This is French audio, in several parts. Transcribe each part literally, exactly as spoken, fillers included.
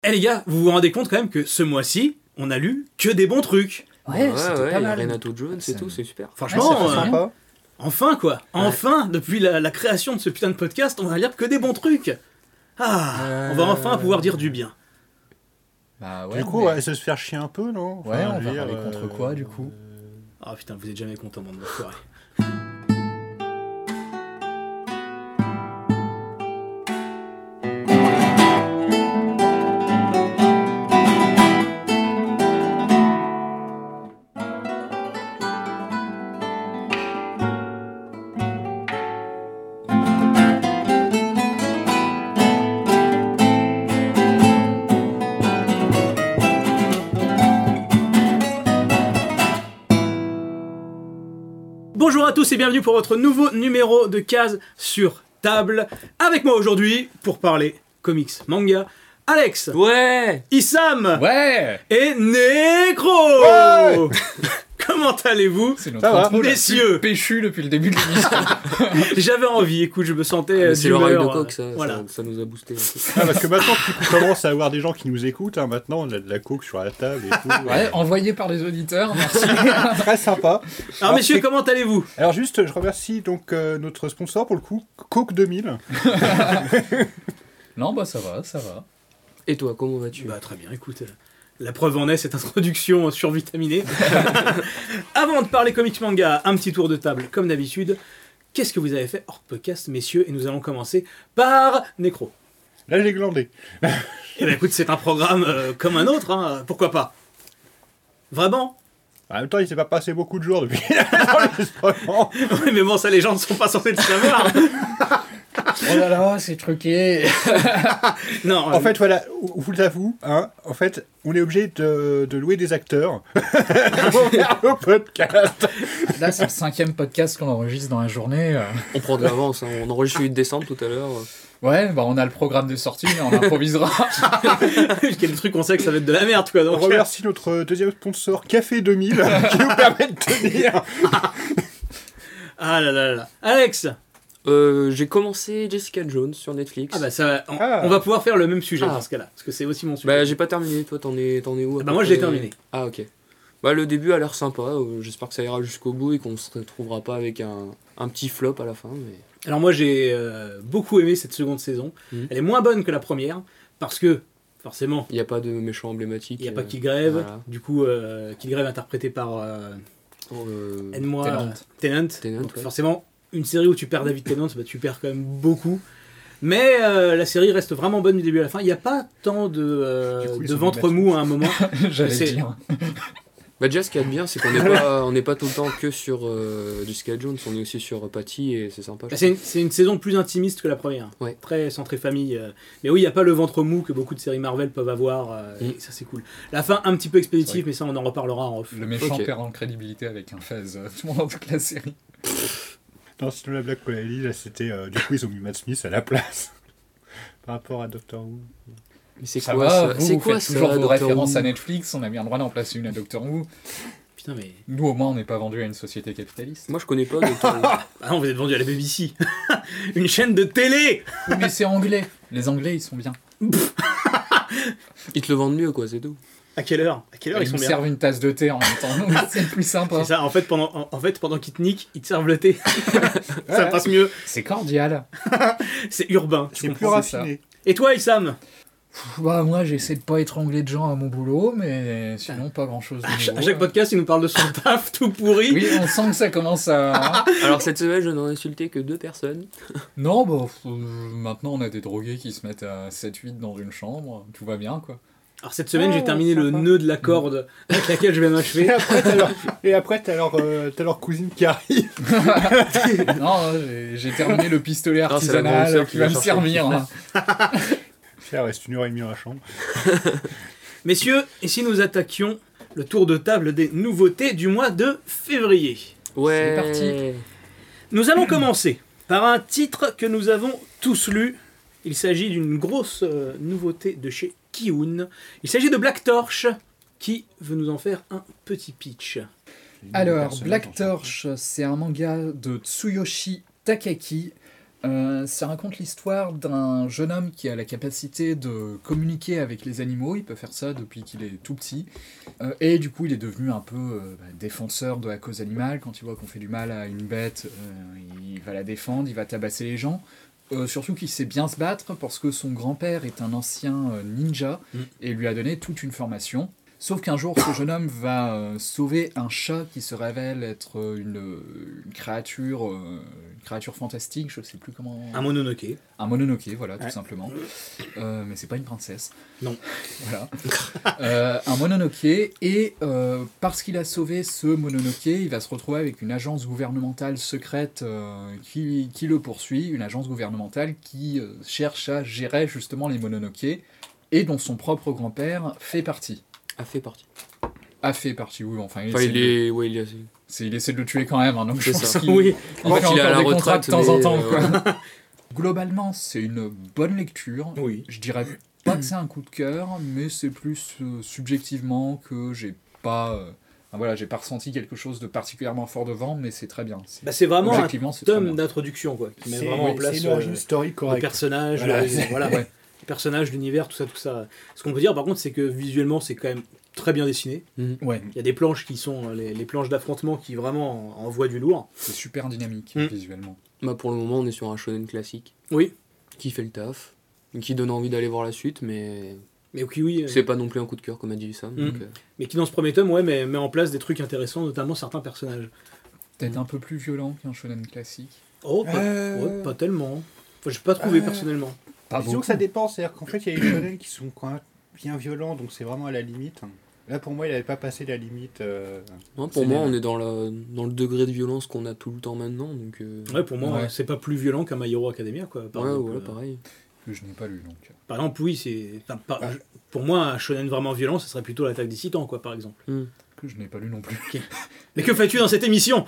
Eh les gars, vous vous rendez compte quand même que ce mois-ci, on a lu que des bons trucs. Ouais, ouais, c'était ouais, pas il y a mal. Renato Jones et tout, c'est super. Franchement, Ouais, ça fait euh, sympa. enfin quoi. Enfin, depuis la, la création de ce putain de podcast, on va lire que des bons trucs. Ah, on va enfin pouvoir dire du bien. Bah ouais. Du coup, mais- ouais, ça se faire chier un peu, non? Ouais, on je va veux dire, parler contre quoi, du coup Ah putain, vous êtes jamais content, bande d'enfoirés. Bonjour à tous et bienvenue pour votre nouveau numéro de Case sur Table. Avec moi aujourd'hui, pour parler comics, manga, Alex, Ouais. Issam Ouais. et Necro. Ouais. Comment allez-vous? C'est notre Ça va. intro la Messieurs. plus péchu depuis le début de l'émission. J'avais envie, écoute, je me sentais euh, Mais c'est l'oreille de d'humeur, coq, ça, euh, voilà. ça, ça nous a boosté. Ah, parce que maintenant qu'on commence à avoir des gens qui nous écoutent, hein, maintenant on a de la coke sur la table et tout. Ouais, envoyé par les auditeurs, merci. Très sympa. Alors messieurs, c'est- comment allez-vous? Alors juste, je remercie donc euh, notre sponsor pour le coup, Coke deux mille. Non, bah ça va, ça va. Et toi, comment vas-tu? Bah très bien, écoute, euh, la preuve en est cette introduction survitaminée. Avant de parler comics manga, un petit tour de table comme d'habitude. Qu'est-ce que vous avez fait hors podcast, messieurs? Et nous allons commencer par Necro. Là j'ai glandé. Eh ben écoute, c'est un programme euh, comme un autre, hein, pourquoi pas? Vraiment? En même temps, il s'est pas passé beaucoup de jours depuis l'enregistrement. Oui, mais bon, ça, les gens ne sont pas censés le savoir. Oh là là, c'est truqué. Non, En fait, voilà, vous l'avoue, hein, en fait, on est obligé de, de louer des acteurs pour faire le podcast. Là, c'est le cinquième podcast qu'on enregistre dans la journée. euh. On prend de l'avance, hein. On enregistre celui de décembre tout à l'heure. Ouais, bah on a le programme de sortie, mais on improvisera. il y a des trucs qu'on sait que ça va être de la merde, quoi. On Donc, remercie notre deuxième sponsor, Café deux mille, qui nous permet de tenir. Ah là là là là. Alex. Euh, j'ai commencé Jessica Jones sur Netflix. Ah bah ça, va- on, Ah. on va pouvoir faire le même sujet Ah. dans ce cas-là, parce que c'est aussi mon sujet. Bah, j'ai pas terminé, toi, t'en es, t'en es où à Ah bah peu moi, je l'ai près terminé. Ah, ok. Bah, le début a l'air sympa. euh, J'espère que ça ira jusqu'au bout et qu'on se retrouvera pas avec un, un petit flop à la fin. Mais... Alors moi j'ai euh, beaucoup aimé cette seconde saison. Mhm. Elle est moins bonne que la première, parce que, forcément, Il n'y a pas de méchant emblématique. il n'y a pas euh, Kilgrave, voilà. du coup, euh, Kilgrave interprété par euh, Euh, Aide-moi, Tennant. euh, Tennant. Tennant, Donc, ouais. forcément, une série où tu perds David Tennant, bah, tu perds quand même beaucoup. Mais euh, la série reste vraiment bonne du début à la fin. Il n'y a pas tant de, euh, Du coup, ils de ont ventre mis mou à un moment. J'allais C'est- dire. Bah, déjà, ce qu'il y a de bien, c'est qu'on n'est pas, on n'est pas tout le temps que sur euh, Jessica Jones, on est aussi sur Patty et c'est sympa. je Bah, c'est, une, c'est une saison plus intimiste que la première. Ouais. Très centrée famille. euh. Mais oui, il n'y a pas le ventre mou que beaucoup de séries Marvel peuvent avoir. euh, Mm. et ça, c'est cool. La fin, un petit peu expéditive, Ouais. mais ça, on en reparlera en off. Le méchant Ok. perd en crédibilité avec un fez euh, pendant toute la série. Non, sinon la blague qu'on a dit, là, c'était... euh, du coup, ils ont mis Matt Smith à la place. Par rapport à Doctor Who. Mais c'est Ça quoi va, ça vous, C'est vous quoi faites ça, toujours vos Doctor références Who à Netflix, on a bien le droit d'en placer une à Doctor Who. Putain, mais. Nous, au moins, on n'est pas vendu à une société capitaliste. Moi, je connais pas Doctor Who. Ah non, vous êtes vendu à la B B C. Une chaîne de télé. Oui, mais c'est anglais. Les Anglais, ils sont bien. Ils te le vendent mieux, quoi, c'est tout. À quelle heure À quelle heure Ils ils sont nous bien servent une tasse de thé en même temps. donc c'est plus sympa. C'est ça, en fait, pendant, en, en fait, pendant qu'ils te niquent, ils te servent le thé. ça Ouais. passe mieux. C'est cordial. C'est urbain. tu C'est plus comprends. c'est ça. raffiné. Et toi, Issam? Bah, moi, j'essaie de pas étrangler de gens à mon boulot, mais sinon, pas grand chose. À chaque, à chaque podcast, il nous parle de son taf tout pourri. Oui, on sent que ça commence à. Alors, cette semaine, je n'en ai insulté que deux personnes. Non, bah, euh, maintenant, on a des drogués qui se mettent à sept huit dans une chambre. Tout va bien, quoi. Alors cette semaine, Oh, j'ai terminé le sympa. nœud de la corde avec laquelle je vais Et m'achever. après, t'as leur, et après, t'as leur, euh, t'as leur cousine qui arrive. non, j'ai- j'ai terminé le pistolet Ah, c'est la grande artisanal sœur qui qui va me vient chercher. servir. hein. Il reste une heure et demie dans la chambre. Messieurs, et si nous attaquions le tour de table des nouveautés du mois de février? Ouais. C'est parti. Nous allons commencer par un titre que nous avons tous lu. Il s'agit d'une grosse euh, nouveauté de chez Kiun. Il s'agit de Black Torch, qui veut nous en faire un petit pitch. Alors, Black Torch, c'est un manga de Tsuyoshi Takaki. Euh, ça raconte l'histoire d'un jeune homme qui a la capacité de communiquer avec les animaux. Il peut faire ça depuis qu'il est tout petit. Euh, et du coup, il est devenu un peu euh, bah, défenseur de la cause animale. Quand il voit qu'on fait du mal à une bête, euh, il va la défendre, il va tabasser les gens. Euh, surtout qu'il sait bien se battre parce que son grand-père est un ancien euh, ninja Mm. et lui a donné toute une formation. Sauf qu'un jour, ce jeune homme va euh, sauver un chat qui se révèle être euh, une, une créature, euh, une créature fantastique, je sais plus comment. Un Mononoke. Un Mononoke, voilà, tout Ouais. simplement. Euh, mais c'est pas une princesse. Non. Voilà. Euh, un Mononoke, et euh, parce qu'il a sauvé ce Mononoke, il va se retrouver avec une agence gouvernementale secrète euh, qui, qui le poursuit, une agence gouvernementale qui euh, cherche à gérer justement les Mononoke, et dont son propre grand-père fait partie. A fait partie. A fait partie, oui, enfin, il, Enfin, essaie, il de, est. Ouais, il est assez. c'est- il essaie de le tuer quand même, hein, donc je C'est pense ça. qu'il Oui. il En fait fait, il est à encore la des contrats retraite, de temps en mais, temps, euh, quoi. Globalement, c'est une bonne lecture. Oui. Je dirais pas que c'est un coup de cœur, mais c'est plus euh, subjectivement que j'ai pas, euh, enfin, voilà, j'ai pas ressenti quelque chose de particulièrement fort devant, mais c'est très bien. C'est, Bah, c'est vraiment un objectivement, c'est très tome bien. d'introduction, quoi, qui met C'est vraiment en ouais, place c'est une origine euh, story le correcte. personnage, Voilà, euh, c'est- voilà, Ouais. le personnage, l'univers, tout ça, tout ça. Ce qu'on peut dire, par contre, c'est que visuellement, c'est quand même très bien dessiné. Ouais, Il y a des planches qui sont euh, les, les planches d'affrontement qui vraiment en- envoient du lourd. c'est super dynamique Mm. visuellement. Bah, pour le moment, on est sur un shonen classique. Oui, Qui fait le taf. Qui donne envie d'aller voir la suite, mais. mais ok, oui. euh, C'est pas non plus un coup de cœur, comme a dit Sam. Mm. donc, euh, Mais qui dans ce premier tome, ouais, met, met en place des trucs intéressants, notamment certains personnages. Peut-être un peu plus violent qu'un shonen classique. Oh, pas, Euh, ouais, pas tellement. Enfin, j'ai pas trouvé Euh, personnellement. Pas Disons beaucoup. que ça dépend, c'est-à-dire qu'en fait, il y a des shonen qui sont quand même bien violents, donc c'est vraiment à la limite. Là, pour moi, il n'avait pas passé la limite. euh, non, pour cinéma. moi, on est dans, la... dans le degré de violence qu'on a tout le temps maintenant. Donc, euh, Ouais, pour moi, Ouais. c'est pas plus violent qu'un My Hero Academia, quoi. Par ouais, exemple, voilà, euh, pareil. Que je n'ai pas lu donc. Par exemple, oui, c'est. enfin, par- Ah. je- Pour moi, un shonen vraiment violent, ce serait plutôt l'attaque des titans, quoi, par exemple. Que je n'ai pas lu non plus. Mais que fais-tu dans cette émission?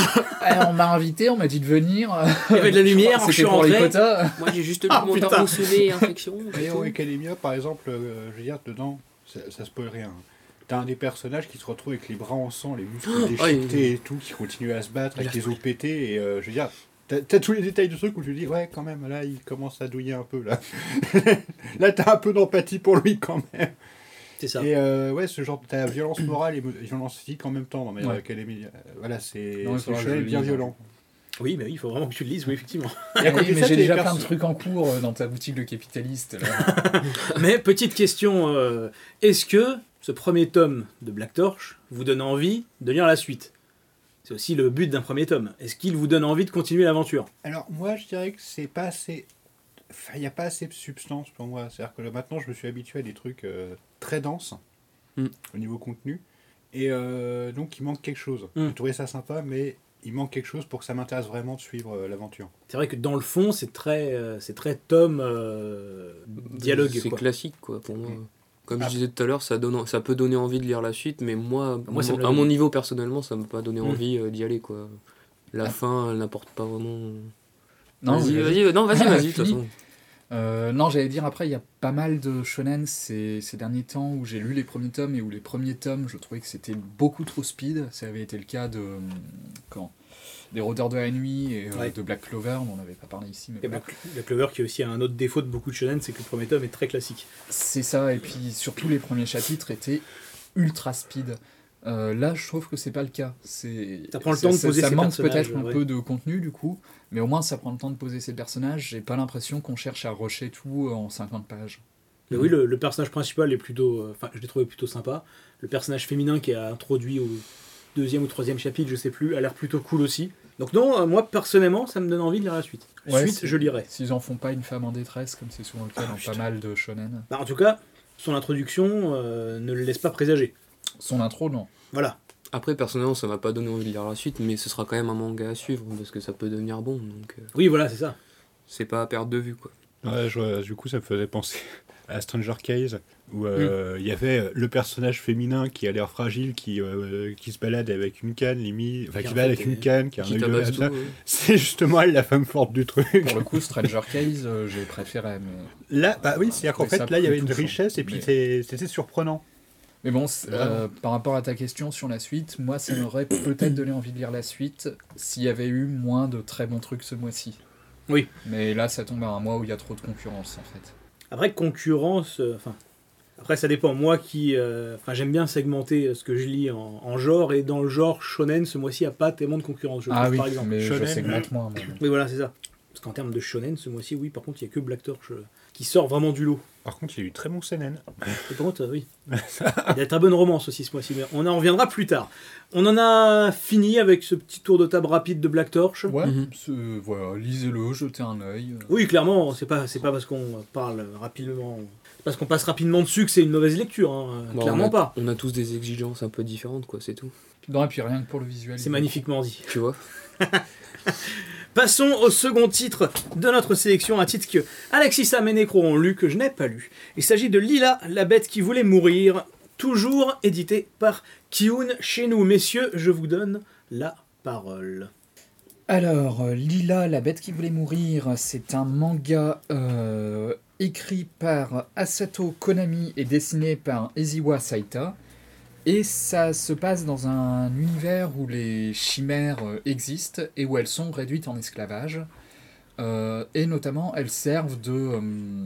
on m'a invité, on m'a dit de venir. Il y avait de la lumière, je C'était suis pour les rentré. quotas. Moi, j'ai juste lu Ah, mon putain. Montarousselet et Infection. c'est My Hero tout. Academia, par exemple, euh, je veux dire, dedans, ça, ça spoil rien. T'as un des personnages qui se retrouve avec les bras en sang, les muscles Oh, déchiquetés il- et tout, qui continue à se battre Il avec a les os pétés, et euh, je veux dire, t'as t'as tous les détails du truc où tu dis, ouais, quand même, là, il commence à douiller un peu, là. Là, t'as un peu d'empathie pour lui, quand même. C'est ça. Et euh, ouais, ce genre, t'as violence morale et mo- violence physique en même temps dans My Hero Ouais. Academia. Euh, Voilà, c'est Non, il c'est faudra que shonen je le bien lise, violent. Oui, mais oui, il faut vraiment que tu le lises, oui, effectivement. Et à côté Oui, de mais ça, j'ai t'as les déjà perso- plein de trucs en cours euh, dans ta boutique de capitaliste. Là. Mais petite question, euh, est-ce que ce premier tome de Black Torch vous donne envie de lire la suite? C'est aussi le but d'un premier tome. Est-ce qu'il vous donne envie de continuer l'aventure? Alors, moi, je dirais que c'est pas assez. Enfin, il n'y a pas assez de substance pour moi. C'est-à-dire que là, maintenant, je me suis habitué à des trucs euh, très denses Mm. au niveau contenu. Et euh, donc, il manque quelque chose. Mm. J'ai trouvé ça sympa, mais il manque quelque chose pour que ça m'intéresse vraiment de suivre euh, l'aventure. C'est vrai que dans le fond, c'est très, euh, c'est très tome euh, dialogue. C'est quoi. classique, quoi, pour moi. Comme Ah. je disais tout à l'heure, ça, donne, ça peut donner envie de lire la suite, mais moi, Moi, ça me mon- l'a à mon donné. niveau, personnellement, ça m'a pas donné Mm. envie euh, d'y aller, quoi. La Ah. fin, elle n'apporte pas vraiment... Non, vas-y, mais- vas-y, non, vas-y, vas-y, de toute Fini. façon. Euh, non, j'allais dire après, il y a pas mal de shonen ces, ces derniers temps où j'ai lu les premiers tomes et où les premiers tomes, je trouvais que c'était beaucoup trop speed. Ça avait été le cas de hum, quand des Rôdeurs de la Nuit et euh, Ouais. de Black Clover, dont on n'avait pas parlé ici. Mais Et voilà. Black, Black Clover qui est aussi un autre défaut de beaucoup de shonen, c'est que le premier tome est très classique. C'est ça, et puis surtout les premiers chapitres étaient ultra speed. Euh, là, je trouve que c'est pas le cas. C'est, Ça prend le ça- temps de ça- poser ça ses manque personnages, peut-être un ouais. peu de contenu du coup, mais au moins ça prend le temps de poser ses personnages. J'ai pas l'impression qu'on cherche à rusher tout en cinquante pages. Mais oui, le, le personnage principal est plutôt... euh, Enfin, je l'ai trouvé plutôt sympa. Le personnage féminin qui est introduit au deuxième ou troisième chapitre, je sais plus, a l'air plutôt cool aussi. Donc non, euh, moi, personnellement, ça me donne envie de lire la suite. Ouais, suite, c'est- je lirai. S'ils en font pas une femme en détresse, comme c'est souvent le cas Ah, dans putain. pas mal de shonen. Bah, en tout cas, son introduction euh, ne le laisse pas présager. Son intro, non. Voilà. Après, personnellement, ça m'a pas donné envie de lire la suite, mais ce sera quand même un manga à suivre, parce que ça peut devenir bon, donc euh, Oui, voilà, c'est ça. c'est pas à perdre de vue, quoi. Ouais, je vois, du coup, ça me faisait penser à Stranger Case, où euh, il y avait le personnage féminin qui a l'air fragile, qui, euh, qui se balade avec une canne, limite, enfin Qui qui en se balade fait avec une est- canne, qui a un Qui œil de tabasse comme tout, ça. ouais. C'est justement elle la femme forte du truc. Pour le coup, Stranger Case, euh, j'ai préféré. Mais, Là, bah oui, c'est-à-dire qu'en trouvais fait, ça là, il y avait plus une touchant. richesse, et puis Mais- c'est- c'était surprenant. mais bon, c'est- Vraiment. euh, par rapport à ta question sur la suite, moi, ça m'aurait peut-être donné envie de lire la suite s'il y avait eu moins de très bons trucs ce mois-ci. Oui. Mais là, ça tombe à un mois où il y a trop de concurrence, en fait. Après, concurrence, euh, enfin, après ça dépend. Moi qui, euh, enfin, j'aime bien segmenter ce que je lis en, en genre, et dans le genre shonen, ce mois-ci, il n'y a pas tellement de concurrence, je ah trouve, oui, par exemple. mais Shonen, je segmente moins. moi. Oui, voilà, c'est ça. Parce qu'en termes de shonen, ce mois-ci, oui, par contre, il n'y a que Black Torch euh, qui sort vraiment du lot. Par contre, il y a eu très bon C N N. Et par contre, euh, oui. Il y a de très bonne romance aussi ce mois-ci, mais on en reviendra plus tard. On en a fini avec ce petit tour de table rapide de Black Torch. Ouais, Mhm. c'est- voilà, lisez-le, jetez un œil. Oui, clairement, c'est pas, c'est pas parce qu'on parle rapidement, parce qu'on passe rapidement dessus que c'est une mauvaise lecture, hein. Bah, Clairement on a, pas. On a tous des exigences un peu différentes, quoi, c'est tout. Non, et puis rien que pour le visuel. C'est magnifiquement dit. Tu vois. Passons au second titre de notre sélection, un titre que Alexis Sam et Necro ont lu, que je n'ai pas lu. Il s'agit de Lila, la bête qui voulait mourir, toujours édité par Kiun chez nous. Messieurs, je vous donne la parole. Alors, euh, Lila, la bête qui voulait mourir, c'est un manga euh, écrit par Asato Konami et dessiné par Eziwa Saita. Et ça se passe dans un univers où les chimères euh, existent et où elles sont réduites en esclavage. Euh, et notamment, elles servent de, euh,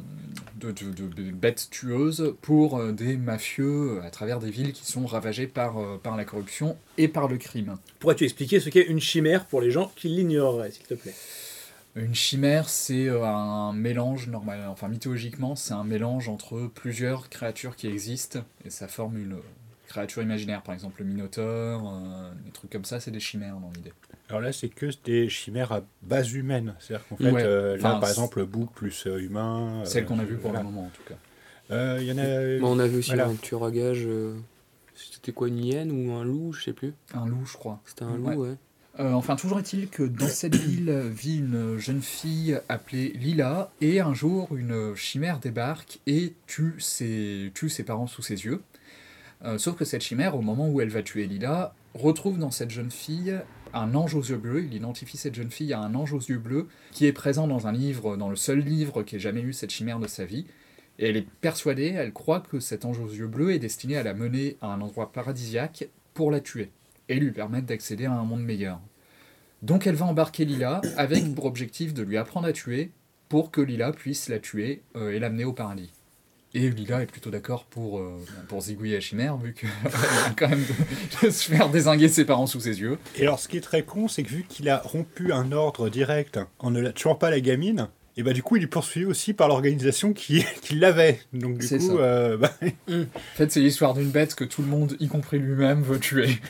de, de- de- de bêtes tueuses pour euh, des mafieux à travers des villes qui sont ravagées par, euh, par la corruption et par le crime. Pourrais-tu expliquer ce qu'est une chimère pour les gens qui l'ignoreraient, s'il te plaît? Une chimère, c'est euh, un mélange normal, enfin mythologiquement, c'est un mélange entre plusieurs créatures qui existent et ça forme une créature imaginaire. Par exemple, le Minotaure, euh, des trucs comme ça, c'est des chimères dans l'idée. Alors là, c'est que des chimères à base humaine. C'est-à-dire qu'en fait, Ouais. euh, là, Enfin, par c'est- exemple, bouc plus euh, humain. Celle euh, qu'on a vue pour voilà. le moment en tout cas. Euh, Il y en a. Bah, on avait aussi Voilà. un tueur à gage. euh, C'était quoi, une hyène ou un loup, je sais plus. Un loup, je crois. C'était un Ouais. loup, ouais. Euh, enfin, toujours est-il que dans cette ville vit une jeune fille appelée Lila, et un jour, une chimère débarque et tue ses, tue ses parents sous ses yeux. Euh, sauf que cette chimère, au moment où elle va tuer Lila, retrouve dans cette jeune fille un ange aux yeux bleus. Il identifie cette jeune fille à un ange aux yeux bleus qui est présent dans un livre, dans le seul livre qui ait jamais eu cette chimère de sa vie. Et elle est persuadée, elle croit que cet ange aux yeux bleus est destiné à la mener à un endroit paradisiaque pour la tuer et lui permettre d'accéder à un monde meilleur. Donc elle va embarquer Lila avec pour objectif de lui apprendre à tuer pour que Lila puisse la tuer euh, et l'amener au paradis. Et Lila est plutôt d'accord pour, euh, pour zigouiller la chimère, vu qu'elle vient quand même de, de se faire dézinguer ses parents sous ses yeux. Et alors, ce qui est très con, c'est que vu qu'il a rompu un ordre direct en ne la tuant pas la gamine, et bah du coup, il est poursuivi aussi par l'organisation qui, qui l'avait. Donc du C'est coup, ça. euh, bah, En fait, c'est l'histoire d'une bête que tout le monde, y compris lui-même, veut tuer.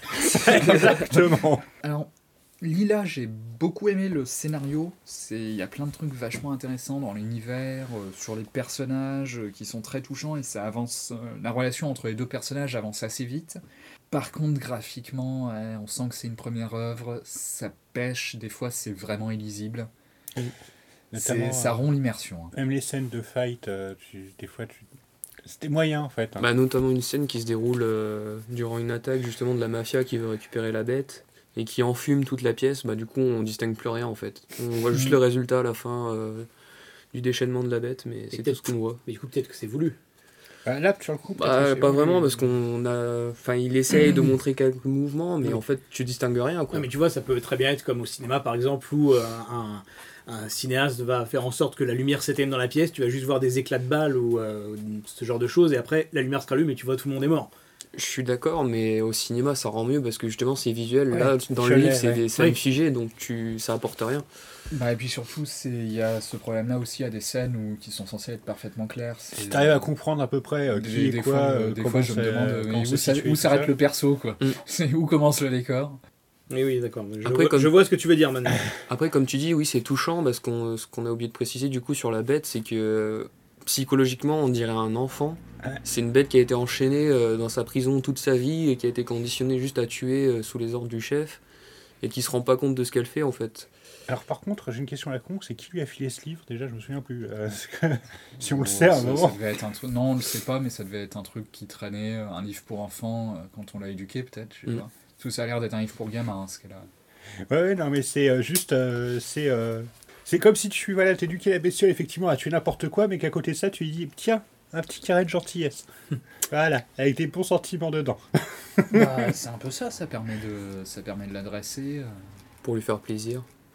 exactement. Alors, Lila, j'ai beaucoup aimé le scénario. C'est, il y a plein de trucs vachement intéressants dans l'univers, euh, sur les personnages euh, qui sont très touchants et ça avance. euh, la relation entre les deux personnages avance assez vite. Par contre, graphiquement, ouais, on sent que c'est une première œuvre. Ça pêche, des fois, c'est vraiment illisible. C'est, Notamment, ça euh, rompt l'immersion. hein. Même les scènes de fight, euh, tu- des fois, tu... c'était moyen en fait. hein. Bah, notamment une scène qui se déroule euh, durant une attaque justement de la mafia qui veut récupérer la bête et qui enfume toute la pièce. Bah, du coup, on distingue plus rien en fait. On voit juste Mhm. le résultat à la fin euh, du déchaînement de la bête, mais c'est tout peut-être- ce qu'on voit. Mais du coup, peut-être que c'est voulu. Bah, là, sur le coup, peut-être Bah, que c'est pas voulu. vraiment parce qu'on a. Enfin, il essaye de montrer quelques mouvements, mais Oui. en fait, tu distingues rien quoi. Ouais, mais tu vois, ça peut très bien être comme au cinéma, par exemple, où euh, un, un cinéaste va faire en sorte que la lumière s'éteigne dans la pièce, tu vas juste voir des éclats de balles ou euh, ce genre de choses, et après, la lumière se rallume et tu vois tout le monde est mort. Je suis d'accord, mais au cinéma ça rend mieux parce que justement c'est visuel. Ouais, Là, dans je le livre, l'ai, c'est ouais. des scènes Oui. figées, donc tu... ça apporte rien. Bah, et puis surtout, c'est- il y a ce problème-là aussi à des scènes où, qui sont censées être parfaitement claires. C'est- Si t'arrives à comprendre à peu près euh, Des, qui est des quoi, fois, euh, des comment fois, je me c'est- demande euh, mais comment où, c'est ça- situé, où tout s'arrête ça. le perso, quoi. Mm. C'est où commence le décor. Oui, oui, d'accord. Je, Après, vois, comme- je vois ce que tu veux dire maintenant. Après, comme tu dis, oui, c'est touchant parce qu'on ce qu'on a oublié de préciser du coup sur la bête, c'est que psychologiquement, on dirait un enfant. Ouais. C'est une bête qui a été enchaînée euh, dans sa prison toute sa vie et qui a été conditionnée juste à tuer euh, sous les ordres du chef et qui se rend pas compte de ce qu'elle fait en fait. Alors par contre, j'ai une question à la con, c'est qui lui a filé ce livre? Déjà, je me souviens plus. euh, parce que si on le sait à un ça, ça moment. devait être un truc. Non, on le sait pas, mais ça devait être un truc qui traînait, euh, un livre pour enfants euh, quand on l'a éduqué, peut-être. Je sais Mm. pas. Parce que ça a l'air d'être un livre pour gamins, hein, ce qu'elle a. Ouais, ouais, non, mais c'est euh, juste. euh, c'est euh, c'est comme si tu voilà, t'éduquais la bestiole effectivement à tuer n'importe quoi, mais qu'à côté de ça, tu lui dis tiens, un petit carré de gentillesse. Voilà, avec des bons sentiments dedans. Bah, c'est un peu ça, ça permet de, ça permet de l'adresser. euh. Pour lui faire plaisir.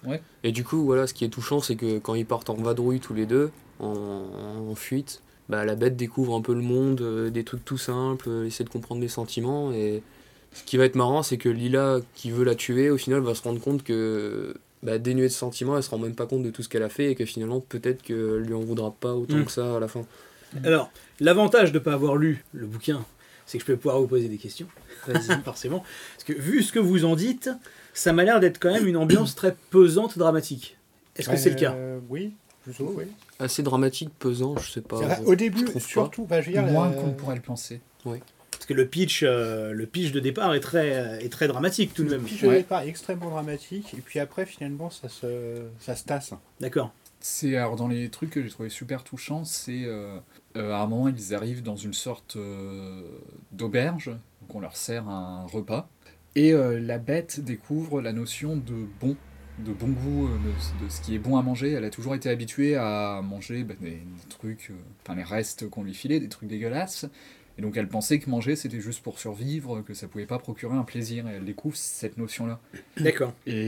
Ouais. Et du coup, voilà, ce qui est touchant, c'est que quand ils partent en vadrouille tous les deux, en, en fuite, bah, la bête découvre un peu le monde, euh, des trucs tout simples, euh, essaie de comprendre les sentiments. Et ce qui va être marrant, c'est que Lila, qui veut la tuer, au final, va se rendre compte que, bah, dénuée de sentiments, elle se rend même pas compte de tout ce qu'elle a fait et que finalement, peut-être qu'elle lui en voudra pas autant Mm. que ça à la fin. Alors, l'avantage de ne pas avoir lu le bouquin, c'est que je peux pouvoir vous poser des questions. Vas-y. Forcément. Parce que vu ce que vous en dites, ça m'a l'air d'être quand même une ambiance très pesante, dramatique. Est-ce que c'est le cas? Euh, Oui, plutôt, oui. Assez dramatique, pesant, je sais pas. C'est vrai, je- au début, je trouve pas. surtout, bah, je veux dire, Moins la- qu'on pourrait le penser. Parce que le pitch, euh, le pitch de départ est très, est très dramatique tout de le même. pitch de Ouais. départ est extrêmement dramatique, et puis après, finalement, ça se, ça se tasse. D'accord. C'est alors dans les trucs que j'ai trouvé super touchants, c'est euh, euh, à un moment ils arrivent dans une sorte euh, d'auberge, donc on leur sert un repas, et euh, la bête découvre la notion de bon, de bon goût, euh, de, de ce qui est bon à manger. Elle a toujours été habituée à manger bah, des, des trucs, euh, enfin les restes qu'on lui filait, des trucs dégueulasses. Et donc elle pensait que manger c'était juste pour survivre, que ça pouvait pas procurer un plaisir, et elle découvre cette notion-là. D'accord.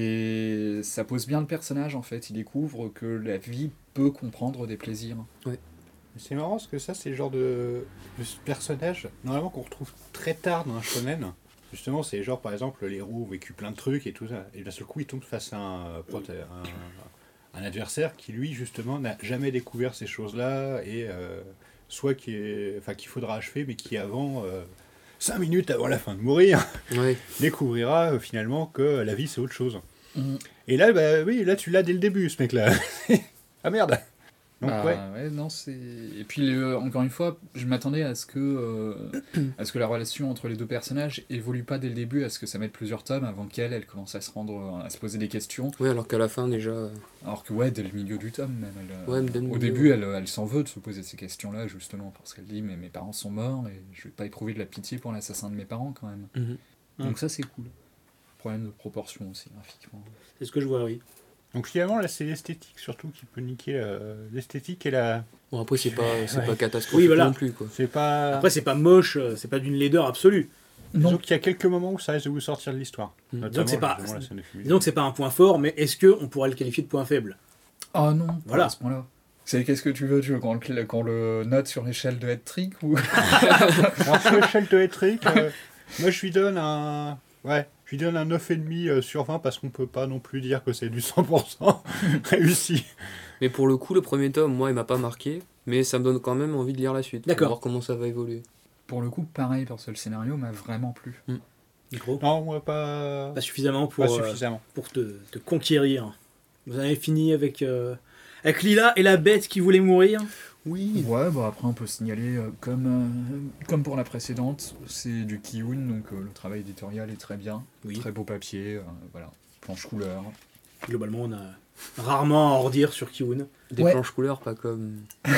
Et ça pose bien le personnage en fait, il découvre que la vie peut comprendre des plaisirs. C'est marrant parce que ça, c'est le genre de, de ce personnage, normalement, qu'on retrouve très tard dans un shonen. Justement, c'est genre, par exemple, les héros ont vécu plein de trucs et tout ça. Et d'un seul coup, ils tombent face à un, prote- un, un adversaire qui, lui, justement, n'a jamais découvert ces choses-là. Et euh, soit qui est, enfin, qu'il faudra achever, mais qui, avant, euh, cinq minutes avant la fin de mourir, Ouais. découvrira euh, finalement que la vie, c'est autre chose. Mhm. Et là, bah oui, là, tu l'as dès le début, ce mec-là. Ah merde. Donc, Ah, ouais. ouais, non, c'est. Et puis, le- encore une fois, je m'attendais à ce que euh, à ce que la relation entre les deux personnages évolue pas dès le début, à ce que ça mette plusieurs tomes avant qu'elle, elle commence à se rendre, à se poser des questions. Ouais, alors qu'à la fin, déjà. Alors que ouais, dès le milieu du tome, même. Elle, Ouais, mais dès le au milieu, début, ouais. elle, elle s'en veut de se poser ces questions-là, justement, parce qu'elle dit mais mes parents sont morts et je vais pas éprouver de la pitié pour l'assassin de mes parents quand même. Mhm. Donc ça, c'est cool. Problème de proportion aussi, graphiquement. C'est ce que je vois, oui. Donc finalement, là, c'est l'esthétique surtout qui peut niquer euh, l'esthétique et la. Bon, après, c'est pas, c'est Ouais. pas catastrophique Oui, voilà. non plus, quoi. C'est pas. Après, c'est pas moche, euh, c'est pas d'une laideur absolue. Disons Non. qu'il y a quelques moments où ça risque de vous sortir de l'histoire. Mm. Notamment, Donc c'est pas- justement, la scène de fumier. Disons que c'est pas un point fort, mais est-ce qu'on pourrait le qualifier de point faible? Ah non, pas Voilà. à ce point-là. C'est qu'est-ce que tu veux, tu veux qu'on le, qu'on le note sur l'échelle de Hat-Trick ou Alors sur l'échelle de Hat-Trick, euh, moi je lui donne un. Ouais, je lui donne un neuf virgule cinq euh, sur vingt parce qu'on peut pas non plus dire que c'est du cent pour cent réussi. Mais pour le coup, le premier tome, moi, il m'a pas marqué, mais ça me donne quand même envie de lire la suite. pour D'accord. Voir comment ça va évoluer. Pour le coup, pareil, parce que le scénario m'a vraiment plu. Micro. Non, moi pas. Pas suffisamment pour, Pas euh, suffisamment. pour te, te conquérir. Vous en avez fini avec, euh, avec Lila et la bête qui voulait mourir? Oui. Ouais, bah après on peut signaler, euh, comme, euh, comme pour la précédente, c'est du Ki-Hoon, donc euh, le travail éditorial est très bien. Oui. Très beau papier, euh, voilà, planche couleur. Globalement, on a rarement à en redire sur Ki-Hoon. Des Ouais. planches couleurs, pas comme.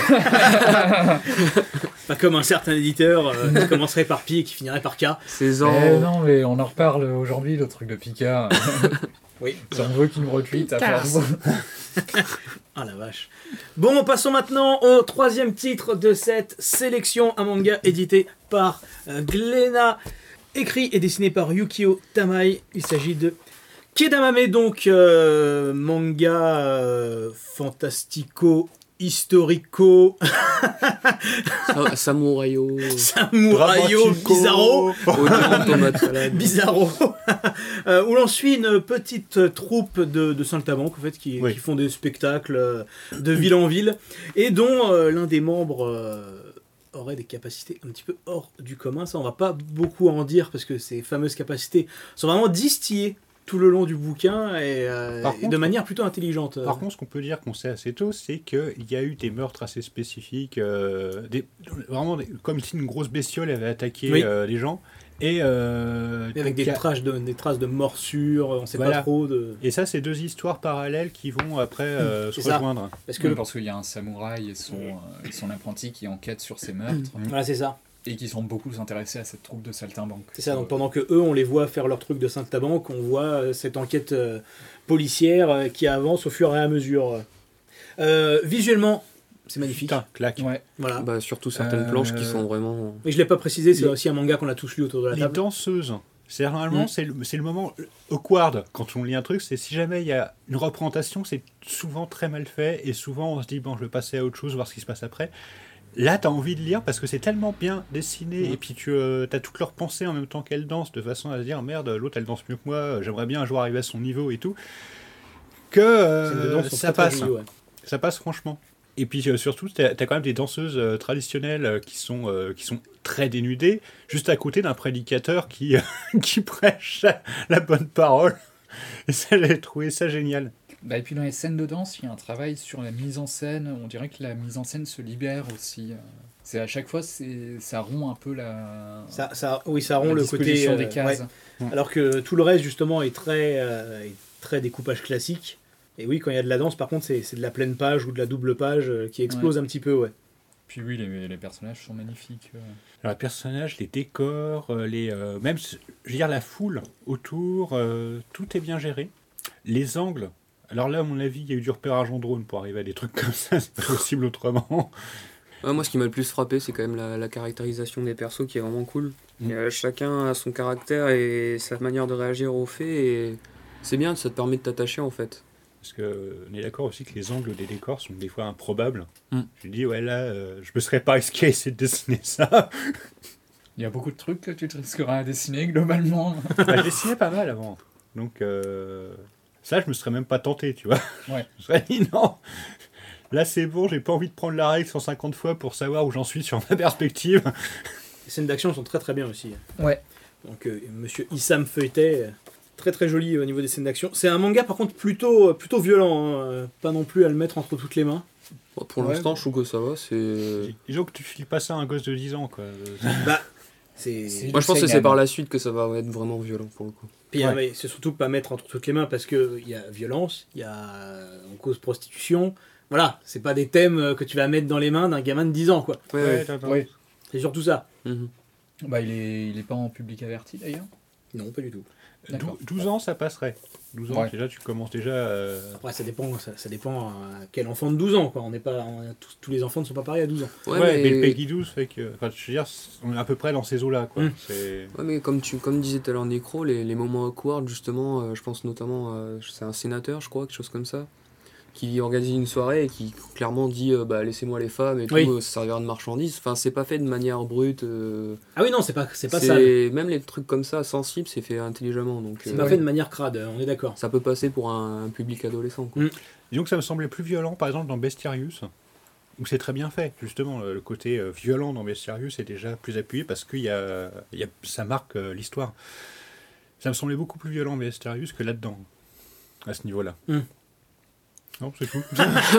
Pas comme un certain éditeur euh, qui commencerait par Pi et qui finirait par K. César. Eh non, mais on en reparle aujourd'hui, le truc de Pika. Oui. Si on veut qu'il nous retweet à force. Ah la vache. Bon, passons maintenant au troisième titre de cette sélection, un manga édité par euh, Glénat, écrit et dessiné par Yukio Tamai. Il s'agit de Kedamame, donc euh, manga euh, fantastico, historico, Sa- Samourayo. samouraio, Dramatico. bizarro. Oignon, tomate, salade. Bizarro, euh, où l'on suit une petite troupe de, de saltimbanques en fait, qui, Oui. qui font des spectacles euh, de ville en ville, et dont euh, l'un des membres euh, aurait des capacités un petit peu hors du commun. Ça, on va pas beaucoup en dire, parce que ces fameuses capacités sont vraiment distillées tout le long du bouquin, et, euh, Par et contre- de manière plutôt intelligente. Par contre, ce qu'on peut dire qu'on sait assez tôt, c'est qu'il y a eu des meurtres assez spécifiques, euh, des, vraiment des- comme si une grosse bestiole avait attaqué Oui. euh, les gens. Et, euh, Et avec donc, des il y a- traces de, des traces de morsures, on sait Voilà. pas trop de... et ça, c'est deux histoires parallèles qui vont après euh, C'est se ça. rejoindre. Parce que Que le- parce qu'il y a un samouraï et son, euh, et son apprenti qui enquêtent sur ces meurtres Voilà, c'est ça. et qui sont beaucoup intéressés à cette troupe de saltimbanques. C'est ça, donc pendant que eux, on les voit faire leur truc de saltimbanque, on voit euh, cette enquête euh, policière euh, qui avance au fur et à mesure. Euh, visuellement, c'est magnifique. Putain, claque. Ouais. Voilà. Bah, surtout certaines Euh, planches qui sont vraiment. Et je l'ai pas précisé, c'est les- aussi un manga qu'on a tous lu autour de la Les table. danseuses C'est normalement, Mm. c'est le, c'est le moment awkward quand on lit un truc, c'est si jamais il y a une représentation, c'est souvent très mal fait et souvent on se dit bon, je vais passer à autre chose, voir ce qui se passe après. Là, t'as envie de lire parce que c'est tellement bien dessiné Mm. et puis tu euh, as toutes leurs pensées en même temps qu'elles dansent de façon à se dire merde, l'autre elle danse mieux que moi, j'aimerais bien un jour arriver à son niveau et tout, que euh, Ces danses sont ça très, très passe, jolies, ouais. ça passe franchement. Et puis euh, surtout, t'as as quand même des danseuses euh, traditionnelles euh, qui sont euh, qui sont très dénudées, juste à côté d'un prédicateur qui qui prêche la bonne parole. Et ça, j'ai trouvé ça génial. Bah, et puis dans les scènes de danse, il y a un travail sur la mise en scène. On dirait que la mise en scène se libère aussi. C'est à chaque fois, c'est ça rompt un peu la. Ça, ça, oui, ça rompt la le côté. disposition euh, des cases. ouais. Alors que tout le reste, justement, est très, euh, est très découpage classique. Et oui, quand il y a de la danse, par contre, c'est c'est de la pleine page ou de la double page euh, qui explose un petit peu, ouais. Puis oui, les, les personnages sont magnifiques. euh. Alors, les personnages, les décors, euh, les, euh, même, je veux dire, la foule autour, euh, tout est bien géré. Les angles, alors là, à mon avis, il y a eu du repérage en drone pour arriver à des trucs comme ça, c'est pas possible autrement. Ouais, moi, ce qui m'a le plus frappé, c'est quand même la, la caractérisation des persos qui est vraiment cool. Mm. Et, euh, chacun a son caractère et sa manière de réagir aux faits. Et c'est bien, ça te permet de t'attacher en fait. Parce que on est d'accord aussi que les angles des décors sont des fois improbables. Mm. Je dis, ouais, là, euh, je me serais pas risqué à essayer de dessiner ça. Il y a beaucoup de trucs que tu te risqueras à dessiner globalement. Bah, je dessinais pas mal avant. Donc, euh, ça, je me serais même pas tenté, tu vois. Ouais. Je me serais dit, non, là, c'est bon, j'ai pas envie de prendre la règle cent cinquante fois pour savoir où j'en suis sur ma perspective. Les scènes d'action sont très très bien aussi. Ouais. Donc, euh, monsieur Issam Feuilletet, euh, très très joli au niveau des scènes d'action. C'est un manga, par contre, plutôt, plutôt violent. Hein, euh, pas non plus à le mettre entre toutes les mains. Bon, pour Ouais, l'instant, bon. je trouve que ça va. C'est... Disons que tu files pas ça à un gosse de dix ans, quoi. Bah, c'est. C'est- Moi, je pense que seinen. c'est par la suite que ça va être vraiment violent pour le coup. Puis, euh, Ouais. mais c'est surtout pas mettre entre toutes les mains parce qu'il y a violence, il y a on cause prostitution. Voilà, c'est pas des thèmes euh, que tu vas mettre dans les mains d'un gamin de dix ans, quoi. Ouais, Ouais, ouais. attends, attends. Oui. C'est surtout ça. Mhm. Bah, il est, il est pas en public averti d'ailleurs. Non, pas du tout. D'accord. Dou- douze ans, ça passerait. douze ans, Ouais. déjà, tu commences déjà. euh, Après, ça dépend, ça, ça dépend à quel enfant de douze ans, quoi. On n'est pas, on- tous, tous les enfants ne sont pas pareils à douze ans. Ouais, Ouais, mais... mais... le Peggy douze fait que. Enfin, je veux dire, on est à peu près dans ces eaux-là, quoi. Mm. C'est. Ouais, mais comme tu comme disais tout à l'heure Nécro, les, les moments awkward, justement, euh, je pense notamment, euh, c'est un sénateur, je crois, quelque chose comme ça, qui organise une soirée et qui clairement dit euh, bah, laissez-moi les femmes et tout, Oui. euh, ça servira de marchandise. Enfin, c'est pas fait de manière brute. euh, Ah oui, non, c'est pas, c'est pas c'est- sale. Même les trucs comme ça, sensibles, c'est fait intelligemment. Donc, C'est euh, pas ouais. fait de manière crade, on est d'accord. ça peut passer pour un, un public adolescent. Quoi. Mm. Disons que ça me semblait plus violent, par exemple, dans Bestiarius, où c'est très bien fait. Justement, le côté euh, violent dans Bestiarius est déjà plus appuyé parce que y a, y a, ça marque euh, l'histoire. Ça me semblait beaucoup plus violent en Bestiarius que là-dedans, à ce niveau-là. Mm. Non, c'est tout.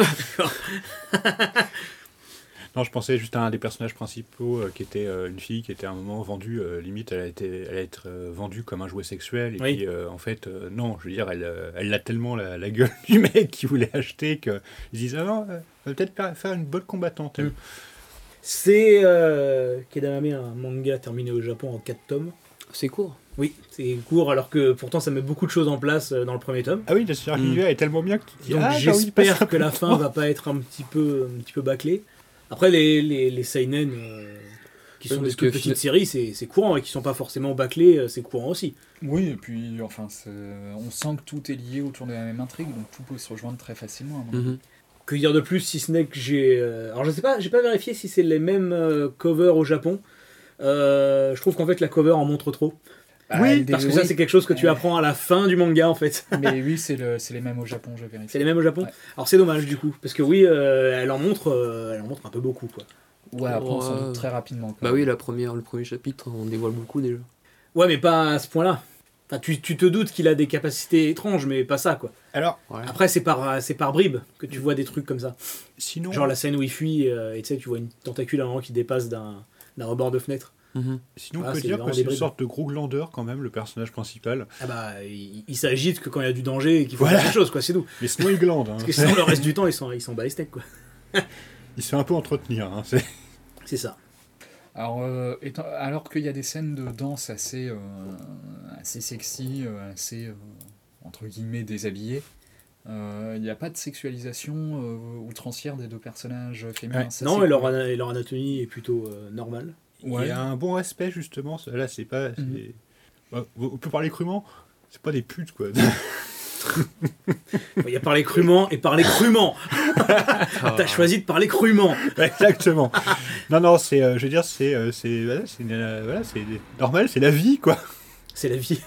Non, je pensais juste à un des personnages principaux euh, qui était euh, une fille qui était à un moment vendue, euh, limite elle a été, elle a été euh, vendue comme un jouet sexuel. Et Oui. puis euh, en fait, euh, non, je veux dire, elle, euh, elle a tellement la, la gueule du mec qui voulait acheter qu'ils disent ah non, euh, elle va peut-être faire- faire une bonne combattante. elle. Mm. C'est euh, Kedamame, un manga terminé au Japon en quatre tomes. C'est court. Oui, c'est court, alors que pourtant ça met beaucoup de choses en place euh, dans le premier tome. Ah oui, la Sierra Mm. est tellement bien que tu te dis Donc ah, j'ai envie de passer j'espère un que peu la de fin temps. va pas être un petit peu, un petit peu bâclée. Après, les, les, les seinen, euh, qui Oui, sont parce des toutes que petites fina- séries, c'est c'est courant, et qui sont pas forcément bâclés, euh, c'est courant aussi. Oui, et puis enfin, c'est- on sent que tout est lié autour de la même intrigue, donc tout peut se rejoindre très facilement. à mon avis. Mhm. Que dire de plus, si ce n'est que j'ai... euh, Alors je sais pas, j'ai pas vérifié si c'est les mêmes euh, covers au Japon. Euh, je trouve qu'en fait la cover en montre trop. Oui, Parce que ça c'est quelque chose que tu Ouais. apprends à la fin du manga en fait. Mais oui, c'est le, c'est les mêmes au Japon, je vérifie. C'est les mêmes au Japon. Ouais. Alors c'est dommage du coup, parce que oui, euh, elle en montre, euh, elle en montre un peu beaucoup quoi. Ouais, après on s'en Ouais. doute très rapidement. quoi. Bah oui, la première, le premier chapitre, on dévoile beaucoup déjà. Ouais, mais pas à ce point-là. Enfin, tu, tu te doutes qu'il a des capacités étranges, mais pas ça quoi. Alors, Ouais. Après c'est par c'est par bribes que tu vois des trucs comme ça. sinon, Genre la scène où il fuit euh, et tu sais tu vois une tentacule à un moment qui dépasse d'un d'un rebord de fenêtre. Mhm. sinon Ah, on peut c'est dire vraiment que des c'est une bribes. sorte de gros glandeur quand même, le personnage principal. Ah bah, il, il s'agite que quand il y a du danger et qu'il faut Voilà. faire quelque chose, quoi, c'est tout. Mais sinon, il glande. Hein. Parce que sinon, le reste du temps, ils sont, ils sont bas les steaks, quoi. Il se fait un peu entretenir. Hein. C'est- C'est ça. Alors, euh, étant- alors qu'il y a des scènes de danse assez, euh, assez sexy, euh, assez, euh, entre guillemets, déshabillées, euh, il n'y a pas de sexualisation euh, outrancière des deux personnages féminins. Ouais. Ça, Non, c'est et leur, cool. ana- et leur anatomie est plutôt euh, normale. Il Ouais. y a un bon respect justement. Là, c'est pas. c'est- Mhm. Bah, on peut parler crûment. C'est pas des putes, quoi. Il y a parler crûment et parler crûment. T'as choisi de parler crûment. Exactement. Non, non, c'est, euh, je veux dire, c'est, euh, c'est, voilà, c'est, euh, voilà, c'est normal, c'est la vie, quoi. C'est la vie.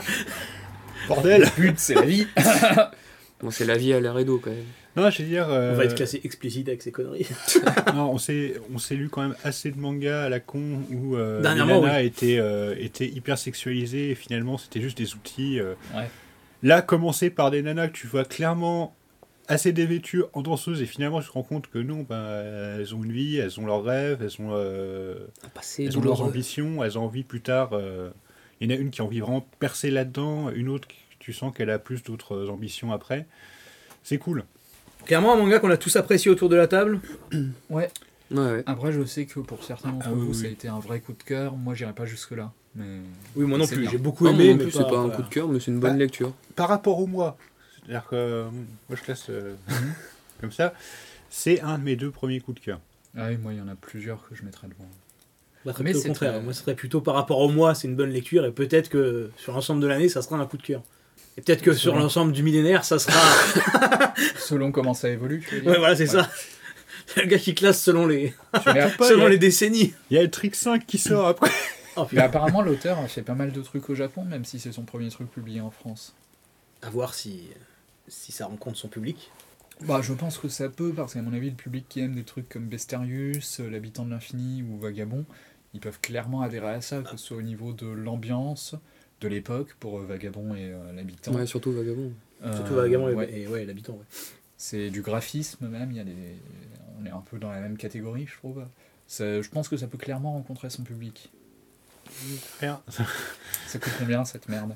Bordel. Pute, c'est la vie. Bon, c'est la vie à l'air et d'eau quand même. Non, je veux dire. Euh... On va être classé explicite avec ces conneries. non, on s'est, on s'est lu quand même assez de mangas à la con où euh, les Dernièrement, nanas oui. étaient, euh, étaient hyper sexualisées et finalement c'était juste des outils. Euh... Ouais. Là, commencer par des nanas que tu vois clairement assez dévêtues en danseuse et finalement tu te rends compte que non, ben, elles ont une vie, elles ont leurs rêves, elles ont, euh, elles ont leurs ambitions, elles ont envie plus tard. Euh... Il y en a une qui a envie vraiment de percer là-dedans, une autre tu sens qu'elle a plus d'autres ambitions après. C'est cool. Clairement, un manga qu'on a tous apprécié autour de la table. Ouais. Ouais, ouais. Après, je sais que pour certains d'entre Ah, oui, vous, oui. ça a été un vrai coup de cœur. Moi, j'irai pas jusque-là. Mais... Oui, moi non C'est plus. bien. J'ai beaucoup Non, aimé, non mais plus, c'est pas un voilà. coup de cœur, mais c'est une bonne Bah, lecture. Par rapport au mois, c'est-à-dire que euh, moi je classe euh, comme ça, c'est un de mes deux premiers coups de cœur. Ah oui, moi, il y en a plusieurs que je mettrais devant. Bah, très Mais plutôt au c'est contraire. très- Moi, ce serait plutôt par rapport au mois, c'est une bonne lecture, et peut-être que sur l'ensemble de l'année, ça sera un coup de cœur. Et peut-être que sur Selon- l'ensemble du millénaire, ça sera. Selon comment ça évolue, tu veux dire. Ouais, voilà, c'est ça. C'est le gars qui classe selon les, Tu mets- Pas, selon il y a- les décennies. Il y a le Trick cinq qui sort après. Oh, Mais putain. apparemment, l'auteur a fait pas mal de trucs au Japon, même si c'est son premier truc publié en France. À voir si, si ça rencontre son public. Bah, je pense que ça peut, parce qu'à mon avis, le public qui aime des trucs comme Bestarius, euh, L'Habitant de l'Infini ou Vagabond, ils peuvent clairement adhérer à ça, que ce soit au niveau de l'ambiance, de l'époque, pour euh, Vagabond et euh, L'Habitant. Ouais, surtout Vagabond. Euh, Surtout Vagabond et, ouais. et ouais, l'habitant. Ouais. C'est du graphisme même, il y a des... on est un peu dans la même catégorie, je trouve. Ça- je pense que ça peut clairement rencontrer son public. Rien. Ça coûte combien cette merde?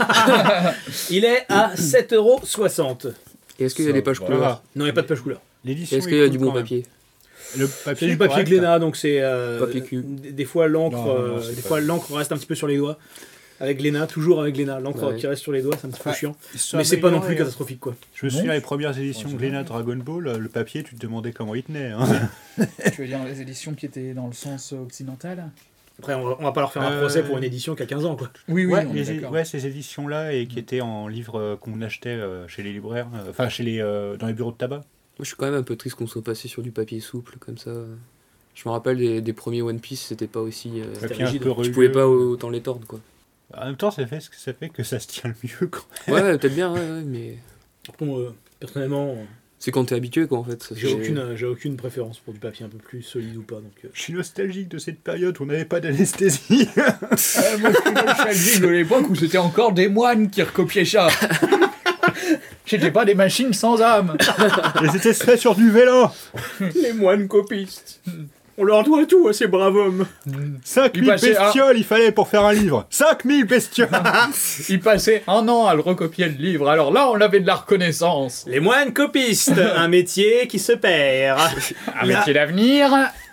Il est à sept euros soixante. Et est-ce qu'il y a Ça des pages va. couleurs? Non, il n'y a pas de page couleur. L'édition. Est-ce qu'il y a est du cool bon quand même. papier? Le C'est papier. du papier correct. Glénat, donc c'est. euh, Papier cul. des, des fois, l'encre Non, non, non, euh, c'est des pas- fois, l'encre reste un petit peu sur les doigts. Avec Glénat, toujours avec Glénat. L'encre Ouais. qui reste sur les doigts, c'est un petit peu Ouais. chiant. Ils sont Mais c'est pas non améliorés, plus hein. catastrophique, quoi. Je me Non. souviens les premières éditions Ouais, Glénat c'est Dragon Ball, le papier, tu te demandais comment il tenait. Hein. Tu veux dire les éditions qui étaient dans le sens occidental? Après, on va, on va pas leur faire un Euh, procès pour une édition qui a quinze ans, quoi. Oui, oui, ouais, on est les- d'accord. ouais, ces éditions-là et qui étaient en livres euh, qu'on achetait euh, chez les libraires, euh, enfin chez les euh, dans les bureaux de tabac. Moi, je suis quand même un peu triste qu'on soit passé sur du papier souple comme ça. Je me rappelle des, des premiers One Piece, c'était pas aussi. euh, C'était Papier un rigide. peu tu rugueux. pouvais pas autant les tordre, quoi. En même temps, ça fait ce que ça fait que ça se tient le mieux. Quand... Ouais, ouais, peut-être bien, ouais, ouais, mais Après, moi, euh, personnellement, c'est quand t'es habitué, quoi, en fait. Ça, j'ai c'est- aucune, euh, j'ai aucune préférence pour du papier un peu plus solide ou pas. Donc, euh, Je suis nostalgique de cette période où on n'avait pas d'anesthésie. Euh, moi, je suis nostalgique de l'époque où c'était encore des moines qui recopiaient ça. C'était pas des machines sans âme. Et c'était fait sur du vélo. Les moines copistes. On leur doit tout à ces braves hommes. cinq Il mille passait à- bestioles, il fallait pour faire un livre. cinq mille bestioles. Ils passaient un an à le recopier le livre. Alors là, on avait de la reconnaissance. Les moines copistes, un métier qui se perd. Un Là- métier d'avenir.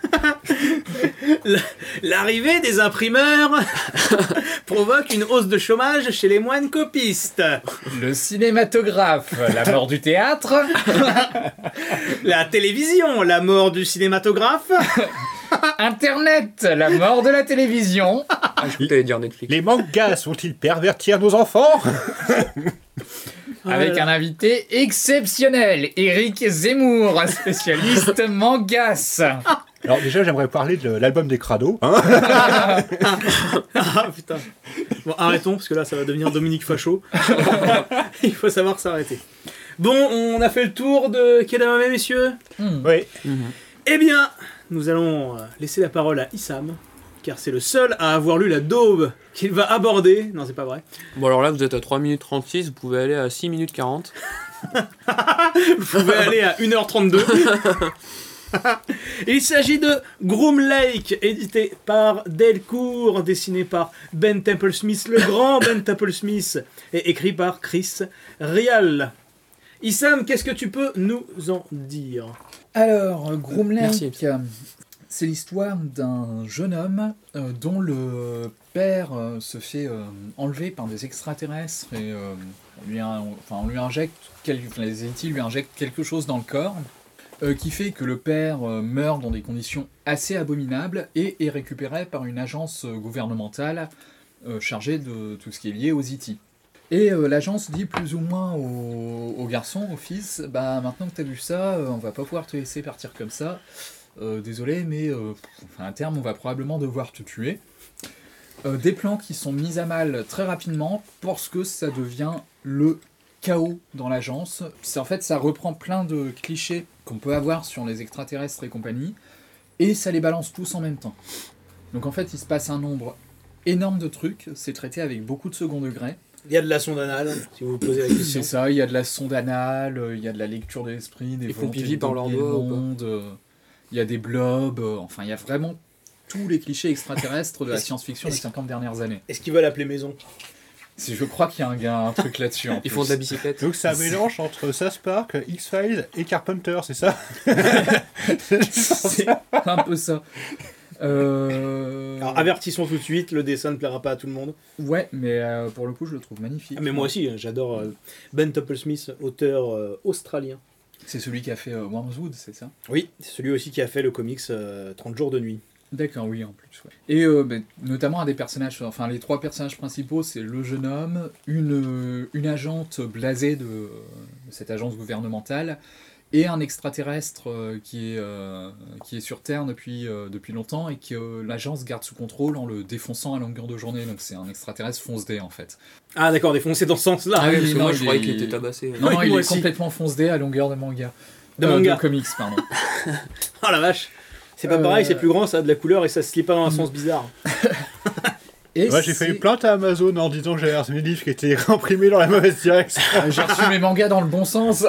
L'arrivée des imprimeurs provoque une hausse de chômage chez les moines copistes. Le cinématographe. La mort du théâtre. La télévision, la mort du cinématographe. Internet. La mort de la télévision. Ah, je crois que t'allais dire Netflix. Les mangas vont-ils pervertir nos enfants? Avec un invité exceptionnel. Éric Zemmour, spécialiste mangas. Alors déjà, j'aimerais parler de l'album des Crados. Hein. Ah putain. Bon, arrêtons, parce que là, ça va devenir Dominique Facho. Il faut savoir s'arrêter. Bon, on a fait le tour de Kedamame, messieurs. Hmm. Oui. Eh bien, nous allons euh, laisser la parole à Issam, car c'est le seul à avoir lu la daube qu'il va aborder. Non, c'est pas vrai. Bon, alors là, vous êtes à trois minutes trente-six, vous pouvez aller à six minutes quarante. Vous pouvez aller à une heure trente-deux. Il s'agit de Groom Lake, édité par Delcourt, dessiné par Ben Temple-Smith, le grand Ben Temple-Smith, et écrit par Chris Rial. Issam, qu'est-ce que tu peux nous en dire? Alors, Groom Merci. Lake, euh, c'est l'histoire d'un jeune homme euh, dont le père euh, se fait euh, enlever par des extraterrestres et euh, on, lui, in- enfin, on lui injecte, quel- enfin, les Zéti lui injectent quelque chose dans le corps euh, qui fait que le père euh, meurt dans des conditions assez abominables et est récupéré par une agence euh, gouvernementale euh, chargé de tout ce qui est lié aux I T. Et euh, l'agence dit plus ou moins au, au garçon, au fils, bah maintenant que t'as vu ça, euh, on va pas pouvoir te laisser partir comme ça. Euh, désolé, mais euh, enfin, à terme, on va probablement devoir te tuer. Euh, des plans qui sont mis à mal très rapidement parce que ça devient le chaos dans l'agence. C'est, en fait, ça reprend plein de clichés qu'on peut avoir sur les extraterrestres et compagnie, et ça les balance tous en même temps. Donc en fait, il se passe un nombre énorme de trucs, c'est traité avec beaucoup de second degré. Il y a de la sonde anale, si vous vous posez la question. C'est ça, il y a de la sonde anale, il y a de la lecture de l'esprit, des Ils font volontés pipi par leur dompter le doigt ou pas monde, euh, il y a des blobs, euh, enfin il y a vraiment tous les clichés extraterrestres de la Est-ce- science-fiction des est-ce- cinquante dernières années. Est-ce qu'ils veulent appeler maison? Si je crois qu'il y a un, gars, un truc là-dessus. en Ils plus. font de la bicyclette. Donc c'est un mélange entre South Park, X-Files et Carpenter, c'est ça? C'est un peu ça. Euh... Alors avertissons tout de suite, le dessin ne plaira pas à tout le monde. Ouais, mais euh, pour le coup, je le trouve magnifique. Ah, mais moi aussi, j'adore euh, Ben Topplesmith, auteur euh, australien. C'est celui qui a fait euh, Wormswood, c'est ça? Oui, c'est celui aussi qui a fait le comics euh, trente jours de nuit. D'accord, oui, en plus. Ouais. Et euh, ben, notamment un des personnages, enfin les trois personnages principaux, c'est le jeune homme, une, euh, une agente blasée de, euh, de cette agence gouvernementale, et un extraterrestre euh, qui, est, euh, qui est sur Terre depuis, euh, depuis longtemps et que euh, l'agence garde sous contrôle en le défonçant à longueur de journée. Donc c'est un extraterrestre fonce-dé en fait. Ah d'accord, défoncé dans ce sens-là. Ah oui, Parce que non, moi, il je croyais est- qu'il était tabassé. Non, non, Oui, il moi est aussi. complètement fonce-dé à longueur de manga. De Euh, manga. de comics, pardon. Oh la vache. C'est pas Euh, pareil, c'est plus grand, ça a de la couleur et ça se lit pas dans un sens bizarre. Et Moi j'ai c'est- fait une plainte à Amazon en disant que j'avais reçu mes livres qui étaient imprimés dans la mauvaise direction. Euh, J'ai reçu mes mangas dans le bon sens.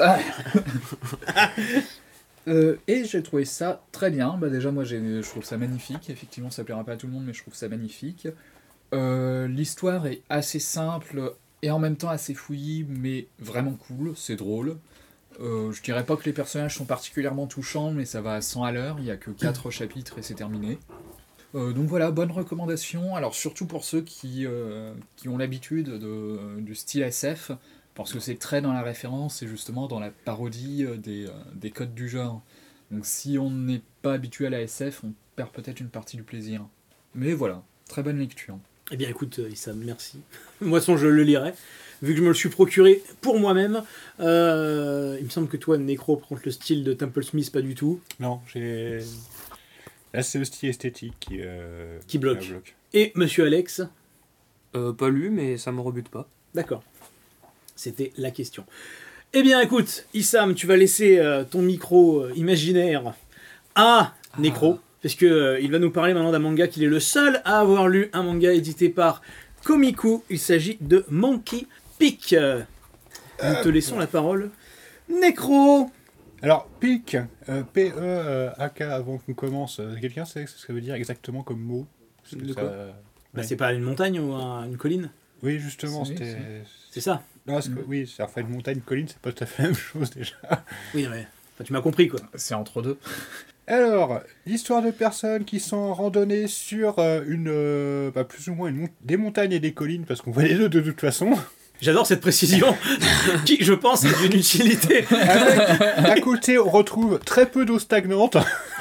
Euh, et j'ai trouvé ça très bien. Bah déjà, moi, j'ai- je trouve ça magnifique. Effectivement, ça plaira pas à tout le monde, mais je trouve ça magnifique. Euh, L'histoire est assez simple et en même temps assez fouillie, mais vraiment cool. C'est drôle. Euh, je dirais pas que les personnages sont particulièrement touchants, mais ça va à cent à l'heure. Il y a que quatre chapitres et c'est terminé. Euh, donc voilà, bonne recommandation. Alors surtout pour ceux qui, euh, qui ont l'habitude de- du style S F, parce que c'est très dans la référence et justement dans la parodie euh, des, euh, des codes du genre. Donc si on n'est pas habitué à la S F, on perd peut-être une partie du plaisir. Mais voilà, très bonne lecture. Eh bien écoute, euh, Issam, merci. Moi, de toute façon, je le lirai. Vu que je me le suis procuré pour moi-même, euh, il me semble que toi, Necro, par contre, le style de Temple Smith, pas du tout. Non, j'ai. Là c'est le style esthétique qui, euh, Qui bloque. me bloque. Et Monsieur Alex, Euh, pas lu, mais ça me rebute pas. d'accord. C'était la question. Eh bien écoute, Issam, tu vas laisser euh, ton micro euh, imaginaire à Necro, parce que euh, il va nous parler maintenant d'un manga qu'il est le seul à avoir lu, un manga édité par Komiku. Il s'agit de Monkey Peak. Euh, Nous te laissons la parole. Necro. Alors, pic, euh, P E A K avant qu'on commence, euh, quelqu'un sait ce que ça veut dire exactement comme mot? Parce que De ça- quoi Bah, c'est pas une montagne ou un- une colline? Oui, justement, Si, c'était. C'est ça? Non, parce que, oui, c'est enfin une montagne, une colline, c'est pas tout à fait la même chose déjà. Oui, non, mais enfin, tu m'as compris quoi. C'est entre deux. Alors, l'histoire de personnes qui sont en randonnée sur euh, une, euh, bah, plus ou moins une mon- des montagnes et des collines, parce qu'on voit les deux de toute façon. J'adore cette précision qui, je pense, est d'une utilité. Avec, à côté, on retrouve très peu d'eau stagnante.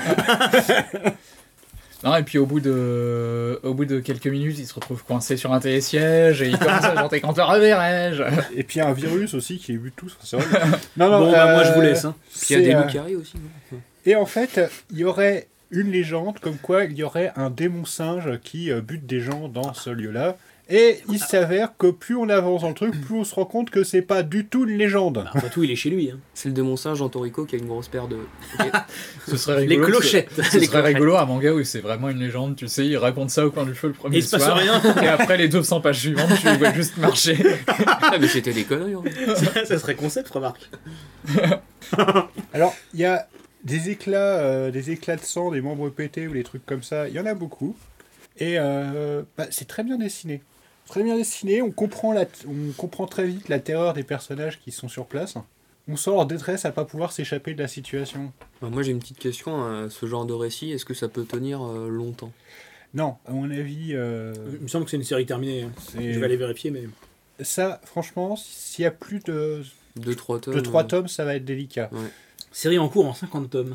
Non, et puis au bout de, au bout de quelques minutes, il se retrouve coincé sur un télésiège et il commence à chanter quand le reverrai-je. Et puis un virus aussi qui les bute tous. C'est horrible. Non, non, Bon, bah, moi je euh, vous laisse. Hein. Puis il y a c'est, des euh, loups qui arrivent aussi. non Et en fait, il y aurait une légende comme quoi il y aurait un démon singe qui euh, bute des gens dans ce lieu-là. Et il s'avère que plus on avance dans le truc, plus on se rend compte que c'est pas du tout une légende. Bah, tout, il est chez lui. Hein. C'est le démon singe en Toriko qui a une grosse paire de. Ok. Ce serait Les rigolo. clochettes. Ce Les serait clochettes. rigolo un manga où c'est vraiment une légende, tu sais, il raconte ça au coin du feu le premier Et il se passe soir. rien. Et après les deux cents pages suivantes, tu les vois juste marcher. Ah, mais c'était des conneries. en fait. ça, ça serait concept, remarque. Alors, il y a des éclats, euh, des éclats de sang, des membres pétés ou des trucs comme ça, il y en a beaucoup. Et euh, bah, c'est très bien dessiné. Très bien dessiné, on comprend, la t- on comprend très vite la terreur des personnages qui sont sur place. On sent leur détresse à pas pouvoir s'échapper de la situation. Bah, moi j'ai une petite question. euh, ce genre de récit, est-ce que ça peut tenir euh, longtemps? Non, à mon avis, euh, Il me semble que c'est une série terminée. hein. c'est- Je vais aller vérifier, mais. ça, franchement, s'il y a plus de, Deux, trois tomes. de trois euh, tomes, ça va être délicat. Série en cours en cinquante tomes.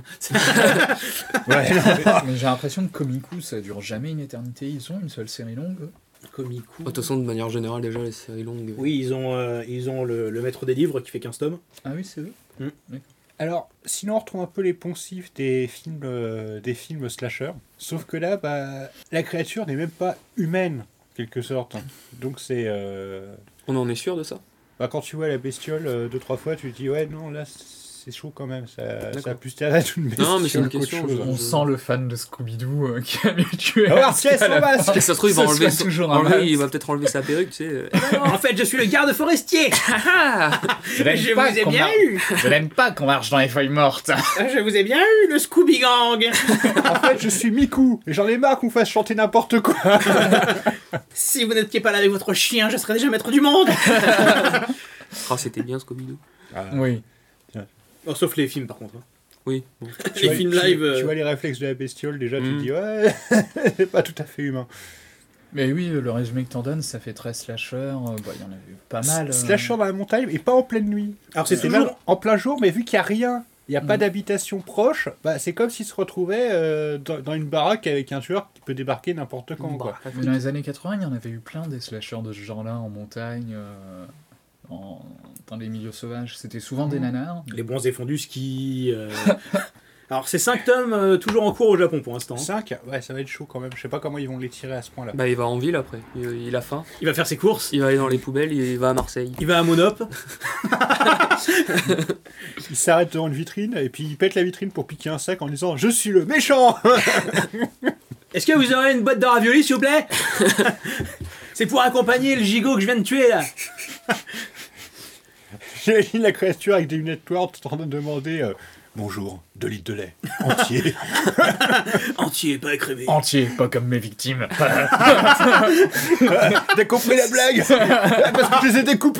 Ouais, non, mais- Mais j'ai l'impression que Komiku, ça dure jamais une éternité. Ils ont une seule série longue. Komiku. De toute façon, de manière générale, déjà, les séries longues. Oui, ils ont, euh, ils ont le, le maître des livres qui fait quinze tomes. Ah oui, c'est eux. Alors, sinon on retrouve un peu les poncifs des films, euh, des films slasher. Sauf que là, bah, la créature n'est même pas humaine, en quelque sorte. Donc c'est... euh, On en est sûr de ça? Bah, quand tu vois la bestiole euh, deux, trois fois, tu te dis, ouais, non, là, c'est chaud quand même. Ça, D'accord. ça a plus l'air d'être une bestiole Non, mais c'est une qu'autre question, chose. je- On sent le fan de Scooby-Doo euh, qui a mieux tué. Ah, ouais, tiens, son masque. Ça se trouve, il va Ce enlever, sera son- toujours un enlever- masque. il va peut-être enlever sa perruque, tu sais. En fait, je suis le garde forestier. Je l'aime Je pas vous ai qu'on bien mar- eu. Je l'aime pas qu'on marche dans les feuilles mortes. Je vous ai bien eu, le Scooby Gang. En fait, je suis Miku, et j'en ai marre qu'on fasse chanter n'importe quoi. Si vous n'étiez pas là avec votre chien, je serais déjà maître du monde. Ah, c'était bien Scooby-Doo. Oui. Bon, sauf les films, par contre. hein. Oui. Bon. Tu Les vois- films tu- live. euh, Tu vois les réflexes de la bestiole, déjà, tu Mm. te dis, ouais, c'est pas tout à fait humain. Mais oui, le résumé que t'en donnes, ça fait très slasher. euh, bah, il y en a eu pas mal. euh. Slasher dans la montagne, et pas en pleine nuit. Alors, c'est C'est toujours. même en plein jour, mais vu qu'il n'y a rien, il n'y a pas Mm. d'habitation proche, bah, c'est comme s'il se retrouvait euh, dans, dans une baraque avec un tueur qui peut débarquer n'importe quand. Quoi. Bah, Mais dans les années quatre-vingts, il y en avait eu plein des slashers de ce genre-là en montagne, euh, en- dans les milieux sauvages. C'était souvent des nanars. Les bronzés font du ski. euh. Alors, c'est cinq tomes euh, toujours en cours au Japon pour l'instant. hein. cinq, ouais, ça va être chaud quand même. Je sais pas comment ils vont les tirer à ce point-là. Bah, il va en ville après. Il, il a faim. Il va faire ses courses. Il va aller dans les poubelles. Il va à Marseille. Il va à Monop. Il s'arrête devant une vitrine et puis il pète la vitrine pour piquer un sac en disant je suis le méchant. Est-ce que vous aurez une boîte de raviolis, s'il vous plaît? C'est pour accompagner le gigot que je viens de tuer, là. J'imagine la créature avec des lunettes noires en train de demander euh, bonjour, deux litres de lait entier. Entier, pas écrémé. Entier, pas comme mes victimes. T'as compris la blague? Parce que je les ai découpés.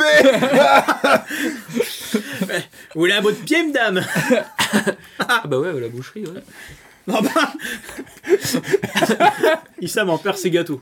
Vous voulez un bout de pied, madame? Ah, bah ouais, la boucherie, ouais. Non, bah... Issam en perd ses gâteaux.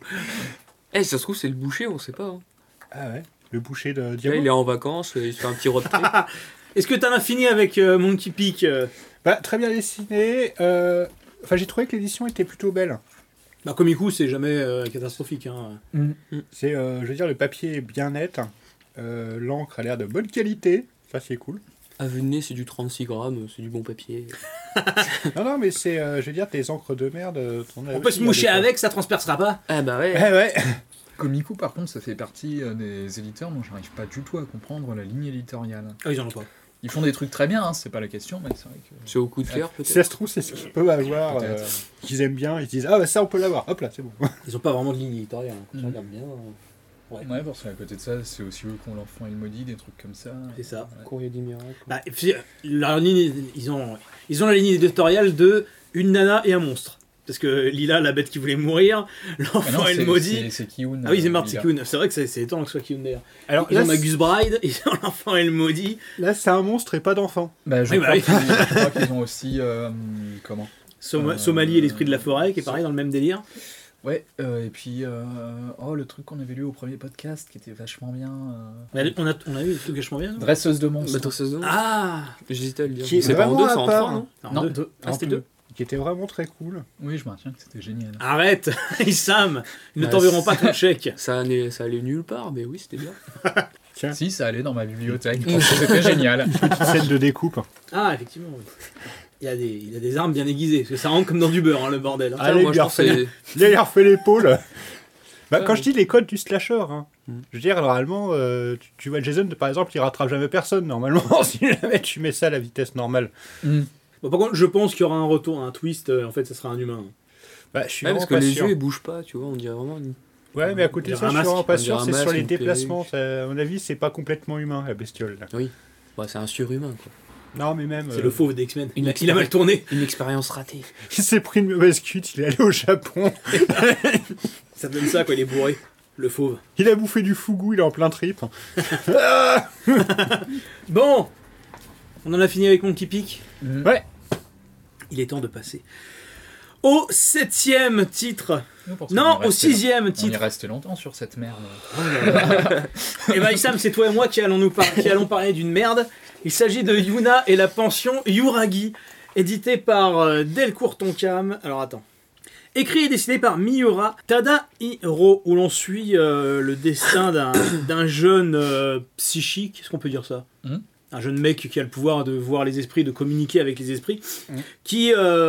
Eh, ça se trouve, c'est le boucher, on sait pas. hein. Ah ouais, le boucher de Là, diamant. il est en vacances, il se fait un petit road trip. Est-ce que t'en as fini avec euh, Monkey Peak euh Bah, très bien dessiné. euh, Enfin, j'ai trouvé que l'édition était plutôt belle. Bah, Komiku, c'est jamais euh, catastrophique. Hein. C'est, euh, je veux dire, le papier est bien net. Euh, L'encre a l'air de bonne qualité. Ça, c'est cool. À vue de nez, c'est du trente-six grammes, c'est du bon papier. Non, non, mais c'est, euh, je veux dire, tes encres de merde. euh, t'en as On peut aussi se à moucher l'époque. avec, ça transpercera pas. Ah, bah ouais. Ouais, ouais. Komiku, par contre, ça fait partie euh, des éditeurs dont j'arrive pas du tout à comprendre la ligne éditoriale. Ah, ils en ont pas. Ils font des trucs très bien, hein, c'est pas la question, mais c'est vrai que... C'est au coup de cœur, Si ça peut-être. se trouve, c'est ce qu'ils peuvent avoir, Peut-être. euh, qu'ils aiment bien. Ils se disent, ah bah ça, on peut l'avoir. Hop là, c'est bon. Ils ont pas vraiment de ligne éditoriale. hein. Quand tu Mhm. regardes bien. euh, Ouais. Ouais, parce qu'à côté de ça, c'est aussi eux qui ont l'enfant et le maudit, des trucs comme ça. C'est ça. Courrier du miracle. Bah, et puis, leur ligne, ils, ont, ils ont la ligne éditoriale de une nana et un monstre. Parce que Lila, la bête qui voulait mourir, Mais l'enfant non, et le c'est- maudit. c'est- C'est Kiyun. Ah oui, c'est euh, marrant, Lila. c'est Kiyun. C'est vrai que c'est c'est étonnant que ce soit Kiyun d'ailleurs. Alors Ils là, ont c'est- Magus Bride, ils ont l'enfant et le maudit. là, c'est un monstre et pas d'enfant. Bah, je, Oui, bah crois oui. qu'ils, je crois qu'ils ont aussi... euh, comment Soma- Euh, Somalie et l'esprit de la forêt, qui est pareil dans le même délire. Ouais, euh, et puis... euh, oh, le truc qu'on avait lu au premier podcast, qui était vachement bien... On a, on a, on a vu des trucs vachement bien. euh, nous Dresseuse de monstres. Bateau saison. Ah J'hésitais à le dire. Qui est C'est pas en vraiment deux, c'est à en part, trois, hein. non En Non, deux. deux. Ah, c'était En deux. Qui était vraiment très cool. Oui, je maintiens que c'était génial. Arrête, Issam, ils ne Bah, t'enverront c'est- pas ton chèque. Ça allait, ça allait nulle part, mais oui, c'était bien. Tiens, Si, ça allait dans ma bibliothèque, parce que c'était génial. petite scène de découpe. Ah, effectivement, oui. Il y, a des, il y a des armes bien aiguisées, parce que ça rentre comme dans du beurre, hein, le bordel. hein. Allez, Moi, lui je a pense refait que les- il a refait l'épaule. Bah, Ouais, quand ouais. je dis les codes du slasher, hein, Mm. je veux dire, normalement, euh, tu, tu vois Jason, par exemple, il rattrape jamais personne, normalement, si jamais tu mets ça à la vitesse normale. Hmm. Bon, par contre, je pense qu'il y aura un retour, un twist, euh, en fait, ça sera un humain. Bah, je suis Ouais, vraiment parce que pas les sûr. yeux ils bougent pas, tu vois, on dirait vraiment. Une... Ouais, mais à côté On de ça, dirait je un suis vraiment masque. pas On sûr, dirait c'est un sur masque, les une déplacements. ça- à mon avis, c'est pas complètement humain, la bestiole. Là. Bah, c'est un surhumain, quoi. Non, mais même. C'est euh, le fauve d'X-Men. Une Il, il a mal tourné. Une expérience ratée. Il s'est pris une mauvaise cuite, il est allé au Japon. Ça donne ça, quoi, il est bourré. Le fauve. Il a bouffé du fougou, il est en plein trip. Bon, on en a fini avec Monkey Peak. Hmm. Ouais. Il est temps de passer au septième titre. Nous, pour ça, Non, on y au restait- sixième On y titre. restait longtemps sur cette merde. Et ben Issam, c'est toi et moi qui allons, nous par- qui allons parler d'une merde. Il s'agit de Yuna et la pension Yuragi, édité par euh, Delcourt Tonkam. Alors attends. Écrit et dessiné par Miura Tadahiro, où l'on suit euh, le destin d'un, d'un jeune euh, psychique, est-ce qu'on peut dire ça Mm. Un jeune mec qui a le pouvoir de voir les esprits, de communiquer avec les esprits, Mm. qui,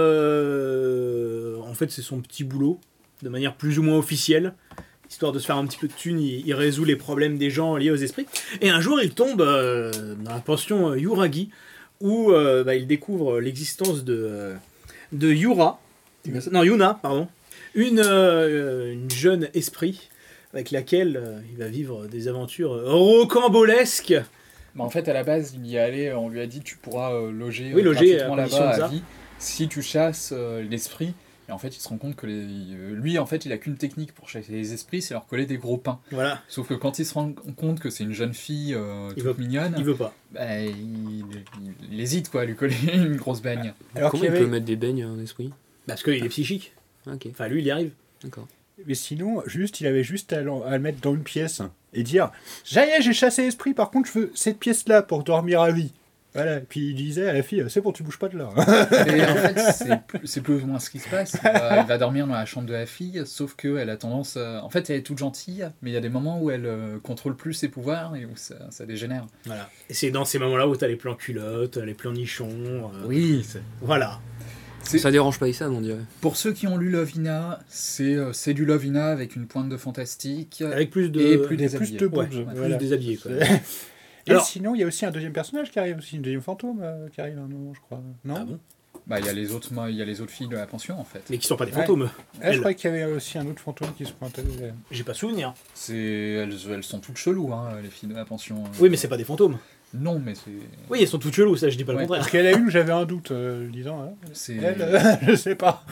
euh, en fait, c'est son petit boulot, de manière plus ou moins officielle. Histoire de se faire un petit peu de thunes, il, il résout les problèmes des gens liés aux esprits. Et un jour, il tombe euh, dans la pension euh, Yuragi, où euh, bah, il découvre l'existence de, euh, de Yura, non Yuna, pardon, une, euh, une jeune esprit avec laquelle euh, il va vivre des aventures rocambolesques. Bah, en fait, à la base, il y est allé, on lui a dit tu pourras euh, loger, Oui, euh, loger, gratuitement à condition là-bas de à ça. vie si tu chasses euh, l'esprit. Et en fait, il se rend compte que les, euh, lui, en fait, il a qu'une technique pour chasser les esprits, c'est leur coller des gros pains. Voilà, Sauf que quand il se rend compte que c'est une jeune fille euh, Il toute veut- mignonne, il veut pas. bah, il, il- il hésite quoi, à lui coller une grosse baigne. Alors Comment qu'il y il avait- peut mettre des beignes en esprit? Parce qu'il est psychique. Ok, Enfin, lui, il y arrive. d'accord. Mais sinon, juste, il avait juste à, l'en- à le mettre dans une pièce et dire ça y est, j'ai chassé l'esprit, par contre, je veux cette pièce-là pour dormir à vie. Voilà, et puis il disait à la fille c'est bon, tu bouges pas de là. Et en fait, c'est plus, c'est plus ou moins ce qui se passe. Il va, il va dormir dans la chambre de la fille, sauf qu'elle a tendance. à- En fait, elle est toute gentille, mais il y a des moments où elle euh, contrôle plus ses pouvoirs et où ça, ça dégénère. Voilà. Et c'est dans ces moments-là où t'as les plans culottes, les plans nichons. euh, Oui, c'est- Voilà. C'est- Ça dérange pas Issam, on dirait. pour ceux qui ont lu Lovina, c'est euh, c'est du Lovina avec une pointe de fantastique. Avec plus de. Et plus Et déshabillé. plus de Ouais, boobs. plus voilà. déshabillé, quoi. Et Alors- sinon, il y a aussi un deuxième personnage qui arrive, aussi une deuxième fantôme euh, qui arrive à un moment, je crois. Non Ah bon Bah, il y a les autres, il y a les autres filles de la pension en fait. Mais qui sont pas des Ouais. fantômes. Ah, je Elles. croyais qu'il y avait aussi un autre fantôme qui se pointait. J'ai pas souvenir. C'est elles, elles sont toutes cheloues, hein, les filles de la pension. Oui, mais c'est pas des fantômes. Non, mais c'est Oui, elles sont toutes cheloues, ça je dis pas le Ouais. contraire. Parce qu'il y en a une où j'avais un doute, euh, disant hein, c'est. elle, euh, je sais pas.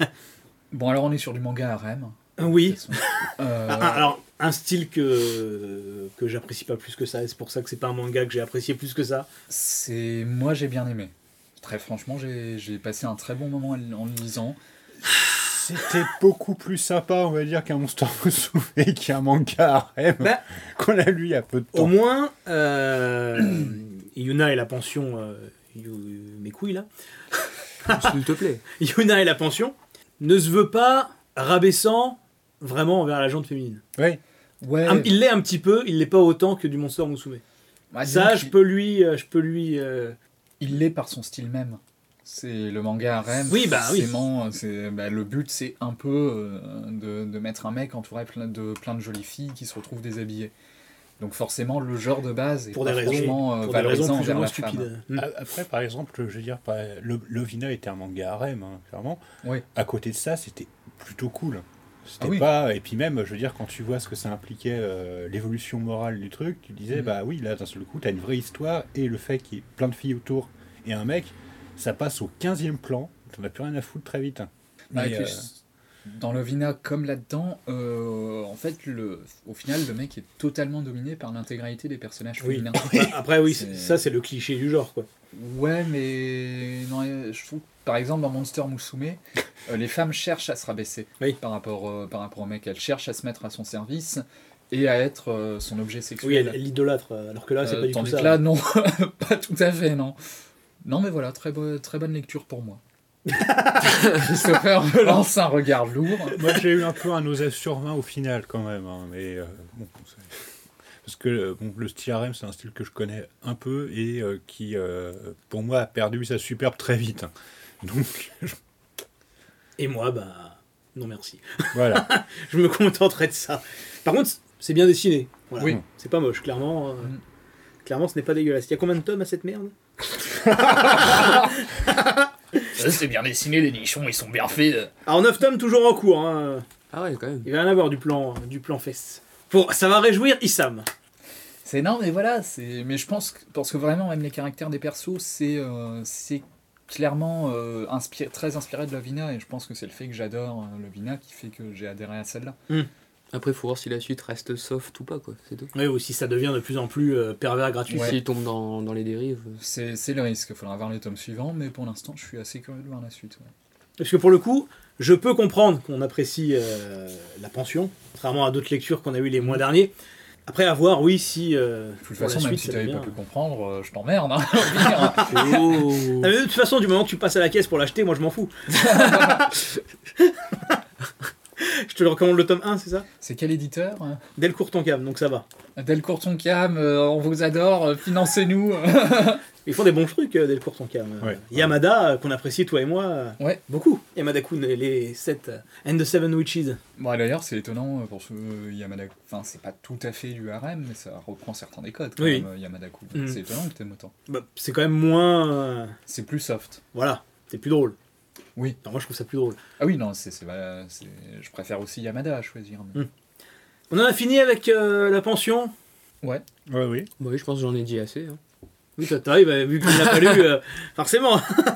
Bon, alors on est sur du manga harem. Oui. De toute façon. Euh, Ah, ah, alors, un style que, que j'apprécie pas plus que ça, et c'est pour ça que c'est pas un manga que j'ai apprécié plus que ça. c'est moi j'ai bien aimé. Très franchement, j'ai j'ai passé un très bon moment en en le lisant. C'était beaucoup plus sympa, on va dire, qu'un Monster Musume qui est un manga harem Bah. qu'on a lu il y a peu de Au temps. moins, euh, Yuna et la pension. Euh, Yu- mes couilles là. S'il te plaît. Yuna et la pension ne se veut pas rabaissant vraiment envers la gente féminine. Oui. Ouais. Un- il l'est un petit peu, il l'est pas autant que du Monster Musume. bah, disons Ça, qu'il- je peux lui. euh, Je peux lui euh, Il l'est par son style même. C'est le manga harem. Oui, bah oui. forcément, c'est bah, le but, c'est un peu euh, de, de mettre un mec entouré plein de plein de jolies filles qui se retrouvent déshabillées. Donc forcément, le genre de base est pour pas des raisons, franchement euh, pour des raisons valorisant plus ou envers moins la femme. stupides. Mm. A- Après, par exemple, je veux dire, par- Lo- Lovina était un manga harem, hein, clairement. Oui. À côté de ça, c'était plutôt cool. C'était Ah oui. pas. Et puis même, je veux dire, quand tu vois ce que ça impliquait, euh, l'évolution morale du truc, tu disais, Mhm. bah oui, là, d'un seul coup, t'as une vraie histoire, et le fait qu'il y ait plein de filles autour et un mec, ça passe au quinzième plan, t'en as plus rien à foutre très vite. Bah, Mais, et puis, euh, Dans Lovina, comme là-dedans, euh, en fait, le, au final, le mec est totalement dominé par l'intégralité des personnages Oui. féminins. Bah, après, oui, C'est- ça c'est le cliché du genre, quoi. Ouais, mais non, je trouve, par exemple, dans Monster Musume, euh, les femmes cherchent à se rabaisser Oui. par, rapport, euh, par rapport au mec. Elles cherchent à se mettre à son service et à être euh, son objet Oui, sexuel. elle elle l'idolâtre, alors que là, c'est Euh, pas du tout tandis ça. que là, non, pas tout à fait, non. Non, mais voilà, très, bo- très bonne lecture pour moi. Christopher me lance un regard lourd. Moi, j'ai eu un peu un osage sur vingt au final, quand même. hein, mais euh, bon, c'est- parce que euh, bon, le style harem, c'est un style que je connais un peu et euh, qui, euh, pour moi, a perdu sa superbe très vite. hein. Donc, je- Et moi, bah, non merci. voilà. Je me contenterai de ça. Par contre, c'est bien dessiné. Voilà. Oui. C'est pas moche, clairement. euh, Mm. Clairement, ce n'est pas dégueulasse. Il y a combien de tomes à cette merde? C'est bien dessiné, les nichons, ils sont bien faits. Alors, neuf tomes toujours en cours. Hein. Ah ouais, quand même. Il va y en avoir du plan, du plan fesse. Pour, ça va réjouir Issam. C'est non, mais voilà, c'est. Mais je pense que, parce que vraiment, même les caractères des persos, c'est euh, c'est clairement euh, inspiré, très inspiré de Lovina, et je pense que c'est le fait que j'adore euh, Lovina qui fait que j'ai adhéré à celle-là. Après, faut voir si la suite reste soft ou pas, quoi. C'est tout. Oui, ou si ça devient de plus en plus euh, pervers gratuit. Ouais. S'il tombe dans, dans les dérives. C'est c'est le risque, il faudra voir les tomes suivants, mais pour l'instant, je suis assez curieux de voir la suite. ouais. Parce que pour le coup, je peux comprendre qu'on apprécie euh, la pension, contrairement à d'autres lectures qu'on a eues les mois derniers. Après, à voir, oui, si. Euh, De toute pour la façon, même suite, si ça tu n'avais devient- pas pu comprendre, euh, je t'emmerde. Hein, au pire. Oh Ah, mais de toute façon, du moment que tu passes à la caisse pour l'acheter, moi je m'en fous. Je te le recommande le tome un, c'est ça? C'est quel éditeur? Delcourt Tonkam, donc ça va. Delcourt Tonkam, euh, on vous adore, euh, financez-nous. Ils font des bons trucs, euh, Delcourt Tonkam. Euh, Ouais. Yamada, euh, qu'on apprécie toi et moi, euh, Ouais. beaucoup. Yamada-kun, les sept euh, and the Seven Witches. Bon, d'ailleurs, c'est étonnant, euh, pour ce Yamada... Enfin, c'est pas tout à fait du harem, mais ça reprend certains des codes, quand Oui. même, euh, Yamada-kun. Mm. C'est étonnant que t'aimes autant. Bah, c'est quand même moins... euh, C'est plus soft. voilà, c'est plus drôle. Oui. Alors moi, je trouve ça plus drôle. Ah oui, non, c'est, c'est, bah, c'est... je préfère aussi Yamada à choisir. mais- Mm. On en a fini avec euh, la pension. Ouais. Ouais, oui. Bah oui, je pense que j'en ai dit assez. hein. Oui, toi, t'arrives, bah, vu qu'on n'a pas lu, euh, forcément.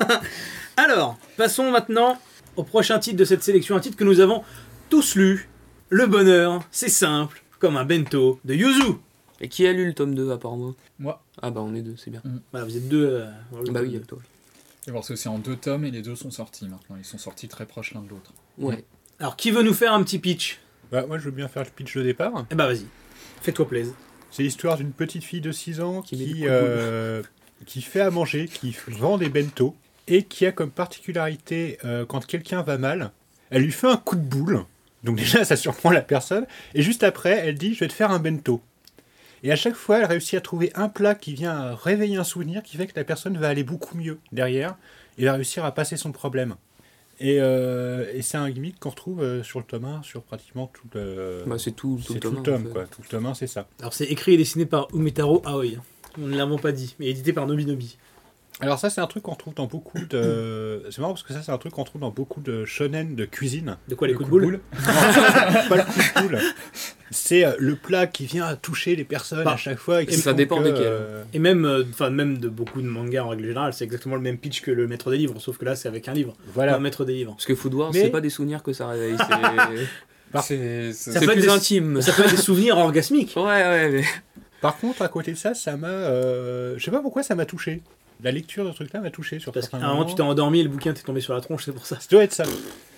Alors, passons maintenant au prochain titre de cette sélection, un titre que nous avons tous lu. Le bonheur, c'est simple, comme un bento de Yuzu. Et qui a lu le tome deux à part moi? Moi. Ah bah on est deux, c'est bien. Voilà, vous êtes deux. euh, dans le Bah tome oui, deux. avec toi. Et voir, c'est aussi en deux tomes, et les deux sont sortis maintenant. Ils sont sortis très proches l'un de l'autre. Ouais. Alors, qui veut nous faire un petit pitch? Bah, moi, je veux bien faire le pitch de départ. Eh bah vas-y, fais-toi plaisir. C'est l'histoire d'une petite fille de six ans Qui met des qui, coups de boule. euh, qui fait à manger, qui vend des bento, et qui a comme particularité, euh, quand quelqu'un va mal, elle lui fait un coup de boule. Donc déjà, ça surprend la personne. Et juste après, elle dit « je vais te faire un bento ». Et à chaque fois, elle réussit à trouver un plat qui vient réveiller un souvenir, qui fait que la personne va aller beaucoup mieux derrière, et va réussir à passer son problème. Et, euh, et c'est un gimmick qu'on retrouve euh, sur le tome un, sur pratiquement tout le... Bah c'est tout, tout c'est le tout tome. le un, tome, en fait. quoi. Tout le tome un, c'est ça. Alors, c'est écrit et dessiné par Umetaro Aoi. Nous ne l'avons pas dit, mais édité par Nobi Nobi. Alors ça, c'est un truc qu'on retrouve dans beaucoup de... C'est marrant parce que ça, c'est un truc qu'on trouve dans beaucoup de shonen de cuisine. De quoi, les Le coups de coup de boule? Pas le coup de boule. C'est euh, le plat qui vient toucher les personnes Bah, à chaque fois. Et qui ça font dépend que, desquels. euh, Et même, euh, enfin même de beaucoup de mangas en règle générale, c'est exactement le même pitch que le maître des livres, sauf que là, c'est avec un livre. Voilà. Un maître des livres. Parce que Food Wars, Mais- c'est pas des souvenirs que ça réveille, c'est Par- C'est, c'est- Ça c'est peut être plus des- intime. Ça peut être des souvenirs orgasmiques. Ouais, ouais, mais... Par contre, à côté de ça, ça m'a... euh, Je sais pas pourquoi ça m'a touché. La lecture de ce truc-là m'a touché sur Parce qu'à certains un moment, moments. tu t'es endormi et le bouquin t'est tombé sur la tronche, c'est pour ça. Ça doit être ça.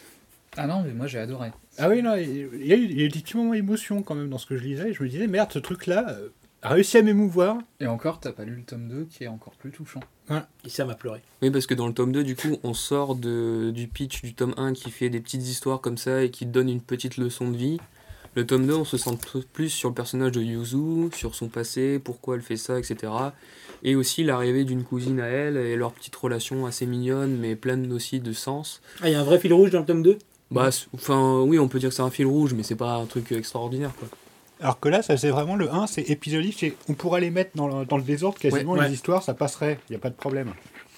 Ah non, mais moi j'ai adoré. Ah oui, non, il y a eu, il y a eu des petits moments d'émotion quand même dans ce que je lisais. Et je me disais, merde, ce truc-là euh, a réussi à m'émouvoir. Et encore, t'as pas lu le tome deux qui est encore plus touchant. Et ça m'a pleuré. Oui, parce que dans le tome deux, du coup, on sort de, du pitch du tome un qui fait des petites histoires comme ça et qui te donne une petite leçon de vie. Le tome deux, on se centre plus sur le personnage de Yuzu, sur son passé, pourquoi elle fait ça, et cetera. Et aussi l'arrivée d'une cousine à elle et leur petite relation assez mignonne, mais pleine aussi de sens. Ah, il y a un vrai fil rouge dans le tome deux? Bah, c'est- enfin, oui, on peut dire que c'est un fil rouge, mais c'est pas un truc extraordinaire, quoi. Alors que là, ça c'est vraiment le un, c'est épisodique. Et on pourrait les mettre dans le, dans le désordre quasiment, Ouais, les ouais. histoires, ça passerait. Il n'y a pas de problème.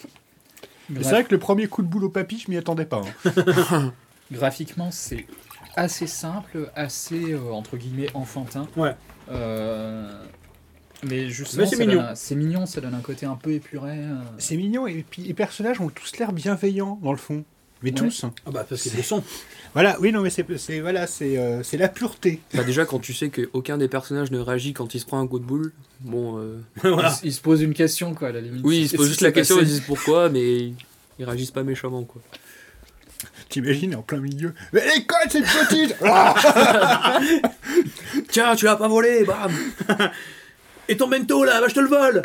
Mais Graph- c'est vrai que le premier coup de boule au papy, je m'y attendais pas. hein. Graphiquement, c'est assez simple, assez euh, entre guillemets enfantin. Ouais. Euh, Mais justement, Mais c'est ça mignon. donne un- c'est mignon, ça donne un côté un peu épuré. euh. C'est mignon, et puis les personnages ont tous l'air bienveillants dans le fond. Mais Ouais. tous. Ah bah parce que c'est le son. Voilà, oui, non, mais c'est c'est- voilà, c'est euh, c'est la pureté. Bah, déjà, quand tu sais qu'aucun des personnages ne réagit quand il se prend un coup de boule, bon. euh, Voilà. Il, il se pose une question, quoi, à la limite. Oui, ils se Qu'est-ce posent qui juste s'est la question, ils passé disent pourquoi, mais ils réagissent pas méchamment, quoi. T'imagines en plein milieu. Mais l'école, c'est petite. Ah Tiens, tu l'as pas volé, bam. Et ton bento là, bah je te le vole.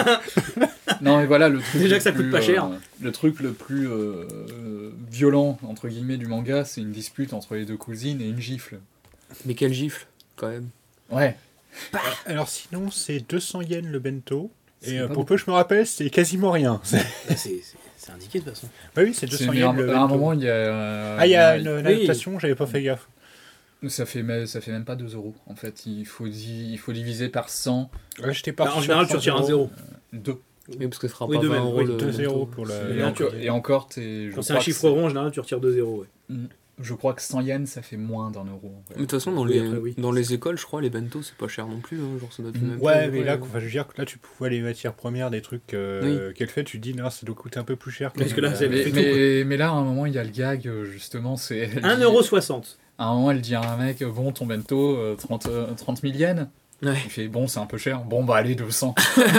Non, mais voilà, le truc. Déjà le que ça coûte plus, pas cher. euh, le truc le plus euh, euh, violent, entre guillemets, du manga, c'est une dispute entre les deux cousines et une gifle. Mais quelle gifle, quand même. Ouais. Alors sinon, c'est deux cents yens le bento. C'est Et euh, pas pour beaucoup. peu que je me rappelle, c'est quasiment rien. C'est- Bah, c'est c'est- c'est indiqué de toute façon. Bah oui, c'est deux C'est- cents mais yens à, le à un bento. moment, il y a. euh, Ah, il y a il une, une oui. adaptation, j'avais pas fait gaffe. Ça fait, mais- ça fait même pas deux euros. En fait, il faut, di- il faut diviser par cent. Ouais, j'étais Bah, parti en sur général, tu trois retires un euros. zéro. deux. Oui, parce que ce sera Oui, pas de vingt même, euros oui, le deux bento. zéro pour la- Et, et en- encore- et encore, t'es- je Quand c'est crois un que chiffre c'est- rond, en général, tu retires deux zéros. Ouais. Je crois que cent yens, ça fait moins d'un euro. en fait. Mais de toute façon, dans, Oui, les, après, oui. dans les écoles, je crois, les bento, c'est pas cher non plus. Hein, genre, ça doit être le Mm. même Ouais, prix, mais là, ouais. enfin, je veux dire que là, tu vois les matières premières, des trucs euh, qu'elle fait, tu te dis, non, ça doit coûter un peu plus cher. Parce que là, même. c'est- Mais, fait tout, mais, mais là, à un moment, il y a le gag, euh, justement, c'est... elle un dit- euro soixante. À un moment, elle dit à un mec, bon, ton bento, euh, trente, euh, trente mille yens. Ouais. Il fait, bon, c'est un peu cher. Bon, bah, allez, deux cents.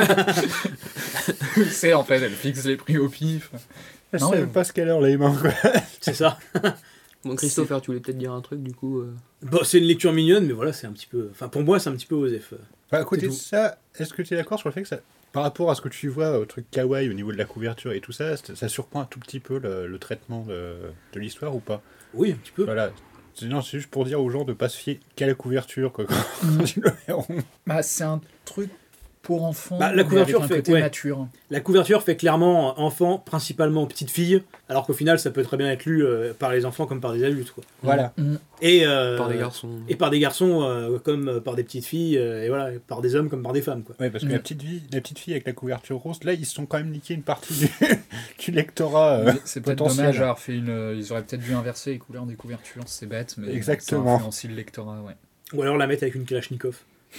C'est, en fait, elle fixe les prix au pif. Elle Non, sait mais- même pas ce qu'elle a dans les mains, quoi. C'est ça. Bon, Christopher, tu voulais peut-être dire un truc, du coup. euh, Bon, c'est une lecture mignonne, mais voilà, c'est un petit peu. Enfin, pour moi, c'est un petit peu osef. Enfin, à côté C'est de tout. ça, est-ce que tu es d'accord sur le fait que ça, par rapport à ce que tu vois au truc kawaii au niveau de la couverture et tout ça, ça ça surprend un tout petit peu le, le traitement de, de l'histoire ou pas? Oui, un petit peu. Voilà. C'est, non, c'est juste pour dire aux gens de pas se fier qu'à la couverture, quoi. Quand ils le verront. Bah, c'est un truc pour enfants, Bah, la mais couverture avec un fait- côté ouais. mature. La couverture fait clairement enfant, principalement petite fille, alors qu'au final ça peut très bien être lu euh, par les enfants comme par des adultes, quoi. Voilà. Mm. Et, euh, Par des garçons. Et par des garçons euh, comme euh, par des petites filles, euh, et voilà, et par des hommes comme par des femmes, quoi. Ouais, parce que Mm. la petite vie, la petite fille avec la couverture rose, là, ils se sont quand même niqués une partie du, du lectorat. euh, Mais c'est peut-être potentiel. dommage d'avoir fait une. euh, Ils auraient peut-être dû inverser les couleurs des couvertures, c'est bête, mais Exactement. ça influencie le lectorat, ouais. Ou alors la mettre avec une Kalachnikov.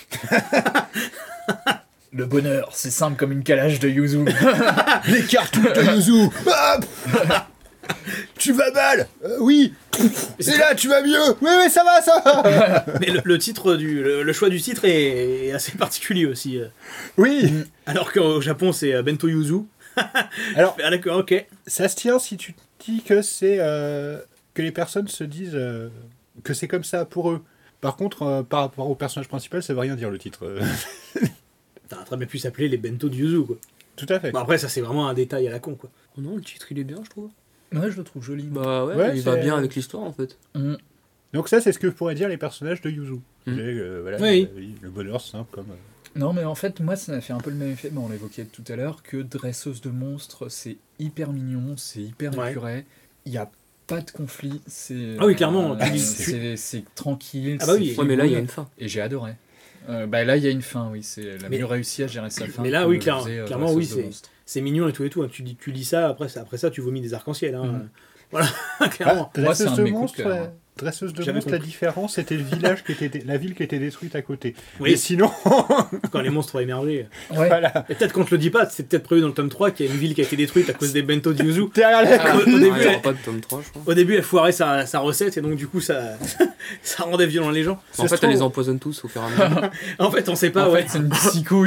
Le bonheur, c'est simple comme une calage de Yuzu. Les cartouches de Yuzu. Ah, pff. Tu vas mal. Euh, Oui. Et là, tu vas mieux. Oui, oui, ça va, ça va. Mais le, le titre du, le, le choix du titre est, est assez particulier aussi. euh. Oui. Alors qu'au Japon c'est euh, Bento Yuzu. Alors, Ah d'accord, ok. ça se tient si tu dis que c'est euh, que les personnes se disent euh, que c'est comme ça pour eux. Par contre, euh, par rapport au personnage principal, ça veut rien dire le titre. Euh, Ça aurait très bien pu s'appeler les Bento de Yuzu, quoi. Tout à fait. Bon, après ça c'est vraiment un détail à la con, quoi. Oh non, le titre il est bien, je trouve. Ouais, je le trouve joli. Bah ouais, Ouais, il va c'est- bien avec l'histoire en fait. Mm. Donc ça, c'est ce que pourraient dire les personnages de Yuzu. Mm. Et, euh, voilà, Oui. euh, le bonheur simple comme. euh, Non, mais en fait, moi, ça m'a fait un peu le même effet, mais on l'évoquait tout à l'heure, que dresseuse de monstres, c'est hyper mignon, c'est hyper Ouais. épuré, il n'y a pas de conflit, c'est... Ah oui, clairement, euh, tu- c'est, c'est tranquille, Ah bah c'est oui. Ouais, mais là il y a feel une fin. good, et j'ai adoré. Euh, bah là, il y a une fin, oui, c'est elle a Mais- mieux réussi à gérer sa fin. mais là, que oui, le clair- faisait, euh, clairement, dresseuse oui, de c'est- monstres. C'est mignon et tout et tout, hein. Tu, dis, tu lis ça, après, ça- après ça tu vomis des arcs-en-ciel, hein. Mhm. Voilà, clairement. Ah, Moi, c'est dresseuse un de de mes coups de monstres, cœur. euh, dresseuse de J'avais monstres, la compris. différence, c'était le village qui était, dé- la ville qui était détruite à côté. Oui. Mais sinon, Quand les monstres ont émergé. Ouais. voilà. Et peut-être qu'on te le dit pas, c'est peut-être prévu dans le tome trois qu'il y a une ville qui a été détruite à cause des Bento de Yuzu. Derrière la Au, au Ouais, début, il y aura elle, pas de tome trois, je crois. au début, elle foirait sa, sa recette et donc du coup ça, ça rendait violent les gens. En se fait, trouve- elle les empoisonne tous au fur et à mesure. En fait, on sait pas, en ouais. fait, c'est une psycho.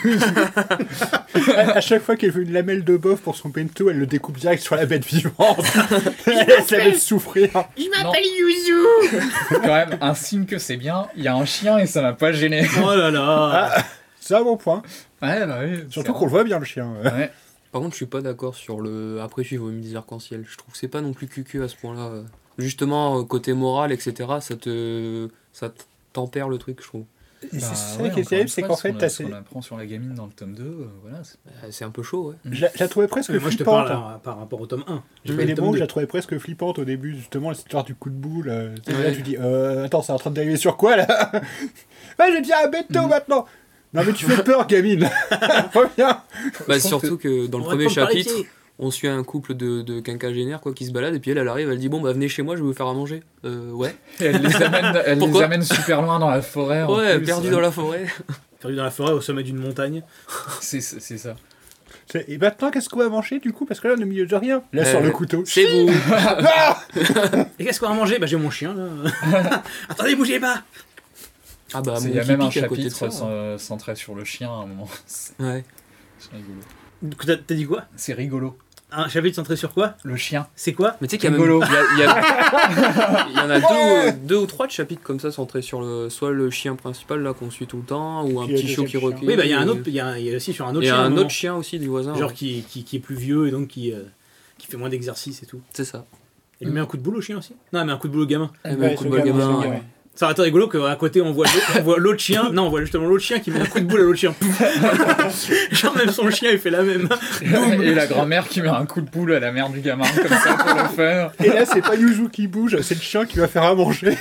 à, à chaque fois qu'elle veut une lamelle de bœuf pour son bento, elle le découpe direct sur la bête vivante. Elle laisse la bête souffrir. Je m'appelle Yuzu. Quand même, un signe que c'est bien, il y a un chien et ça m'a pas gêné. Oh là là. Ah, c'est un bon point. Ouais, bah oui. Surtout c'est qu'on le voit bien, le chien. Ouais. Par contre, je suis pas d'accord sur le. Après, tu vomis des arcs-en-ciel. Je trouve que c'est pas non plus cucu à ce point-là. Justement, euh, côté moral, et cetera, ça te. Ça te tempère le truc, je trouve. Et Bah c'est ça ouais, qui est encore terrible, une c'est fois, qu'en ce fait, qu'on a- t'as ce ces- qu'on apprend sur la gamine dans le tome deux, euh, voilà. c'est- Euh, C'est un peu chaud, ouais. je la, je la trouvais presque Mais moi je te flippante. parle hein, par rapport au tome un. J'ai Je pas fais lu les le tome mots, je deux. la trouvais presque flippante au début, justement, l'histoire du coup de boule. euh, tu sais, Ouais. Là, tu dis, euh, attends, c'est en train d'arriver sur quoi, là? Ouais, je tiens un bento maintenant. Non, mais tu fais peur, gamine. Reviens. Bah, trouve surtout que dans le On premier répond par les chapitre, pieds. on suit un couple de, de quinquagénaires quoi, qui se baladent, et puis elle, elle arrive, elle dit bon, bah venez chez moi, je vais vous faire à manger. Euh, ouais. Et elle les amène, elle les Pourquoi amène super loin dans la forêt. en Ouais, plus. perdu dans la forêt. Perdu dans la forêt au sommet d'une montagne. C'est, c'est, c'est ça. C'est- Et maintenant, qu'est-ce qu'on va manger, du coup? Parce que là, on est au milieu de rien. Là, Euh, sur le couteau. C'est vous. Ah Et qu'est-ce qu'on va manger? Bah j'ai mon chien là. Attendez, bougez pas. Ah bah, C'est- mon Il y a même un pique à côté de chapitre ça. cen- centré sur le chien à un moment. C'est Ouais. c'est rigolo. T'as t'as dit quoi? C'est rigolo. Un chapitre centré sur quoi? Le chien. C'est quoi? Mais tu sais qu'il y a même. Rigolo. Il y, a- il y a- il y en a deux, euh, deux ou trois de chapitres comme ça centrés sur le, soit le chien principal là qu'on suit tout le temps, ou un Puis le petit chiot qui deuxième recueille. Oui, bah il y a un autre, il y a, il y a aussi sur un autre Il y chien. a à un moment. autre chien aussi du voisin. Genre ouais. qui, qui, qui est plus vieux et donc qui, euh, qui fait moins d'exercice et tout. C'est ça. Il lui met un coup de boule au chien aussi? Non, mais un coup de boule au gamin. Eh ben, Ouais, coup c'est de le bol gamin, gamin, c'est le ouais. gamin. Ça aurait été rigolo qu'à côté on voit l'autre- on voit l'autre chien. Non, on voit justement l'autre chien qui met un coup de boule à l'autre chien. Genre même son chien il fait la même. Et la grand-mère qui met un coup de boule à la mère du gamin, comme ça, pour le faire. Et là, c'est pas Yuzu qui bouge, c'est le chien qui va faire à manger.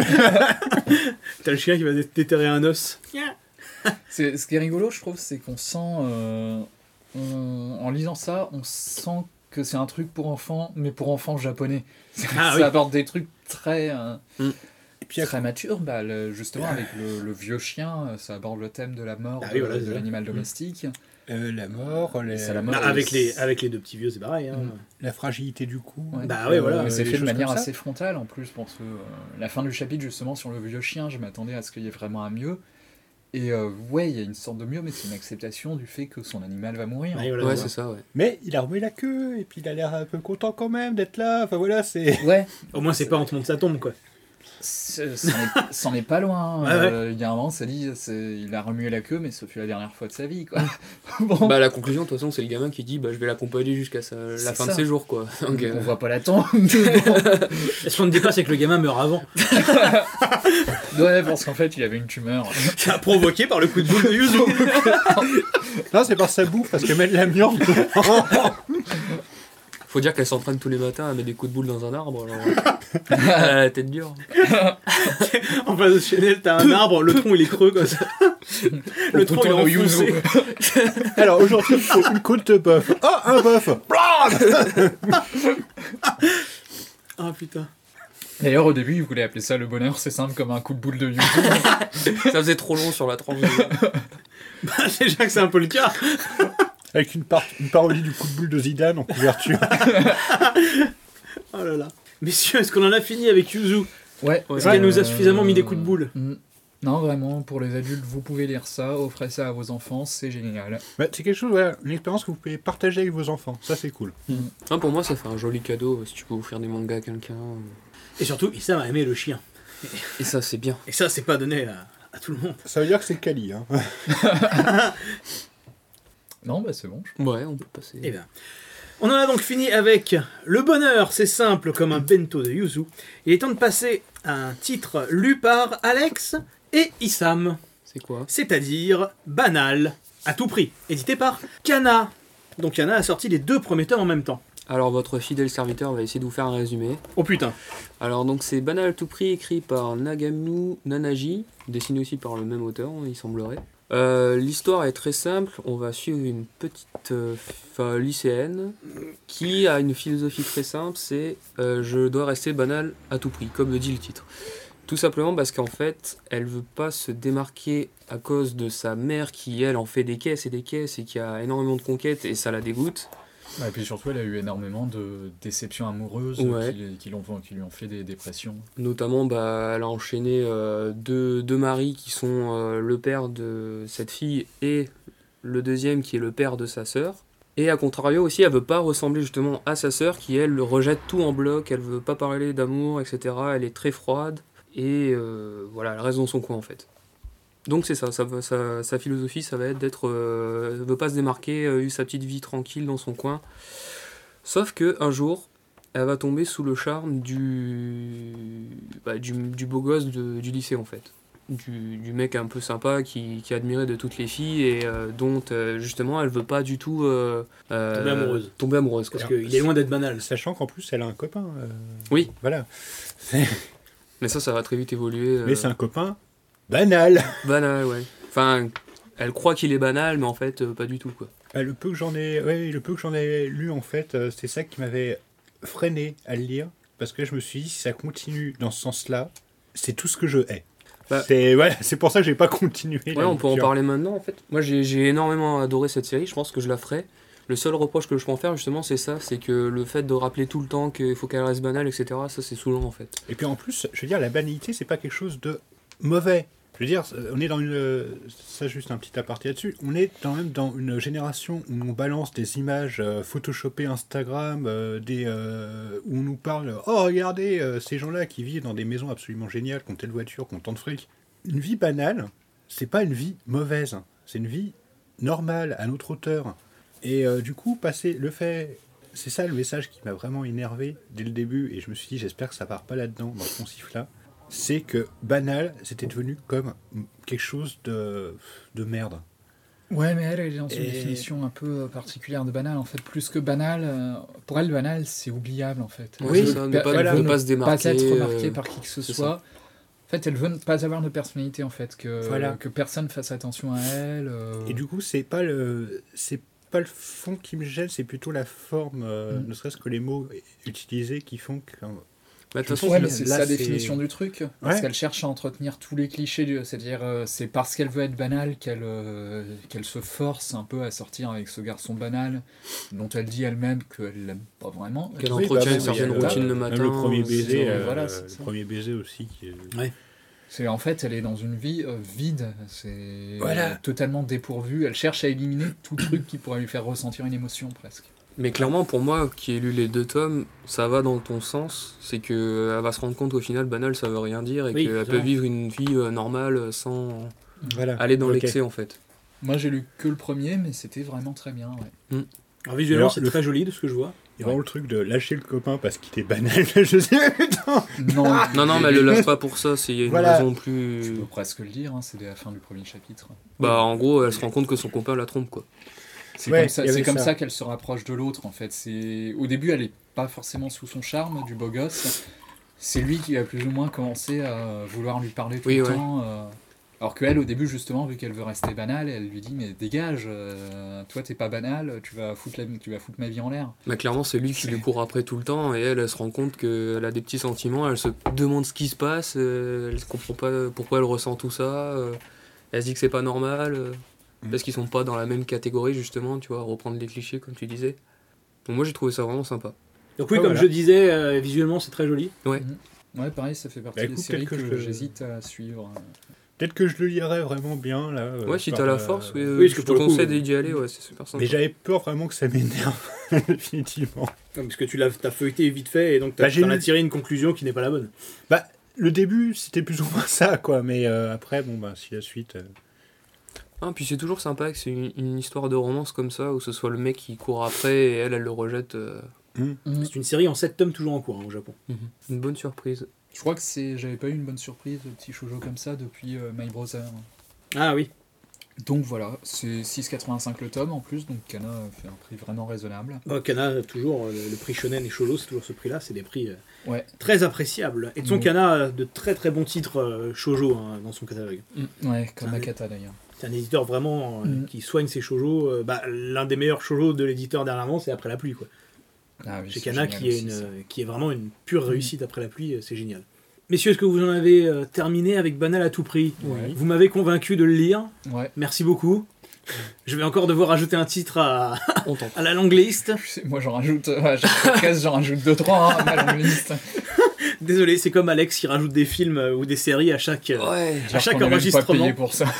T'as le chien qui va dé- déterrer un os. C'est, ce qui est rigolo, je trouve, c'est qu'on sent... euh, on- en lisant ça, on sent que c'est un truc pour enfants, mais pour enfants japonais. Ah ça oui. aborde des trucs très... euh, Et puis, très mature, bah, le- justement avec le, le vieux chien, euh, ça aborde le thème de la mort Ah oui, de, voilà, c'est de ça. l'animal domestique. euh, la mort, les- C'est la mort. Bah, avec, les, avec les deux petits vieux, c'est pareil. Hein. Mm. la fragilité du cou. Ouais. Bah ouais, voilà. Mais c'est des fait de choses manière comme ça. assez frontale en plus pour ce, euh, la fin du chapitre justement sur le vieux chien, je m'attendais à ce qu'il y ait vraiment un mieux. Et euh, ouais, il y a une sorte de mieux, mais c'est une acceptation du fait que son animal va mourir. Ouais, voilà, Ouais, voilà. c'est ça, ouais. Mais il a remué la queue, et puis il a l'air un peu content quand même d'être là. Enfin voilà, c'est. Ouais, Au moins c'est pas on te montre sa tombe quoi. C'est- C'en est, c'en est pas loin. Ouais, Euh, Il y a un moment, ça dit, c'est- il a remué la queue, mais ce fut la dernière fois de sa vie, quoi. Bon, Bah, la conclusion, de toute façon, c'est le gamin qui dit bah, je vais l'accompagner jusqu'à sa- la C'est fin ça. de ses jours, quoi. Donc, on euh, va pas l'attendre. Ce qu'on ne dit pas, c'est que le gamin meurt avant. Ouais, parce qu'en fait, il avait une tumeur. Provoqué par le coup de boule de Yuzu. Non, c'est par sa bouffe, parce que mettre l'amiante. faut dire qu'elle s'entraîne tous les matins à mettre des coups de boule dans un arbre. Alors... Elle a la tête dure. En face de Chanel, t'as un arbre, le tronc il est creux comme ça. Le Au tronc il est couteau de enfoncé. Yuzu. Alors aujourd'hui, il faut une côte de bœuf. Oh, un bœuf. Ah putain. D'ailleurs, au début, il voulait appeler ça le bonheur, c'est simple comme un coup de boule de Yuzu. Ça faisait trop long sur la tranche. De... Bah, déjà que c'est un peu le cas. Avec une, par- une parodie du coup de boule de Zidane en couverture. Oh là là. Messieurs, est-ce qu'on en a fini avec Yuzu? Ouais. Est-ce qu'elle nous a suffisamment mis des coups de boule? Mm. Non, vraiment, pour les adultes, vous pouvez lire ça, offrez ça à vos enfants, c'est génial. Bah, c'est quelque chose, voilà, une expérience que vous pouvez partager avec vos enfants. Ça, c'est cool. Non, pour moi, ça fait un joli cadeau si tu peux offrir des mangas à quelqu'un. Et surtout, Issam a aimé le chien. Et ça, c'est bien. Et ça, c'est pas donné à, à tout le monde. Ça veut dire que c'est Kali. Hein. Non, bah c'est bon. Ouais, on peut passer. Eh bien, on en a donc fini avec le bonheur, c'est simple comme un bento de Yuzu. Il est temps de passer à un titre lu par Alex et Issam, C'est quoi? c'est-à-dire Banal, à tout prix, édité par Kana. Donc Kana a sorti les deux premiers tomes en même temps. Alors, votre fidèle serviteur va essayer de vous faire un résumé. Oh putain. Alors, donc, c'est Banal à tout prix, écrit par Nagamu Nanaji, dessiné aussi par le même auteur, il semblerait. Euh, L'histoire est très simple, on va suivre une petite euh, f- lycéenne qui a une philosophie très simple, c'est euh, je dois rester banal à tout prix, comme le dit le titre. Tout simplement parce qu'en fait, elle veut pas se démarquer à cause de sa mère qui, elle, en fait des caisses et des caisses et qui a énormément de conquêtes et ça la dégoûte. Et puis surtout, elle a eu énormément de déceptions amoureuses Ouais. qui, qui, l'ont- qui lui ont fait des dépressions. Notamment, bah, elle a enchaîné euh, deux, deux maris qui sont euh, le père de cette fille et le deuxième qui est le père de sa sœur. Et à contrario aussi, elle veut pas ressembler justement à sa sœur qui, elle, le rejette tout en bloc, elle veut pas parler d'amour, et cetera. Elle est très froide et euh, voilà, elle reste dans son coin en fait. Donc c'est ça, ça va- sa, sa philosophie, ça va être d'être... Euh, elle veut pas se démarquer, euh, eu sa petite vie tranquille dans son coin. Sauf que un jour, elle va tomber sous le charme du, bah, du, du beau gosse de- du lycée en fait. Du, du mec un peu sympa qui, qui est admiré de toutes les filles et euh, dont euh, justement elle veut pas du tout euh, euh, Tomber amoureuse. tomber amoureuse, quoi. Parce qu'il est loin d'être banal. Sachant qu'en plus, elle a un copain. euh, Oui. Voilà. Mais ça, ça va très vite évoluer. euh, Mais c'est un copain banal. banal, ouais. Enfin, elle croit qu'il est banal, mais en fait, euh, pas du tout, quoi. Bah, le peu que j'en ai, ouais, le peu que j'en ai lu en fait, euh, c'est ça qui m'avait freiné à le lire parce que je me suis dit si ça continue dans ce sens-là, c'est tout ce que je hais. Bah- c'est voilà, c'est pour ça que j'ai pas continué. Ouais, la on peut en lecture. parler maintenant, en fait. Moi, j'ai j'ai énormément adoré cette série, je pense que je la ferai. Le seul reproche que je peux en faire, justement, c'est ça, c'est que le fait de rappeler tout le temps qu'il faut qu'elle reste banale, et cetera, ça, c'est saoulant, en fait. Et puis en plus, je veux dire, la banalité, c'est pas quelque chose de mauvais. Je veux dire, on est dans une. Ça, juste un petit aparté là-dessus. On est quand même dans une génération où on balance des images euh, photoshopées Instagram, euh, des, euh, où on nous parle oh, regardez, euh, ces gens-là qui vivent dans des maisons absolument géniales, qui ont telle voiture, qui ont tant de fric. Une vie banale, c'est pas une vie mauvaise. C'est une vie normale, à notre hauteur. Et euh, du coup, passer le fait. C'est ça le message qui m'a vraiment énervé dès le début, et je me suis dit, j'espère que ça part pas là-dedans, dans ce poncif-là. C'est que banal, c'était devenu comme quelque chose de, de merde. Ouais, mais elle, elle est dans une Et- définition un peu particulière de banal, en fait. Plus que banal, euh, pour elle, banal, c'est oubliable, en fait. Ouais, Elle c'est veut ça, ne per- pas- elle voilà, veut ne pas se démarquer, Pas être remarquée euh, par qui que ce c'est soit. En fait, elle veut ne pas avoir de personnalité, en fait. Que, Voilà. que personne fasse attention à elle. euh. Et du coup, c'est pas le, c'est pas le fond qui me gêne, c'est plutôt la forme, euh, Mm. ne serait-ce que les mots utilisés qui font que. Bah, de toute façon, Ouais, là, mais c'est là, sa c'est- définition du truc. Parce Ouais. qu'elle cherche à entretenir tous les clichés. du- C'est-à-dire, euh, c'est parce qu'elle veut être banale qu'elle euh, qu'elle se force un peu à sortir avec ce garçon banal, dont elle dit elle-même qu'elle l'aime pas vraiment. Qu'elle Oui, entretient bah, une oui, certaine euh, routine le même matin. le premier aussi, baiser, euh, euh, voilà, c'est le ça. premier baiser aussi. Qui est- C'est en fait, elle est dans une vie euh, vide. C'est Voilà. totalement dépourvue. Elle cherche à éliminer tout truc qui pourrait lui faire ressentir une émotion presque. Mais clairement, pour moi, qui ai lu les deux tomes, ça va dans ton sens. C'est qu'elle va se rendre compte qu'au final, banal, ça veut rien dire et Oui, qu'elle peut vraiment. vivre une vie euh, normale sans Voilà. aller dans Ok. l'excès, en fait. Moi, j'ai lu que le premier, mais c'était vraiment très bien. Ouais. Alors visuellement, Alors, c'est le- très joli de ce que je vois. Il y a vraiment le truc de lâcher le copain parce qu'il est banal. Je sais, putain. Non, Non, non, mais elle le lâche pas pour ça, c'est il y a une Voilà. raison Je plus... peux presque le dire, hein, c'est dès la fin du premier chapitre. Bah, en gros, elle se rend compte que son copain la trompe, quoi. C'est Ouais, comme ça, il y avait c'est comme ça. ça qu'elle se rapproche de l'autre, en fait. C'est... Au début, elle est pas forcément sous son charme, du beau gosse. C'est lui qui a plus ou moins commencé à vouloir lui parler tout Oui, le ouais. temps. euh, Alors qu'elle, au début, justement, vu qu'elle veut rester banale, elle lui dit, mais dégage, euh, toi, t'es pas banal, tu vas foutre, la... tu vas foutre ma vie en l'air. Mais clairement, c'est lui qui lui court après tout le temps, et elle, elle se rend compte qu'elle a des petits sentiments, elle se demande ce qui se passe, euh, elle comprend pas pourquoi elle ressent tout ça, euh, elle se dit que c'est pas normal, euh, Mhm. parce qu'ils sont pas dans la même catégorie, justement, tu vois, reprendre les clichés, comme tu disais. Donc moi, j'ai trouvé ça vraiment sympa. Donc oui, Ah, comme voilà. je disais, euh, visuellement, c'est très joli. Ouais, pareil, ça fait partie Bah, des écoute, séries que, peut-être que je- j'hésite à suivre. Peut-être que je le lirai vraiment bien là. euh, Ouais, si par, t'as la euh, force, oui, euh, oui, parce je que te pour le coup, conseille d'y aller, ouais, c'est super sympa. Mais j'avais peur vraiment que ça m'énerve, définitivement. Non, parce que tu l'as t'as feuilleté vite fait et donc t'as Bah, j'ai t'en as lu- tiré une conclusion qui n'est pas la bonne. Bah, le début, c'était plus ou moins ça, quoi. Mais euh, après, bon, bah, si la suite. euh, Ah, puis c'est toujours sympa que c'est une, une histoire de romance comme ça, où ce soit le mec qui court après, et elle, elle le rejette. euh, Mm. C'est une série en sept tomes toujours en cours hein, au Japon. Une bonne surprise. Je crois que c'est, j'avais pas eu une bonne surprise de petit shoujo comme ça depuis euh, My Brother. Ah oui. Donc voilà, c'est six virgule quatre-vingt-cinq le tome en plus, donc Kana fait un prix vraiment raisonnable. Bah, Kana, toujours, euh, le prix shonen et shoujo, c'est toujours ce prix-là, c'est des prix euh, Ouais. très appréciables. Et de son Mm. Kana, euh, de très très bons titres euh, shoujo hein, dans son catalogue. Ouais, comme Ah, Akata d'ailleurs. C'est un éditeur vraiment euh, Mm. qui soigne ses shoujo. euh, bah, l'un des meilleurs shoujo de l'éditeur dernièrement, c'est Après la pluie. Quoi. Ah oui, Chez c'est Kana, génial qui est, aussi, une, ça. euh, qui est vraiment une pure Mm. réussite après la pluie, euh, c'est génial. Messieurs, est-ce que vous en avez euh, terminé avec Banal à tout prix? Ouais. Vous m'avez convaincu de le lire. Ouais. Merci beaucoup. Je vais encore devoir ajouter un titre à, On tente. à la longue liste. Je sais, moi j'en rajoute, euh, à chaque podcast j'en rajoute deux trois hein, à ma longue liste. Désolé, c'est comme Alex qui rajoute des films euh, ou des séries à chaque, euh, Ouais. à chaque qu'on est même pas enregistrement. payé pour ça.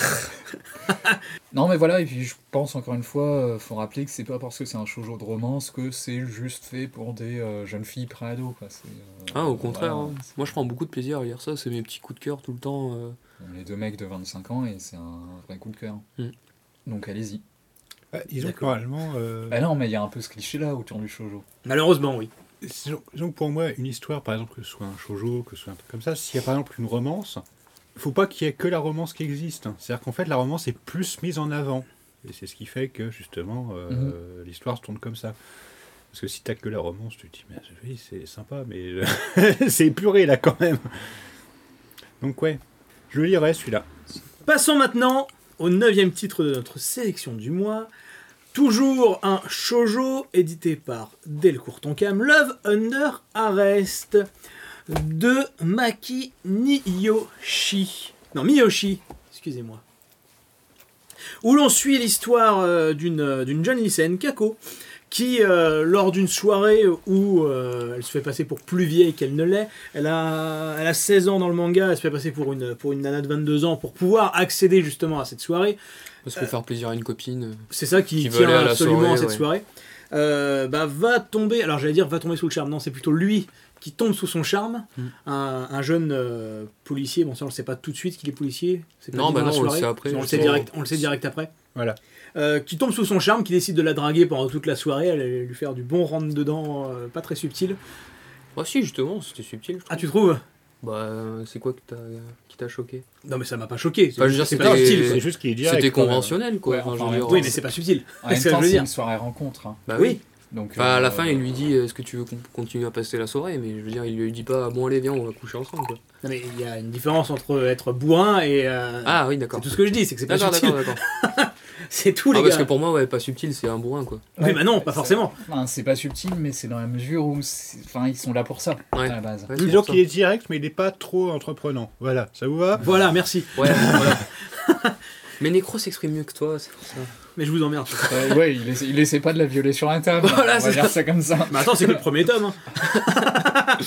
Non mais voilà, et puis je pense encore une fois, euh, faut rappeler que c'est pas parce que c'est un shoujo de romance que c'est juste fait pour des euh, jeunes filles pré-ados. Quoi. C'est, euh, Ah, au contraire. voilà. hein. Moi, je prends beaucoup de plaisir à lire ça. C'est mes petits coups de cœur tout le temps. euh. On est deux mecs de vingt-cinq ans et c'est un vrai coup de cœur. Mm. Donc allez-y. bah, disons que D'accord. normalement. euh, Bah non, mais il y a un peu ce cliché-là autour du shoujo. Malheureusement, oui. disons, disons que pour moi, une histoire, par exemple, que ce soit un shoujo, que ce soit un truc comme ça, s'il y a par exemple une romance, faut pas qu'il y ait que la romance qui existe. C'est-à-dire qu'en fait, la romance est plus mise en avant. Et c'est ce qui fait que, justement, euh, Mhm. l'histoire se tourne comme ça. Parce que si t'as que la romance, tu te dis, mais oui, c'est sympa, mais euh, c'est épuré là quand même. Donc, ouais, je le lirai celui-là. Passons maintenant au neuvième titre de notre sélection du mois. Toujours un shoujo édité par Delcourt Tonkam, Love Under Arrest de Maki Miyoshi. Non, Miyoshi, excusez-moi. Où l'on suit l'histoire euh, d'une d'une jeune lycéenne, Kako, qui, euh, lors d'une soirée où euh, elle se fait passer pour plus vieille qu'elle ne l'est, elle a, elle a seize ans dans le manga, elle se fait passer pour une, pour une nana de vingt-deux ans pour pouvoir accéder justement à cette soirée. Parce que faire plaisir à une copine. C'est ça qui, Qui veut tient aller à la absolument soirée, à cette ouais. soirée. Euh, bah, va tomber, alors j'allais dire va tomber sous le charme, non, c'est plutôt lui qui tombe sous son charme. Mm. Un, un jeune euh, policier, bon ça on le sait pas tout de suite qu'il est policier. C'est pas Non, dit bah dans la non, on le soirée. sait après, On le sait justement. direct, on le sait direct après. Voilà. Euh, qui tombe sous son charme, qui décide de la draguer pendant toute la soirée, elle allait lui faire du bon rentre dedans, euh, pas très subtil. Ah si, justement, c'était subtil, je trouve. Ah tu trouves? Bah, euh, c'est quoi que t'as- qui t'a choqué? Non mais ça m'a pas choqué, c'est Bah, je veux dire, c'est c'était- pas subtil. C'est juste qu'il est direct. C'était quand même. conventionnel, quoi. Ouais, Enfin, je enfin, veux dire, Oui euh, mais c'est pas subtil. En même C'est ce que je temps, veux c'est dire. une soirée rencontre. Hein. Bah Oui. oui. Donc, Enfin, à la euh, fin, il lui dit est-ce que tu veux qu'on continue à passer la soirée? Mais je veux dire, il lui dit pas bon, allez, viens, on va coucher ensemble, quoi. Non mais il y a une différence entre être bourrin et... euh, Ah oui, c'est d'accord. tout ce que je dis, c'est que c'est pas D'accord, subtil. d'accord, d'accord. C'est tout Ah, les parce gars. que pour moi, ouais, pas subtil, c'est un bourrin, quoi. Oui Ouais, bah non, pas c'est- forcément. Enfin, c'est pas subtil, mais c'est dans la mesure où, c'est- enfin, ils sont là pour ça Ouais. à la base. Ouais, c'est Disons pour ça. qu'il est direct, mais il n'est pas trop entreprenant. Voilà, ça vous va? Voilà, merci. Ouais, voilà. Mais Necro s'exprime mieux que toi, c'est pour ça. Mais je vous emmerde. Euh, ouais, il essaie, il essaie pas de la violer sur la table. Voilà, on va c'est dire ça comme ça. Mais attends, c'est que le premier tome. Hein.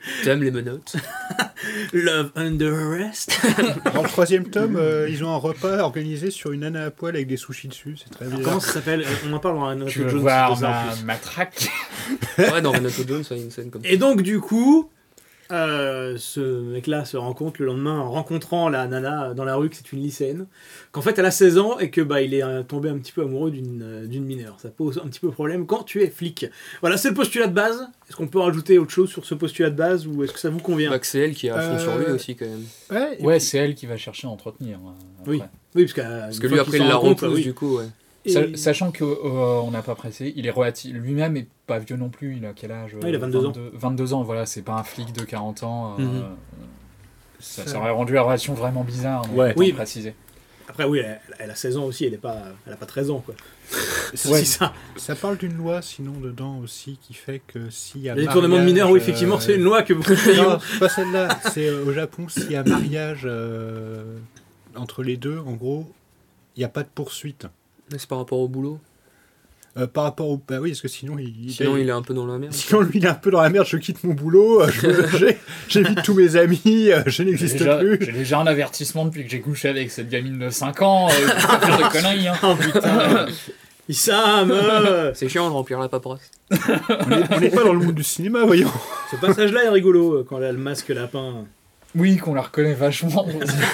T'aimes les menottes? Love Under Arrest. Dans le troisième tome, euh, ils ont un repas organisé sur une nana à poil avec des sushis dessus. C'est très bizarre. Comment ça s'appelle? On en parle dans un autre Tu veux Jones. voir de ça, en ma plus. matraque? Ouais, dans Renato Jones, il y a une scène comme ça. Et donc, du coup, euh, ce mec-là se rend compte le lendemain en rencontrant la nana dans la rue que c'est une lycéenne, qu'en fait elle a seize ans et que bah, il est euh, tombé un petit peu amoureux d'une euh, d'une mineure. Ça pose un petit peu problème quand tu es flic. Voilà, c'est le postulat de base. Est-ce qu'on peut rajouter autre chose sur ce postulat de base ou est-ce que ça vous convient? Bah, que c'est elle qui est à fond Euh, sur lui aussi, quand même. Ouais, et Ouais, puis- c'est elle qui va chercher à entretenir. euh, après. Oui. Oui, parce, qu'à- Parce une que fois lui, qu'il après, s'en il la rend compte, repousse, oui. du coup, ouais. Et- Sa- Sachant qu'on n'a pas pressé, il est relatif, lui-même est pas vieux non plus, il a quel âge? Ouais, il a vingt-deux ans. vingt-deux ans, voilà, c'est pas un flic de quarante ans. euh, Mhm. Ça, ça aurait rendu la relation vraiment bizarre, donc Ouais. autant Oui. préciser. Après, oui, elle, elle a seize ans aussi, elle, est pas, elle a pas treize ans, quoi. C'est Ouais. ça. Ça parle d'une loi, sinon, dedans aussi, qui fait que s'il y a Les tournements de mariage, mineurs, oui, euh, effectivement, c'est une loi que beaucoup de pays Non, ont. c'est pas celle-là. C'est euh, au Japon, s'il y a mariage euh, entre les deux, en gros, il n'y a pas de poursuite. Mais c'est par rapport au boulot. Euh, par rapport au... Bah oui, parce que sinon, il... Sinon, il est un peu dans la merde. Sinon, lui, il est un peu dans la merde. Je quitte mon boulot, euh, je- j'ai- j'évite tous mes amis, euh, je J'ai n'existe déjà, plus. j'ai déjà un avertissement depuis que j'ai couché avec cette gamine de cinq ans, euh, faut pas faire de conneries. Hein. Oh putain. Issam, euh, C'est chiant de remplir la paperasse. On est- on n'est pas dans le monde du cinéma, voyons. ce passage-là est rigolo euh, quand elle a le masque lapin. Oui, qu'on la reconnaît vachement.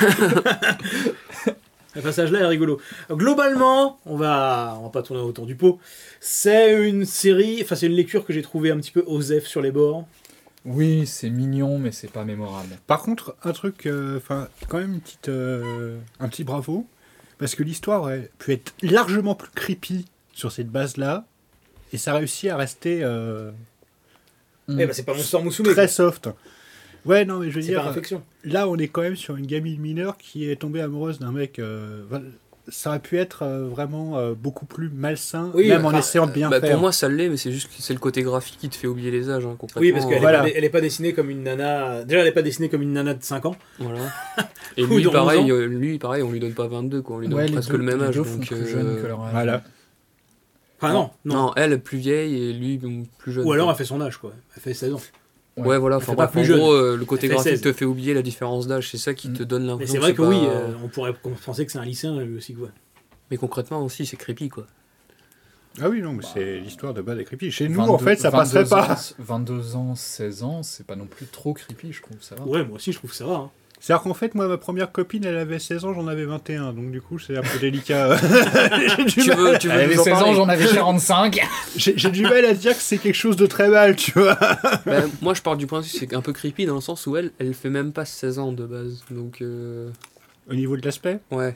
Ce passage-là est rigolo. Globalement, on va, on va pas tourner autour du pot. C'est une série, enfin c'est une lecture que j'ai trouvée un petit peu osef sur les bords. Oui, c'est mignon, mais c'est pas mémorable. Par contre, un truc, enfin, quand même une petite, euh, un petit bravo, parce que l'histoire aurait pu être largement plus creepy sur cette base-là, et ça réussit à rester euh, Mm. Eh ben c'est pas Monster Musume. très soft. Ouais, non, mais je veux C'est dire, par infection. là, on est quand même sur une gamine mineure qui est tombée amoureuse d'un mec. euh, voilà, ça aurait pu être euh, vraiment euh, beaucoup plus malsain, Oui, même en enfin, essayant de bien Bah, faire. pour moi, ça l'est, mais c'est juste que c'est le côté graphique qui te fait oublier les âges, hein, concrètement. Oui, parce qu'elle est, Voilà. pas, elle est pas dessinée comme une nana. Déjà, elle est pas dessinée comme une nana de cinq ans. Voilà. Et Ou lui, de onze pareil, ans. euh, lui, pareil, on lui donne pas vingt-deux, quoi. On lui donne Ouais, les presque deux- le même les âge. deux font Donc, plus euh, jeunes que leur âge. Voilà. Enfin, non, non. non. elle plus vieille et lui bon, plus jeune. Ou alors quoi. elle fait son âge, quoi. Elle fait seize ans. Ouais. Ouais, voilà. Elle Enfin, fait pas bref, plus en jeune. gros, euh, le côté Elle fait graphique seize. te fait oublier la différence d'âge. C'est ça qui te donne Mais l'impression c'est vrai que c'est oui, pas- euh, on pourrait penser que c'est un lycéen lui aussi, quoi. Mais concrètement aussi, c'est creepy, quoi. Ah oui, non, mais Bah, c'est l'histoire de base des creepy. Chez nous, en vingt-deux fait, ça passerait vingt-deux pas. ans, vingt-deux ans, seize ans, c'est pas non plus trop creepy, je trouve, ça va. Ouais, moi aussi, je trouve que ça va. Hein. C'est-à-dire qu'en fait, moi, ma première copine, elle avait seize ans, j'en avais vingt et un, donc du coup, c'est un peu délicat. J'ai du Tu mal- veux, tu veux Elle avait nous en seize ans, parler j'en avais quarante-cinq. J'ai j'ai du mal à dire que c'est quelque chose de très mal, tu vois. Bah, moi, je pars du principe que c'est un peu creepy dans le sens où elle, elle fait même pas seize ans de base. Donc, euh, Au niveau de l'aspect, ouais.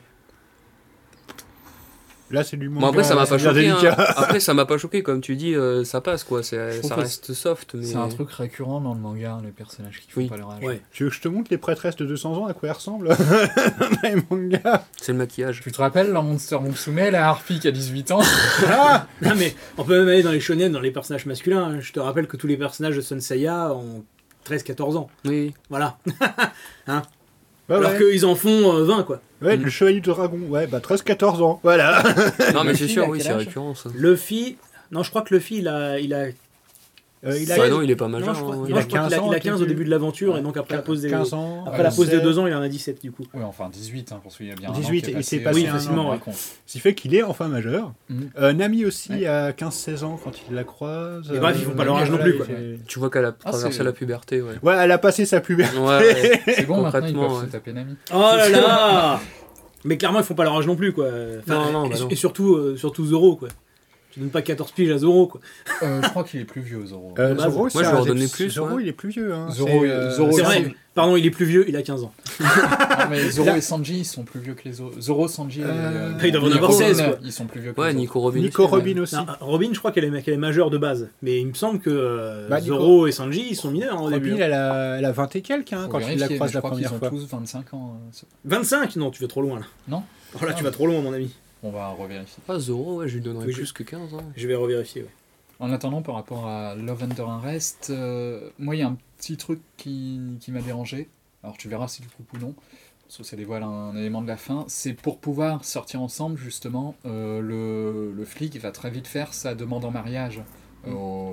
là, c'est du manga. Bon, après, ça m'a pas c'est bien choqué. hein. délicat. Après, ça m'a pas choqué, comme tu dis, euh, ça passe, quoi. C'est- trouve Ça que reste soft, mais. C'est un truc récurrent dans le manga, les personnages qui font Oui. pas leur âge. Ouais. Tu veux que je te montre les prêtresses de deux cents ans, à quoi elles ressemblent dans les mangas? C'est le maquillage. Tu te rappelles, dans Monster Musume, la Harpie qui a dix-huit ans? Ah Non, mais on peut même aller dans les shonen, dans les personnages masculins. hein. Je te rappelle que tous les personnages de Senseiya ont treize quatorze ans. Oui. Voilà. Bah Alors ouais. qu'ils en font euh, vingt, quoi. Ouais, le chevalier de dragon, ouais, bah treize quatorze ans, voilà. Non, mais c'est Luffy, sûr, il a oui, quel c'est âge récurrent, ça. Luffy. Non, je crois que Luffy, il a. Il a... Euh, il Bah a, non, il est pas Non, majeur. je crois, hein, non, ouais. il a je crois qu'il quinze ans il a au quinze au début. début de l'aventure, et donc après la pause des, quinze ans. après la pause des dix-sept. deux ans, il en a dix-sept, du coup. Ouais, enfin dix-huit, hein, pour celui-là, bien. un an dix-huit, qui est il s'est passé, passé Oui, euh, un facilement, en ouais. vacances. Ce qui fait qu'il est enfin majeur. Mhm. Euh, Nami aussi Ouais. a quinze seize ans quand il la croise. Et bref, ils font pas leur Nami, âge non voilà, plus, il quoi. fait- Tu vois qu'elle a Ah, traversé c'est- la puberté, ouais. Ouais, elle a passé sa puberté. Ouais, ouais. C'est bon, maintenant ils Concrètement, peuvent ouais. se taper Nami. Oh là là. Mais clairement, ils font pas leur âge non plus, quoi. Non, non, et, bah non. et surtout, euh, surtout Zoro, quoi. Tu donnes pas quatorze piges à Zoro, quoi. Euh, je crois qu'il est plus vieux, Zoro. Euh, De base. Zoro, Moi, c'est je un lui en des- donnais plus, Zoro, ouais. il est plus vieux. Hein. Zoro, C'est, euh, Zoro, C'est Oh, vrai. c'est- Pardon, il est plus vieux, il a quinze ans. Non, mais Zoro et Sanji, ils sont plus vieux que les autres. Zoro, Sanji, et, Euh, euh, ils doivent en Nico avoir seize, Robin, quoi. Ils sont plus vieux que Ouais, les autres. Nico Robin. Nico aussi, ouais. Robin aussi. Non, Robin, je crois qu'elle est, qu'elle est majeure de base. Mais il me semble que euh, Bah, Nico- Zoro et Sanji, ils sont mineurs hein, au Robin, début. elle a, elle a vingt et quelques hein, Faut quand il la vérifier, croise mais la je crois qu'ils première ont fois. tous vingt-cinq ans. euh, c'est- vingt-cinq Non, tu vas trop loin, là. Non Oh là, Ah, tu vas trop loin, mon ami. On va revérifier. Ah, Zoro, ouais, je lui donnerais Oui, je- plus que quinze ans. Je vais revérifier, ouais. En attendant, par rapport à Love Under Arrest, euh, moi, il y a un petit truc qui, qui m'a dérangé. Alors, tu verras si tu coupes ou non. Parce que ça dévoile un, élément de la fin. C'est pour pouvoir sortir ensemble, justement, euh, le, le flic va très vite faire sa demande en mariage euh, au-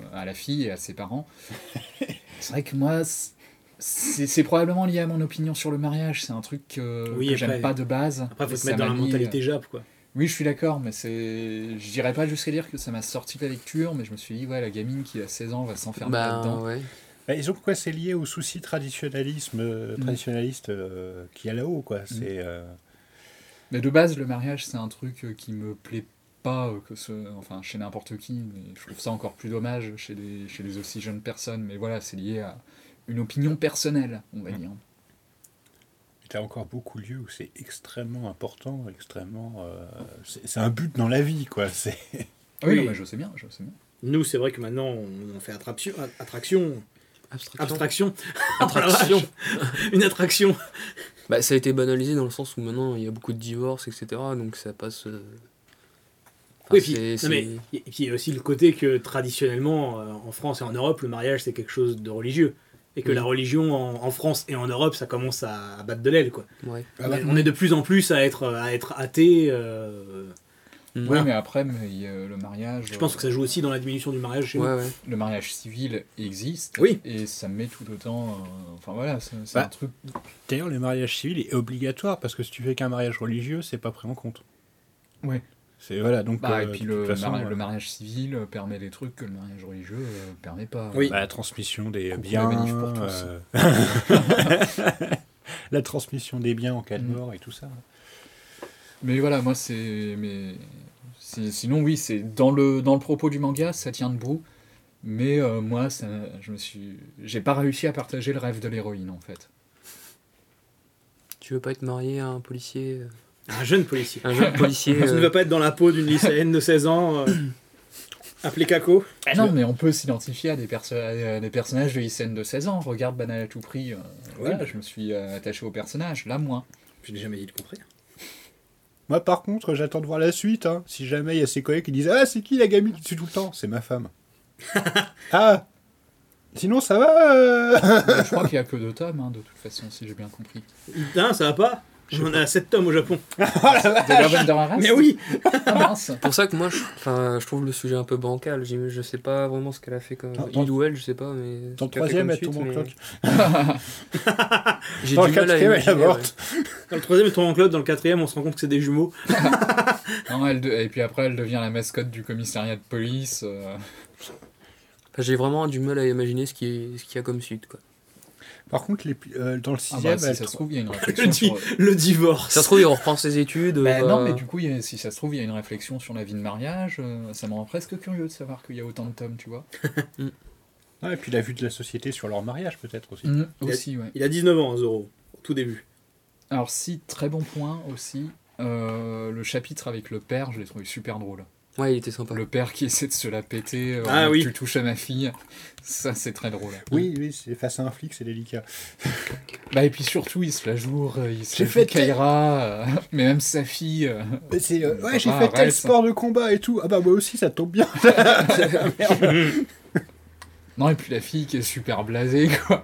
à la fille et à ses parents. C'est vrai que moi, c'est, c'est probablement lié à mon opinion sur le mariage. C'est un truc que, Oui, que après- j'aime pas de base. Après, faut Et se ça mettre dans m'a la mis, mentalité euh, Jap, quoi. Oui, je suis d'accord, mais c'est. Je dirais pas jusqu'à dire que ça m'a sorti de la lecture, mais je me suis dit, ouais, la gamine qui a seize ans va s'enfermer Bah là-dedans. ouais. Bah, disons que quoi, c'est lié au souci traditionnalisme, euh, Mm. traditionnaliste euh, qu'il y a là-haut, quoi. C'est, euh, Mais de base, le mariage, c'est un truc euh, qui me plaît pas, euh, que ce... enfin, chez n'importe qui, mais je trouve ça encore plus dommage chez des, chez des aussi jeunes personnes. Mais voilà, c'est lié à une opinion personnelle, on va dire. t'as encore beaucoup de lieux où c'est extrêmement important, extrêmement... euh, c'est, c'est un but dans la vie, quoi. C'est... Ah oui, Oui. non, mais je sais bien, je sais bien. Nous, c'est vrai que maintenant, on, on fait attraction, attraction, Abstraction. abstraction, Attraction. une attraction. Bah, ça a été banalisé dans le sens où maintenant il y a beaucoup de divorces, et cetera. Donc ça passe. euh, enfin, Oui, puis, c'est- non, c'est- mais, et puis il y a aussi le côté que traditionnellement, euh, en France et en Europe, le mariage c'est quelque chose de religieux. Et que Oui. la religion en, en France et en Europe, ça commence à, à battre de l'aile, quoi. Ouais. Ah bah, on est de plus en plus à être, à être athée. euh, Mm. Oui, mais après, mais, il y a le mariage. Je pense que ça joue aussi dans la diminution du mariage chez Ouais, nous. ouais. Le mariage civil existe. Oui. Et ça met tout autant. euh, Enfin voilà, c'est, c'est Bah, un truc. D'ailleurs, le mariage civil est obligatoire, parce que si tu fais qu'un mariage religieux, c'est pas pris en compte. Ouais. C'est, voilà, donc... Bah, euh, et puis de le, toute façon, mari- euh, le mariage civil permet des trucs que le mariage religieux euh, permet pas. Oui. bah, la transmission des Coucou, biens... la manif pour tous. euh, la transmission des biens en cas de Mm. mort et tout ça. Mais voilà, moi c'est. Mais... c'est- Sinon, oui, c'est dans le, dans le propos du manga, ça tient debout. Mais euh, moi, ça, je me suis. J'ai pas réussi à partager le rêve de l'héroïne en fait. Tu veux pas être marié à un policier euh, Un jeune policier. Un jeune policier Tu ne euh, veux pas être dans la peau d'une lycéenne de seize ans, euh, appelée Kako. Ah non, mais on peut s'identifier à des, perso- à des personnages de lycéennes de seize ans. Regarde Banal à tout prix. euh, voilà, bah. je me suis euh, attaché au personnage. Là, moins. Je n'ai jamais dit le contraire. Moi, par contre, j'attends de voir la suite. Hein. Si jamais il y a ses collègues qui disent « Ah, c'est qui la gamine qui tue tout le temps ?» C'est ma femme. Ah sinon, ça va euh Je crois qu'il y a que deux tomes, hein, de toute façon, si j'ai bien compris. Putain, ça va pas. On a sept tomes au Japon. De Love Under Arrest. Mais oui. Ah, mince. C'est pour ça que moi, je, enfin, je trouve le sujet un peu bancal. Je, je sais pas vraiment ce qu'elle a fait comme. Dans- Il ou elle, je sais pas, mais. Dans ce le qu'elle a fait troisième, comme elle suite, tombe en mais cloque. J'ai Dans du le mal à quatrième, elle imaginer, avorte. Dans le troisième, elle tombe en club. Dans le quatrième, on se rend compte que c'est des jumeaux. Non, elle de- Et puis après, elle devient la mascotte du commissariat de police. euh. Enfin, j'ai vraiment du mal à imaginer ce qu'il y, ce qu'il y a comme suite, quoi. Par contre, les, euh, dans le Ah sixième, bah, si elle ça se tro- trouve, il y a une Le, réflexion di- sur... le divorce. Ça se trouve, il reprend ses études. Bah, euh, non, mais du coup, il y a- si ça se trouve, il y a une réflexion sur la vie de mariage. euh, ça me rend presque curieux de savoir qu'il y a autant de tomes, tu vois. Ah, et puis la vue de la société sur leur mariage, peut-être aussi. Mhm, Il y a- aussi, ouais. Il a dix-neuf ans, hein, Zoro, au tout début. Alors, si, très bon point aussi. euh, le chapitre avec le père, je l'ai trouvé super drôle. Ouais, il était sympa. Le père qui essaie de se la péter. euh, Ah en mode, oui. Tu touches à ma fille. Ça, c'est très drôle. Oui, oui, c'est face à un flic, c'est délicat. Bah, et puis surtout, il se la joue, euh, il se J'ai la joue fait Kaira, euh, mais même sa fille. euh, Mais c'est, euh, ouais, j'ai Papa, fait tel arrête. sport de combat et tout. Ah bah moi aussi, ça tombe bien. Non, et puis la fille qui est super blasée, quoi.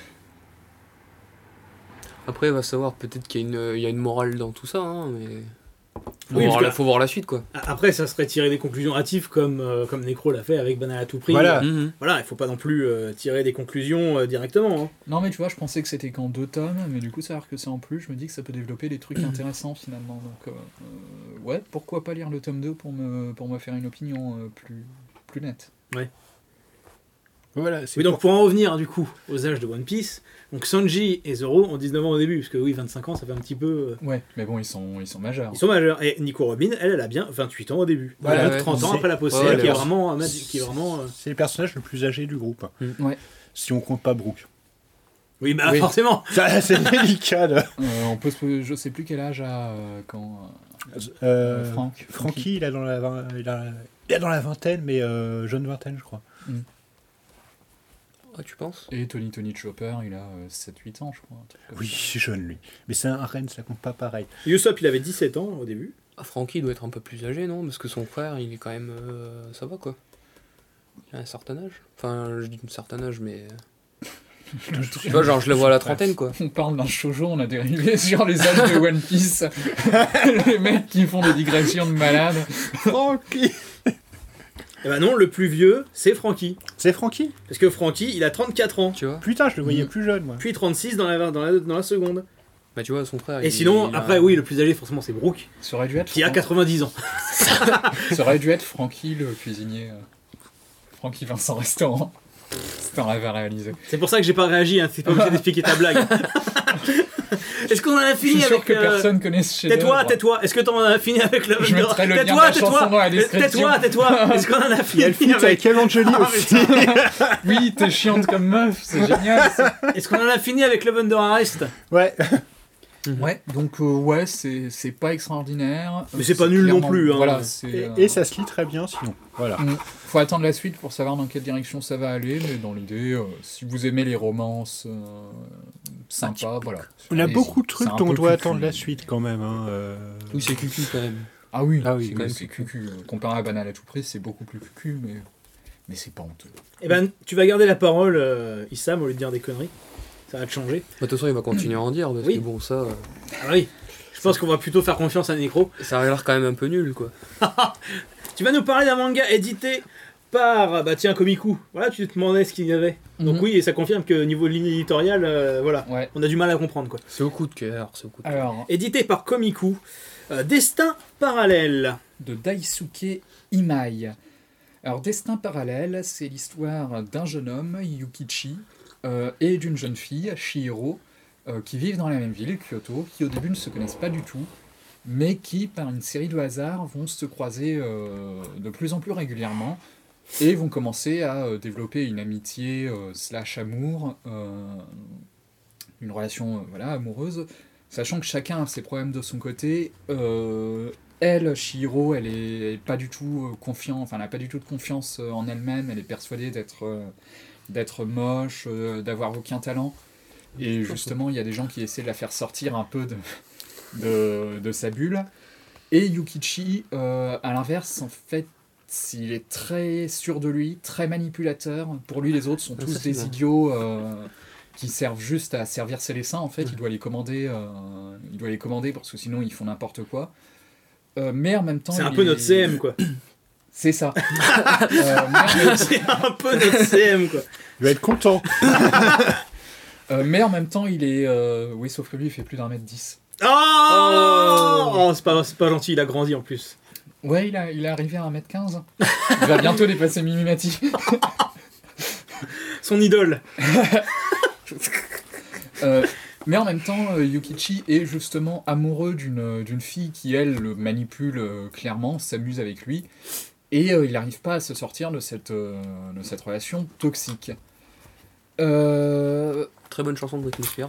Après, il va savoir, peut-être qu'il y a une, il y a une morale dans tout ça, hein, mais. Faut, Oui, voir, parce la, que- faut voir la suite, quoi. Après, ça serait tirer des conclusions hâtives comme, euh, comme Necro l'a fait avec Banal à tout prix. Voilà. Euh, Mhm. Voilà, il faut pas non plus euh, tirer des conclusions euh, directement. hein. Non, mais tu vois, je pensais que c'était qu'en deux tomes, mais du coup, savoir que c'est en plus, je me dis que ça peut développer des trucs intéressants finalement. Donc, euh, euh, ouais, pourquoi pas lire le tome deux pour me, pour me faire une opinion euh, plus, plus nette. Voilà, c'est Oui, donc pour- pour en revenir du coup aux âges de One Piece, donc Sanji et Zoro ont dix-neuf ans au début, parce que oui, vingt-cinq ans, ça fait un petit peu. euh, Ouais, mais bon, ils sont, ils sont majeurs. Ils sont majeurs. Et Nico Robin, elle, elle a bien vingt-huit ans au début. Voilà, Elle a ouais, trente ans c'est- après la possède, ouais, qui, est ouais. vraiment, un mad- qui est vraiment. euh, c'est le personnage le plus âgé du groupe. Ouais. Si on compte pas Brooke. Oui, bah Oui. forcément. Ça, c'est délicat. là. Euh, on peut se, je sais plus quel âge a euh, quand euh, Euh, Franck. Francky, il, a dans la, vingt- il, a, il a dans la vingtaine, mais euh, jeune vingtaine, je crois. Ah, tu penses Et Tony Tony Chopper, il a euh, sept huit ans, je crois. un truc comme Oui, ça. c'est jeune, lui. Mais c'est un reine, ça compte pas pareil. Usopp, il avait dix-sept ans au début. Ah, Francky doit être un peu plus âgé, non? Parce que son frère, il est quand même. euh, ça va, quoi. Il a un certain âge. Enfin, je dis un certain âge, mais. Tu vois, genre, je le vois à la trentaine, quoi. On parle d'un shoujo, on a dérivé sur les âges de One Piece. Les mecs qui font des digressions de malades. Francky Eh ben non, le plus vieux, c'est Franky. C'est Francky. Parce que Franky, il a trente-quatre ans. Tu vois. Putain, je le voyais Mm. plus jeune, moi. Puis trente-six dans la, dans la, dans la seconde. Bah tu vois, son frère. Et il- sinon, il a- après, oui, le plus âgé, forcément, c'est Brooke, Ça aurait dû être, qui a Fran- quatre-vingt-dix ans. ça aurait dû être Francky, le cuisinier. euh, Francky Vincent Restaurant. C'était un rêve à réaliser. C'est pour ça que j'ai pas réagi, hein. C'est pas obligé d'expliquer ta blague. Est-ce qu'on en a Je fini suis sûr avec... que euh, personne connaît ce chef Tais-toi, tais-toi. Est-ce que t'en as fini avec le... Je mettrai le lien de Tais-toi, la chanson tais-toi. dans la description. Tais-toi, tais-toi. Est-ce qu'on en a Il y a fini le feat avec... avec Evangeli Ah, aussi. Oui, t'es chiante comme meuf, c'est génial ça. Est-ce qu'on en a fini avec Love Under Arrest? Ouais. Ouais, donc euh, ouais, c'est c'est pas extraordinaire. Mais Euh, c'est pas nul non clairement- plus, hein. Voilà, c'est. Et, euh, et ça se lit très bien, sinon. Voilà. mm, Faut attendre la suite pour savoir dans quelle direction ça va aller, mais dans l'idée, euh, si vous aimez les romances euh, sympas, voilà. On a Allez-y. beaucoup de trucs C'est un dont on peu doit cucu. attendre la suite quand même. Hein. euh. Oui, c'est cucu quand même. Ah oui, Ah oui, c'est oui, quand même c'est c'est cucu. Comparé à Banal à tout prix, c'est beaucoup plus cucu, mais mais c'est pas honteux. Eh ben, tu vas garder la parole, euh, Issam, au lieu de dire des conneries. Ça va te changer. Bah, de toute façon, il va continuer à en dire parce Oui. que bon, ça, euh, Ah oui. Je pense qu'on va plutôt faire confiance à Necro. ça a l'air quand même un peu nul quoi. Tu vas nous parler d'un manga édité par, bah tiens, Komiku. Voilà, tu te demandais ce qu'il y avait. Donc Mhm. oui, et ça confirme que niveau ligne éditoriale, euh, voilà, Ouais. on a du mal à comprendre quoi. C'est au coup de cœur, c'est au coup de cœur. Alors, Édité par Komiku, euh, Destin parallèle. de Daisuke Imai. Alors, Destin parallèle, c'est l'histoire d'un jeune homme, Yukichi, euh, et d'une jeune fille, Shihiro, euh, qui vivent dans la même ville, Kyoto, qui au début ne se connaissent pas du tout, mais qui, par une série de hasards, vont se croiser euh, de plus en plus régulièrement et vont commencer à euh, développer une amitié euh, slash amour, euh, une relation euh, voilà, amoureuse, sachant que chacun a ses problèmes de son côté. Euh, elle, Shihiro, elle est pas du tout euh, confiant, enfin, elle n'a pas du tout de confiance euh, en elle-même, elle est persuadée d'être euh, d'être moche, euh, d'avoir aucun talent. Et justement, il y a des gens qui essaient de la faire sortir un peu de, de, de sa bulle. Et Yukichi, euh, à l'inverse, en fait, il est très sûr de lui, très manipulateur. Pour lui, les autres sont Ah, tous ça, c'est des bien. idiots euh, qui servent juste à servir ses dessins. En fait, il doit les commander, euh, il doit les commander parce que sinon ils font n'importe quoi. Euh, mais en même temps, C'est un il peu est- notre C M quoi. C'est ça. Euh, mais, en- C'est un peu notre C M quoi. Il va être content. euh, mais en même temps, il est. euh, Oui, sauf que lui, il fait plus d'un mètre dix. Oh, oh c'est pas, c'est pas gentil, il a grandi en plus. Ouais, il, a, il est arrivé à un mètre quinze. Il va bientôt dépasser Mimimati. Son idole. Euh, mais en même temps, euh, Yukichi est justement amoureux d'une d'une fille qui, elle, le manipule euh, clairement, s'amuse avec lui. Et euh, il n'arrive pas à se sortir de cette, euh, de cette relation toxique. Euh, Très bonne chanson de Britney Spears.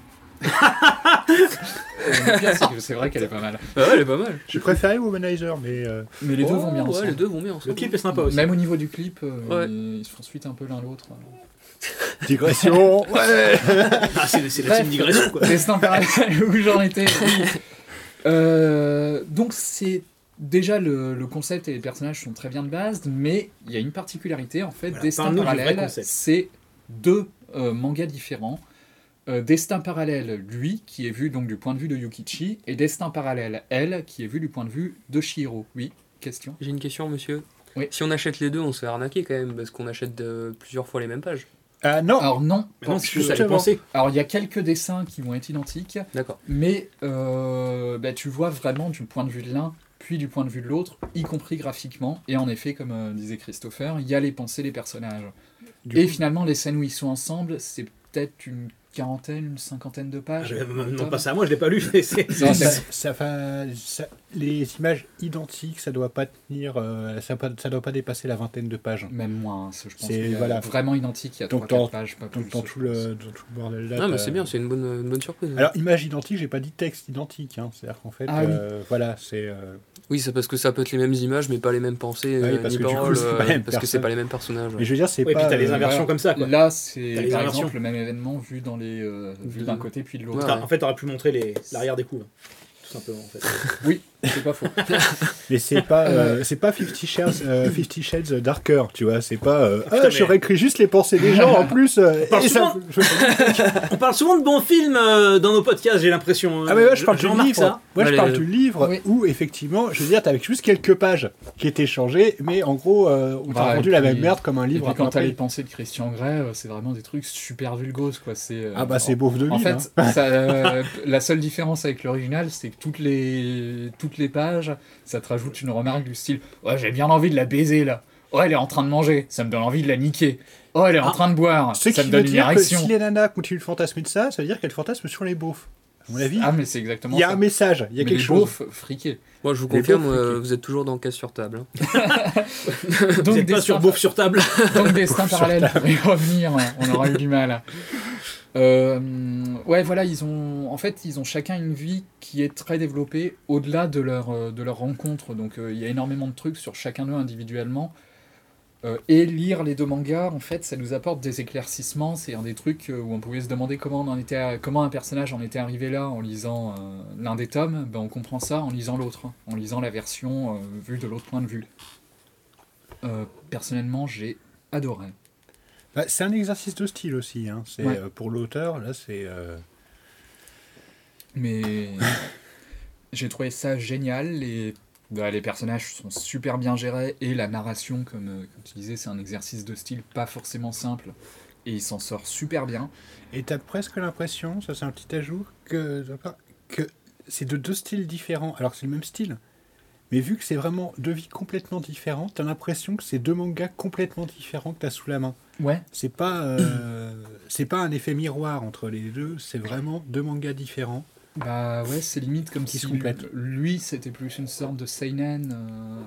le pire, c'est que c'est vrai qu'elle est pas mal. Ah ouais, elle est pas mal. J'ai préféré Womanizer, mais. euh, Mais les deux Oh, vont bien ouais, ensemble. les deux vont bien Le ensemble. clip est sympa aussi. Même au niveau du clip, euh, Ouais. ils, ils se font suite un peu l'un l'autre. Digression. Ouais. Ah, c'est c'est la Bref. team digression quoi. Destin parallèle où j'en étais. Oui. Euh, donc c'est déjà le, le concept et les personnages sont très bien de base, mais il y a une particularité en fait. Voilà, Destin parle-nous du vrai parallèle, concept. c'est deux euh, mangas différents. Euh, Destin parallèle, lui, qui est vu donc du point de vue de Yukichi, et Destin parallèle, elle, qui est vu du point de vue de Shihiro. Oui, question. J'ai une question, monsieur. Oui. Si on achète les deux, on se fait arnaquer quand même, parce qu'on achète de- plusieurs fois les mêmes pages. Ah non. Alors non. Mais non, c'est juste à les Justement. penser. Alors il y a quelques dessins qui vont être identiques. D'accord. Mais euh, bah, tu vois vraiment du point de vue de l'un, puis du point de vue de l'autre, y compris graphiquement. Et en effet, comme euh, disait Christopher, il y a les pensées des personnages. Du et coup- finalement, les scènes où ils sont ensemble, c'est peut-être une quarantaine, une cinquantaine de Ah, pages. je- au Non top. pas ça, moi je l'ai pas lu. c'est- c'est- Non, Ça, c'est- ça va- ça- les images identiques, ça doit pas tenir, euh, ça, pas, ça doit pas dépasser la vingtaine de pages. Même moins, hein, ce, je pense. C'est- qu'il y a voilà. Vraiment identique, il y a Donc trois dans- quatre pages, pas Donc plus. dans je tout, pense. le, dans tout le bordel là. Ah, mais t'as- c'est bien, c'est une bonne, une bonne surprise. Alors image identique, j'ai pas dit texte identique. Hein. C'est-à-dire qu'en fait, Ah oui. euh, voilà, c'est. euh, Oui, c'est parce que ça peut être les mêmes images, mais pas les mêmes pensées, Ah oui, euh, parce ni que du coup, paroles, c'est pas euh, la même parce que c'est personne. pas les mêmes personnages. Mais je veux dire, c'est Ouais, pas. puis t'as les euh, inversions voilà. comme ça quoi. Là, c'est T'as les par inversions. exemple le même événement vu, dans les, euh, vu Vu- d'un côté puis de l'autre. Ouais, T'as- En fait, t'aurais pu montrer les- l'arrière des coups. hein. tout simplement en fait. Oui, c'est pas faux. Mais c'est pas, euh, c'est pas Fifty Shades, euh, Fifty Shades Darker, tu vois. C'est pas. Euh, Putain, ah, mais- j'aurais écrit juste les pensées des gens en plus. euh, parle et ça- souvent- je- On parle souvent de bons films euh, dans nos podcasts, j'ai l'impression. Ah mais moi je parle je du remarque livre. ça. Moi je Ouais, parle les- du livre Oui. où effectivement, je veux dire, t'avais juste quelques pages qui étaient changées, mais en gros, euh, on t'a Bah, vendu et la puis- même merde comme un Et livre. puis quand après. t'as les pensées de Christian Grey, euh, c'est vraiment des trucs super vulgoses, quoi. C'est, euh, Ah bah c'est beauf de En mille. fait, hein. ça, euh, la seule différence avec l'original, c'est que toutes les, toutes les pages, ça te rajoute une remarque du style « Ouais, j'ai bien envie de la baiser, là. Oh, elle est en train de manger, ça me donne envie de la niquer. Oh, elle est en Ah. train de boire, Ce ça qui me veut donne une dire que érection. si les nanas continuent de fantasmer de ça, ça veut dire qu'elles fantasment sur les beaufs. À mon avis, Ah, mais c'est exactement il y a ça. un message, il y a Mais quelque les chose. beaufs friqués. Moi, je vous Les confirme, beaufs, euh, ok. vous êtes toujours dans Casse sur table. hein. Vous Donc, êtes pas destin, sur Beauf sur table. donc destin Sur parallèle pourrait revenir, on aura eu du mal. Euh, ouais, voilà, ils ont, en fait, ils ont chacun une vie qui est très développée au-delà de leur, euh, de leur rencontre. Donc, euh, il y a énormément de trucs sur chacun d'eux individuellement. Euh, et lire les deux mangas, en fait, ça nous apporte des éclaircissements. C'est un des trucs euh, où on pouvait se demander comment, on en était à- comment un personnage en était arrivé là en lisant euh, l'un des tomes. Ben, on comprend ça en lisant l'autre, hein, en lisant la version euh, vue de l'autre point de vue. Euh, personnellement, j'ai adoré. Bah, c'est un exercice de style aussi. Hein. C'est, Ouais. euh, pour l'auteur, là, c'est. euh, Mais j'ai trouvé ça génial. Les, bah, les personnages sont super bien gérés et la narration, comme, euh, comme tu disais, c'est un exercice de style pas forcément simple. Et il s'en sort super bien. Et t'as presque l'impression, ça c'est un petit ajout, que, que c'est de deux styles différents, alors que c'est le même style. Mais vu que c'est vraiment deux vies complètement différentes, t'as l'impression que c'est deux mangas complètement différents que t'as sous la main. Ouais, C'est pas, euh, c'est pas un effet miroir entre les deux, c'est vraiment deux mangas différents. bah ouais, c'est limite comme Qui si se complètent. lui, c'était plus une sorte de seinen euh,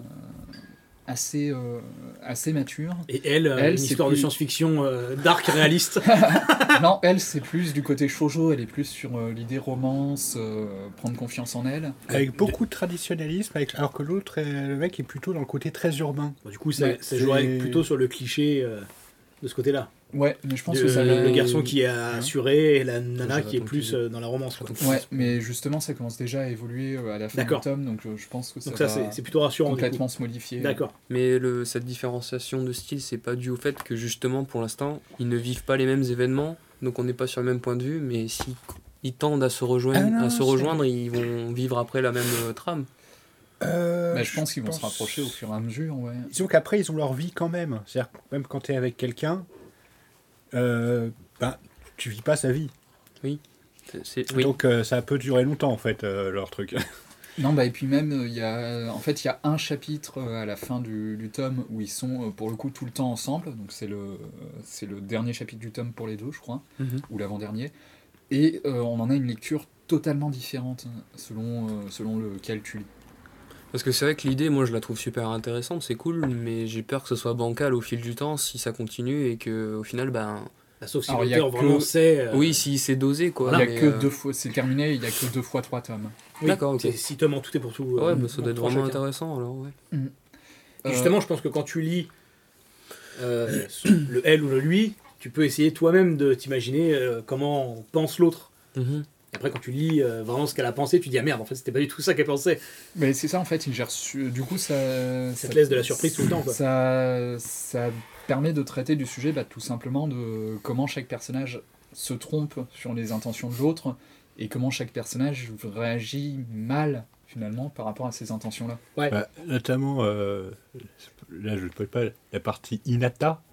assez, euh, assez mature. Et elle, euh, Elle, une c'est histoire de plus- science-fiction euh, dark réaliste. Non, elle, c'est plus du côté shoujo, elle est plus sur euh, l'idée romance, euh, prendre confiance en elle. Avec beaucoup de traditionnalisme, avec, alors que l'autre, euh, le mec est plutôt dans le côté très urbain. Bon, du coup, ça, Ouais, ça c'est- jouerait plutôt sur le cliché euh, de ce côté-là. Ouais, mais je pense De- que ça le va- garçon qui est assuré et la nana ça qui est va plus tanker. euh, dans la romance. quoi. Ouais, mais justement, ça commence déjà à évoluer euh, à la fin du D'accord. tome, donc euh, je pense que ça Donc ça, va c'est c'est plutôt rassurant. du coup. complètement se modifier. D'accord. Mais le, cette différenciation de style, c'est pas dû au fait que justement, pour l'instant, ils ne vivent pas les mêmes événements, donc on n'est pas sur le même point de vue, mais si ils tendent à se rejoindre, Ah non, à se c'est- rejoindre ils vont vivre après la même euh, trame. Euh, Bah, je pense qu'ils vont se rapprocher au fur et à mesure, ouais. Disons qu'après, ils ont leur vie quand même. C'est-à-dire que même quand tu es avec quelqu'un, euh, ben, tu vis pas sa vie. C'est- c'est- oui. Donc euh, ça peut durer longtemps, en fait, euh, leur truc. Non, bah, et puis même, euh, il y a, en fait, il y a un chapitre euh, à la fin du, du tome où ils sont, euh, pour le coup, tout le temps ensemble. Donc c'est le, euh, c'est le dernier chapitre du tome pour les deux, je crois, Mhm. ou l'avant-dernier. Et euh, on en a une lecture totalement différente hein, selon, euh, selon lequel tu lis. Parce que c'est vrai que l'idée, moi je la trouve super intéressante, c'est cool, mais j'ai peur que ce soit bancal au fil du temps si ça continue et que au final, ben. Bah, sauf si Alors, il y a l'auteur que- vraiment sait. euh, Oui, si c'est dosé quoi. Il y a mais, que euh, deux fois, c'est terminé, il y a que deux fois trois tomes. oui, D'accord, ok. c'est six tomes en tout et pour tout. Ouais, euh, bah, ça doit être pour vraiment chacun. intéressant alors, ouais. Et Euh, justement, je pense que quand tu lis euh, le elle ou le lui, tu peux essayer toi-même de t'imaginer euh, comment pense l'autre. Mhm. Et après, quand tu lis euh, vraiment ce qu'elle a pensé, tu dis ah merde, en fait, c'était pas du tout ça qu'elle pensait. Mais c'est ça en fait, il gère su- du coup ça, Ça te laisse de la surprise tout le temps, quoi. Ça, ça permet de traiter du sujet bah, tout simplement de comment chaque personnage se trompe sur les intentions de l'autre et comment chaque personnage réagit mal finalement par rapport à ces intentions-là. Bah, notamment, euh, là je ne peux pas, la partie Hinata.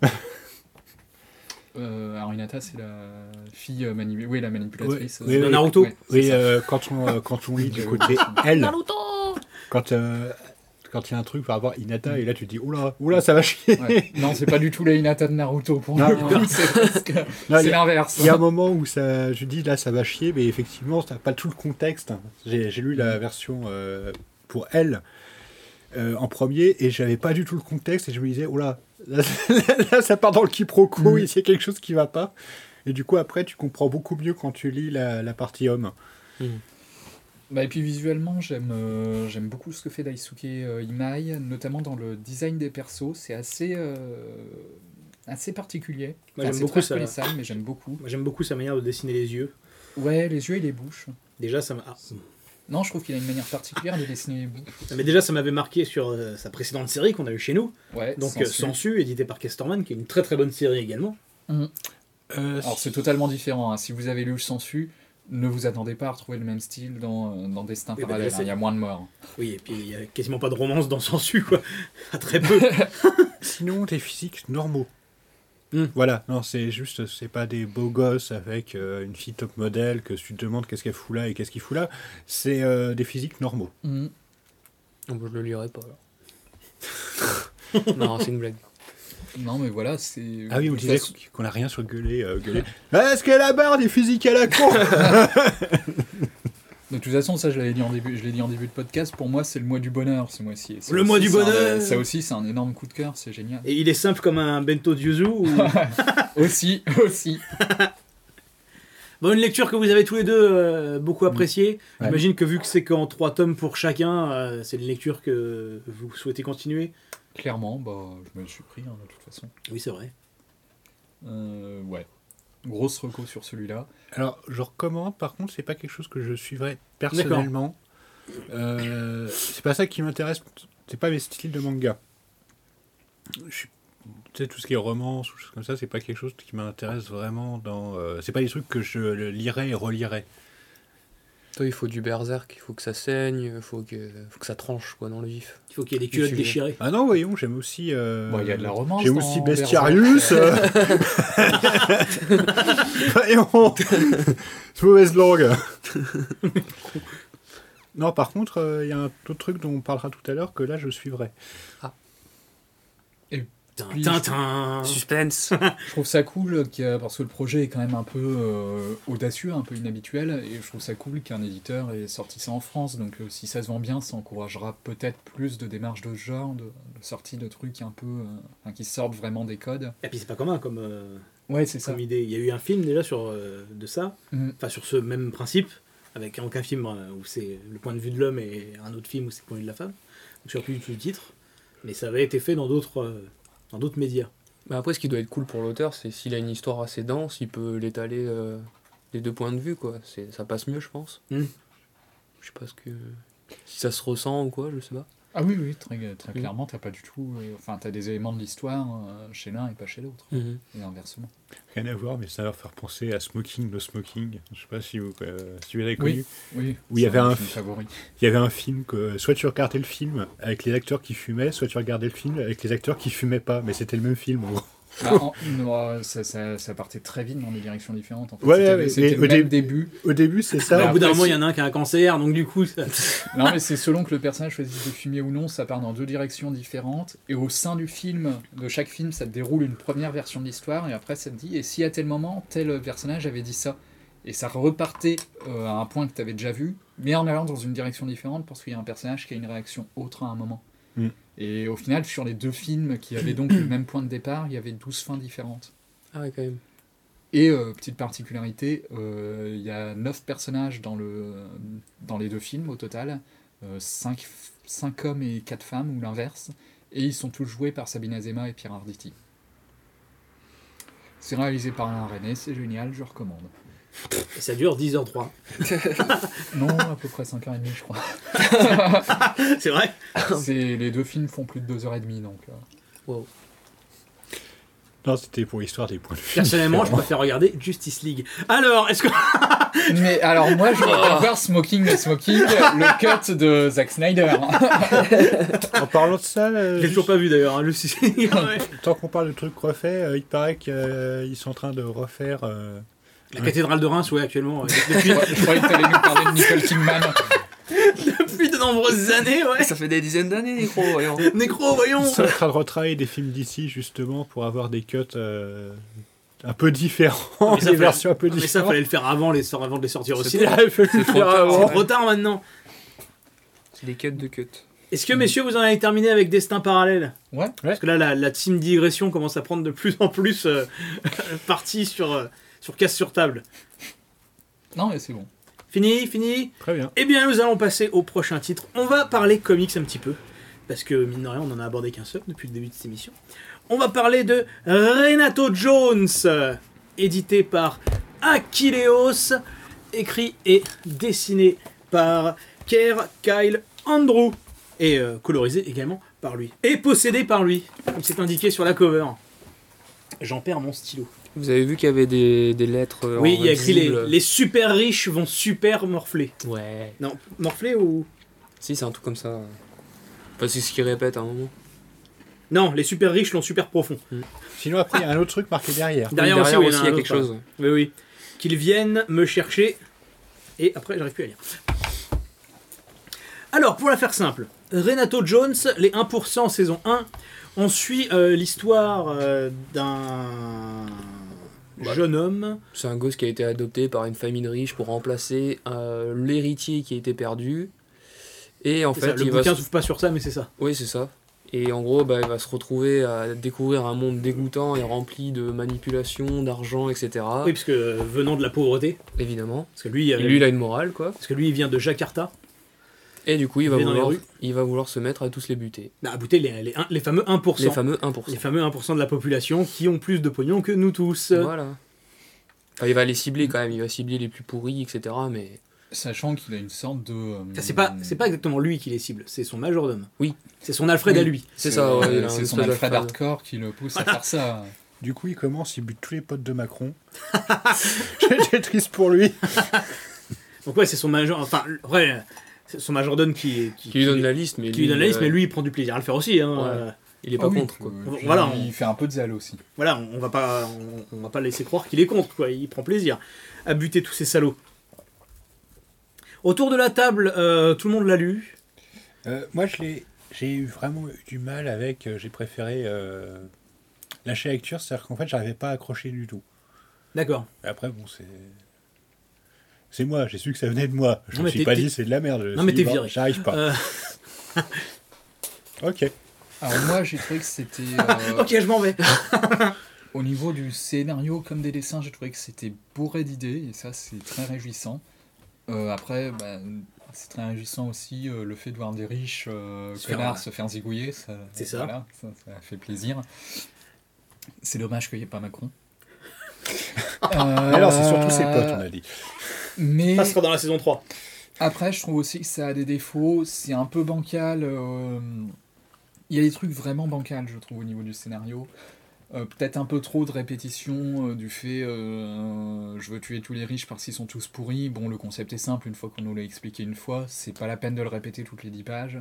Euh, alors Hinata c'est la fille euh, manipulée, oui la manipulatrice. Ouais, euh, oui, De oui. Naruto. ouais, c'est Oui, ça. euh, quand, on, euh, quand on lit du côté elle, quand euh, quand il y a un truc par rapport à Hinata, et là tu te dis oula, oula, ça va chier. Ouais. Non, c'est pas du tout la Hinata de Naruto pour Non, le coup, c'est presque- Non, il c'est y a- l'inverse. Il y a un moment où ça, je dis là ça va chier, mais effectivement, ça n'a pas tout le contexte. J'ai j'ai lu la version euh, pour elle euh, en premier et j'avais pas du tout le contexte et je me disais, oh là, là, là, ça part dans le quiproquo, Mm. il y a quelque chose qui va pas. Et du coup, après, tu comprends beaucoup mieux quand tu lis la, la partie homme. Bah, et puis visuellement, j'aime euh, j'aime beaucoup ce que fait Daisuke euh, Imai, notamment dans le design des persos. C'est assez, euh, assez particulier. Moi, Enfin, j'aime c'est beaucoup très ça. reconnaissable, mais j'aime beaucoup. Moi, j'aime beaucoup sa manière de dessiner les yeux. Ouais, les yeux et les bouches. Déjà, ça m'a. Ah. Non, je trouve qu'il a une manière particulière de dessiner les bouts. Mais déjà, ça m'avait marqué sur euh, sa précédente série qu'on a eu chez nous. Ouais, Donc, Sensu. euh, Sensu, édité par Casterman, qui est une très très bonne série également. Mhm. Euh, Alors c'est totalement différent, hein. Si vous avez lu Sensu, ne vous attendez pas à retrouver le même style dans, euh, dans Destin Oui, bah, Parallèle, je hein. sais. Il y a moins de morts. Oui, et puis il n'y a quasiment pas de romance dans Sensu, quoi. Pas très peu. Sinon, des physiques normaux. Hmm. Voilà, non, c'est juste, c'est pas des beaux gosses avec euh, une fille top modèle que tu te demandes qu'est-ce qu'elle fout là et qu'est-ce qu'il fout là. C'est euh, des physiques normaux. Mhm. Oh, bah, je le lirai pas alors. Non, c'est une blague. Non mais voilà, c'est... Ah oui, on de disait façon- qu'on a rien sur gueuler. Euh, gueuler. Ah, est-ce qu'elle a barre des physiques à la con? De toute façon, ça je l'avais dit en début, je l'ai dit en début de podcast, pour moi c'est le mois du bonheur ce mois-ci. Et ça Le aussi, mois du c'est un- bonheur. Ça aussi c'est un énorme coup de cœur, c'est génial. Et il est simple comme un bento de yuzu ou... Aussi, aussi. Bon, une lecture que vous avez tous les deux euh, beaucoup appréciée. Ouais. J'imagine que vu que c'est qu'en trois tomes pour chacun, euh, c'est une lecture que vous souhaitez continuer. Clairement, bah, je me le suis pris hein, de toute façon. Oui, c'est vrai. Euh, ouais. Grosse reco sur celui-là. Alors, je recommande, par contre, c'est pas quelque chose que je suivrais personnellement. Euh, c'est pas ça qui m'intéresse, c'est pas mes styles de manga. Je suis- Tu sais, tout ce qui est romance ou choses comme ça, c'est pas quelque chose qui m'intéresse vraiment dans... euh, c'est pas des trucs que je lirais et relirais. Toi, il faut du berserk, il faut que ça saigne, il faut que, faut que ça tranche quoi, dans le vif. Il faut qu'il y ait des culottes sujet. déchirées. Ah non, voyons, j'aime aussi... euh, Bon, il y a de la romance J'aime dans aussi Berserk. Bestiarius. euh. Voyons, c'est mauvaise langue. Non, par contre, euh, il y a un autre truc dont on parlera tout à l'heure que là, je suivrai. Puis, Tintin. Suspense. Je trouve ça cool qu'il y a- parce que le projet est quand même un peu euh, audacieux, un peu inhabituel, et je trouve ça cool qu'un éditeur ait sorti ça en France. Donc euh, si ça se vend bien, ça encouragera peut-être plus de démarches de ce genre, de, de sortie de trucs un peu, euh, enfin, qui sortent vraiment des codes. Et puis c'est pas commun comme, euh, Ouais, c'est ça. comme idée. Il y a eu un film déjà sur, euh, de ça, Mhm. enfin sur ce même principe, avec donc un film euh, où c'est le point de vue de l'homme et un autre film où c'est le point de vue de la femme, donc sur plus du tout le titre, mais ça avait été fait dans d'autres euh, dans d'autres médias. Bah après, ce qui doit être cool pour l'auteur, c'est s'il a une histoire assez dense, il peut l'étaler euh, des deux points de vue, quoi. C'est, ça passe mieux, je pense. Mm. Je sais pas ce que... si ça se ressent ou quoi, je sais pas. Ah oui, oui, très, très Mhm. clairement, t'as pas du tout... euh, Enfin, t'as des éléments de l'histoire euh, chez l'un et pas chez l'autre, et inversement. Rien à voir, mais ça va faire penser à Smoking, No Smoking. Je sais pas si vous, euh, si vous l'avez connu. Oui, Où il y c'est avait un film fi- favori. Il y avait un film que soit tu regardais le film avec les acteurs qui fumaient, soit tu regardais le film avec les acteurs qui fumaient pas. Mais c'était le même film, en gros. Bah, en- non, ça, ça, ça partait très vite dans des directions différentes. En fait. Ouais, c'était ouais, c'était mais le au même dé- début. Au début, c'est Mais ça. au bout d'un après, moment, il y si- en a un qui a un cancer, donc du coup, ça... Non, mais c'est selon que le personnage choisisse de fumer ou non, ça part dans deux directions différentes. Et au sein du film, de chaque film, ça te déroule une première version de l'histoire. Et après, ça te dit, et si à tel moment, tel personnage avait dit ça. Et ça repartait euh, à un point que tu avais déjà vu, mais en allant dans une direction différente parce qu'il y a un personnage qui a une réaction autre à un moment. Mm. Et au final, sur les deux films qui avaient donc le même point de départ, il y avait douze fins différentes. Ah ouais, quand même. Et euh, petite particularité, euh, il y a neuf personnages dans, le, dans les deux films au total, cinq hommes et quatre femmes, ou l'inverse, et ils sont tous joués par Sabine Azema et Pierre Arditi. C'est réalisé par Alain René, c'est génial, je recommande. Et ça dure dix heures trois. Non, à peu près cinq heures trente, je crois. C'est vrai. C'est, les deux films font plus de deux heures trente, donc... euh, Wow. Non, c'était pour l'histoire des points de vue. Personnellement, je différents. préfère regarder Justice League. Alors, est-ce que... Mais alors moi, je voudrais voir Smoking the Smoking, le cut de Zack Snyder. En parlant de ça, là, Je l'ai juste- toujours pas vu d'ailleurs, hein, Justice League. Ouais. tant qu'on parle de trucs refaits, euh, il paraît qu'ils sont en train de refaire. euh, La cathédrale de Reims, ouais, actuellement. ouais. Depuis, Je croyais que t'allais nous parler de Nicole Kidman. depuis de nombreuses années, ouais. Ça fait des dizaines d'années, Nécro, voyons. Nécro, voyons. Ils sont en train de retravailler des films d'ici justement pour avoir des cuts euh, un peu différents, Mais ça, des fallait- versions un peu Mais ça, différentes. fallait le faire avant, les... avant de les sortir au C'est cinéma. Il faut le C'est trop faire tard, avant. C'est trop tard maintenant. C'est des cuts de cuts. Est-ce que, messieurs, vous en avez terminé avec Destin Parallèle? Ouais. Parce que là, la, la team digression commence à prendre de plus en plus euh, partie sur, euh, sur casse sur table. Non, mais c'est bon. Fini, fini. Très bien. Eh bien, nous allons passer au prochain titre. On va parler comics un petit peu. Parce que, mine de rien, on en a abordé qu'un seul depuis le début de cette émission. On va parler de Renato Jones, euh, édité par Achilleos, écrit et dessiné par Kerr Kyle Andrew. Et euh, colorisé également par lui. Et possédé par lui, comme c'est indiqué sur la cover. J'en perds mon stylo. Vous avez vu qu'il y avait des, des lettres euh, Oui, en il y a écrit les, invisible. les super riches vont super morfler. Ouais. Non, morfler ou... Si, c'est un truc comme ça. Enfin, c'est ce qu'ils répètent à un moment. Non, les super riches l'ont super profond. Sinon, après, il y a un autre truc marqué derrière. Derrière, Oui, aussi, derrière oui, aussi, il y a un quelque autre, chose. Oui, oui. Qu'ils viennent me chercher. Et après, j'arrive plus à lire. Alors, pour la faire simple, Renato Jones, les un pour cent saison un, on suit euh, l'histoire euh, d'un Ouais. jeune homme. C'est un gosse qui a été adopté par une famille de riches pour remplacer euh, l'héritier qui a été perdu. Et en C'est fait, ça, le il va bouquin se... ne s'ouvre pas sur ça, mais c'est ça. Oui, c'est ça. Et en gros, bah, il va se retrouver à découvrir un monde dégoûtant et rempli de manipulation, d'argent, et cetera. Oui, parce que euh, venant de la pauvreté, Évidemment. parce que lui, Et euh, lui, il a une morale, quoi. parce que lui, il vient de Jakarta. Et du coup, il va, Il est dans les vouloir, rues. il va vouloir se mettre à tous les buter. Bah, à bouter les, les, un- les fameux un pour cent. Les fameux un pour cent. Les fameux un pour cent de la population qui ont plus de pognon que nous tous. Voilà. Enfin, il va les cibler quand même, il va cibler les plus pourris, et cetera. Mais Sachant qu'il a une sorte de... euh, Ça, C'est pas, c'est pas exactement lui qui les cible, c'est son majordome. Oui. C'est son Alfred Oui. à lui. c'est ça, ouais, il a un c'est son espèce Alfred d'Alfred. hardcore qui le pousse à faire ça. Du coup, il commence, il bute tous les potes de Macron. J'étais triste pour lui. Donc ouais, c'est son major... Enfin, ouais, c'est son majordome qui... Qui, Qui lui donne la liste, mais qui lui donne la liste, euh, mais lui, il prend du plaisir à le faire aussi. Hein. Ouais. Euh, il est pas Ah oui, contre, quoi. euh, puis Voilà, il on- fait un peu de zèle aussi. Voilà, on, on va pas, on, on va pas laisser croire qu'il est contre, quoi. Il prend plaisir à buter tous ces salauds. Autour de la table, euh, tout le monde l'a lu. Euh, moi, je l'ai, j'ai eu vraiment eu du mal avec. euh, j'ai préféré euh, lâcher la lecture, c'est-à-dire qu'en fait, j'arrivais pas à accrocher du tout. D'accord. Et après, bon, c'est. C'est moi, j'ai su que ça venait de moi. Je Non, me mais suis t'es- pas t'es- dit c'est de la merde. Je me Non, suis mais dit, t'es bon, viré. J'arrive pas. Euh, Ok. Alors moi, j'ai trouvé que c'était... euh, ok, je m'en vais. Au niveau du scénario comme des dessins, j'ai trouvé que c'était bourré d'idées, et ça, c'est très réjouissant. Euh, après, bah, c'est très réjouissant aussi euh, le fait de voir des riches euh, Se faire, connards ouais. se faire zigouiller. Ça, C'est ça. voilà, ça. Ça fait plaisir. C'est dommage qu'il n'y ait pas Macron. Mais alors, c'est surtout ses potes, on a dit. Mais Ça sera dans la saison trois. après, je trouve aussi que ça a des défauts. C'est un peu bancal. euh, Il y a des trucs vraiment bancals, je trouve, au niveau du scénario. Euh, Peut-être un peu trop de répétition euh, du fait euh, je veux tuer tous les riches parce qu'ils sont tous pourris. Bon, le concept est simple, une fois qu'on nous l'a expliqué une fois, c'est pas la peine de le répéter toutes les dix pages.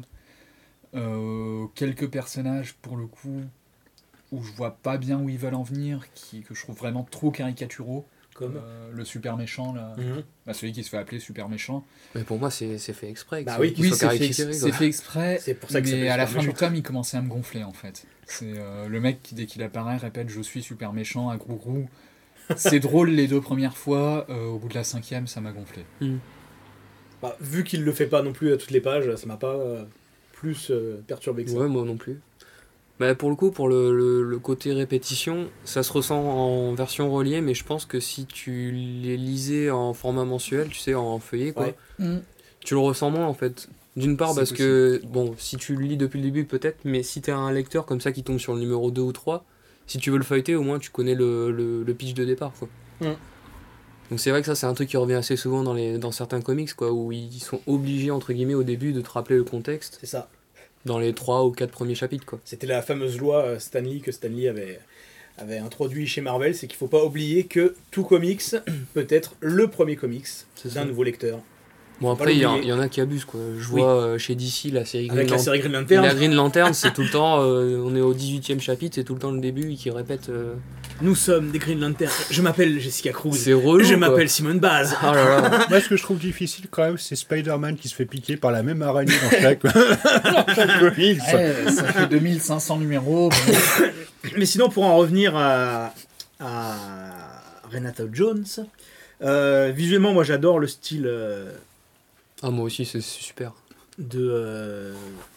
Euh, quelques personnages, pour le coup, où je vois pas bien où ils veulent en venir, qui, que je trouve vraiment trop caricaturaux. Comme. Euh, le super méchant, là, Mhm. bah, celui qui se fait appeler super méchant. Mais pour moi, c'est c'est fait exprès. que Bah ce- oui. qu'il Oui, soit c'est fait, caricaturé, ex- quoi. c'est fait exprès, C'est pour ça que ça mais s'appelle à la super fin du méchant. tome, il commençait à me gonfler, en fait. C'est euh, le mec qui, dès qu'il apparaît, répète « je suis super méchant » à gros-gros. C'est drôle les deux premières fois, euh, au bout de la cinquième, ça m'a gonflé. Bah, vu qu'il le fait pas non plus à toutes les pages, ça m'a pas euh, plus euh, perturbé que ça. Ouais, moi non plus. Bah, pour le coup, pour le, le, le côté répétition, ça se ressent en version reliée, mais je pense que si tu les lisais en format mensuel, tu sais, en feuillet, quoi, Ouais. tu le ressens moins en fait. D'une part C'est parce que, bon, si tu le lis depuis le début peut-être, mais si t'es un lecteur comme ça qui tombe sur le numéro deux ou trois, si tu veux le feuilleter, au moins tu connais le, le, le pitch de départ, quoi. Mm. Donc c'est vrai que ça c'est un truc qui revient assez souvent dans, les, dans certains comics, quoi, où ils sont obligés, entre guillemets, au début de te rappeler le contexte C'est ça. dans les trois ou quatre premiers chapitres, quoi. C'était la fameuse loi euh, Stanley que Stanley avait, avait introduit chez Marvel, c'est qu'il faut pas oublier que tout comics peut être le premier comics C'est d'un ça. nouveau lecteur. Bon pas après il y, en- l'oublier. il y en a qui abusent, quoi. Je Oui. vois euh, chez D C la série Green Avec la Lan- série Green Lantern, La Green Lantern, c'est tout le temps, euh, on est au dix-huitième chapitre, c'est tout le temps le début qui répète. euh, nous sommes des Green Lantern. Je m'appelle Jessica Cruz. C'est relou. Je quoi. m'appelle Simone Baz. Oh là là. Moi, ce que je trouve difficile quand même, c'est Spider-Man qui se fait piquer par la même araignée dans chaque, dans chaque comics. Ouais, ça fait deux mille cinq cents numéros. bon. Mais sinon, pour en revenir à, à Renato Jones, euh, visuellement, moi j'adore le style euh, Ah moi aussi c'est c'est super. de euh,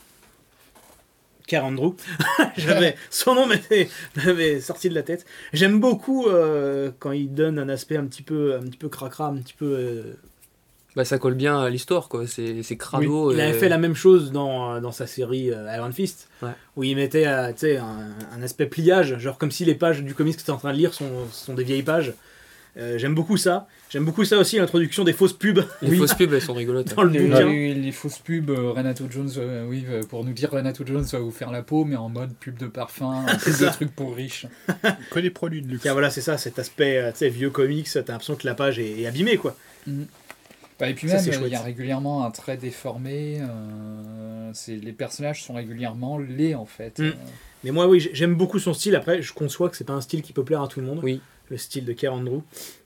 Kerr Andrew. J'avais son nom m'avait m'avait sorti de la tête. J'aime beaucoup euh, quand il donne un aspect un petit peu un petit peu cracra, un petit peu. euh, Bah ça colle bien à l'histoire, quoi. C'est c'est crado. Il et- avait fait la même chose dans, dans sa série euh, Iron Fist, Ouais. où il mettait euh, tu sais, un, un aspect pliage, genre comme si les pages du comics que tu es en train de lire sont, sont des vieilles pages. Euh, j'aime beaucoup ça. J'aime beaucoup ça aussi, l'introduction des fausses pubs. Les Oui. fausses pubs, elles sont rigolotes. Dans le Les, bouquin. les- les fausses pubs, euh, Renato Jones, euh, oui, euh, pour nous dire Renato Jones va vous faire la peau, mais en mode pub de parfum, un C'est truc de ça. trucs pour riches. Que des produits de luxe. Tiens, voilà, c'est ça, cet aspect, euh, tu sais, vieux comics, t'as l'impression que la page est, est abîmée, quoi. Bah, et puis Ça, même, c'est euh, il y a chouette. régulièrement un trait déformé. euh, c'est, les personnages sont régulièrement laids, en fait. Mm. Euh, Mais moi, oui, j'ai- j'aime beaucoup son style. Après, je conçois que c'est pas un style qui peut plaire à tout le monde. Oui. Le style de Kerr Andrew.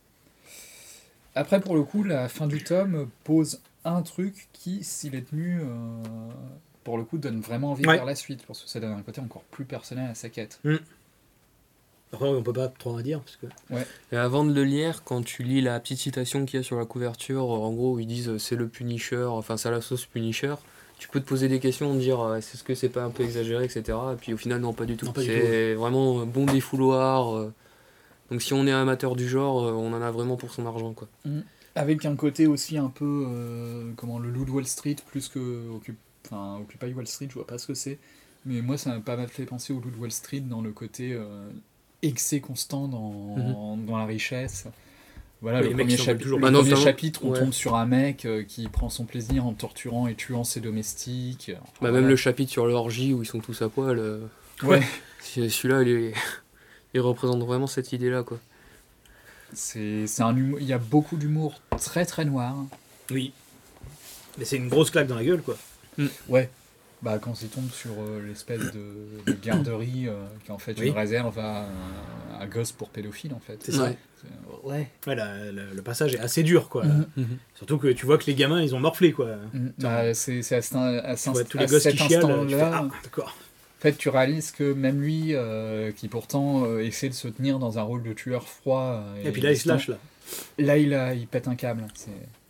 Après, pour le coup, la fin du tome pose un truc qui, s'il est tenu, euh, pour le coup, donne vraiment envie Ouais. de faire la suite, parce que ça donne un côté encore plus personnel à sa quête. Après, on peut pas trop en dire, parce que... Et avant de le lire, quand tu lis la petite citation qu'il y a sur la couverture, en gros, où ils disent euh, c'est le Punisher, enfin c'est à la sauce Punisher, tu peux te poser des questions, te dire euh, est-ce que c'est pas un peu exagéré, et cetera. Et puis au final, non, pas du tout. Non, pas du C'est vraiment un bon défouloir. euh. Donc si on est amateur du genre, euh, on en a vraiment pour son argent, quoi. Avec un côté aussi un peu, euh, comment, le loup de Wall Street, plus que Occup- enfin, Occupy Wall Street, je vois pas ce que c'est. Mais moi, ça m'a pas mal fait penser au loup de Wall Street dans le côté euh, excès constant dans, dans la richesse. Voilà, Oui, le les mecs premier, qui s'en veulent chapi- toujours. le Bah, premier notamment- chapitre, on ouais. tombe sur un mec euh, qui prend son plaisir en torturant et tuant ses domestiques. Enfin, Bah, voilà. même le chapitre sur l'orgie où ils sont tous à poil, euh, Ouais, c'est- celui-là, il, est- il représente vraiment cette idée-là, quoi. c'est, c'est un humour, il y a beaucoup d'humour très très noir. Oui. Mais c'est une grosse claque dans la gueule, quoi. Ouais. Bah, quand il tombe sur euh, l'espèce de, de garderie euh, qui est en fait Oui. une réserve à, à gosses pour pédophiles en fait. C'est ça. Ouais. C'est- Ouais. Ouais, la- la- le passage est assez dur, quoi. Mhm. Mhm. Surtout que tu vois que les gamins, ils ont morflé, quoi. Mm. Bah, c'est c'est à, cet, à, Tu cet- vois tous les à gosses cet qui chialent, tu fais, instant-là, ah, d'accord. en fait, tu réalises que même lui, euh, qui pourtant euh, essaie de se tenir dans un rôle de tueur froid, euh, Et puis là, il se lâche, là. Là, il, a, il pète un câble. C'est...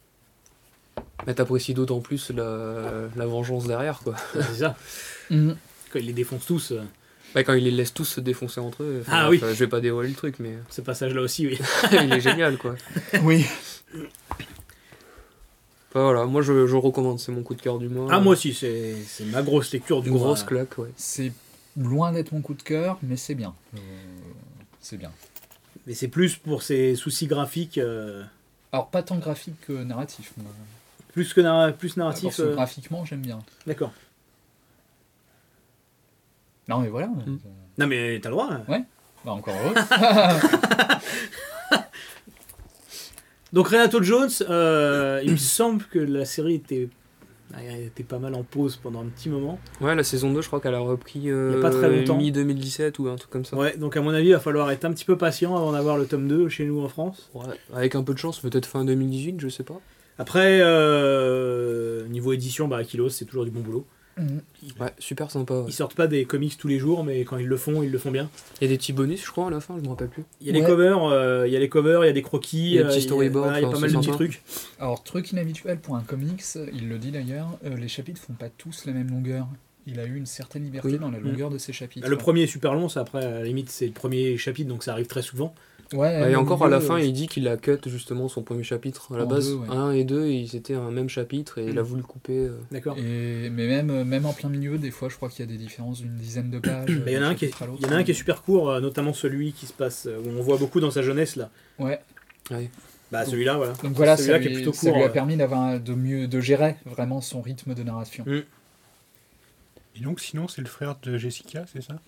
Mais t'apprécies d'autant plus la, la vengeance derrière, quoi. C'est ça. Mm. Quand ils les défoncent tous, euh, Bah, quand il les laisse tous se défoncer entre eux. enfin, Ah bref, oui. euh, Je vais pas dévoiler le truc, mais ce passage-là aussi, oui. il est génial, quoi. Oui. Enfin, voilà, moi je, je recommande, c'est mon coup de cœur du mois. Ah, moi aussi, c'est c'est ma grosse lecture du Une mois. grosse claque, ouais. C'est loin d'être mon coup de cœur, mais c'est bien. Euh, c'est bien. Mais c'est plus pour ses soucis graphiques, euh, Alors, pas tant graphique que narratif. moi. plus que narra- plus Parce narratif. que euh, graphiquement, j'aime bien. D'accord. Non, mais voilà. Mm. euh, Non, mais t'as le droit. hein. bah, encore heureux. Donc, Renato Jones, euh, il me semble que la série était, elle était pas mal en pause pendant un petit moment. Ouais, la saison deux, je crois qu'elle a repris euh, Il y a pas très longtemps. mi deux mille dix-sept ou un truc comme ça. Ouais, donc à mon avis, il va falloir être un petit peu patient avant d'avoir le tome deux chez nous en France. Ouais, avec un peu de chance, peut-être fin deux mille dix-huit, je sais pas. Après, euh, niveau édition, bah, Aquilos, c'est toujours du bon boulot. Mm. Ouais, super sympa. ouais. Ils sortent pas des comics tous les jours, mais quand ils le font, ils le font bien. Il y a des petits bonus, je crois, à la fin, je me rappelle plus. Il y a les Ouais. covers, euh, il y a les covers, il y a des croquis, Il y a des euh, petits il y a- storyboards, voilà, il y a enfin, pas mal c'est de petits sympa. trucs. Alors, truc inhabituel pour un comics, il le dit d'ailleurs, euh, les chapitres font pas tous la même longueur. Il a eu une certaine liberté Oui. dans la longueur de ses chapitres. Bah, le premier est super long, ça après, à la limite, c'est le premier chapitre, donc ça arrive très souvent. Ouais, Ouais, et le encore à la milieu, fin, euh, il dit qu'il a cut justement son premier chapitre. À la En base, deux, ouais. un et deux, ils étaient un même chapitre et il a Mm. voulu le couper. euh. D'accord. Et, mais même, même en plein milieu, des fois, je crois qu'il y a des différences d'une dizaine de pages. Mais il y en a d'un un qui est, chapitre à l'autre. il y en a un qui est super court, euh, notamment celui qui se passe, euh, où on voit beaucoup dans sa jeunesse, là. Ouais. Bah, celui-là, voilà. Donc voilà, ça celui-là lui, qui est plutôt ça court. lui a euh. permis d'avoir un- de mieux de gérer vraiment son rythme de narration. Mm. Et donc, sinon, c'est le frère de Jessica, c'est ça?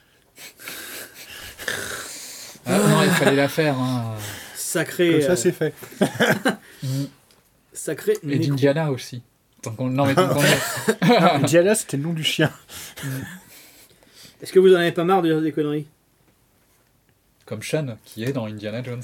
Ah non, il fallait la faire. Hein. Sacré. Comme ça, euh, c'est fait. Mm. sacré. Et nécro. d'Indiana aussi. Tant qu'on- non, mais tant qu'on est- Diana, c'était le nom du chien. Est-ce que vous en avez pas marre de dire des conneries? Comme Sean, qui est dans Indiana Jones.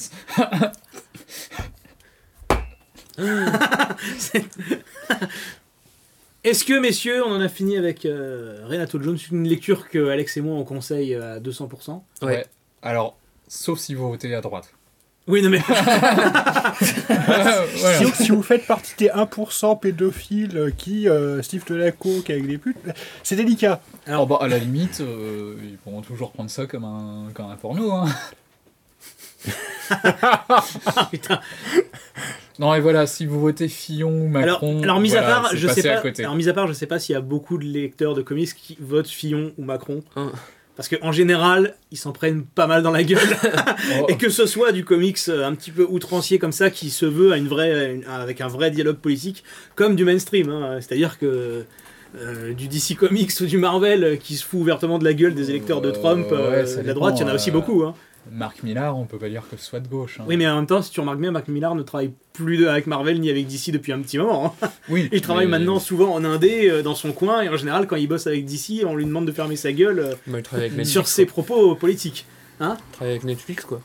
Est-ce que, messieurs, on en a fini avec euh, Renato Jones, une lecture que Alex et moi on conseille à deux cents pour cent? Ouais. Alors, sauf si vous votez à droite. Oui, non mais. Voilà. Si, si vous faites partie des un pour cent pédophiles euh, qui euh, sniffent de la coke avec des putes, c'est délicat. Alors, bah, à la limite, euh, ils pourront toujours prendre ça comme un, comme un porno. Hein. Ah, putain. Non, et voilà, si vous votez Fillon ou Alors, Macron, alors mis voilà, à part, c'est je passé sais à pas. côté. Alors mis à part, je sais pas s'il y a beaucoup de lecteurs de comics qui votent Fillon ou Macron. Hein. Parce qu'en général, ils s'en prennent pas mal dans la gueule. Oh. Et que ce soit du comics euh, un petit peu outrancier comme ça, qui se veut à une vraie, une- avec un vrai dialogue politique, comme du mainstream. Hein. C'est-à-dire que euh, du D C Comics ou du Marvel euh, qui se fout ouvertement de la gueule des électeurs de Euh, Trump, euh, ouais, ça de la droite, il y en a dépend, aussi euh, beaucoup. Hein. Mark Millar, on peut pas dire que ce soit de gauche. hein. Oui, mais en même temps, si tu remarques bien, Mark Millar ne travaille plus de- avec Marvel ni avec D C depuis un petit moment. Hein. Oui, Il travaille mais- maintenant souvent en indé, euh, dans son coin, et en général, quand il bosse avec D C, on lui demande de fermer sa gueule euh, Bah, il travaille avec Netflix. sur ses propos politiques. Il travaille avec Netflix, quoi.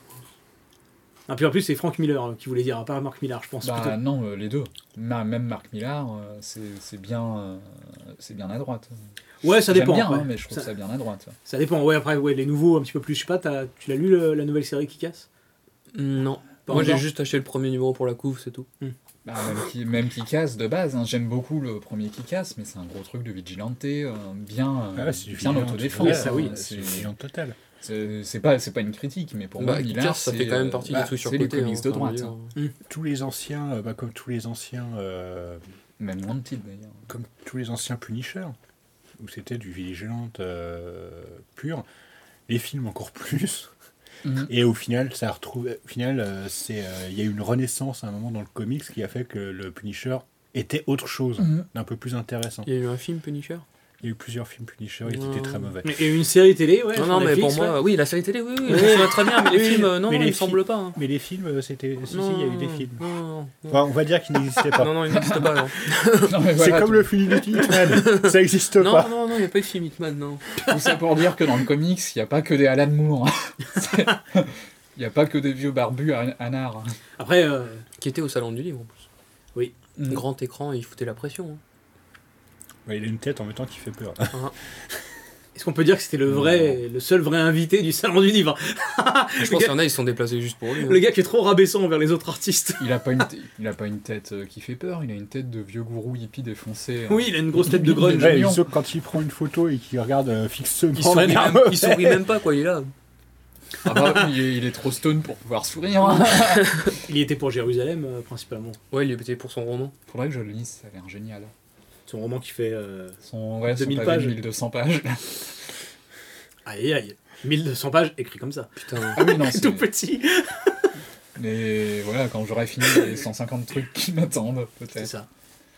Et puis en plus, c'est Frank Miller euh, qui voulait dire, pas Mark Millar, je pense. Bah plutôt. non, euh, les deux. Ma- Même Mark Millar, euh, c'est c'est bien, euh, c'est bien à droite. Ouais, ça J'aime dépend. bien, après. hein, mais je trouve ça, ça bien à droite. ça dépend. Ouais, après, ouais, les nouveaux, un petit peu plus. Je sais pas, t'as- tu l'as lu le- la nouvelle série qui casse Non. Pas Moi, j'ai encore juste acheté le premier numéro pour la couve, c'est tout. Bah, même qui, même qui casse de base, hein. J'aime beaucoup le premier qui casse, mais c'est un gros truc de vigilante, euh, bien, euh, Ah, c'est du bien vigilant, autodéfense. oui, ça, oui, hein. C'est C'est- vigilant total. c'est c'est pas, c'est pas une critique, mais pour Bah, moi, qui Millar, casse, ça c'est, fait quand même euh, partie bah, des trucs sur c'est côté. les comics hein, de enfin, droite. je veux dire. hein. Tous les anciens, euh, bah, comme tous les anciens, euh, Même Wanted d'ailleurs. comme tous les anciens Punisher, où c'était du vigilante euh, pur, les films encore plus. Mhm. Et au final, ça retrouve. Au final, euh, c'est, euh, il y a eu une renaissance à un moment dans le comics qui a fait que le Punisher était autre chose, Mhm. d'un peu plus intéressant. Il y a eu un film Punisher. Il y a eu plusieurs films Punisher, ils Non. étaient très mauvais. Et une série télé, ouais. non, sur non, mais Netflix, pour moi, ouais. oui, la série télé, oui, oui, Oui. ça va très bien, mais les Oui, films, euh, non, mais non, les il me fi- semble pas. hein. Mais les films, euh, c'était. Si, si, Non, il y a eu des films. Non, non, non. Enfin, on va dire qu'ils n'existaient pas. Non, non, il n'existe pas, non. Non, mais C'est voilà, comme tout, le film de Hitman, ça n'existe Non, pas. non, non, il n'y a pas eu de film Hitman, non. tout ça pour dire que dans le comics, il n'y a pas que des Alan Moore. hein. Il n'y a pas que des vieux barbus à anard. Après, euh, Qui était au salon du livre, en plus. Oui. Mm. Grand écran, il foutait la pression. hein. Ouais, il a une tête en même temps qui fait peur. est-ce qu'on peut dire que c'était le vrai, le seul vrai invité du salon du livre Je le, pense qu'il y gars, en a, ils se sont déplacés juste pour lui. hein. le gars qui est trop rabaissant envers les autres artistes. Il a pas une, t- il a pas une tête euh, qui fait peur, il a une tête de vieux gourou hippie défoncé. hein. Oui, il a une grosse tête de grunge. Ouais, Ouais, mignon. sauf quand il prend une photo et qu'il regarde euh, fixement Il sourit, vers même, eux. il sourit même pas, quoi, il est là. Ah bah, il, est, il est trop stone pour pouvoir sourire. hein. Il y était pour Jérusalem, euh, principalement. Ouais, il était pour son roman. Faudrait que je le lise, ça a l'air génial. Son roman qui fait... Euh... Son, ouais, deux son mille pavé de pages. mille deux cents pages. Aïe, aïe. mille deux cents pages écrit comme ça. Putain. Ah oui, non, c'est... Tout petit. Mais voilà, quand j'aurai fini les cent cinquante trucs qui m'attendent, C'est peut-être. ça.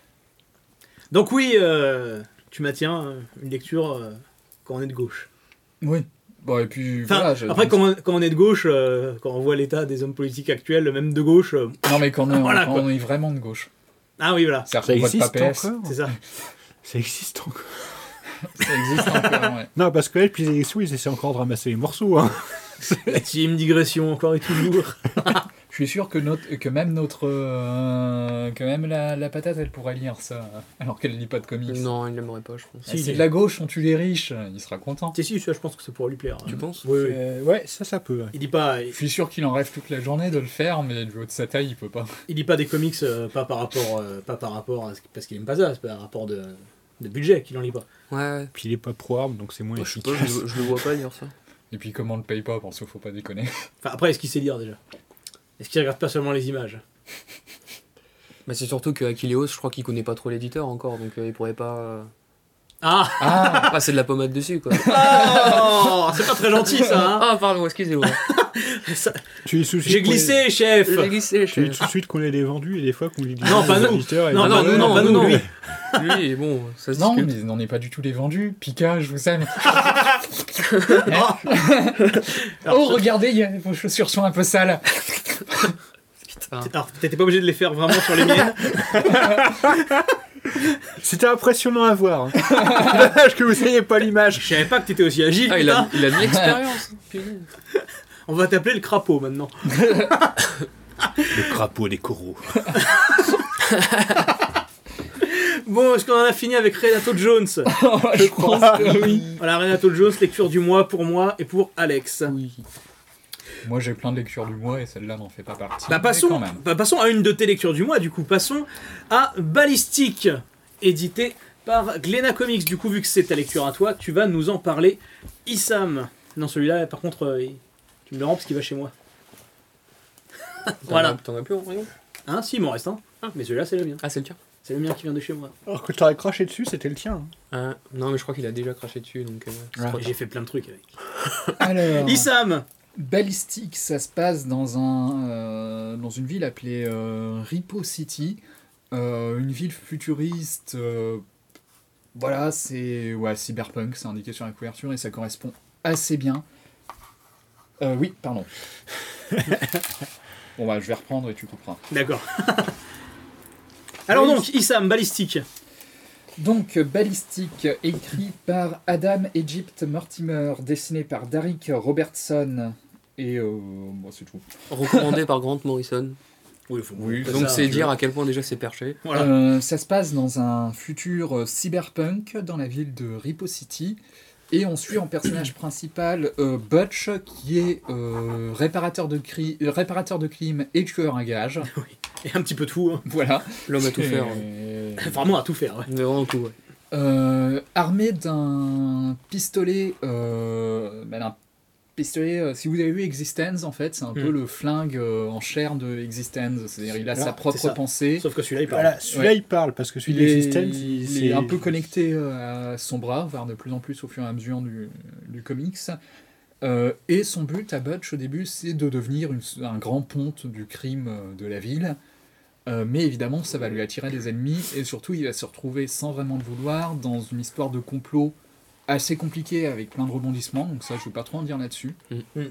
Donc oui, euh, tu maintiens euh, une lecture euh, quand on est de gauche. Oui. Bon, et puis Enfin, voilà. je- après, quand on, quand on est de gauche, euh, quand on voit l'état des hommes politiques actuels, même de gauche... euh, Non, mais quand, on, Voilà, quand quoi. on est vraiment de gauche. Ah oui, voilà, C'est-à-dire Ça qu'on vote pas existe P S. encore c'est ça. Ça existe encore. Ça existe encore, ouais. Non, parce que là, depuis les élections, ils essaient encore de ramasser les morceaux. Hein. La team digression, encore et toujours. Je suis sûr que, notre, que même notre... euh, que même la, la patate, elle pourrait lire ça, alors qu'elle lit pas de comics. Non, il l'aimerait pas, je pense. Ah, Si, c'est il- de la gauche, on tue les riches, il sera content. Si, si, ça, je pense que ça pourrait lui plaire. Tu penses Oui, oui. Euh, ouais, ça, ça peut. ouais. Il lit pas, Je il, suis sûr qu'il en rêve toute la journée de le faire, mais du haut de sa taille, il peut pas. il lit pas des comics, euh, pas par rapport, euh, pas par rapport à ce- parce qu'il aime pas ça, c'est par rapport de, de budget qu'il en lit pas. Ouais, ouais. Puis il est pas pro-arme, donc c'est moins Moi, je sais pas, efficace. je, je le vois pas dire ça. Et puis comment on le paye pas, parce qu'il faut pas déconner. Enfin, après, est-ce qu'il sait lire déjà? Est-ce qu'il regarde pas seulement les images? Bah, c'est surtout que Achilleos, je crois qu'il connaît pas trop l'éditeur encore, donc euh, il pourrait pas. euh, Ah, Ah passer de la pommade dessus, quoi. oh, c'est pas très gentil ça. Hein. Ah, pardon, excusez-moi. Ça- Tu es sous J'ai glissé, chef. J'ai glissé, Tu es je... tout de suite qu'on ait des vendus et des fois qu'on lit des Non, pas des nous. éditeurs et Non, des- pas non, nous, non, non, pas non, nous, non. lui. Lui, bon, ça se Non, discute. mais on n'est pas du tout les vendus. Pika, je vous aime. Alors, Oh, regardez, il y a- vos chaussures sont un peu sales. Putain. Alors, t'étais pas obligé de les faire vraiment sur les miennes. C'était impressionnant à voir. hein. Dommage que vous n'ayez pas l'image. Je savais pas que t'étais aussi agile. Ah, il putain. a, il a de l'expérience. Punaise. On va t'appeler le crapaud maintenant. Le crapaud des coraux. Bon, est-ce qu'on en a fini avec Renato Jones? Je pense que oui. Voilà, Renato Jones, lecture du mois pour moi et pour Alex. Oui. Moi, j'ai plein de lectures du mois et celle-là n'en fait pas partie. Bah mais passons, quand même. bah, passons à une de tes lectures du mois, du coup. Passons à Ballistique, édité par Glénat Comics. Du coup, vu que c'est ta lecture à toi, tu vas nous en parler. Issam. Non, celui-là, par contre, euh, il- tu me le rends parce qu'il va chez moi. T'en Voilà. as- T'en as plus en rayon? Hein, si, il m'en reste un. Mais celui-là, c'est le mien. Ah, c'est le tien. C'est le mien qui vient de chez moi. Alors que t'aurais craché dessus, c'était le tien. Ah, non, mais je crois qu'il a déjà craché dessus, donc euh, c'est Ouais. trop Et tard. j'ai fait plein de trucs avec. Alors, Issam. Ballistic, ça se passe dans, un, euh, dans une ville appelée euh, Ripo City, euh, une ville futuriste. euh, voilà, c'est ouais, cyberpunk, c'est indiqué sur la couverture et ça correspond assez bien. Euh, oui, pardon. Bon, bah, je vais reprendre et tu couperas. D'accord. Alors Oui. donc, Issam, balistique. Donc, Ballistic, écrit par Adam Egypt Mortimer, dessiné par Derek Robertson, et euh, bon, c'est tout. Recommandé par Grant Morrison. Oui, faut Oui, pas Donc ça, c'est tu dire vois. à quel point déjà c'est perché. Voilà. Euh, ça se passe dans un futur euh, cyberpunk dans la ville de Ripo City, et on suit en personnage principal euh, Butch, qui est euh, réparateur, de cri- euh, réparateur de crime et tueur à gages. Et un petit peu tout. Hein. Voilà. L'homme à tout faire. ouais. Euh, Vraiment à tout faire. Ouais. Mais vraiment tout, ouais. Euh, armé d'un pistolet, euh, bah, d'un pistolet, euh, si vous avez vu Existence, en fait, c'est un Mm. peu le flingue euh, en chair de Existence. C'est-à-dire, il a Alors, sa propre c'est ça. pensée. Sauf que celui-là, il parle. Voilà, celui-là Ouais. il parle parce que celui Il est, d'Existence, il c'est est un peu connecté euh, à son bras, voire de plus en plus au fur et à mesure du, du comics. Euh, et son but à Butch au début, c'est de devenir une- un grand ponte du crime euh, de la ville. Euh, mais évidemment, ça va lui attirer des ennemis et surtout, il va se retrouver sans vraiment le vouloir dans une histoire de complot assez compliquée avec plein de rebondissements. Donc ça, je ne vais pas trop en dire là-dessus. Mm. Mm.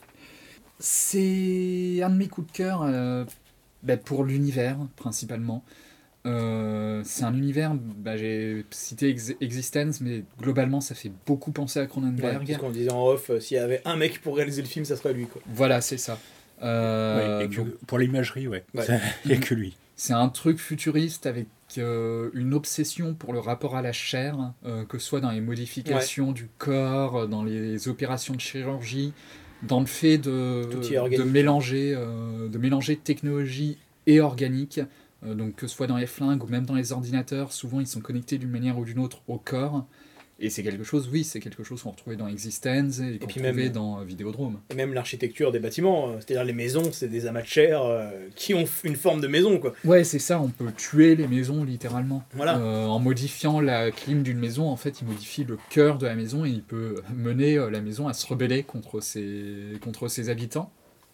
C'est un de mes coups de cœur euh, bah, pour l'univers principalement. Euh, c'est un univers, bah, j'ai cité Ex- Existence, mais globalement ça fait beaucoup penser à Ouais, Cronenberg. parce qu'on disait en off, euh, s'il y avait un mec pour réaliser le film, ça serait lui. Quoi. Voilà, c'est ça. Euh, Ouais, et que- donc, pour l'imagerie, ouais. Ouais. Ça, il n'y a que lui. c'est un truc futuriste avec euh, une obsession pour le rapport à la chair, euh, que ce soit dans les modifications du corps, euh, dans les opérations de chirurgie, dans le fait de, Tout y est de, organique. mélanger, euh, de mélanger technologie et organique. Euh, donc que ce soit dans les flingues ou même dans les ordinateurs, souvent ils sont connectés d'une manière ou d'une autre au corps. Et c'est quelque chose, oui, c'est quelque chose qu'on retrouvait dans Existence et qu'on puis retrouvait même- dans euh, Vidéodrome. Et même l'architecture des bâtiments, euh, c'est-à-dire les maisons, c'est des amas de chair euh, qui ont f- une forme de maison. Quoi. Ouais, c'est ça, on peut tuer les maisons littéralement. Voilà. Euh, en modifiant la clim d'une maison, en fait, il modifie le cœur de la maison et il peut mener euh, la maison à se rebeller contre ses, contre ses habitants.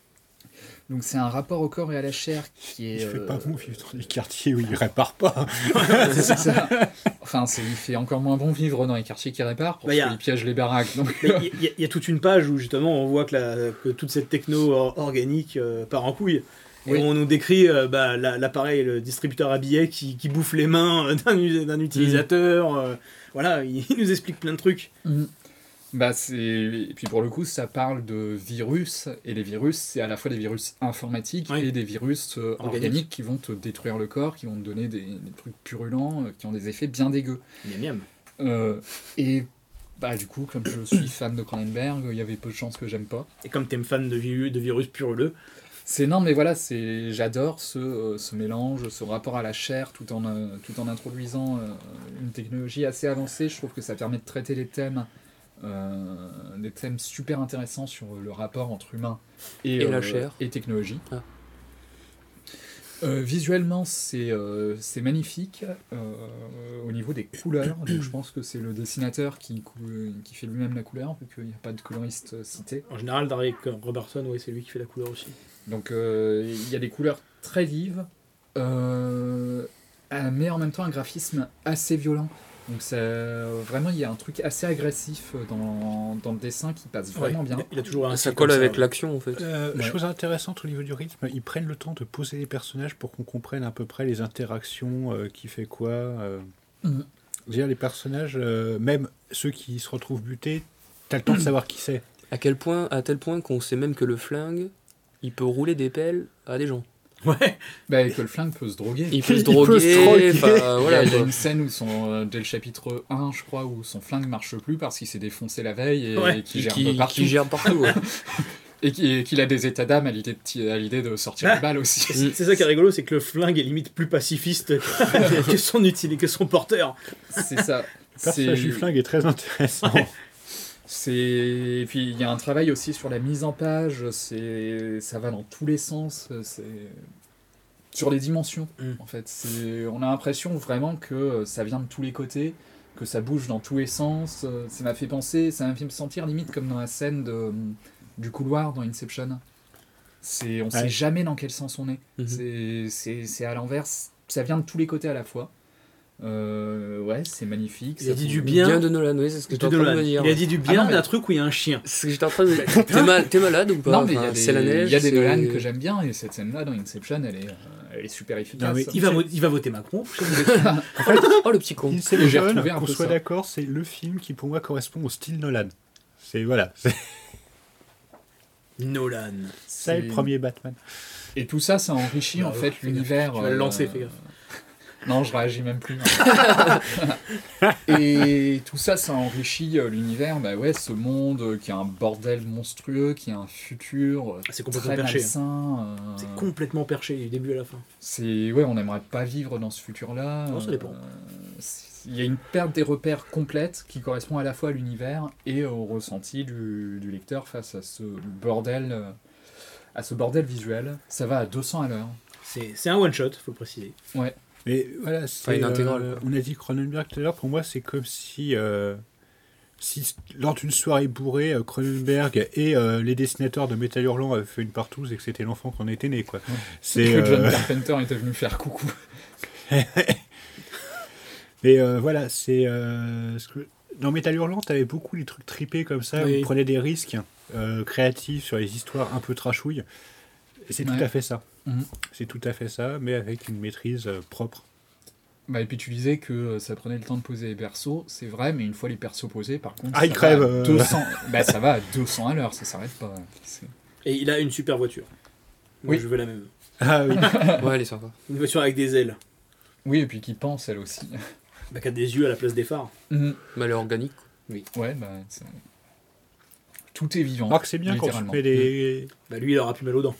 Donc c'est un rapport au corps et à la chair qui est... Il fait euh, pas bon vivre dans des quartiers où il répare pas. c'est ça. Enfin, c'est, il fait encore moins bon vivre dans les quartiers qui réparent parce Bah, y a- qu'il piège les baraques. Donc... Mais Il y, a- il y a toute une page où justement on voit que, la- que toute cette techno or- organique euh, part en couille. Et Oui. on nous décrit euh, bah, la- l'appareil, le distributeur à billets qui, qui bouffe les mains euh, d'un, u- d'un utilisateur. euh, voilà, il, il nous explique plein de trucs. Mhm. Bah c'est... Et puis pour le coup, ça parle de virus, et les virus, c'est à la fois des virus informatiques Oui. et des virus euh, Organiques. organiques qui vont te détruire le corps, qui vont te donner des, des trucs purulents, euh, qui ont des effets bien dégueux. Miam miam. Euh, et bah du coup, comme je suis fan de Cronenberg, il y avait peu de chances que j'aime pas. Et comme t'es fan de, vi- de virus puruleux, C'est non, mais voilà, c'est j'adore ce, euh, ce mélange, ce rapport à la chair, tout en, euh, tout en introduisant euh, une technologie assez avancée. Je trouve que ça permet de traiter les thèmes, euh, des thèmes super intéressants sur le rapport entre humain et, Et la euh, chair. et technologie. Ah. Euh, visuellement, c'est euh, c'est magnifique euh, au niveau des couleurs. Donc, je pense que c'est le dessinateur qui, cou- qui fait lui-même la couleur, vu qu'il n'y a pas de coloriste euh, cité. en général, Derek Robertson, ouais, c'est lui qui fait la couleur aussi. Donc euh, il y a des couleurs très vives, euh, euh, mais en même temps un graphisme assez violent. Donc ça, vraiment il y a un truc assez agressif dans, dans le dessin qui passe vraiment Ouais, bien. Il a, il a toujours un Ça style colle comme avec ouais. l'action en fait. Euh, Ouais. Chose intéressante au niveau du rythme, ils prennent le temps de poser les personnages pour qu'on comprenne à peu près les interactions, euh, qui fait quoi. Euh. Mhm. Dire les personnages, euh, même ceux qui se retrouvent butés, t'as le temps de savoir qui c'est. À quel point, à tel point qu'on sait même que le flingue, il peut rouler des pelles à des gens. Ouais, Bah, et que le flingue peut se droguer. Il peut Il se peut droguer. se droguer. enfin, Il y a- voilà, il y a quoi. une scène où son, euh, dès le chapitre un, je crois, où son flingue marche plus parce qu'il s'est défoncé la veille et, Ouais. et qu'il Qui, gère qui, partout. qui gère partout. ouais. Et qui- et qu'il a des états d'âme à l'idée de, ti- à l'idée de sortir Ah. les balles aussi. c'est, c'est ça qui est rigolo, c'est que le flingue est limite plus pacifiste que, que son utile, que son porteur. C'est ça. Le personnage du flingue est très intéressant. Ouais. C'est et puis il y a un travail aussi sur la mise en page. C'est ça va dans tous les sens. C'est sur les dimensions, Mm. en fait. C'est, on a l'impression vraiment que ça vient de tous les côtés, que ça bouge dans tous les sens. Ça m'a fait penser, ça m'a fait me sentir limite comme dans la scène de, du couloir dans Inception. C'est, on ne Ouais. sait jamais dans quel sens on est. Mhm. C'est, c'est, c'est à l'inverse, ça vient de tous les côtés à la fois. Euh, ouais, c'est magnifique. Il a ça dit bouge. du bien. Bien de Nolan, oui, c'est ce que j'étais en train de me dire. Il a dit du bien Ah non, mais- d'un truc où il y a un chien. C'est ce que j'étais en train de me dire. T'es, mal, t'es malade ou pas? Non, mais il y Enfin, a des, c'est la neige. il y a des c'est- Nolan que j'aime bien, et cette scène-là dans Inception, elle est, euh, elle est super efficace. Non, mais Il va, vo- il va voter Macron. Oh, le petit con. J'ai Inception, retrouvé un qu'on peu soit ça. d'accord, c'est le film qui pour moi correspond au style Nolan. C'est voilà, c'est Nolan. ça le C'est- premier Batman. Et tout ça, ça enrichit Bah, en ouais, fait fais l'univers. gaffe. Tu vas le euh, lancer, fais gaffe. Non, je réagis même plus. Et tout ça, ça enrichit euh, l'univers. Bah ouais, ce monde euh, qui a un bordel monstrueux, qui a un futur euh, C'est complètement très perché. malsain. euh, C'est complètement perché du début à la fin. C'est ouais, on n'aimerait pas vivre dans ce futur-là. Non, ça dépend. Euh, c'est- Il y a une perte des repères complète qui correspond à la fois à l'univers et au ressenti du, du lecteur face à ce bordel, euh, à ce bordel visuel. Ça va à deux cents à l'heure. C'est c'est un one-shot, faut le préciser. Ouais. Mais voilà, c'est une intégrale, euh, quoi. on a dit Cronenberg tout à l'heure. Pour moi, c'est comme si, euh, si lors d'une soirée bourrée, euh, Cronenberg et euh, les dessinateurs de Métal Hurlant avaient fait une partouze et que c'était l'enfant qu'on était né, quoi. C'est Que John euh, Carpenter était venu faire coucou. Mais euh, voilà, c'est euh, ce que- dans Métal Hurlant, t'avais beaucoup les trucs tripés comme ça, Oui. où on prenait des risques euh, créatifs sur les histoires un peu trashouilles. Et c'est Ouais. tout à fait ça. Mhm. C'est tout à fait ça, mais avec une maîtrise euh, propre. Bah, et puis tu disais que euh, ça prenait le temps de poser les persos, c'est vrai, mais une fois les persos posés, par contre, Ah, ça ils va crèvent, à euh. deux cents bah, ça va à deux cents à l'heure, ça s'arrête pas. C'est- Et il a une super voiture. Moi, Oui. je veux la même. Ah oui. Ouais, elle est sympa. Une voiture avec des ailes. Oui, et puis qui pense elle aussi. Bah, qui a des yeux à la place des phares. Mhm. Mais elle est organique. Ouais, bah. c'est- Tout est vivant. Alors que c'est bien quand tu littéralement. mets des. Bah, lui, il aura plus mal aux dents.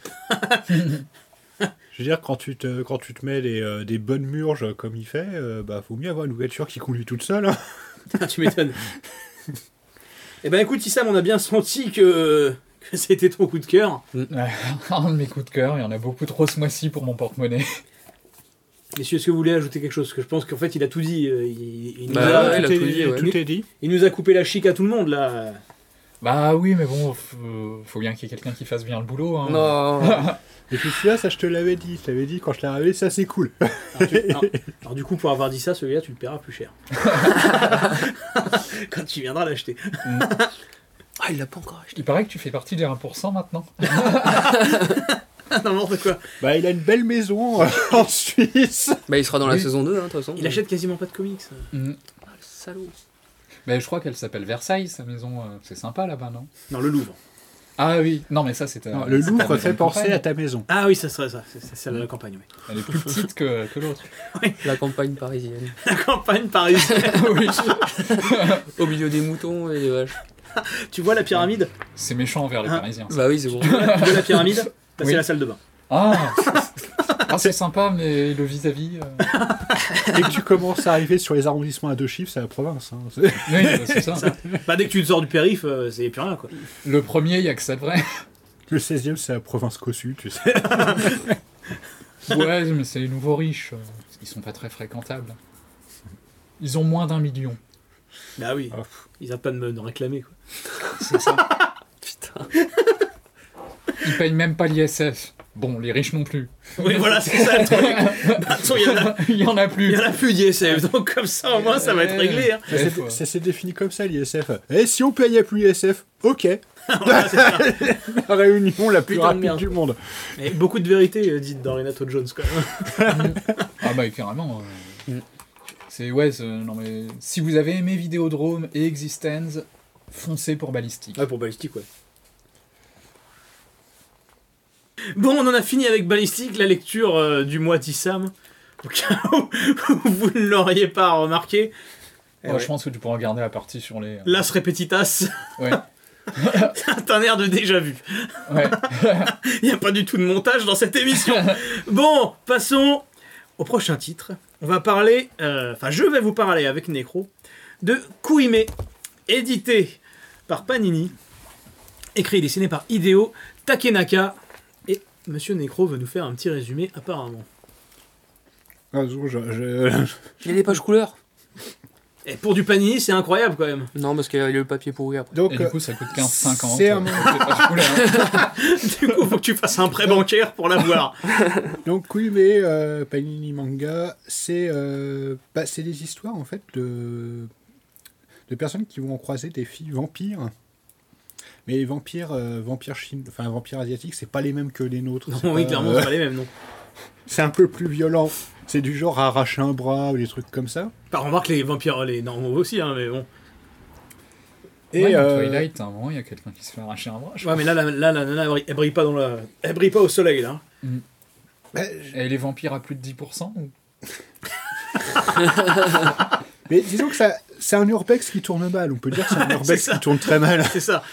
Je veux dire, quand tu te, quand tu te mets des, euh, des bonnes murges comme il fait, euh, bah faut mieux avoir une voiture qui conduit toute seule. Hein. Ah, tu m'étonnes. Eh ben écoute, Issam, on a bien senti que, que c'était ton coup de cœur. Ouais, un de mes coups de cœur, il y en a beaucoup trop ce mois-ci pour mon porte-monnaie. Messieurs, est-ce que vous voulez ajouter quelque chose? Parce que je pense qu'en fait, il a tout dit. euh, Il, il nous, Bah, a, ouais, il a tout, tout est, dit, ouais. tout est dit. il nous a coupé la chic à tout le monde, là. Bah oui, mais bon, faut, faut bien qu'il y ait quelqu'un qui fasse bien le boulot. Hein. Non. Et puis celui-là, ça je te l'avais dit. Je t'avais dit quand je l'ai révélé, ça c'est cool. Alors, tu- alors- alors, du coup, pour avoir dit ça, celui-là, tu le paieras plus cher. Quand tu viendras l'acheter. Ah, il l'a pas encore acheté. Il paraît que tu fais partie des un pour cent maintenant. N'importe quoi. Bah il a une belle maison euh, en Suisse. Bah, il sera dans la Oui. saison deux, hein, de toute façon. Il achète quasiment pas de comics. Mhm. Ah, le salaud. Mais je crois qu'elle s'appelle Versailles, sa maison. euh, C'est sympa là-bas, non? Non, le Louvre. Ah oui, non mais ça c'était... Non, le c'était Louvre la maison fait de penser campagne. à ta maison. Ah oui, ça serait ça. C'est c'est celle de la campagne, oui. Elle est plus petite que, que l'autre. La campagne parisienne. La campagne parisienne. Oui. Au milieu des moutons et des vaches. Tu vois la pyramide? C'est méchant envers les Ah. Parisiens. ça. Bah oui, c'est bon. Tu vois la pyramide? Bah, Oui. C'est la salle de bain. Ah, ah c'est sympa, mais le vis-à-vis... euh, Dès que tu commences à arriver sur les arrondissements à deux chiffres, c'est la province. Hein. C'est- Oui, bah, c'est ça. Bah, dès que tu te sors du périph', euh, c'est plus rien, quoi. Le premier, il y a que ça de vrai. Le seizième, c'est la province cossue, tu sais. Ouais, mais c'est les nouveaux riches. euh, Ils sont pas très fréquentables. Ils ont moins d'un million. Bah oui. Ah, pff. Ils arrêtent pas de me de réclamer, quoi. C'est ça. Putain. Ils payent même pas l'I S F. Bon, les riches non plus. Oui, voilà, c'est ça le truc. De toute façon, il y en a- Il y en a il plus. y en a plus d'I S F, donc comme ça, au moins, ça va être réglé. Hein. Ça Ouais, s'est- faut- ça s'est défini comme ça, l'I S F. Et si on payait plus l'I S F, ok. Voilà, c'est ça. La réunion la plus Putain de rapide merde. du monde. Et beaucoup de vérité euh, dite dans Renato Jones, quand même. Ah bah carrément. euh, Mm. C'est ouais, c'est- non mais si vous avez aimé Vidéodrome et Existence, foncez pour Ballistic. Ouais, pour Ballistic, ouais. Bon, on en a fini avec Ballistic, la lecture euh, du mois d'Issam. Au cas où vous ne l'auriez pas remarqué. Eh Ouais, ouais. Je pense que tu pourras regarder la partie sur les. euh, Las repetitas, Ouais, c'est un air de déjà vu. ouais. Il n'y a pas du tout de montage dans cette émission. Bon, passons au prochain titre. On va parler, euh, enfin je vais vous parler avec Necro de Kuime, édité par Panini, écrit et dessiné par Hideo Takenaka et Monsieur Necro veut nous faire un petit résumé, apparemment. Un jour, je, je- Il y a des pages couleurs. Et pour du Panini, c'est incroyable quand même. Non, parce qu'il y a le papier pourri après. Donc, Et du coup, ça coûte quinze cinquante. c'est un- Du coup, faut que tu fasses un prêt bancaire pour l'avoir. donc oui, mais euh, Panini Manga, c'est euh, bah, c'est des histoires en fait de de personnes qui vont croiser des filles vampires. Mais les vampires, euh, vampires chinois, enfin vampires asiatiques, c'est pas les mêmes que les nôtres. C'est Non, oui, pas, clairement, euh, c'est pas les mêmes, non. c'est un peu plus violent. C'est du genre à arracher un bras ou des trucs comme ça. Par remarque, les vampires, les normaux aussi, hein, mais bon. Et Ouais, dans euh, Twilight, à un moment, il y a quelqu'un qui se fait arracher un bras. je Ouais, mais là, la, là, la nana, elle brille- elle brille pas dans la... Elle brille pas au soleil, là. bah, crois. Et les vampires à plus de dix pour cent ou... mais disons que ça, c'est un urbex qui tourne mal. On peut dire que c'est un urbex ça. qui tourne très mal. C'est ça.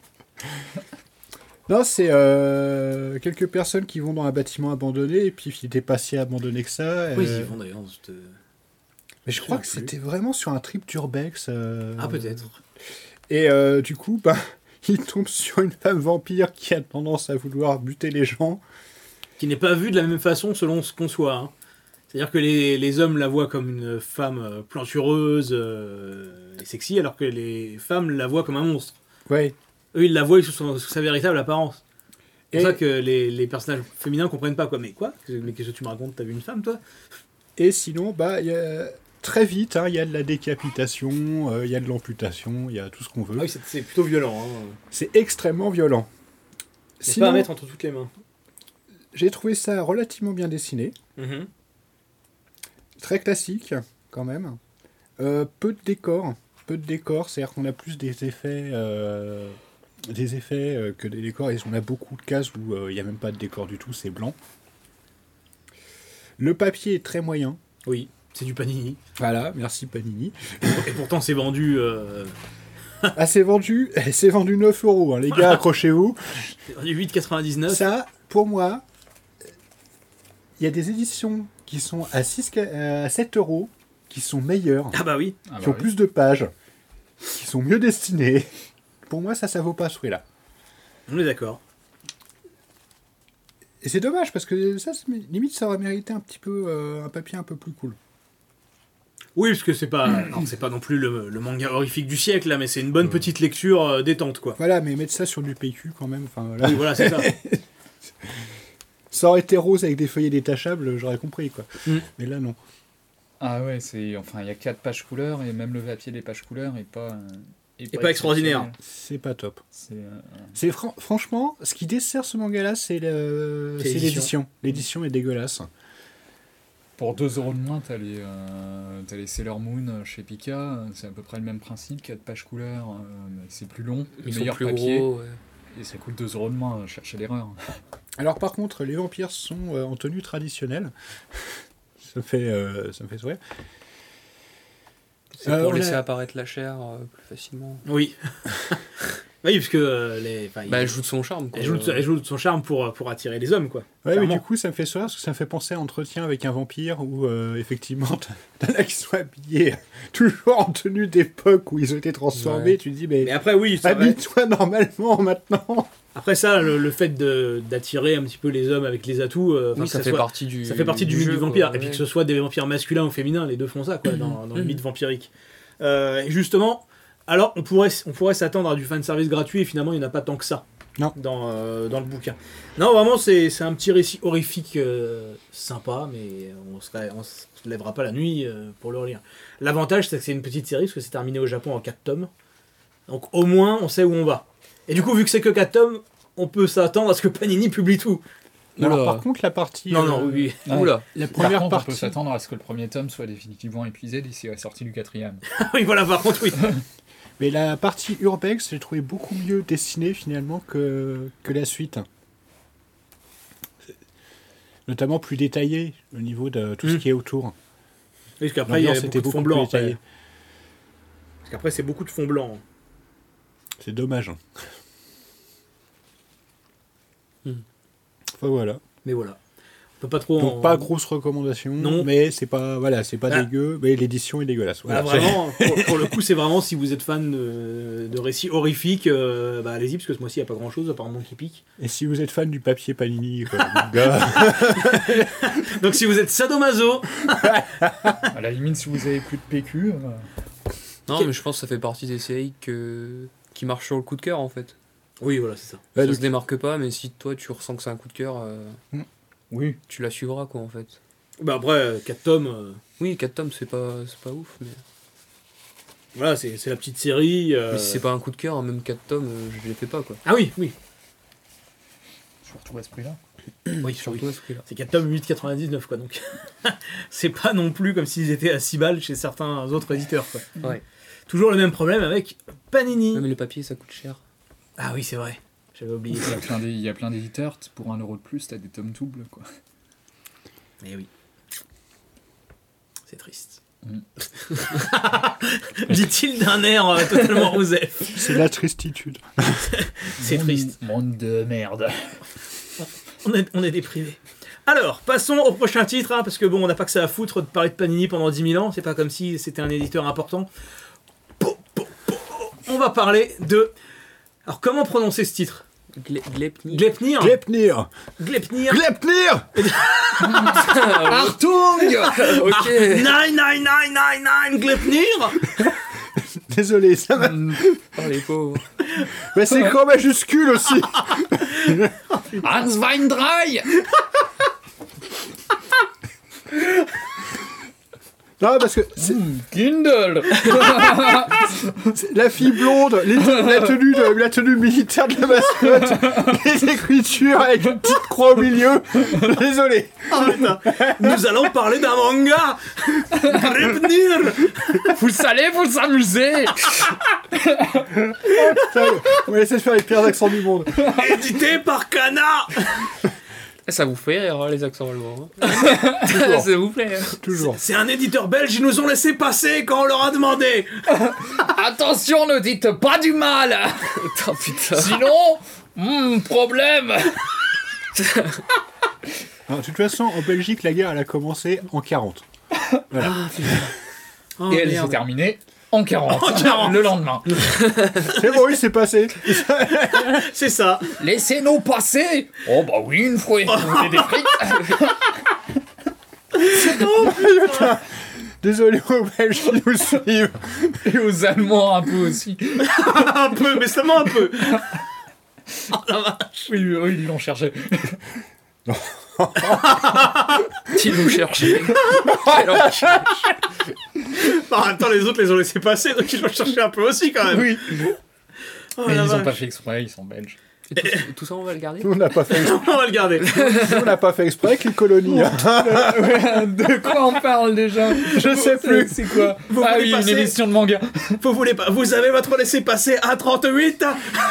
Non, c'est euh, quelques personnes qui vont dans un bâtiment abandonné et puis il n'était pas si abandonné que ça. Oui, euh, ils vont d'ailleurs dans cette... mais je crois que plus. c'était vraiment sur un trip d'urbex. euh, Ah, peut-être. Et euh, du coup, bah, il tombe sur une femme vampire qui a tendance à vouloir buter les gens. Qui n'est pas vue de la même façon selon ce qu'on soit. Hein. C'est-à-dire que les, les hommes la voient comme une femme euh, plantureuse euh, et sexy, alors que les femmes la voient comme un monstre. Ouais. Eux, ils la voient sous, son- sous sa véritable apparence. C'est Et, pour ça que les, les personnages féminins comprennent pas quoi. Mais quoi Mais qu'est-ce que tu me racontes? T'as vu une femme, toi? et sinon, bah, il y a, très vite, hein, il y a de la décapitation, euh, il y a de l'amputation, il y a tout ce qu'on veut. Ah oui, c'est c'est plutôt violent. Hein. C'est extrêmement violent. C'est Sinon, pas à mettre entre toutes les mains. j'ai trouvé ça relativement bien dessiné. Mhm. Très classique, quand même. Euh, peu de décors. Peu de décors, c'est-à-dire qu'on a plus des effets, euh, des effets euh, que des décors. Et on a beaucoup de cases où euh, il n'y a même pas de décor du tout, c'est blanc. Le papier est très moyen. Oui, c'est du Panini. Voilà, merci Panini. Et pourtant, c'est vendu... Euh... Ah, c'est vendu, c'est vendu neuf euros, hein, les gars, accrochez-vous. c'est vendu huit quatre-vingt-dix-neuf. Ça, pour moi, il y a des éditions qui sont à, six, à sept euros, qui sont meilleures, Ah bah oui. Ah qui bah ont oui. plus de pages, qui sont mieux destinées. Pour moi, ça, ça vaut pas ce prix-là. On est d'accord. Et c'est dommage, parce que ça, c'est- limite, ça aurait mérité un petit peu, euh, un papier un peu plus cool. Oui, parce que c'est pas, alors, c'est pas non plus le, le manga horrifique du siècle là, mais c'est une bonne petite lecture euh, détente quoi. Voilà, mais mettre ça sur du P Q quand même, enfin voilà. Oui, voilà, c'est ça. Ça aurait été rose avec des feuillets détachables, j'aurais compris, quoi. Mm. Mais là, non. Ah ouais, c'est enfin il y a quatre pages couleurs et même le papier des pages couleurs est pas euh, est pas extraordinaire. exceptionnel. C'est pas top. C'est euh, C'est fran- franchement, ce qui dessert ce manga-là, c'est le... C'est c'est l'édition. l'édition. L'édition est dégueulasse. pour deux euros de moins, t'as les euh, t'as les Sailor Moon chez Pika, c'est à peu près le même principe, quatre pages couleurs, euh, mais c'est plus long, Ils sont meilleur plus papier gros. Ouais. et ça coûte deux euros de moins, cherchez l'erreur. Alors par contre, les vampires sont euh, en tenue traditionnelle. ça me fait, euh, ça me fait sourire. C'est Euh, pour on laisser a- apparaître la chair euh, plus facilement. Oui. Oui, parce que euh, les, enfin, Bah, il- elle joue de son charme. Quoi. elle joue de, elle joue de son charme pour, pour attirer les hommes quoi. Ouais, mais Clairement. du coup, ça me fait sourire parce que ça me fait penser à Entretien avec un vampire où, euh, effectivement, t'en as qui sont habillés toujours en tenue d'époque où ils ont été transformés. Ouais. Tu te dis, mais, Mais après oui, c'est vrai. habille-toi normalement maintenant. Après ça, le, le fait de- d'attirer un petit peu les hommes avec les atouts, euh, enfin, Oui, que ça ça fait soit- partie du. ça fait partie du, mythe jeu, du quoi, vampire. Et ouais. puis que ce soit des vampires masculins ou féminins, les deux font ça quoi, dans, dans le Mhm. mythe vampirique. Euh, et justement, alors on pourrait, on pourrait s'attendre à du fanservice gratuit et finalement il n'y en a pas tant que ça. Non. Dans, euh, dans le bouquin. Non, vraiment, c'est c'est un petit récit horrifique euh, sympa, mais on serait, on se lèvera pas la nuit euh, pour le relire. L'avantage, c'est que c'est une petite série, parce que c'est terminé au Japon en quatre tomes. Donc au moins, on sait où on va. Et du coup, vu que c'est que quatre tomes, on peut s'attendre à ce que Panini publie tout. Alors, Oula. par contre, la partie. Non, euh, non, oui. Ouais. Oula. La Par première contre, on peut partie. s'attendre à ce que le premier tome soit définitivement épuisé d'ici la sortie du quatrième. oui, voilà, par contre, oui. Mais la partie Urbex, j'ai trouvé beaucoup mieux dessinée finalement que, que la suite. C'est notamment plus détaillée au niveau de tout ce Mm. qui est autour. Oui, parce qu'après, il y a L'ambiance beaucoup était de fond beaucoup blanc. plus Après. détaillée. Parce qu'après, c'est beaucoup de fond blanc. C'est dommage. Mm. Enfin voilà. Mais voilà. On peut pas trop. Donc en- pas grosse recommandation, Non. mais c'est pas voilà, c'est pas Ah. dégueu, mais l'édition est dégueulasse. Voilà, Voilà, vraiment, pour, pour le coup, c'est vraiment si vous êtes fan de, de récits horrifiques, euh, bah allez-y, parce que ce mois-ci, il n'y a pas grand-chose, apparemment, qui pique. c'est- Et si vous êtes fan du papier Panini, quoi, les gars, Donc si vous êtes sadomaso, À la limite, si vous avez plus de P Q, euh, Non, Ok. mais je pense que ça fait partie des séries que... qui marchent sur le coup de cœur en fait. oui, voilà, c'est ça. Ouais, Ça donc- se démarque pas, mais si toi tu ressens que c'est un coup de cœur, euh, oui. tu la suivras quoi en fait. Bah après, quatre tomes, euh, Oui, quatre tomes c'est pas, c'est pas ouf, mais, voilà, c'est c'est la petite série. euh, mais si c'est pas un coup de cœur, même quatre tomes, euh, je les fais pas quoi. Ah oui, oui. Surtout à ce prix-là. Oui, Surtout à ce prix-là. c'est quatre tomes huit quatre-vingt-dix-neuf, quoi, donc. C'est pas non plus comme s'ils étaient à six balles chez certains autres éditeurs, quoi. Ouais. Toujours le même problème avec Panini. Ouais, mais le papier ça coûte cher. Ah oui, c'est vrai. J'avais oublié Il y ça. a plein d'é- il y a plein d'éditeurs, t- pour un euro de plus, t'as des tomes doubles, quoi. Eh oui. C'est triste. Mm. Dit-il d'un air euh, totalement Osef. c'est la tristitude. C'est Monde- triste. Monde de merde. On est, on est déprimés. Alors, passons au prochain titre, hein, parce que bon, on n'a pas que ça à foutre de parler de Panini pendant dix mille ans, c'est pas comme si c'était un éditeur important. Po, po, po. On va parler de... Alors, comment prononcer ce titre? Gle- Glepny. Glepnir Glepnir Glepnir Glepnir Artung Ok. Nine, nine, nine, nine, nine, Glepnir Désolé, ça m'a... Oh les pauvres. Mais c'est grand majuscule aussi. Hans Weindrei. Non, parce que c'est- Hmm, Kindle. c'est la fille blonde, les te- la, tenue de, la tenue militaire de la mascotte, les écritures avec une petite croix au milieu. Désolé. Ah, putain. Nous allons parler d'un manga Glepnir. Vous allez vous amuser. Ça, on va laisser faire les pires accents du monde. Édité par Kana. Ça vous fait rire hein, les accents allemands. Hein. Toujours. Ça vous plaît. Hein. Toujours. C'est un éditeur belge, ils nous ont laissé passer quand on leur a demandé. Attention, ne dites pas du mal. Oh putain. Sinon, hmm, problème. Alors, de toute façon, en Belgique, la guerre, elle a commencé en quarante. Oh, Et elle merde. s'est terminée en quarante. En quarante. Le lendemain. C'est bon, il s'est passé. C'est ça. Laissez-nous passer. Oh bah oui, une fois. Vous voulez des frites? Désolé aux Belges qui nous suivent. Et aux Allemands un peu aussi. Un peu, mais seulement un peu. Oh la vache. Oui, eux, ils l'ont cherché. Ils nous cherchaient. Quel enculé. En même temps, les autres les ont laissés passer, donc ils l'ont cherché un peu aussi quand même. Oui. Oh, Mais la ils ont vache. pas fait exprès, ils sont belges. Et tout, tout ça on va le garder. Nous, on n'a pas fait exprès. On va le garder. Nous, on n'a pas fait exprès avec les colonies. hein. De quoi on parle déjà? Je sais plus. C'est quoi? Vous Ah voulez oui, passer une émission de manga. Vous voulez pas. Vous avez votre laissé passer à trente-huit.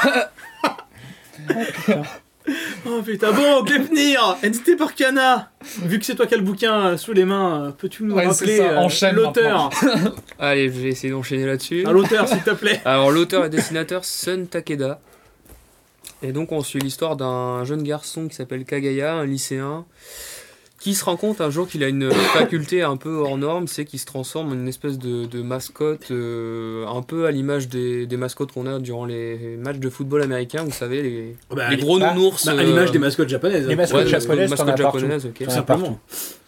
Oh putain, bon, Glepnir, édité par Kana. Vu que c'est toi qui as le bouquin euh, sous les mains, euh, peux-tu nous Ouais, rappeler c'est ça, euh, enchaîne l'auteur? Allez, je vais essayer d'enchaîner là-dessus. Ah, l'auteur, s'il te plaît. Alors l'auteur et dessinateur Sun Takeda. Et donc on suit l'histoire d'un jeune garçon qui s'appelle Kagaya, un lycéen, qui se rend compte un jour qu'il a une faculté un peu hors norme, c'est qu'il se transforme en une espèce de, de mascotte, euh, un peu à l'image des, des mascottes qu'on a durant les matchs de football américains, vous savez, les, Bah, les à- gros bah, nounours. bah, à euh, l'image des mascottes japonaises. Les hein. mascottes ouais, des japonaises, mascottes t'en as partout. japonaises, ok. Tout T'en as simplement. partout.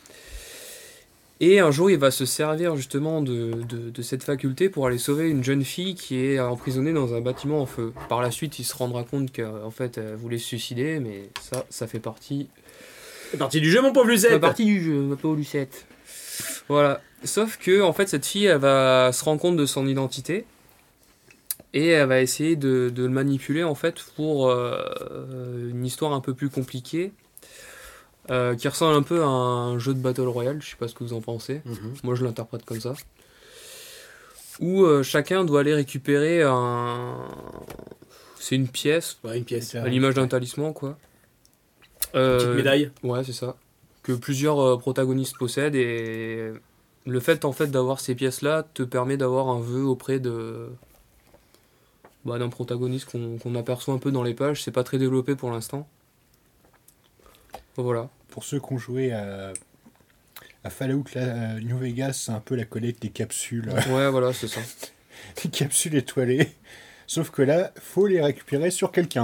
Et un jour, il va se servir justement de, de, de cette faculté pour aller sauver une jeune fille qui est emprisonnée dans un bâtiment en feu. Par la suite, il se rendra compte qu'en fait, elle voulait se suicider, mais ça, ça fait partie, C'est parti du jeu, mon pauvre ça fait Lucette. partie du jeu, ma pauvre Lucette. Voilà. Sauf que, en fait, cette fille, elle va se rendre compte de son identité et elle va essayer de, de le manipuler, en fait, pour euh, une histoire un peu plus compliquée. Euh, qui ressemble un peu à un jeu de Battle Royale, je sais pas ce que vous en pensez. Mhm. Moi, je l'interprète comme ça. Où euh, chacun doit aller récupérer un. C'est une pièce, Ouais, une pièce. à l'image d'un talisman, quoi. Petite Euh, médaille. Ouais, c'est ça. Que plusieurs euh, protagonistes possèdent et le fait en fait d'avoir ces pièces-là te permet d'avoir un vœu auprès de. Bah, d'un protagoniste qu'on qu'on aperçoit un peu dans les pages. C'est pas très développé pour l'instant. Voilà. Pour ceux qui ont joué à, à Fallout la, New Vegas, c'est un peu la collecte des capsules. Ouais, voilà, c'est ça. Des capsules étoilées. Sauf que là, faut les récupérer sur quelqu'un.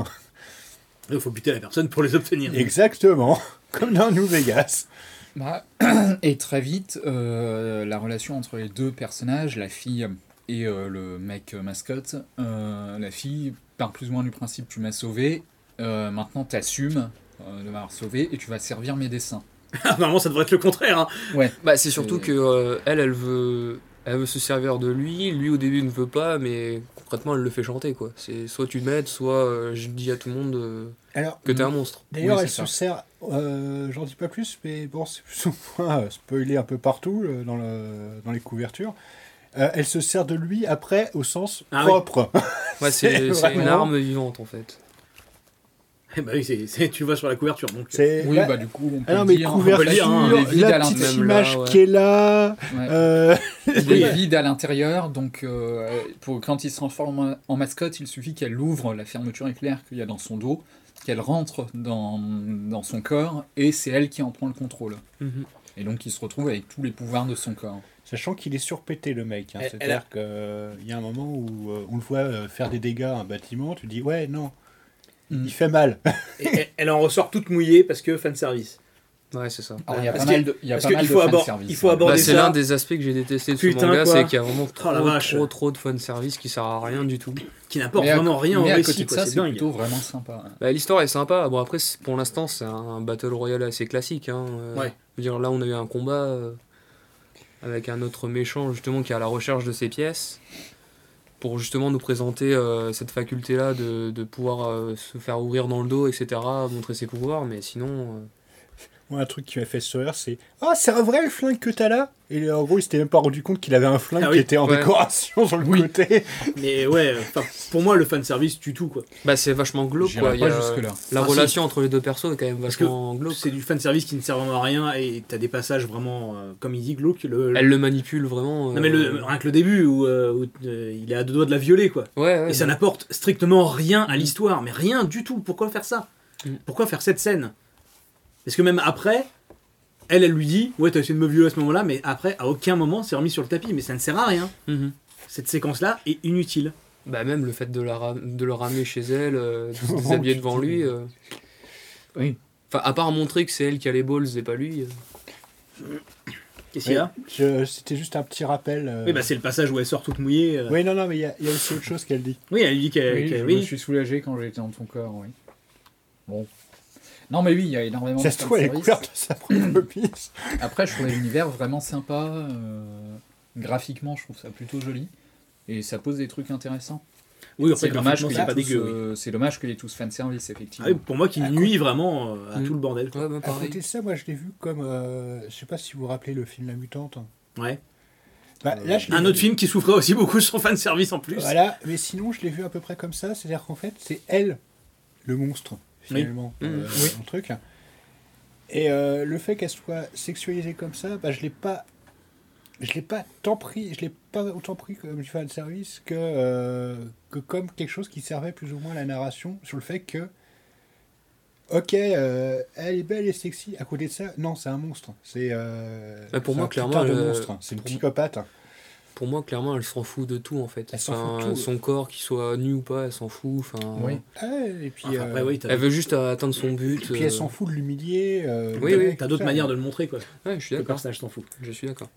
Il faut buter la personne pour les obtenir. Exactement. Comme dans New Vegas. Bah, et très vite, euh, la relation entre les deux personnages, la fille et euh, le mec mascotte, euh, la fille part plus ou moins du principe tu m'as sauvé, euh, maintenant t'assumes euh, de m'avoir sauvé et tu vas servir mes dessins. Normalement, ça devrait être le contraire. Hein. Ouais. Bah, c'est surtout que euh, elle, elle veut, elle veut se servir de lui. Lui, au début, ne veut pas, mais concrètement, elle le fait chanter, quoi. C'est soit tu m'aides, soit euh, je dis à tout le monde euh, Alors, que t'es un monstre. d'ailleurs, Oui, elle c'est se sert. Euh, J'en dis pas plus, mais bon, c'est plus ou moins euh, spoilé un peu partout euh, dans, le, dans les couvertures. Euh, elle se sert de lui après au sens Ah oui. propre. Ouais, c'est c'est une vraiment- arme vivante, en fait. Eh bah oui, c'est, c'est- tu le vois sur la couverture. Donc, C'est Oui, là- bah du coup, on peut ah non, le mais dire. couverture, on peut le dire, hein, couverture, il est vide à la petite l'intérieur. même là, image ouais. qui est là. Ouais. euh, Il est vide à l'intérieur, donc euh, pour, quand il se transforme en, en mascotte, il suffit qu'elle ouvre la fermeture éclair qu'il y a dans son dos, qu'elle rentre dans, dans son corps, et c'est elle qui en prend le contrôle. Mhm. Et donc il se retrouve avec tous les pouvoirs de son corps. Sachant qu'il est surpété le mec. Hein. Elle- C'est-à-dire qu'il y a un moment où euh, on le voit euh, faire des dégâts à un bâtiment, tu dis ouais, non, Mm. il fait mal. et elle, elle en ressort toute mouillée parce que fan service. Ouais, c'est ça. Alors il y a Parce pas que- mal de, il y a parce pas qu'il mal de faut abord- fanservice, il faut hein. aborder Bah, c'est ça. l'un des aspects que j'ai détesté de ce Putain, manga, quoi. c'est qu'il y a vraiment trop, Oh, la vache. trop, trop de fanservice qui sert à rien du tout. Qui n'apporte Mais à- vraiment rien au mais à récit. côté de quoi, ça, c'est c'est dingue. plutôt vraiment sympa. Bah, l'histoire est sympa. Bon, après, c'est- pour l'instant, c'est un Battle Royale assez classique. Hein. Euh, Ouais. je veux dire, là, on a eu un combat euh, avec un autre méchant, justement, qui est à la recherche de ses pièces, pour justement nous présenter euh, cette faculté-là de, de pouvoir euh, se faire ouvrir dans le dos, et cetera, montrer ses pouvoirs, mais sinon... euh, Moi, un truc qui m'a fait sourire, c'est ah, c'est un vrai le flingue que t'as là. Et en gros, il s'était même pas rendu compte qu'il avait un flingue Ah oui, qui était en ouais. décoration sur le Oui. côté. Mais ouais, enfin, pour moi, le fan service tue tout. Quoi. Bah, c'est vachement glauque, J'irai quoi. Il y pas a- jusque-là. La Ah, si. relation entre les deux persos est quand même Parce que vachement glauque. c'est du fan service qui ne sert vraiment à rien et t'as des passages vraiment, euh, comme il dit, glauques. Le, le- Elle le manipule vraiment. Non, mais le, euh, rien que le début où, euh, où, euh, il est à deux doigts de la violer, quoi. Ouais, ouais. Et ça bah, n'apporte strictement rien à l'histoire, mais rien du tout. Pourquoi faire ça Mm. Pourquoi faire cette scène Parce que même après, elle, elle lui dit ouais, t'as essayé de me violer à ce moment-là, mais après, à aucun moment, c'est remis sur le tapis, mais ça ne sert à rien. mhm. Cette séquence-là est inutile. Bah, même le fait de, la ra- de le ramener chez elle, euh, de se Vraiment, déshabiller tu devant dis- lui. euh, Oui. Enfin, à part montrer que c'est elle qui a les balls et pas lui. euh. Qu'est-ce qu'il y a Je- C'était juste un petit rappel. euh. Oui, bah c'est le passage où elle sort toute mouillée. euh. Oui, non, non, mais il y, a- il y a aussi autre chose qu'elle dit. Oui, elle lui dit qu'elle. Oui, qu'elle- je oui. me suis soulagé quand j'étais dans ton corps, oui. Bon. Non, mais oui, il y a énormément Ça de se trouve, elle est fanservice. couverte de sa propre copie. Après, je trouve l'univers vraiment sympa. euh, graphiquement, je trouve ça plutôt joli. Et ça pose des trucs intéressants. Oui, en C'est fait, dommage graphiquement, qu'il c'est y pas ait tous, dégueu. oui. euh, c'est dommage qu'il y ait tous fanservice, Ah effectivement. oui, pour moi, qui À nuit vraiment euh, à Mm. tout le bordel. quoi. Ouais, bah, À pareil. côté de ça, moi, je l'ai vu comme. euh, je sais pas si vous vous rappelez le film La Mutante. Ouais. Bah, là, je l'ai Un vu- autre film qui souffrait aussi beaucoup sur fan service en plus. Voilà, mais sinon, je l'ai vu à peu près comme ça. C'est-à-dire qu'en fait, c'est elle, le monstre, finalement, Oui. euh, Mmh. dans le truc. Et euh, le fait qu'elle soit sexualisée comme ça, bah, je l'ai pas. Je l'ai pas tant pris, je l'ai pas autant pris comme du fan service que, euh, que comme quelque chose qui servait plus ou moins à la narration sur le fait que ok, euh, elle est belle et sexy. À côté de ça, non, c'est un monstre. C'est euh, Bah, pour c'est moi, un clairement, putain de elle, monstre. C'est une pour- psychopathe. Pour moi, clairement, elle s'en fout de tout en fait. Elle s'en Enfin, fout de tout. Son corps, qu'il soit nu ou pas, elle s'en fout. Enfin, Oui. Ah, et puis, Enfin, euh, après, oui, t'as Elle veut juste atteindre son but. et puis elle euh, s'en fout de l'humilier. euh, Oui, le oui, mec, t'as tout d'autres ça. manières de le montrer, quoi. Ouais, je suis Le d'accord. personnage s'en fout. Je suis d'accord.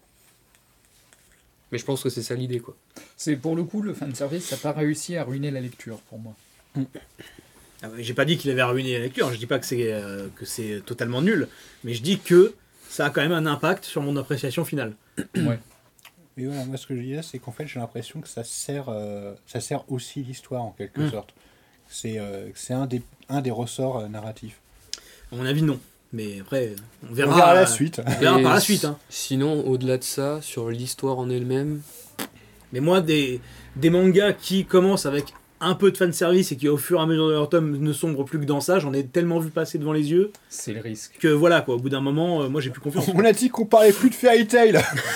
Mais je pense que c'est ça l'idée, quoi. C'est pour le coup, le fanservice, ça n'a pas réussi à ruiner la lecture pour moi. Ah ouais, j'ai pas dit qu'il avait ruiné la lecture, je dis pas que c'est euh, que c'est totalement nul, mais je dis que ça a quand même un impact sur mon appréciation finale. Ouais. Mais voilà, moi ce que je disais, c'est qu'en fait j'ai l'impression que ça sert, euh, ça sert aussi l'histoire en quelque Mm. sorte. C'est euh, c'est un des, un des ressorts euh, narratifs. À mon avis, non. Mais après, on On verra, verra la euh, suite. On verra Et par la s- suite. Hein. Sinon, au-delà de ça, sur l'histoire en elle-même, Mais moi, des, des mangas qui commencent avec un peu de fanservice et qui, au fur et à mesure de leur tome, ne sombrent plus que dans ça, j'en ai tellement vu passer devant les yeux C'est le risque. que voilà, quoi. Au bout d'un moment, euh, moi, j'ai plus confiance. On a dit qu'on parlait plus de Fairy Tail.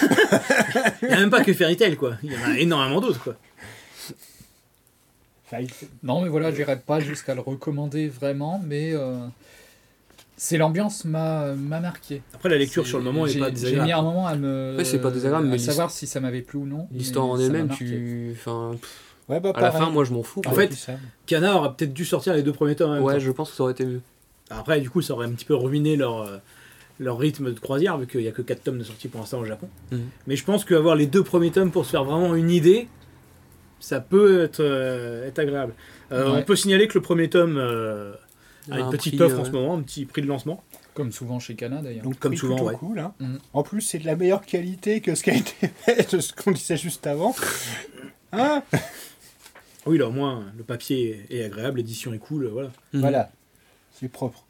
Il n'y a même pas que Fairy Tail, quoi. Il y en a énormément d'autres, quoi. Fairy Tail. Non, mais voilà, j'irai pas jusqu'à le recommander vraiment, mais euh, C'est l'ambiance m'a m'a marqué. Après, la lecture C'est- sur le moment n'est j'ai- pas J'ai désagréable. mis un moment à me. Ouais, c'est pas désagréable, à mais savoir si ça m'avait plu ou non. L'histoire mais en ça m'a elle-même, marqué. tu. Enfin, pff, Ouais, bah, à la pareil. fin, moi je m'en fous. En quoi. fait, Tout ça. Kana aurait peut-être dû sortir les deux premiers tomes en même ouais, temps. je pense que ça aurait été mieux. Après, du coup, ça aurait un petit peu ruiné leur, euh, leur rythme de croisière, vu qu'il n'y a que quatre tomes de sortie pour l'instant au Japon. Mhm. Mais je pense qu'avoir les deux premiers tomes pour se faire vraiment une idée, ça peut être, euh, être agréable. Euh, Ouais. On peut signaler que le premier tome euh, Il y a a une un petite prix, offre en euh, ce moment, un petit prix de lancement. Comme souvent chez Kana d'ailleurs. Donc, Comme prix souvent, plutôt ouais. cool, hein. Mhm. En plus, c'est de la meilleure qualité que ce qui a été fait, de ce qu'on disait juste avant. Hein Oui, là au moins, le papier est agréable, l'édition est cool, voilà. Mhm. Voilà. C'est propre.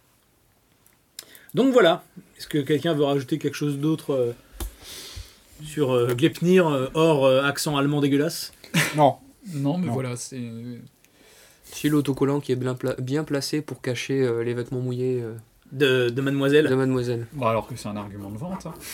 Donc voilà, est-ce que quelqu'un veut rajouter quelque chose d'autre euh, sur euh, Gleipnir, euh, hors euh, accent allemand dégueulasse? Non. Non, mais Non. voilà, c'est. Si l'autocollant qui est bien, pla- bien placé pour cacher euh, les vêtements mouillés euh, de, de Mademoiselle. de Mademoiselle. Bon, alors que c'est un argument de vente. Hein.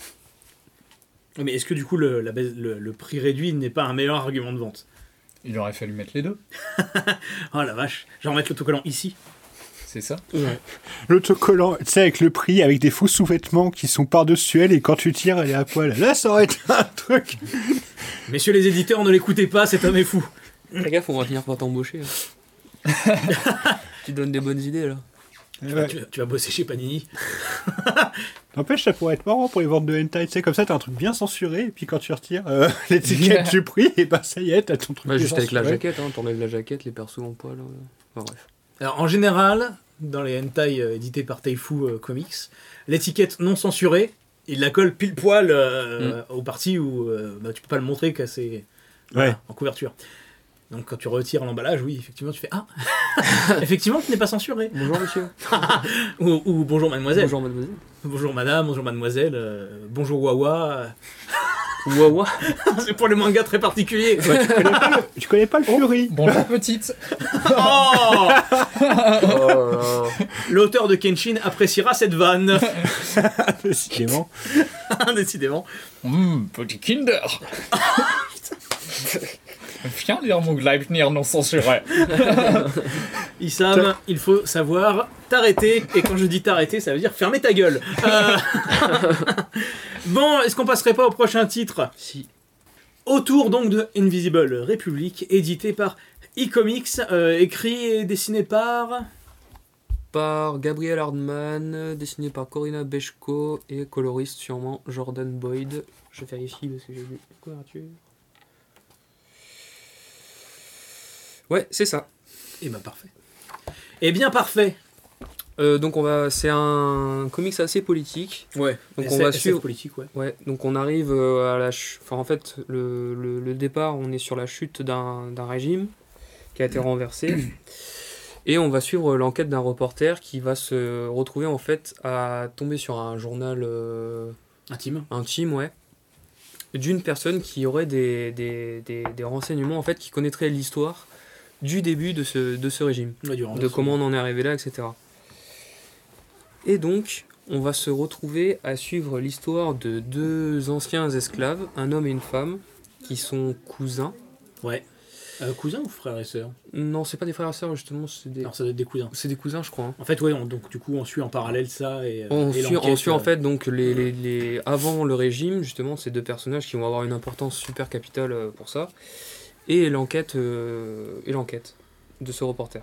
Mais est-ce que du coup le, la baisse- le, le prix réduit n'est pas un meilleur argument de vente? Il aurait fallu mettre les deux. Oh la vache, je vais remettre l'autocollant ici. C'est ça. L'autocollant, tu sais, avec le prix, avec des faux sous-vêtements qui sont par-dessus elle, et quand tu tires, elle est à poil. Là, ça aurait été un truc. Messieurs les éditeurs, ne l'écoutez pas, cet homme est fou. Fais gaffe, on va finir par t'embaucher. hein. Tu donnes des bonnes idées là. Ouais. Tu, vas- tu vas bosser chez Panini. N'empêche, ça pourrait être marrant pour les ventes de hentai. Tu sais, comme ça, t'as un truc bien censuré, et puis quand tu retires euh, l'étiquette du prix, et bah ça y est, t'as ton truc Bah, juste avec la décensuré. jaquette, hein, t'enlèves la jaquette, les persos en poil. euh. Enfin, bref. Alors en général, dans les hentai euh, édités par Taifu euh, Comics, l'étiquette non censurée, il la colle pile poil euh, aux parties où euh, bah, tu peux pas le montrer qu'à c'est voilà, Ouais. en couverture. Donc quand tu retires l'emballage, oui, effectivement, tu fais ah, effectivement, tu n'es pas censuré. Bonjour monsieur. Ou, ou bonjour mademoiselle. Bonjour mademoiselle. Bonjour madame, bonjour mademoiselle, euh, bonjour Wawa. Wawa. C'est pour les mangas très particuliers. Ouais, tu, connais pas le, tu connais pas le Fury. Bonjour petite. Oh Oh là là. L'auteur de Kenshin appréciera cette vanne. Décidément. Décidément. Hum, petit Kinder. Viens dire mon Gleipnir non censuré. Issam, il faut savoir t'arrêter. Et quand je dis t'arrêter, ça veut dire fermer ta gueule. Euh, Bon, est-ce qu'on passerait pas au prochain titre? Si. Autour donc de Invisible Republic, édité par e-comics, euh, écrit et dessiné par... Par Gabriel Hardman, dessiné par Corinna Bechko et coloriste sûrement Jordan Boyd. Je vérifie parce que j'ai vu la couverture. Ouais, c'est ça. Eh ben parfait. Eh bien parfait. Euh, donc on va, c'est un comics assez politique. Ouais. Donc S- on va S F suivre. politique, ouais. Ouais, donc on arrive euh, à la, ch- enfin en fait le, le, le départ, on est sur la chute d'un d'un régime qui a été renversé. Et on va suivre l'enquête d'un reporter qui va se retrouver en fait à tomber sur un journal euh, Intime. intime, ouais, d'une personne qui aurait des, des, des, des renseignements, en fait, qui connaîtrait l'histoire du début de ce, de ce régime, Ouais, du de renversement. comment on en est arrivé là, et cetera. Et donc, on va se retrouver à suivre l'histoire de deux anciens esclaves, un homme et une femme, qui sont cousins. Ouais. Euh, cousins ou frères et sœurs? Non, c'est pas des frères et sœurs, justement, c'est des, Alors ça doit être des cousins. c'est des cousins, je crois. hein. En fait, ouais, on- donc du coup, on suit en parallèle ça et, euh, On et suit, l'enquête, on suit en euh, fait donc les, les, les- avant le régime, justement, ces deux personnages qui vont avoir une importance super capitale euh, pour ça, et l'enquête euh, et l'enquête de ce reporter.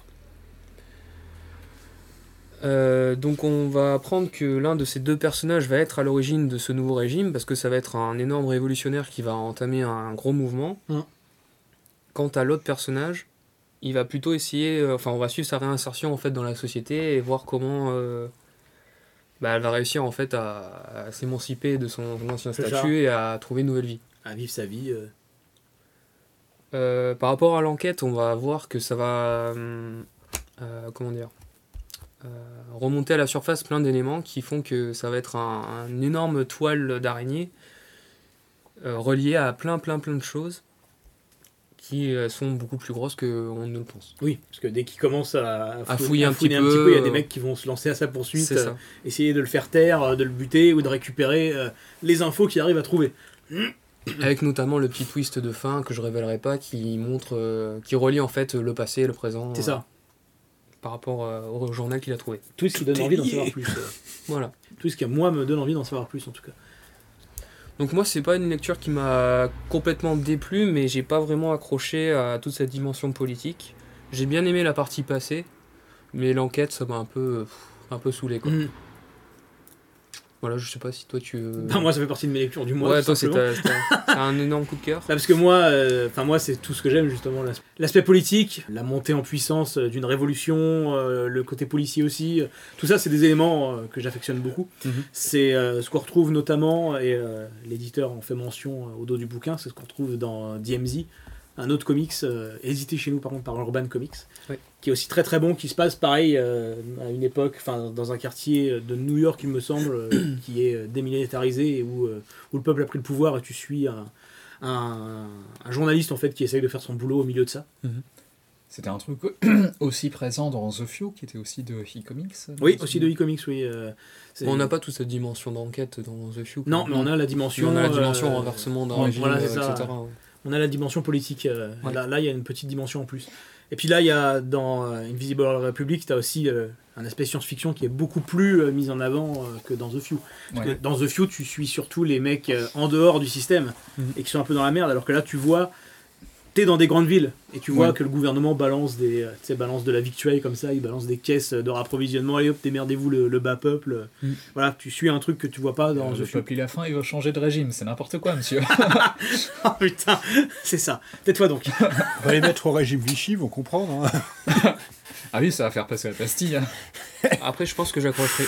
Euh, donc on va apprendre que l'un de ces deux personnages va être à l'origine de ce nouveau régime, parce que ça va être un énorme révolutionnaire qui va entamer un gros mouvement. Mm. Quant à l'autre personnage, il va plutôt essayer, euh, enfin on va suivre sa réinsertion en fait dans la société et voir comment euh, bah, elle va réussir en fait à, à s'émanciper de son ancien C'est ça. statut et à trouver une nouvelle vie. à vivre sa vie. euh. Euh, par rapport à l'enquête, on va voir que ça va euh, euh, comment dire euh, remonter à la surface plein d'éléments qui font que ça va être un, un énorme toile d'araignée euh, reliée à plein plein plein de choses qui euh, sont beaucoup plus grosses qu'on ne le pense. Oui, parce que dès qu'il commence à, À fouiller un petit fouiner peu, il y a des euh, mecs qui vont se lancer à sa poursuite, C'est euh, ça. essayer de le faire taire, euh, de le buter ou de récupérer euh, les infos qu'il arrive à trouver. Avec notamment le petit twist de fin que je révélerai pas qui montre, euh, qui relie en fait le passé et le présent. C'est ça. par rapport euh, au journal qu'il a trouvé. Tout ce qui donne Tout est envie d'en lié. savoir plus. euh. Voilà. Tout ce qui, moi, me donne envie d'en savoir plus, en tout cas. Donc moi, c'est pas une lecture qui m'a complètement déplu, mais j'ai pas vraiment accroché à toute cette dimension politique. J'ai bien aimé la partie passée, mais l'enquête, ça m'a un peu, pff, un peu saoulé, quoi. Mhm. Voilà, je sais pas si toi tu... Ben, moi, ça fait partie de mes lectures du mois. ouais, tout toi, c'est simplement. ta- c'est ta- c'est un énorme coup de cœur. Bah, parce que moi, euh, enfin moi, c'est tout ce que j'aime justement. l'as- L'aspect politique, la montée en puissance euh, d'une révolution, euh, le côté policier aussi. euh, tout ça, c'est des éléments euh, que j'affectionne beaucoup. Mhm. C'est euh, ce qu'on retrouve notamment, et euh, l'éditeur en fait mention euh, au dos du bouquin, c'est ce qu'on retrouve dans D M Z, un autre comics euh, édité chez nous par contre par Urban Comics, Oui. qui est aussi très très bon, qui se passe pareil euh, à une époque, enfin dans un quartier de New York il me semble, euh, qui est euh, démilitarisé et où, euh, où le peuple a pris le pouvoir et tu suis un, un, un journaliste en fait qui essaye de faire son boulot au milieu de ça. C'était un truc aussi présent dans The Few, qui était aussi de e-comics. Oui, aussi de e-comics, oui. euh, c'est- On n'a pas toute cette dimension d'enquête dans The Few. quoi. Non, mais on a la dimension. on a la dimension euh, renversement d'un ouais, régime, voilà, c'est euh, ça. et cetera. ouais. On a la dimension politique. euh, Ouais. Là, là, il y a une petite dimension en plus. Et puis là, il y a dans euh, Invisible Republic, tu as aussi euh, un aspect science-fiction qui est beaucoup plus euh, mis en avant euh, que dans The Few. Parce Ouais. que dans The Few, tu suis surtout les mecs euh, en dehors du système Mhm. et qui sont un peu dans la merde, alors que là, tu vois, t'es dans des grandes villes et tu vois Ouais. que le gouvernement balance des, euh, tu sais, balance de la victuaille comme ça, il balance des caisses de rapprovisionnement. Allez hop, démerdez-vous le, le bas peuple. Mhm. Voilà, tu suis un truc que tu vois pas dans Euh, The le Few. peuple, il a faim, il va changer de régime. C'est n'importe quoi, monsieur. Oh putain, c'est ça. Tais-toi donc. On va les mettre au régime Vichy, ils vont comprendre. Hein. Ah oui, ça va faire passer la pastille. hein. Après, je pense que j'accrocherai.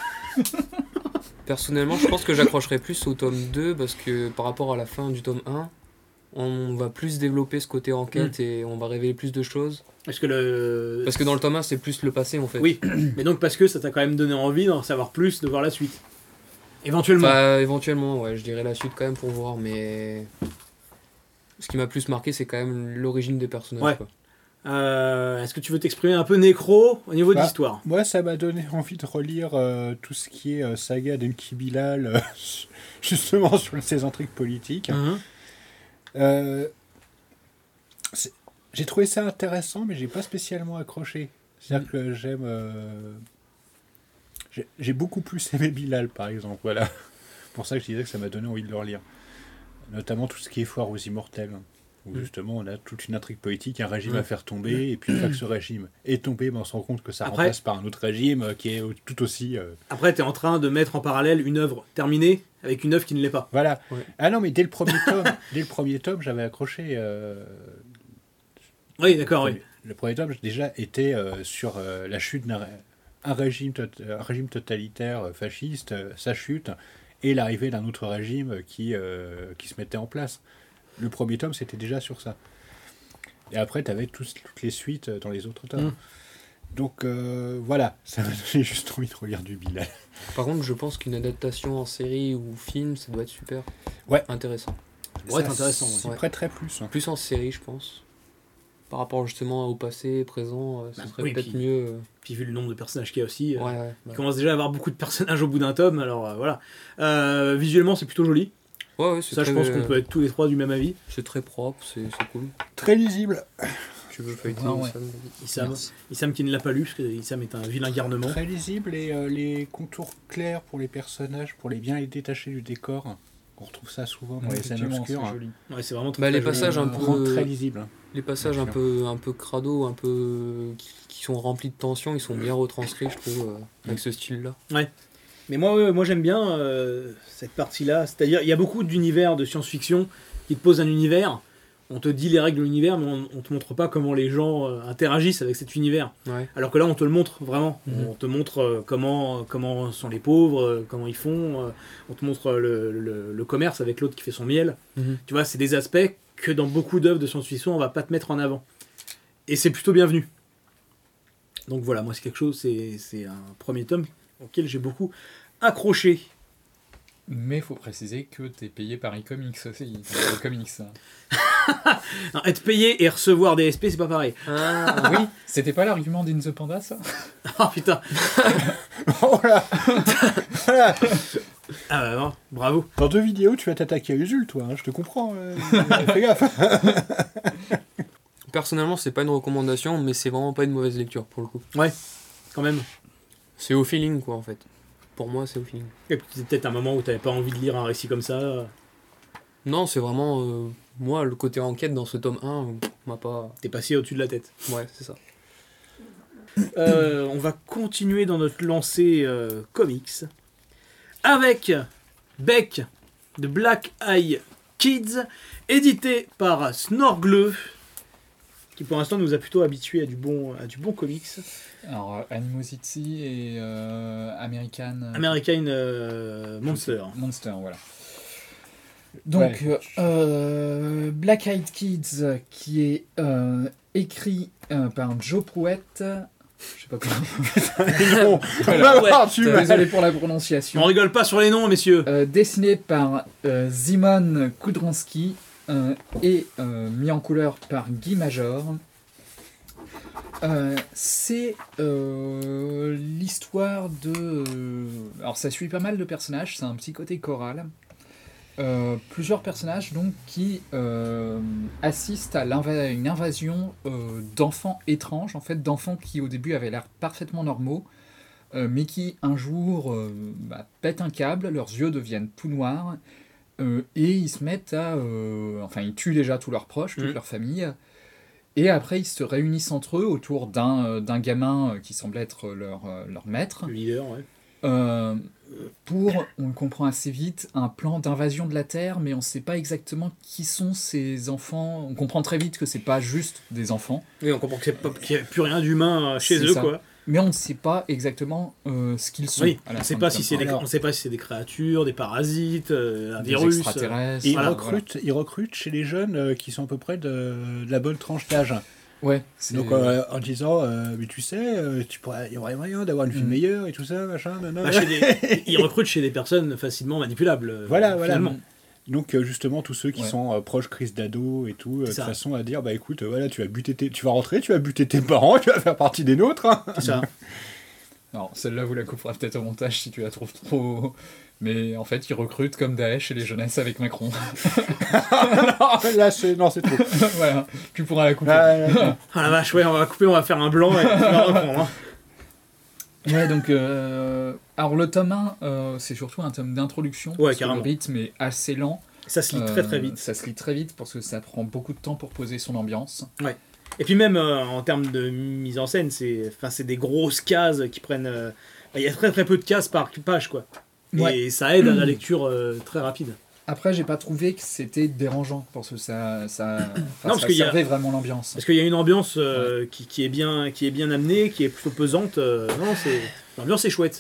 Personnellement, je pense que j'accrocherai plus au tome deux parce que par rapport à la fin du tome un, on va plus développer ce côté enquête et on va révéler plus de choses. Parce que le. Parce que dans le tome un, c'est plus le passé en fait. Oui, mais donc parce que ça t'a quand même donné envie d'en savoir plus, de voir la suite. Éventuellement. Enfin, éventuellement, ouais, je dirais la suite quand même pour voir, mais. Ce qui m'a plus marqué, c'est quand même l'origine des personnages. Ouais. Quoi. Euh, Est-ce que tu veux t'exprimer un peu nécro au niveau de Bah, l'histoire? Moi, ça m'a donné envie de relire euh, tout ce qui est euh, saga d'Enki Bilal, euh, justement sur ces intrigues politiques. Mhm. Euh, c'est- j'ai trouvé ça intéressant, mais j'ai pas spécialement accroché. C'est-à-dire que j'aime. euh, j'ai- J'ai beaucoup plus aimé Bilal, par exemple. Voilà. Pour ça que je disais que ça m'a donné envie de le relire. Notamment tout ce qui est Foire aux Immortels, où Mm. justement on a toute une intrigue politique, un régime Mm. à faire tomber, et puis une fois que ce régime est tombé, ben, on se rend compte que ça Après- remplace par un autre régime euh, qui est au- tout aussi. euh, Après, t'es en train de mettre en parallèle une œuvre terminée avec une œuvre qui ne l'est pas. Voilà. Ouais. Ah non, mais dès le premier tome, dès le premier tome, j'avais accroché. euh, Oui, d'accord, le oui. premier- Le premier tome déjà était euh, sur euh, la chute d'un ré- un régime, tot- un régime totalitaire euh, fasciste, euh, sa chute, et l'arrivée d'un autre régime euh, qui, euh, qui se mettait en place. Le premier tome, c'était déjà sur ça. Et après, tu avais toutes les suites euh, dans les autres tomes. Mm. Donc euh, voilà, ça m'a donné juste envie de relire du Bilal. Par contre, je pense qu'une adaptation en série ou film, ça doit être super Ouais. intéressant. Ça pourrait être Ça intéressant. s'y ouais. prêterait plus. hein. Plus en série, je pense. Par rapport justement au passé, présent, euh, ce Bah, serait oui, peut-être puis- mieux. euh, Puis vu le nombre de personnages qu'il y a aussi, euh, Ouais, ouais. il ouais. commence déjà à avoir beaucoup de personnages au bout d'un tome, alors euh, voilà. Euh, visuellement, c'est plutôt joli. Ouais, ouais, c'est Ça, je très, pense qu'on euh, peut être tous les trois du même avis. C'est très propre, c'est c'est cool. Très lisible. Tu veux feuilleter Ah ouais. ça, vas-y. Issam, Merci. Issam qui ne l'a pas lu, parce que Issam est un vilain garnement. Très lisible et euh, les contours clairs pour les personnages, pour les bien les détacher du décor. On retrouve ça souvent dans les scènes Effectivement, obscures. c'est joli. Ouais, c'est vraiment très, Bah, très les joli. passages un Ça peu- rend très lisible. Les passages un Bien peu, un peu crado, un peu qui, qui sont remplis de tension, ils sont bien retranscrits, je trouve, euh, avec ce style-là. Mais moi, ouais, moi j'aime bien euh, cette partie-là. C'est-à-dire, il y a beaucoup d'univers de science-fiction qui te posent un univers. On te dit les règles de l'univers, mais on, on te montre pas comment les gens euh, interagissent avec cet univers. Ouais. Alors que là, on te le montre vraiment. Mhm. On te montre euh, comment, comment sont les pauvres, euh, comment ils font. euh, on te montre euh, le, le- le commerce avec l'autre qui fait son miel. Mhm. Tu vois, c'est des aspects que dans beaucoup d'œuvres de science-fiction, on va pas te mettre en avant. Et c'est plutôt bienvenu. Donc voilà, moi c'est quelque chose, c'est c'est un premier tome auquel j'ai beaucoup accroché. Mais il faut préciser que t'es payé par e-comics aussi. Les comics. Non, être payé et recevoir des S P, c'est pas pareil. Ah, Oui, c'était pas l'argument d'In the Panda, ça? Ah putain. Oh là Voilà. Ah bah non, bravo. Dans deux vidéos, tu vas t'attaquer à Usul, toi. hein, je te comprends. euh, fais gaffe. personnellement, c'est pas une recommandation, mais c'est vraiment pas une mauvaise lecture pour le coup. Ouais, quand même. C'est au feeling, quoi, en fait. Pour moi, c'est au feeling. Et puis, c'est peut-être un moment où t'avais pas envie de lire un récit comme ça. Non, c'est vraiment. euh, moi, le côté enquête dans ce tome un, pff, m'a pas. T'es passé au-dessus de la tête. Ouais, c'est ça. Euh, on va continuer dans notre lancée euh, comics avec Beck de Black Eye Kids, édité par Snorgle, qui pour l'instant nous a plutôt habitués à du bon, à du bon comics. Alors, euh, Animosity et euh, American... euh, American euh, Monster. Monster, voilà. Donc, euh, euh, Black Eyed Kids, qui est euh, écrit euh, par Joe Prouette. Je sais pas comment. Non, on va voir, tu vas- Désolé pour la On prononciation. rigole pas sur les noms, messieurs. Euh, dessiné par euh, Szymon Kudranski euh, et euh, mis en couleur par Guy Major. Euh, c'est euh, l'histoire de... euh, alors ça suit pas mal de personnages, c'est un petit côté choral. Euh, plusieurs personnages donc qui euh, assistent à l'inva- une invasion euh, d'enfants étranges, en fait d'enfants qui au début avaient l'air parfaitement normaux, euh, mais qui un jour euh, bah, pètent un câble, leurs yeux deviennent tout noirs, euh, et ils se mettent à... euh, enfin ils tuent déjà tous leurs proches, toute Mhm. leur famille, et après ils se réunissent entre eux autour d'un, euh, d'un gamin euh, qui semble être leur, euh, leur maître, Le leader, ouais. euh, pour, on le comprend assez vite, un plan d'invasion de la Terre, mais on ne sait pas exactement qui sont ces enfants. On comprend très vite que c'est pas juste des enfants, Oui, on comprend que c'est pas- qu'il n'y a plus rien d'humain euh, chez C'est eux, ça. quoi. mais on ne sait pas exactement euh, ce qu'ils sont. Oui, à la on sait fin pas du si tome c'est un. des, Alors- on sait pas si c'est des créatures, des parasites, euh, un Des virus. extraterrestres. Ils, Voilà, recrutent, ils recrutent chez les jeunes euh, qui sont à peu près de, de la bonne tranche d'âge. Ouais, c'est- Donc euh, en disant, euh, mais tu sais, euh, tu pourrais, il y aurait moyen d'avoir une fille Mm. meilleure et tout ça, machin, nanana. Bah, chez des- ils recrutent chez des personnes facilement manipulables. euh, Voilà, voilà. finalement. Donc euh, justement tous ceux qui Ouais. sont euh, proches crise d'ado et tout, euh, de C'est ça. façon à dire, bah écoute, euh, voilà, tu vas buter tes, tu vas rentrer, tu vas buter tes parents, tu vas faire partie des nôtres. Hein. C'est ça. Alors, celle-là, vous la couperez peut-être au montage si tu la trouves trop. Mais en fait, ils recrutent comme Daesh et les jeunesses avec Macron. non, là c'est, non c'est trop. Voilà, tu pourras la couper. Ah, là, là. Ah la vache, ouais, on va couper, on va faire un blanc et on va reprendre. hein. Ouais, donc, euh, alors le tome un, euh, c'est surtout un tome d'introduction. Ouais, parce que carrément. le rythme est assez lent. Ça se lit très très Euh, vite. Ça se lit très vite parce que ça prend beaucoup de temps pour poser son ambiance. Et puis même euh, en termes de mise en scène, c'est, enfin, c'est des grosses cases qui prennent. euh, bah, il y a très très peu de cases par page, quoi. Et Ouais. ça aide à la lecture euh, très rapide. Après, j'ai pas trouvé que c'était dérangeant parce que ça, ça, enfin, Non, parce ça qu'il y a- servait vraiment l'ambiance. Parce qu'il y a une ambiance euh, qui, qui est bien, qui est bien amenée, qui est plutôt pesante. euh, non, c'est l'ambiance est chouette.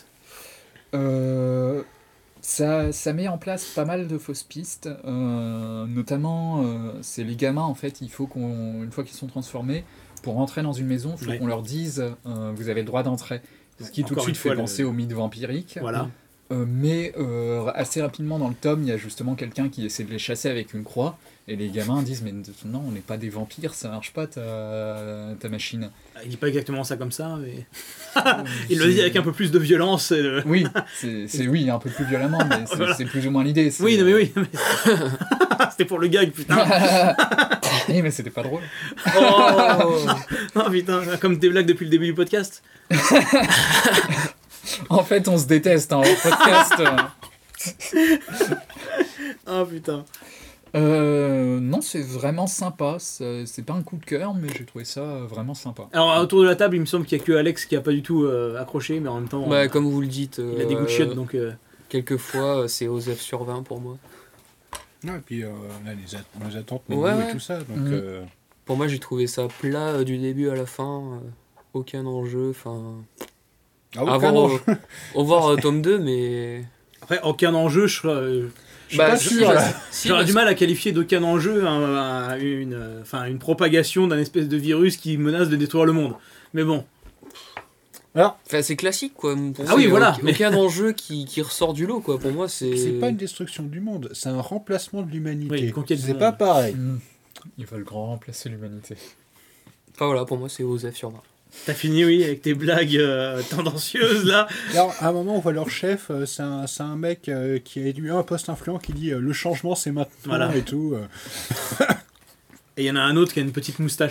Euh, ça, ça met en place pas mal de fausses pistes, euh, notamment euh, c'est les gamins en fait, il faut qu'on, une fois qu'ils sont transformés, pour rentrer dans une maison, il faut Ouais. qu'on leur dise euh, vous avez le droit d'entrer. Ce qui tout de Encore suite une fois, fait le- penser au mythe vampirique. Voilà. Euh, mais euh, assez rapidement dans le tome, il y a justement quelqu'un qui essaie de les chasser avec une croix, et les gamins disent mais non, on n'est pas des vampires, ça marche pas ta, ta machine. Il dit pas exactement ça comme ça, mais il le dit avec un peu plus de violence. et de- Oui, c'est c'est- oui, un peu plus violemment, mais c'est Voilà. c'est plus ou moins l'idée. c'est- Oui, non, mais oui. mais- C'était pour le gag, putain. Eh, mais c'était pas drôle. Oh, oh putain, comme tes blagues depuis le début du podcast. En fait, on se déteste hein, au podcast. Oh putain. Euh, non, c'est vraiment sympa. C'est c'est pas un coup de cœur, mais j'ai trouvé ça vraiment sympa. Alors autour de la table, il me semble qu'il y a que Alex qui a pas du tout euh, accroché, mais en même temps, Bah, euh, comme vous le dites, il a des goûts de chiottes, euh, donc. euh, quelquefois, euh, c'est Osef sur vingt pour moi. Non, et puis euh, on a les, at- nos attentes, nos Ouais, goûts ouais. et tout ça. Donc, Mhm. euh, Pour moi, j'ai trouvé ça plat euh, du début à la fin. euh, aucun enjeu. Enfin, ah, aucun à voir, enjeu. euh, au voir euh, tome deux, mais. Après, aucun enjeu, je, euh, Je suis pas si, sûr, bah, là. si, j'aurais parce- du mal à qualifier d'aucun enjeu un- un- une, euh, enfin, une propagation d'un espèce de virus qui menace de détruire le monde. Mais bon, Enfin, c'est classique, quoi. Pour Ah moi, oui, il y a voilà, aucun, mais- aucun enjeu qui, qui ressort du lot, quoi. Pour moi, c'est. C'est pas une destruction du monde, c'est un remplacement de Oui, l'humanité. une conquête du C'est monde. pas pareil. Mm. Ils veulent grand remplacer l'humanité. Enfin, voilà, pour moi, c'est Osef sur vingt. t'as fini, oui, avec tes blagues euh, tendancieuses là. Alors, à un moment, on voit leur chef, euh, c'est un, c'est un mec euh, qui a eu un poste influent qui dit euh, le changement c'est maintenant Voilà. et tout. euh. Et il y en a un autre qui a une petite moustache.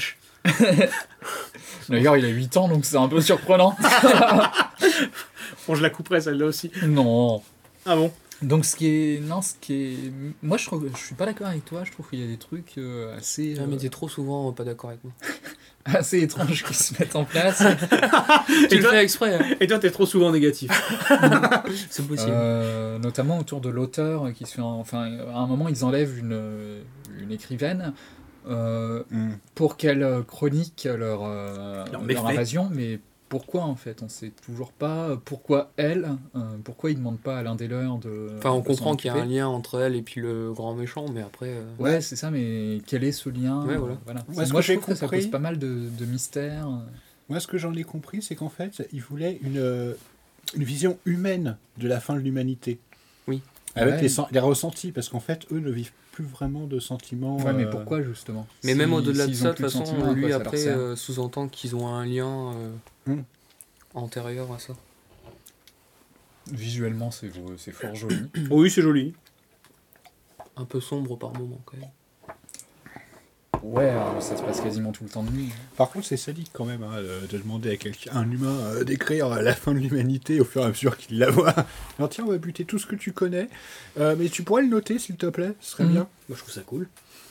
D'ailleurs, il a huit ans, donc c'est un peu surprenant. Bon, je la couperai celle-là aussi. Non. Ah bon? Donc ce qui est... Non, ce qui est... Moi, je, trouve... je suis pas d'accord avec toi. Je trouve qu'il y a des trucs euh, assez... Ah, mais euh, t'es trop souvent pas d'accord avec moi. assez étranges qui se mettent en place. Tu Et le toi, fais exprès, hein. et toi, t'es trop souvent négatif. C'est possible. Euh, notamment autour de l'auteur qui se fait... Enfin, à un moment, ils enlèvent une, une écrivaine euh, Mm. pour qu'elle chronique leur, euh, Leur leur méfait. invasion, mais pourquoi en fait? On sait toujours pas pourquoi elle, euh, pourquoi ils demandent pas à l'un des leurs de. Enfin, on de s'en comprend qu'il y a un occuper. lien entre elle et puis le grand méchant, mais après... euh, Ouais, c'est ça, mais quel est ce lien? Ouais, voilà. voilà. Moi, ce Moi, que je j'ai trouve que ça compris- pose pas mal de, de mystères. Moi, ce que j'en ai compris, c'est qu'en fait, ils voulaient une, euh, une vision humaine de la fin de l'humanité. Oui. Avec Ouais. les, sen- les ressentis, parce qu'en fait, eux ne vivent plus vraiment de sentiments. Ouais, mais euh, pourquoi justement? Mais Si- même au-delà de s'ils ça, ont de toute plus façon, sentiments, à lui quoi ça leur après sert euh, sous-entend qu'ils ont un lien euh, Hmm. antérieur à ça. Visuellement, c'est c'est fort joli. Oui, c'est joli. Un peu sombre par moment quand même. Ouais, alors, ça se passe quasiment tout le temps de nuit. Par contre, c'est sadique quand même hein, de, de demander à quelqu'un, un humain, euh, d'écrire la fin de l'humanité au fur et à mesure qu'il la voit. Alors tiens, on va buter tout ce que tu connais, Euh, mais tu pourrais le noter s'il te plaît, ce serait Mhm. bien. Moi, je trouve ça cool.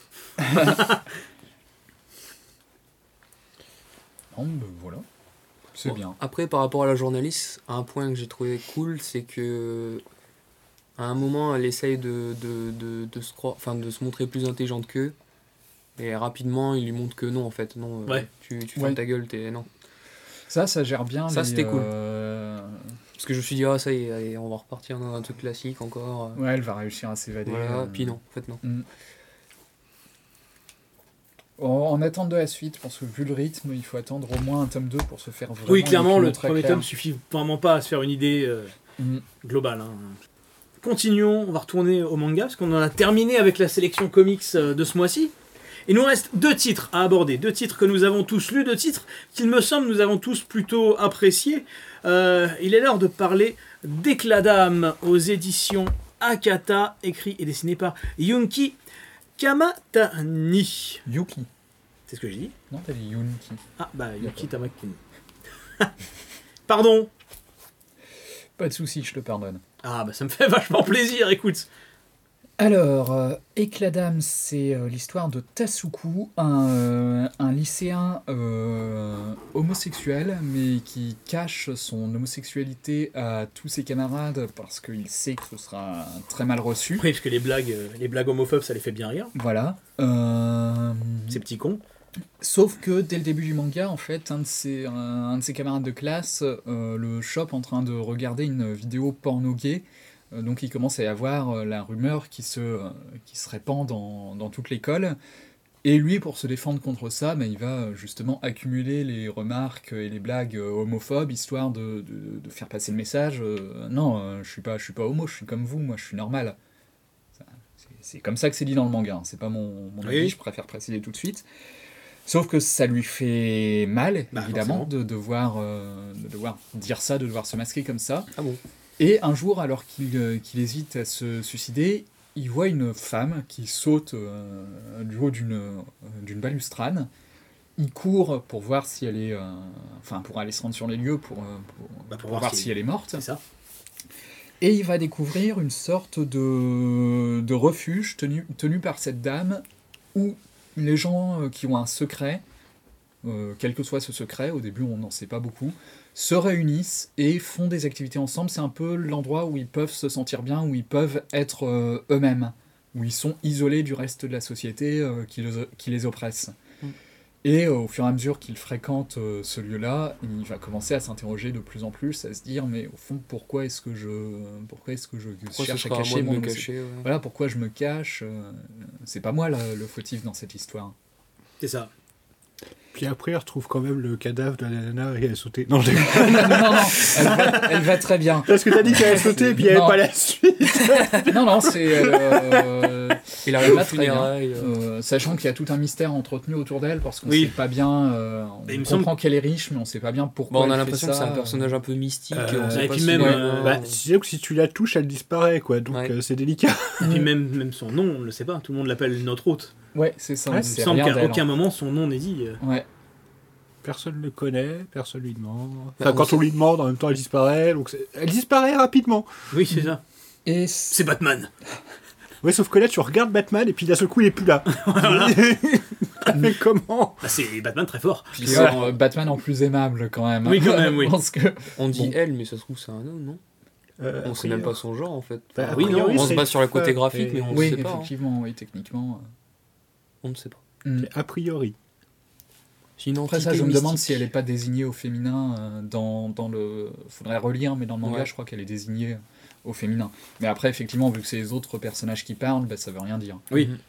Non, ben, voilà. C'est Bon, bien. Après, par rapport à la journaliste, un point que j'ai trouvé cool, c'est que à un moment, elle essaye de, de, de, de se croire, enfin, de se montrer plus intelligente qu'eux. Et rapidement, il lui montre que non, en fait. Non, euh, Ouais. tu, tu Ouais. fermes ta gueule, t'es... Non. Ça, ça gère bien. Ça, les, c'était cool. euh, Parce que je me suis dit, ah, ça y est, allez, on va repartir dans un truc classique encore. Ouais, elle va réussir à s'évader. Voilà, euh. puis non, en fait, non. En, en attente de la suite, parce que vu le rythme, il faut attendre au moins un tome deux pour se faire vraiment. Oui, clairement, une le opinion très premier claire. tome suffit vraiment pas à se faire une idée euh, Mm. globale. hein. Continuons, on va retourner au manga, parce qu'on en a terminé avec la sélection comics euh, de ce mois-ci. Il nous reste deux titres à aborder, deux titres que nous avons tous lus, deux titres qu'il me semble nous avons tous plutôt appréciés. Euh, il est l'heure de parler d'Éclat d'âme aux éditions Akata, écrit et dessiné par Yunki Kamatani. Yuki. C'est ce que j'ai dit? Non, t'as dit Yunki. Ah, bah, Yuki Tamakuni. Pardon. Pas de soucis, je te pardonne. Ah, bah, ça me fait vachement plaisir, écoute. Alors, euh, Éclat d'âme, c'est euh, l'histoire de Tasuku, un, euh, un lycéen euh, homosexuel, mais qui cache son homosexualité à tous ses camarades parce qu'il sait que ce sera très mal reçu. Oui, parce que les blagues, euh, les blagues homophobes, ça les fait bien rire. Voilà. Euh, Ces petits cons. Sauf que dès le début du manga, en fait, un de ses, un, un de ses camarades de classe euh, le chope en train de regarder une vidéo porno gay. Euh, donc il commence à y avoir euh, la rumeur qui se, euh, qui se répand dans, dans toute l'école. Et lui, pour se défendre contre ça, bah, il va euh, justement accumuler les remarques et les blagues euh, homophobes, histoire de, de, de faire passer le message. euh, non, euh, je suis pas, je suis pas homo, je suis comme vous, moi je suis normal. Ça, c'est- C'est comme ça que c'est dit dans le manga, hein. C'est pas mon, mon avis, Oui. je préfère préciser tout de suite. Sauf que ça lui fait mal, Bah, évidemment, forcément. de devoir, euh, de devoir dire ça, de devoir se masquer comme ça. Ah bon? Et un jour, alors qu'il euh, qu'il hésite à se suicider, il voit une femme qui saute euh, du haut d'une euh, d'une balustrade. Il court pour voir si elle est... euh, enfin, pour aller se rendre sur les lieux, pour, euh, pour, Bah, pour pour voir, si... elle est morte. C'est ça. Et il va découvrir une sorte de, de refuge tenu, tenu par cette dame où les gens euh, qui ont un secret, euh, quel que soit ce secret, au début on n'en sait pas beaucoup, se réunissent et font des activités ensemble. C'est un peu l'endroit où ils peuvent se sentir bien, où ils peuvent être euh, eux-mêmes, où ils sont isolés du reste de la société euh, qui, les, qui les oppresse. Mm. Et euh, au fur et à mesure qu'il fréquente euh, ce lieu-là, il va commencer à s'interroger de plus en plus, à se dire mais au fond pourquoi est-ce que je, pourquoi est-ce que je Pourquoi ce cherche à sera à moi cacher de mon me homosexualité cacher, ouais. Voilà pourquoi je me cache. euh, c'est pas moi le, le fautif dans cette histoire. C'est ça. Puis après, il retrouve quand même le cadavre de la nana et elle a sauté. Non, je déconne. non, non, non, elle va, elle va très bien. Parce que t'as dit qu'elle a sauté et puis il n'y avait Non. pas la suite. Non, non, c'est. euh, Il elle arrive va au très bien. funérailles. euh, Euh, sachant qu'il y a tout un mystère entretenu autour d'elle, parce qu'on Oui. sait pas bien. euh, on Il me comprend qu'elle est riche, mais on sait pas bien pourquoi. Bon, on a elle fait l'impression que ça, c'est un euh. personnage un peu mystique. Euh, on sait et pas puis si même, c'est euh, vraiment- Bah, c'est que si tu la touches, elle disparaît, quoi. Donc Ouais. euh, c'est délicat. Et puis même, même son nom, on ne le sait pas. Tout le monde l'appelle notre hôte. Ouais, c'est ça. Ouais, on Il me sait semble rien qu'à d'elle. aucun moment son nom n'est dit. euh. Ouais. Personne ne le connaît, personne lui demande. Bah, Enfin, on quand sait- on lui demande, en même temps, elle disparaît. Donc c'est- elle disparaît rapidement. Oui, c'est ça. Et C'est Batman. Ouais, sauf que là, tu regardes Batman et puis d'un seul coup, il est plus là. Mais comment Bah, c'est Batman très fort. puis c'est un Batman en plus aimable quand même. Oui, quand même, oui. Parce que On dit Bon. elle, mais ça se trouve, c'est un homme, non Euh, On sait même pas son genre, en fait. Bah, Enfin, oui, non, on se c'est- base sur le côté ouais, graphique, et- mais on ne oui, sait pas. hein. effectivement, oui, techniquement. On ne sait pas. Mm. A priori. C'est une Après ça, entité je me demande mystique. si elle n'est pas désignée au féminin euh, dans, dans le... Faudrait relire, mais dans le manga, Ouais. je crois qu'elle est désignée au féminin. Mais après, effectivement, vu que c'est les autres personnages qui parlent, bah, ça veut rien dire. Oui. Mhm.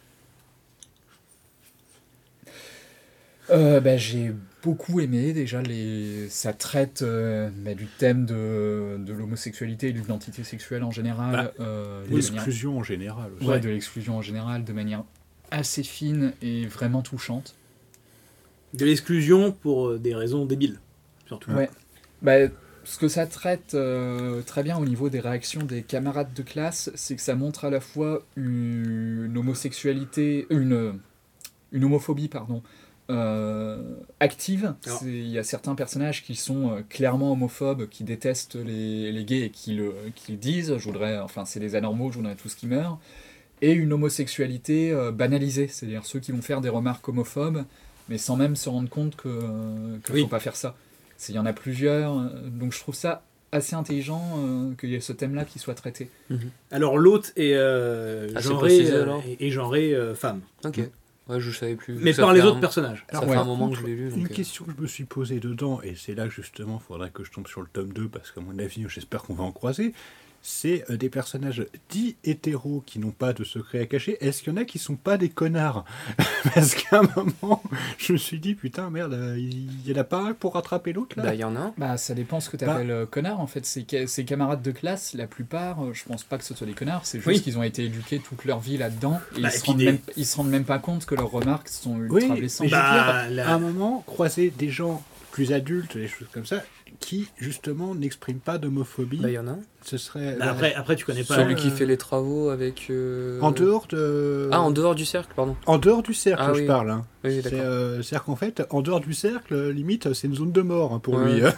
Euh, bah, j'ai beaucoup aimé, déjà, les... ça traite euh, bah, du thème de, de l'homosexualité et de l'identité sexuelle en général. Bah, euh, de manière- L'exclusion en général. aussi. Ouais, de l'exclusion en général, de manière assez fine et vraiment touchante. De l'exclusion pour euh, des raisons débiles, surtout. Ouais. Bah, ce que ça traite euh, très bien au niveau des réactions des camarades de classe, c'est que ça montre à la fois une homosexualité, une, une homophobie, pardon, euh, active. Alors- C'est- Il y a certains personnages qui sont euh, clairement homophobes, qui détestent les, les gays et qui le, qui le disent. Je voudrais, enfin, c'est des anormaux, je voudrais tous qui meurent. Et une homosexualité euh, banalisée, c'est-à-dire ceux qui vont faire des remarques homophobes, mais sans même se rendre compte que ne Oui. faut pas faire ça. C'est- Il y en a plusieurs, euh, donc je trouve ça assez intelligent euh, qu'il y ait ce thème-là qui soit traité. Alors l'autre est euh, Ah, c'est genré, précisé, euh, alors est- est genré euh, femme. Ok. Ouais, je savais plus. Mais Ça par fait les un- autres personnages. Ça Alors, fait ouais, un par moment que contre, je l'ai lu. Une donc, euh, question que je me suis posée dedans, et c'est là justement, il faudra que je tombe sur le tome deux, parce qu'à mon avis, j'espère qu'on va en croiser, c'est euh, des personnages dits hétéros qui n'ont pas de secret à cacher. Est-ce qu'il y en a qui sont pas des connards? Parce qu'à un moment, je me suis dit, putain, merde, euh, il y en a pas un pour rattraper l'autre, là Bah, il y en a un. Bah, ça dépend ce que tu appelles euh, connard, en fait. Ces, ca- ces camarades de classe, la plupart, euh, je pense pas que ce soit des connards, c'est juste Oui. qu'ils ont été éduqués toute leur vie là-dedans, et Bah, ils, et se puis rendent des- même, ils se rendent même pas compte que leurs remarques sont ultra Oui, blessantes. mais je veux Bah, dire, la- à un moment, croiser des gens plus adultes, des choses comme ça, qui, justement, n'expriment pas d'homophobie, Bah, il y en a un. ce serait... Bah, après, après, tu connais pas. Celui euh, qui fait les travaux avec. euh, En dehors de... Ah, en dehors du cercle, pardon. En dehors du cercle, Ah je oui. parle. Hein. Oui, C'est, d'accord. euh, C'est-à-dire qu'en fait, en dehors du cercle, euh, limite, c'est une zone de mort hein, pour Ouais. lui.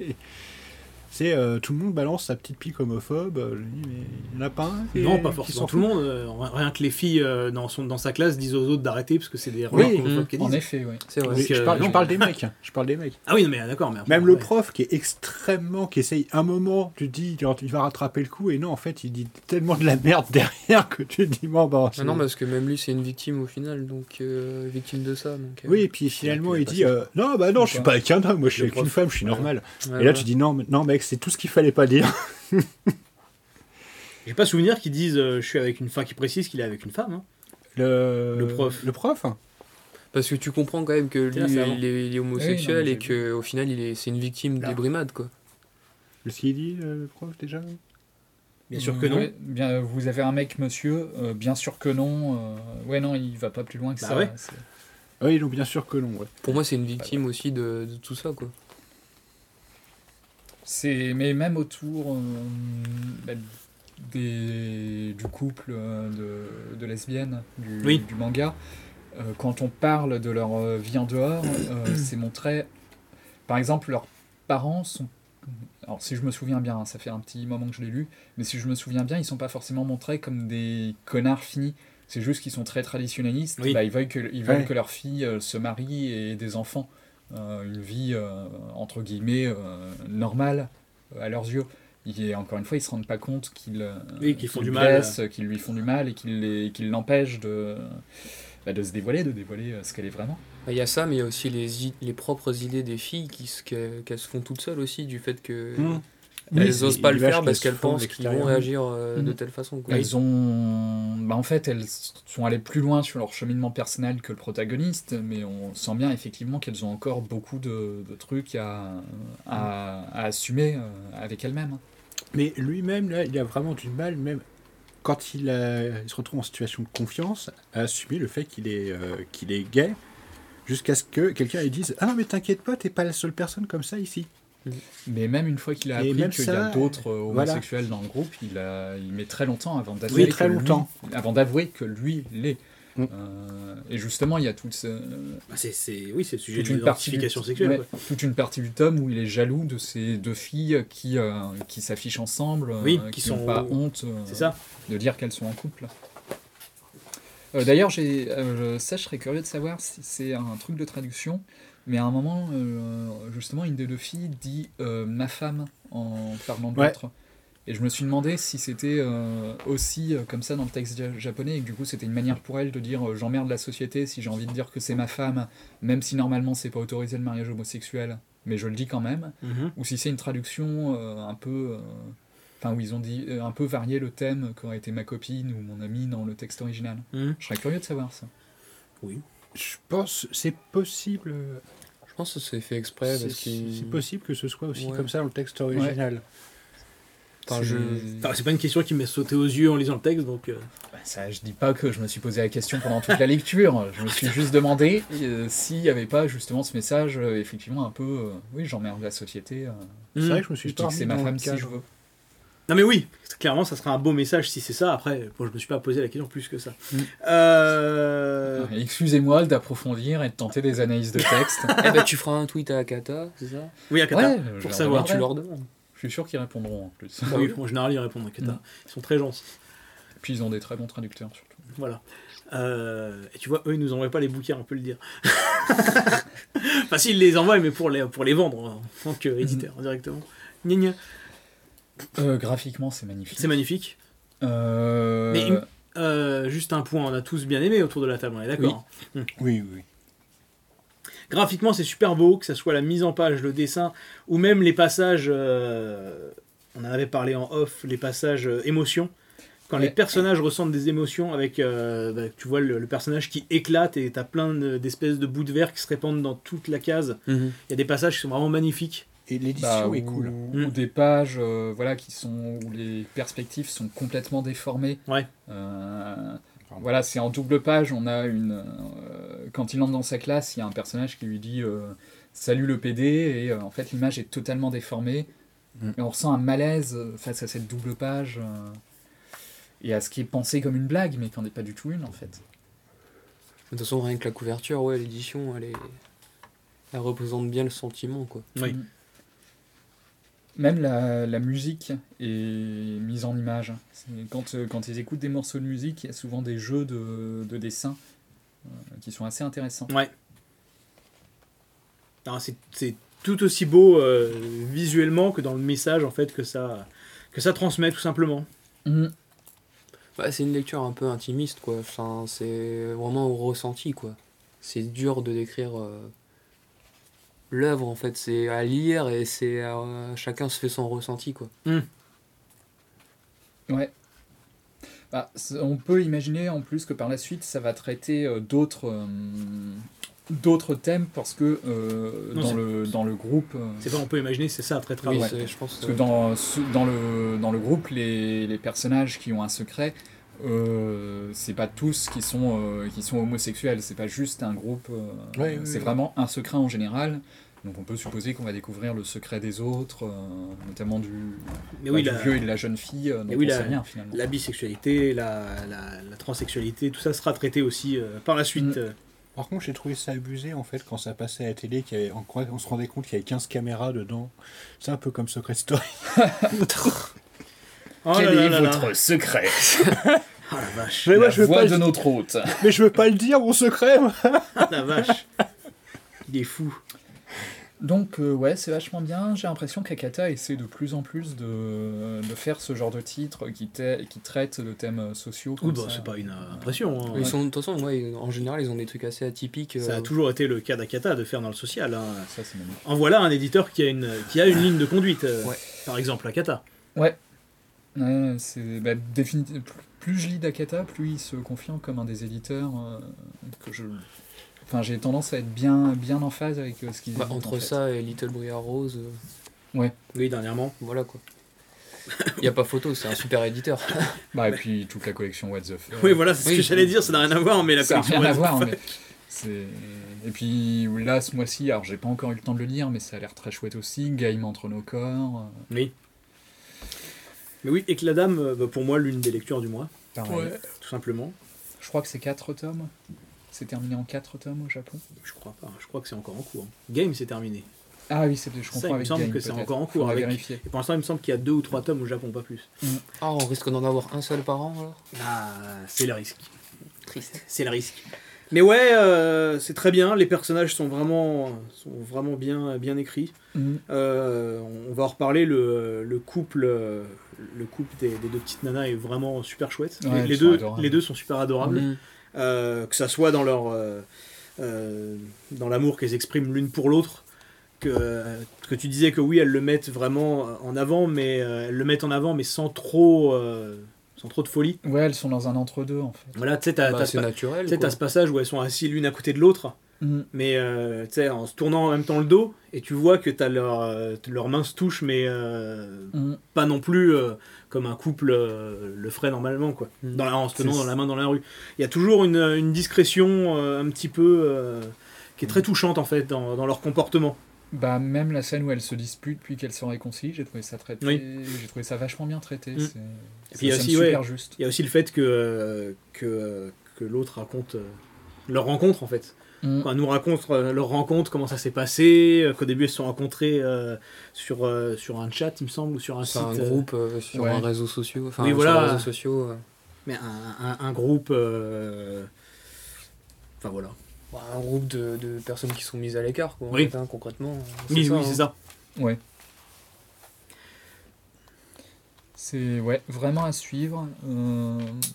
C'est euh, tout le monde balance sa petite pique homophobe. euh, Je dis, mais il n'y en a pas un qui- Non, pas qui forcément s'en tout le fout. monde. euh, Rien que les filles euh, dans, son, dans sa classe disent aux autres d'arrêter parce que c'est des Oui, remarques homophobes mmh, qu'elles En disent. effet, oui. C'est vrai. Mais Donc, je, euh, parle, je non. parle des mecs. hein, Je parle des mecs. Ah oui, non, mais d'accord. Mais après, Même le ouais. prof qui est extrêmement, qui essaye un moment, tu te dis, il va rattraper le coup, et non, en fait, il dit tellement de la merde derrière que tu te dis, bon, bah, c'est- Ah non, parce que même lui, c'est une victime au final, donc euh, victime de ça. Donc, euh, Oui, et puis finalement, puis il il dit, a euh, non, bah non, je suis pas avec un homme, moi je suis Le avec une prof. femme, je suis Ouais. normal. ouais, Et là, ouais. tu dis, non, mais- non, mec, c'est tout ce qu'il fallait pas dire. J'ai pas souvenir qu'ils disent euh, je suis avec une femme, qui précise qu'il est avec une femme. hein. Le, Le prof. Le prof hein. Parce que tu comprends quand même que C'est là, lui, c'est avant. il est, il est homosexuel Oui, non, mais et qu'au final, il est, c'est une victime Là. des brimades, quoi. Le ce qu'il dit, le prof, déjà Bien sûr que non. Ouais, bien, vous avez un mec, monsieur, euh, bien sûr que non. euh, ouais, non, il va pas plus loin que Bah ça. ouais. c'est- Oui, donc bien sûr que non, ouais. Pour moi, c'est une victime aussi de, de tout ça, quoi. C'est, mais même autour euh, bah, des, du couple euh, de, de lesbiennes du, Oui. du manga, euh, quand on parle de leur euh, vie en dehors, euh, c'est montré. Par exemple, leurs parents sont. Alors, si je me souviens bien, hein, ça fait un petit moment que je l'ai lu, mais si je me souviens bien, ils sont pas forcément montrés comme des connards finis. C'est juste qu'ils sont très traditionnalistes. Oui. Bah, ils veulent que, ils veulent Ouais. que leur fille euh, se marie et ait des enfants. Euh, une vie, euh, entre guillemets, euh, normale euh, à leurs yeux. Et encore une fois, ils se rendent pas compte qu'ils, euh, Oui, qu'ils font du mal. blessent, qu'ils lui font du mal et qu'ils, les, qu'ils l'empêchent de, bah, de se dévoiler, de dévoiler euh, ce qu'elle est vraiment. Il y a ça, mais il y a aussi les, i- les propres idées des filles qui, se- qu'elles qu'elles se font toutes seules aussi, du fait que Mmh. elles Oui, c'est osent pas le l'image faire parce qu'elles qu'elles se font de pensent qu'ils vont l'extérieur. réagir euh, de Mhm. telle façon, quoi. Elles ont, bah, en fait, elles sont allées plus loin sur leur cheminement personnel que le protagoniste, mais on sent bien effectivement qu'elles ont encore beaucoup de, de trucs à, à, à assumer euh, avec elles-mêmes. Mais lui-même, là, il a vraiment du mal, même quand il, a- il se retrouve en situation de confiance, à assumer le fait qu'il est, euh, qu'il est gay, jusqu'à ce que quelqu'un lui dise « Ah non, mais t'inquiète pas, t'es pas la seule personne comme ça ici. Mais même une fois qu'il a Et appris même qu'il y ça, a d'autres euh, voilà. homosexuels dans le groupe, il, a, il met très longtemps avant d'avouer, Oui, très que, longtemps. Lui, avant d'avouer que lui l'est. Mm. Euh, et justement, il y a toute, ce- Bah, c'est, c'est, oui, c'est le sujet toute de une partie du, l'identification sexuelle. ouais, quoi. toute une partie du tome où il est jaloux de ces deux filles qui, euh, qui s'affichent ensemble, euh, Oui, qui qui n'ont sont- pas honte euh, C'est ça. de dire qu'elles sont en couple. Euh, D'ailleurs, j'ai, euh, ça, je serais curieux de savoir si c'est un truc de traduction, mais à un moment, euh, justement, une des deux filles dit euh, ma femme en parlant de Ouais. l'autre. Et je me suis demandé si c'était euh, aussi euh, comme ça dans le texte ja- japonais, et que du coup c'était une manière pour elle de dire euh, j'emmerde la société si j'ai envie de dire que c'est ma femme, même si normalement c'est pas autorisé le mariage homosexuel, mais je le dis quand même, Mhm. ou si c'est une traduction euh, un peu. euh, Enfin, où ils ont dit euh, un peu varié le thème qu'aurait été ma copine ou mon ami dans le texte original. Mhm. Je serais curieux de savoir ça. Je pense c'est possible. Je pense que c'est fait exprès C'est parce qu'il... c'est possible que ce soit aussi Ouais. comme ça dans le texte original. Enfin, C'est- je... Enfin, c'est pas une question qui m'est sautée aux yeux en lisant le texte, donc. euh, Bah, ça, je dis pas que je me suis posé la question pendant toute la lecture. Je me suis juste demandé euh, s'il n'y avait pas justement ce message, euh, effectivement, un peu. euh, oui, j'emmerde la société. euh, C'est mhm. vrai que je me suis je dis pas que c'est remis ma dans femme le si je cadre. veux. Non mais oui, clairement ça sera un beau message si c'est ça. Après, bon, je me suis pas posé la question plus que ça. Mm. Euh... Ah, Excusez-moi d'approfondir et de tenter des analyses de texte. Eh ben, tu feras un tweet à Akata, c'est ça Oui, Akata. Ouais, je pour leur savoir. Tu demanderai. leur demandes. Je suis sûr qu'ils répondront en plus. Ah oui, en général ils répondent à Akata. Mm. Ils sont très gentils. Puis ils ont des très bons traducteurs surtout. Voilà. Euh, et tu vois, eux ils nous envoient pas les bouquins, on peut le dire. Enfin s'ils les envoient, mais pour les, pour les vendre en tant qu'éditeur directement. Gna gna. Euh, graphiquement, c'est magnifique. C'est magnifique. Euh, Mais une- Euh, juste un point, on a tous bien aimé autour de la table, on est d'accord. Oui, oui. Graphiquement, c'est super beau, que ce soit la mise en page, le dessin, ou même les passages, euh, on en avait parlé en off, les passages euh, émotions. Quand Ouais. les personnages ressentent des émotions, avec, euh, bah, tu vois le, le personnage qui éclate et t'as plein de- d'espèces de bouts de verre qui se répandent dans toute la case. Mhm. Il y a des passages qui sont vraiment magnifiques. Et l'édition bah, est ou, cool. ou Mm. des pages euh, voilà, qui sont, où les perspectives sont complètement déformées. Ouais. Euh, voilà, c'est en double page. On a une, euh, quand il entre dans sa classe, il y a un personnage qui lui dit euh, salut le P D, et euh, en fait l'image est totalement déformée. Mm. Et on ressent un malaise euh, face à cette double page euh, et à ce qui est pensé comme une blague, mais qui n'en est pas du tout une en fait. De toute façon, rien que la couverture, ouais, l'édition, elle est... Elle représente bien le sentiment, quoi. Oui. Mm. Même la, la musique est mise en image. C'est- Quand, euh, quand ils écoutent des morceaux de musique, il y a souvent des jeux de, de dessin euh, qui sont assez intéressants. Ouais. Alors, C'est c'est tout aussi beau euh, visuellement que dans le message en fait que ça, que ça transmet tout simplement. Mm. Bah, c'est une lecture un peu intimiste, quoi. Enfin, c'est vraiment au ressenti, quoi. C'est dur de décrire euh, l'œuvre, en fait. C'est à lire et c'est à- chacun se fait son ressenti, quoi. Ouais. Bah, c- on peut imaginer en plus que par la suite, ça va traiter euh, d'autres euh, d'autres thèmes parce que euh, Non, dans, c'est- le, dans le groupe. euh, C'est pas on peut imaginer, c'est ça très très Oui, bien. ouais. c'est- je pense Parce que dans, ce- dans, le, dans le groupe, les, les personnages qui ont un secret, euh, c'est pas tous qui sont, euh, qui sont homosexuels, c'est pas juste un groupe, euh, Ouais, oui, c'est oui. vraiment un secret en général. Donc on peut supposer qu'on va découvrir le secret des autres, euh, notamment du, Mais bah, oui, du la, vieux et de la jeune fille, euh, dont Mais oui, on la- sait rien finalement. la bisexualité, la, la, la transsexualité, tout ça sera traité aussi euh, par la suite. Mm. euh. Par contre, j'ai trouvé ça abusé en fait quand ça passait à la télé, qu'il y avait, on, on se rendait compte qu'il y avait quinze caméras dedans. C'est un peu comme Secret Story. Oh Quel là est là là votre là. secret? Oh la vache. Mais moi, La je veux voix pas de le- notre hôte. Mais je veux pas le dire, mon secret, moi. Oh la vache. Il est fou. Donc euh, ouais, c'est vachement bien. J'ai l'impression qu'Akata essaie de plus en plus de, de faire ce genre de titres qui, ta- qui traitent de thèmes sociaux. Oui, comme bah, ça. c'est pas une euh, impression. hein. Ils sont, de toute façon, ouais, en général, ils ont des trucs assez atypiques. Ça a euh, toujours été le cas d'Akata de faire dans le social. hein. Ça, c'est magnifique. En voilà un éditeur qui a une, qui a une ligne de conduite. euh, Ouais. Par exemple, Akata. Ouais, c'est bah, définitivement. Plus je lis d'Akata, plus il se confirme comme un des éditeurs euh, que je. Enfin, j'ai tendance à être bien, bien en phase avec euh, ce qu'ils bah, éditent, entre en fait. ça et Little Briar Rose, euh, Oui, dernièrement. voilà, quoi. Il n'y a pas photo, c'est un super éditeur. Bah, et puis toute la collection What the Fuck. Oui, voilà, c'est ce oui, que j'allais dire, ça n'a rien à voir, mais la ça n'a collection. rien à What the voir, fuck. mais c'est. Et puis là, ce mois-ci, alors j'ai pas encore eu le temps de le lire, mais ça a l'air très chouette aussi. Game entre nos corps. euh, Oui. Mais oui, et que la dame, euh, bah, pour moi, l'une des lectures du mois, pareil. tout simplement. Je crois que c'est quatre tomes. C'est terminé en quatre tomes au Japon. Je crois pas, je crois que c'est encore en cours. Game, c'est terminé. Ah oui, c'est, je Ça, comprends il me avec semble Game, que c'est peut-être. encore en cours. Faudra Avec... vérifier. Et pour l'instant, il me semble qu'il y a deux ou trois tomes au Japon, pas plus. Ah, on risque d'en avoir un seul par an alors. Ah, c'est le risque. Triste. C'est le risque. Mais ouais, euh, c'est très bien. Les personnages sont vraiment, sont vraiment bien, bien écrits. Mhm. Euh, on va en reparler. Le, le couple, euh, le couple des, des deux petites nanas est vraiment super chouette. Ouais, les, les elles sont deux, adorables. les deux sont super adorables. Mhm. Euh, que ça soit dans leur, euh, euh, dans l'amour qu'elles expriment l'une pour l'autre. Que, euh, que tu disais que oui, elles le mettent vraiment en avant, mais euh, elles le mettent en avant, mais sans trop, euh, sans trop de folie. Ouais, elles sont dans un entre-deux en fait. Voilà, tu sais, t'as, Bah, t'as c'est ce, naturel. tu sais, quoi. t'as ce passage où elles sont assises l'une à côté de l'autre. Mhm. Mais euh, tu sais, en se tournant en même temps le dos, et tu vois que t'as leur, euh, leurs mains se touchent, mais euh, Mhm. pas non plus euh, comme un couple euh, le ferait normalement, quoi. Mhm. Dans la, en se tenant C'est- dans la main dans la rue. Il y a toujours une, une discrétion euh, un petit peu euh, qui est très touchante en fait dans, dans leur comportement. Bah, même la scène où elles se disputent puis qu'elles se réconcilient, j'ai trouvé ça traité. Oui. J'ai trouvé ça vachement bien traité. Mm. C'est, Et c'est puis il y a une aussi, scène ouais, super juste. il y a aussi le fait que, euh, que, que l'autre raconte euh, leur rencontre en fait. Mm. Enfin, nous raconte euh, leur rencontre, comment ça s'est passé, euh, qu'au début elles se sont rencontrées euh, sur, euh, sur un chat, il me semble, ou sur un C'est site. un euh, groupe euh, sur ouais. un réseau social. Enfin, Oui, sur voilà. les réseaux sociaux. euh. mais un, un, un groupe. euh, Enfin voilà. Bah, un groupe de, de personnes qui sont mises à l'écart, quoi. en Oui. fait, hein, concrètement. Oui, ça, oui, hein. c'est ça. Ouais. C'est ouais, vraiment à suivre. Euh,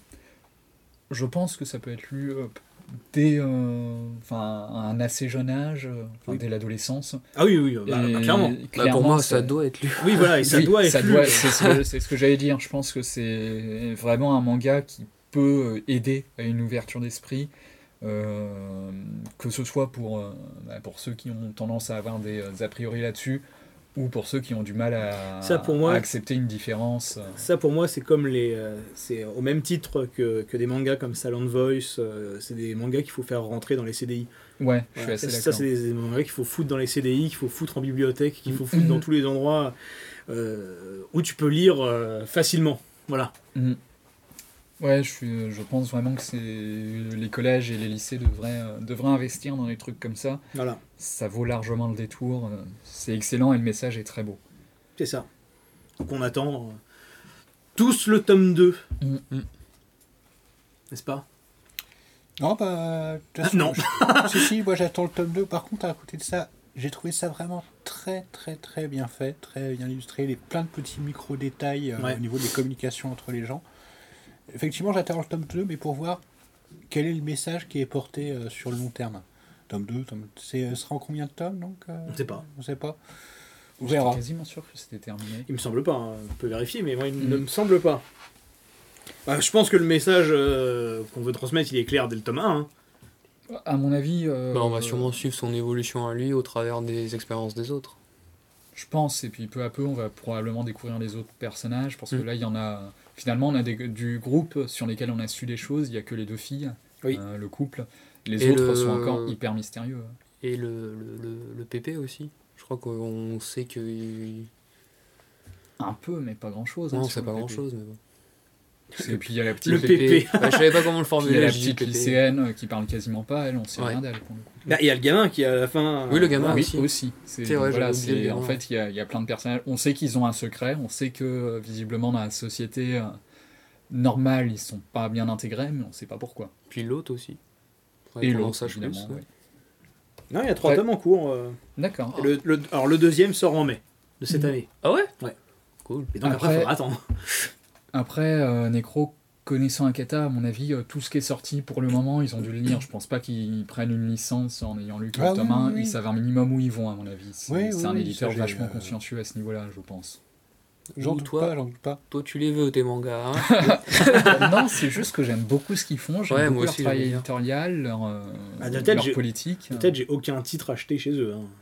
je pense que ça peut être lu euh, dès euh, enfin, à un assez jeune âge, euh, enfin, Oui. dès l'adolescence. Ah oui, oui, bah, Et bah, clairement. Bah, clairement, pour moi, ça- ça doit être lu. Oui, voilà, et ça Oui, doit être ça lu. doit- c'est, ce que, c'est ce que j'allais dire. Je pense que c'est vraiment un manga qui peut aider à une ouverture d'esprit, euh, que ce soit pour, euh, bah, pour ceux qui ont tendance à avoir des euh, a priori là-dessus, ou pour ceux qui ont du mal à, Ça, pour moi- à accepter une différence. Ça pour moi c'est comme les euh, c'est au même titre que, que des mangas comme Silent Voice, euh, c'est des mangas qu'il faut faire rentrer dans les C D I. Ouais, je suis Voilà, assez ça, d'accord. ça, c'est des, des mangas qu'il faut foutre dans les C D I, qu'il faut foutre en bibliothèque, qu'il faut foutre Mhm. dans tous les endroits euh, où tu peux lire euh, facilement. Voilà. Mhm. Ouais, je, suis, je pense vraiment que c'est les collèges et les lycées devraient, euh, devraient investir dans des trucs comme ça. Voilà, Ça vaut largement le détour. euh, C'est excellent et le message est très beau. c'est ça. Donc on attend euh, tous le tome deux. Mhm. N'est-ce pas? Non, bah. de toute Ah, façon, non. je- si, si, moi j'attends le tome deux. Par contre, à côté de ça, j'ai trouvé ça vraiment très, très, très bien fait, très bien illustré. Les, plein de petits micro-détails euh, Ouais. au niveau des communications entre les gens. Effectivement, j'attends le tome deux, mais pour voir quel est le message qui est porté euh, sur le long terme. Tome deux, tome... C'est, ce sera en combien de tomes donc euh, On ne sait pas. On sait pas. On J'étais verra. quasiment sûr que c'était terminé. Il me semble pas, hein. On peut vérifier, mais moi il Mhm. ne me semble pas. Bah, je pense que le message euh, qu'on veut transmettre, il est clair dès le tome un. Hein. À mon avis, euh, Bah, on va sûrement suivre son évolution à lui au travers des expériences des autres. je pense, et puis peu à peu, on va probablement découvrir les autres personnages, parce que Mm. là, il y en a... Finalement, on a des, du groupe sur lesquels on a su des choses, il n'y a que les deux filles, Oui. euh, le couple. Les Et autres le- sont encore hyper mystérieux. Et le, le, le, le P P aussi. Je crois qu'on sait que. il- Un peu, mais pas grand-chose. Non, hein, on sur sait le pas P P. grand chose, mais bon. Et puis il y a la petite, Le P P. Bah, je savais pas comment le puis il y a formuler. la je dis petite P P. lycéenne euh, qui parle quasiment pas, elle, on sait Ouais. rien d'elle. Pour le coup. Bah, il y a le gamin qui à la fin. Oui, le gamin. voilà. oui, aussi. aussi. C'est, C'est vrai, voilà, j'avais oublié le c'est, gamin, en fait, il y a, il y a plein de personnages. On sait qu'ils ont un secret, on sait que euh, visiblement dans la société euh, normale, ils sont pas bien intégrés, mais on sait pas pourquoi. Puis l'autre aussi. Et qu'on en l'autre, sache plus, évidemment. ouais. ouais. Non, il y a trois Ouais. tomes en cours. euh. D'accord. Et le, le- alors le deuxième sort en mai de cette Mhm. année. Ah ouais Ouais. Cool. Et donc après, Après- il faudra attendre. Après, euh, Necro, connaissant Akata, à mon avis, euh, tout ce qui est sorti pour le moment, ils ont dû le lire. Je pense pas qu'ils prennent une licence en ayant lu que Ah le tome oui, un. oui, oui. Ils savent un minimum où ils vont, à mon avis. C'est, Oui, c'est oui, un oui, éditeur ça, j'ai, vachement euh, consciencieux à ce niveau-là, je pense. J'en Ou doute toi pas, j'en doute pas. Toi, tu les veux, tes mangas. Hein non, c'est juste que j'aime beaucoup ce qu'ils font. J'aime Ouais, beaucoup moi leur aussi, travail j'aime bien. éditorial, leur, euh, Ah, de tête, leur j'ai- politique. Peut-être j'ai aucun titre acheté chez eux. hein.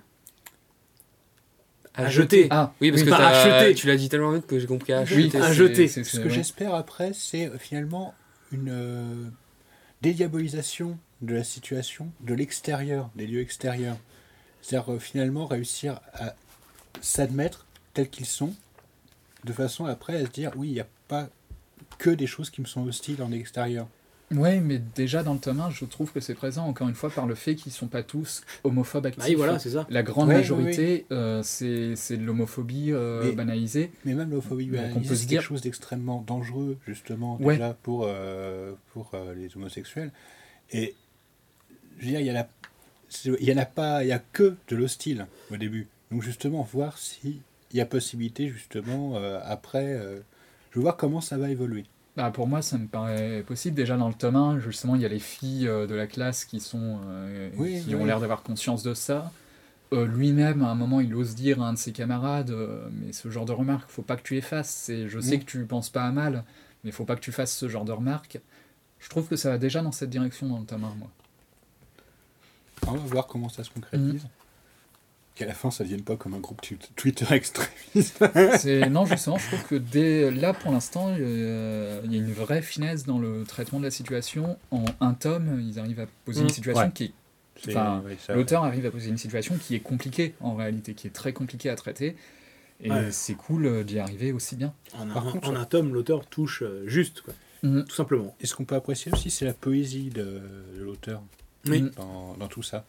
À jeter. Ah, Oui, parce oui, que pas t'as- acheter. tu l'as dit tellement vite que j'ai compris à oui, acheter. à c'est- jeter. c'est- Ce c'est- que ouais. j'espère après, c'est euh, finalement une euh, dédiabolisation de la situation, de l'extérieur, des lieux extérieurs. C'est-à-dire euh, finalement réussir à s'admettre tels qu'ils sont, de façon après à se dire, oui, il n'y a pas que des choses qui me sont hostiles en extérieur. Ouais, mais déjà dans le tome un, je trouve que c'est présent, encore une fois, par le fait qu'ils sont pas tous homophobes actifs. Bah oui, voilà, c'est ça. La grande Ouais, majorité, euh, c'est, c'est de l'homophobie euh, Mais- banalisée. Mais même l'homophobie, Donc, on banalisée, peut se c'est dire- quelque chose d'extrêmement dangereux, justement, Ouais. déjà pour, euh, pour euh, les homosexuels. Et je veux dire, il y en a, c'est- il y en a pas, il y a que de l'hostile au début. Donc justement, voir s'il y a possibilité, justement, euh, après, euh, je veux voir comment ça va évoluer. Bah, pour moi, ça me paraît possible. Déjà dans le tome un, justement, il y a les filles euh, de la classe qui, sont, euh, Oui, qui oui. ont l'air d'avoir conscience de ça. Euh, lui-même, à un moment, il ose dire à un de ses camarades euh, mais ce genre de remarque, faut pas que tu les fasses. C'est, je sais Mm. que tu penses pas à mal, mais faut pas que tu fasses ce genre de remarque. Je trouve que ça va déjà dans cette direction dans le tome un, moi. On va voir comment ça se concrétise. Qu'à la fin, ça ne devienne pas comme un groupe tu- Twitter extrémiste. C'est... Non, justement, je trouve que dès là, pour l'instant, euh, il y a une vraie finesse dans le traitement de la situation. En un tome, ils arrivent à poser Mm. une situation Ouais. qui est... C'est- Enfin, oui, ça- L'auteur arrive à poser une situation qui est compliquée, en réalité, qui est très compliquée à traiter. Et Ouais. c'est cool euh, d'y arriver aussi bien. En un, Par contre, en un tome, l'auteur touche euh, juste, quoi. Mhm. Tout simplement. Et ce qu'on peut apprécier aussi, c'est la poésie de, de l'auteur Oui. Mm. dans, dans tout ça.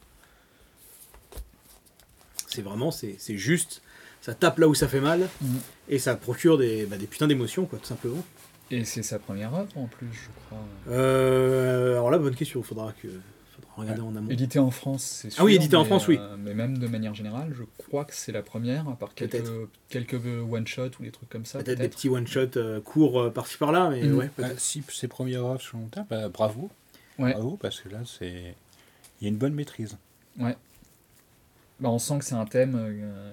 C'est vraiment, c'est, c'est juste. Ça tape là où ça fait mal. Mhm. Et ça procure des, bah, des putains d'émotions, quoi, tout simplement. Et c'est sa première œuvre, en plus, je crois. Euh, alors là, bonne question. Il faudra, que, faudra regarder en amont. Édité en France, c'est sûr. Ah oui, édité en mais, France, oui. euh, mais même de manière générale, je crois que c'est la première, à part quelques, Peut-être. quelques one-shots ou des trucs comme ça. Peut-être, Peut-être, des petits one-shots euh, courts euh, par-ci par-là, mais Mhm. ouais, Bah, peut-être. si ses premières œuvres sont longtemps, bah, bravo. Ouais. Bravo, parce que là, c'est... il y a une bonne maîtrise. Bah, on sent que c'est un thème euh,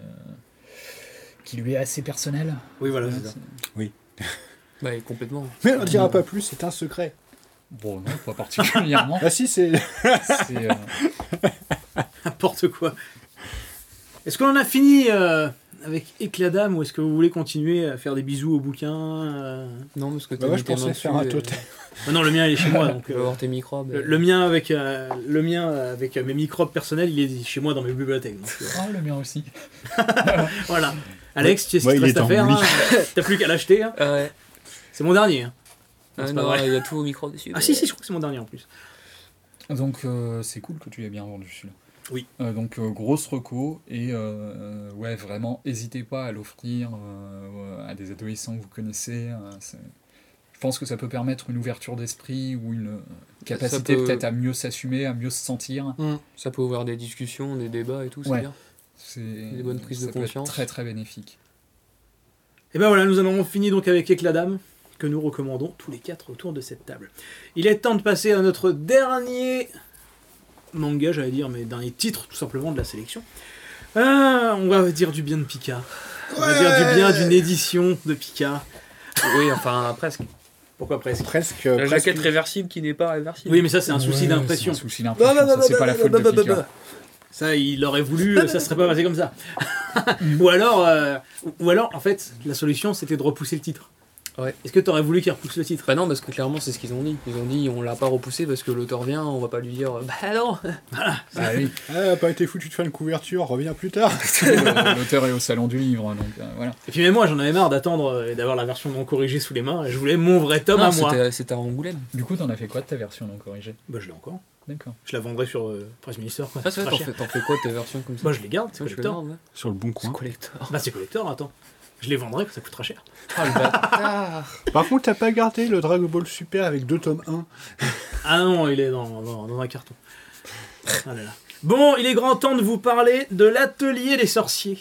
qui lui est assez personnel. Oui, voilà, Ouais, c'est ça. Bah, et complètement. Mais on ne dira pas plus, c'est un secret. Bon, non, pas particulièrement. Ah si, c'est... C'est, euh, N'importe quoi. Est-ce qu'on en a fini euh, avec Éclat d'âme ou est-ce que vous voulez continuer à faire des bisous au bouquin euh Non, parce que Bah, t'as moi, mis je tes pensais mains faire dessus un et totem. Ah non, le mien il est chez moi, donc Tu vas euh, avoir tes microbes. le, et- le mien avec euh, le mien avec euh, mes microbes personnels, il est chez moi dans mes bibliothèques. Donc, euh, Ah, le mien aussi. voilà. Alex, tu sais ce Ouais, qu'il te il reste est à en faire. lit. hein. T'as plus qu'à l'acheter. hein. Ah ouais. C'est mon dernier. hein. Ah c'est pas non, vrai. il y a tout au microbe dessus. Ah si si, je crois que c'est mon dernier en plus. Donc, euh, c'est cool que tu l'aies bien vendu celui-là. Oui. Euh, donc, euh, grosse reco. Et euh, ouais, vraiment, n'hésitez pas à l'offrir euh, à des adolescents que vous connaissez. euh, c'est- Je pense que ça peut permettre une ouverture d'esprit ou une euh, capacité peut- peut-être à mieux s'assumer, à mieux se sentir. Ça peut ouvrir des discussions, des débats et tout, c'est Ouais. bien. C'est Des bonnes prises ça de peut être conscience. très très bénéfique. Et ben voilà, nous en avons fini donc avec Éclat d'âme, que nous recommandons tous les quatre autour de cette table. Il est temps de passer à notre dernier manga, j'allais dire, mais dernier titre tout simplement de la sélection. Ah, on va dire du bien de Pika. On va dire du bien d'une édition de Pika. Oui, enfin, presque. Pourquoi presque Presque... La presque- jaquette réversible qui n'est pas réversible. Oui, mais ça c'est un souci Ouais, d'impression. C'est un souci d'impression, ça, c'est pas la faute de Pika. Ça, il aurait voulu, ça serait pas passé comme ça. ou alors, euh, ou alors, en fait, la solution c'était de repousser le titre. Ouais. Est-ce que t'aurais voulu qu'il repousse le titre? Bah non, parce que clairement, c'est ce qu'ils ont dit. Ils ont dit, on l'a pas repoussé parce que l'auteur vient, on va pas lui dire, bah non. Ah oui, Ah, pas été foutu de faire une couverture, reviens plus tard. le- l'auteur est au salon du livre, donc euh, voilà. Et puis même moi, j'en avais marre d'attendre euh, et d'avoir la version non corrigée sous les mains. Et je voulais mon vrai tome Non, à moi. c'était- C'était à Angoulême. Du coup, t'en as fait quoi de ta version non corrigée? Bah je l'ai encore. D'accord. Je la vendrai sur euh, Press Minister. Quoi. Ah, c'est vrai, Pas t'en cher. fais, t'en fais quoi de tes versions comme ça? Bah je les garde, c'est Ouais, je fais collector. merde, ouais. Sur le bon C'est coin. collector. Bah c'est collector, attends. Je les vendrai, ça coûtera cher. Ah, le bâtard. Par contre, t'as pas gardé le Dragon Ball Super avec deux tomes un. Ah non, il est dans, dans, dans un carton. Ah là là. Bon, il est grand temps de vous parler de l'Atelier des Sorciers.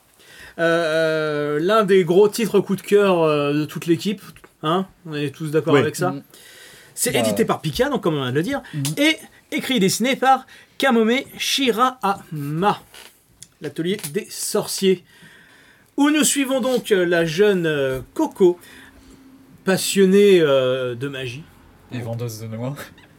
Euh, L'un des gros titres coup de cœur euh, de toute l'équipe. Hein, on est tous d'accord Oui. avec ça. Mhm. C'est Bah, édité par Pika, donc comme on vient de le dire, Mhm. et écrit et dessiné par Kamome Shirahama. L'Atelier des Sorciers. Où nous suivons donc euh, la jeune euh, Coco, passionnée euh, de magie. Et vendeuse de noix.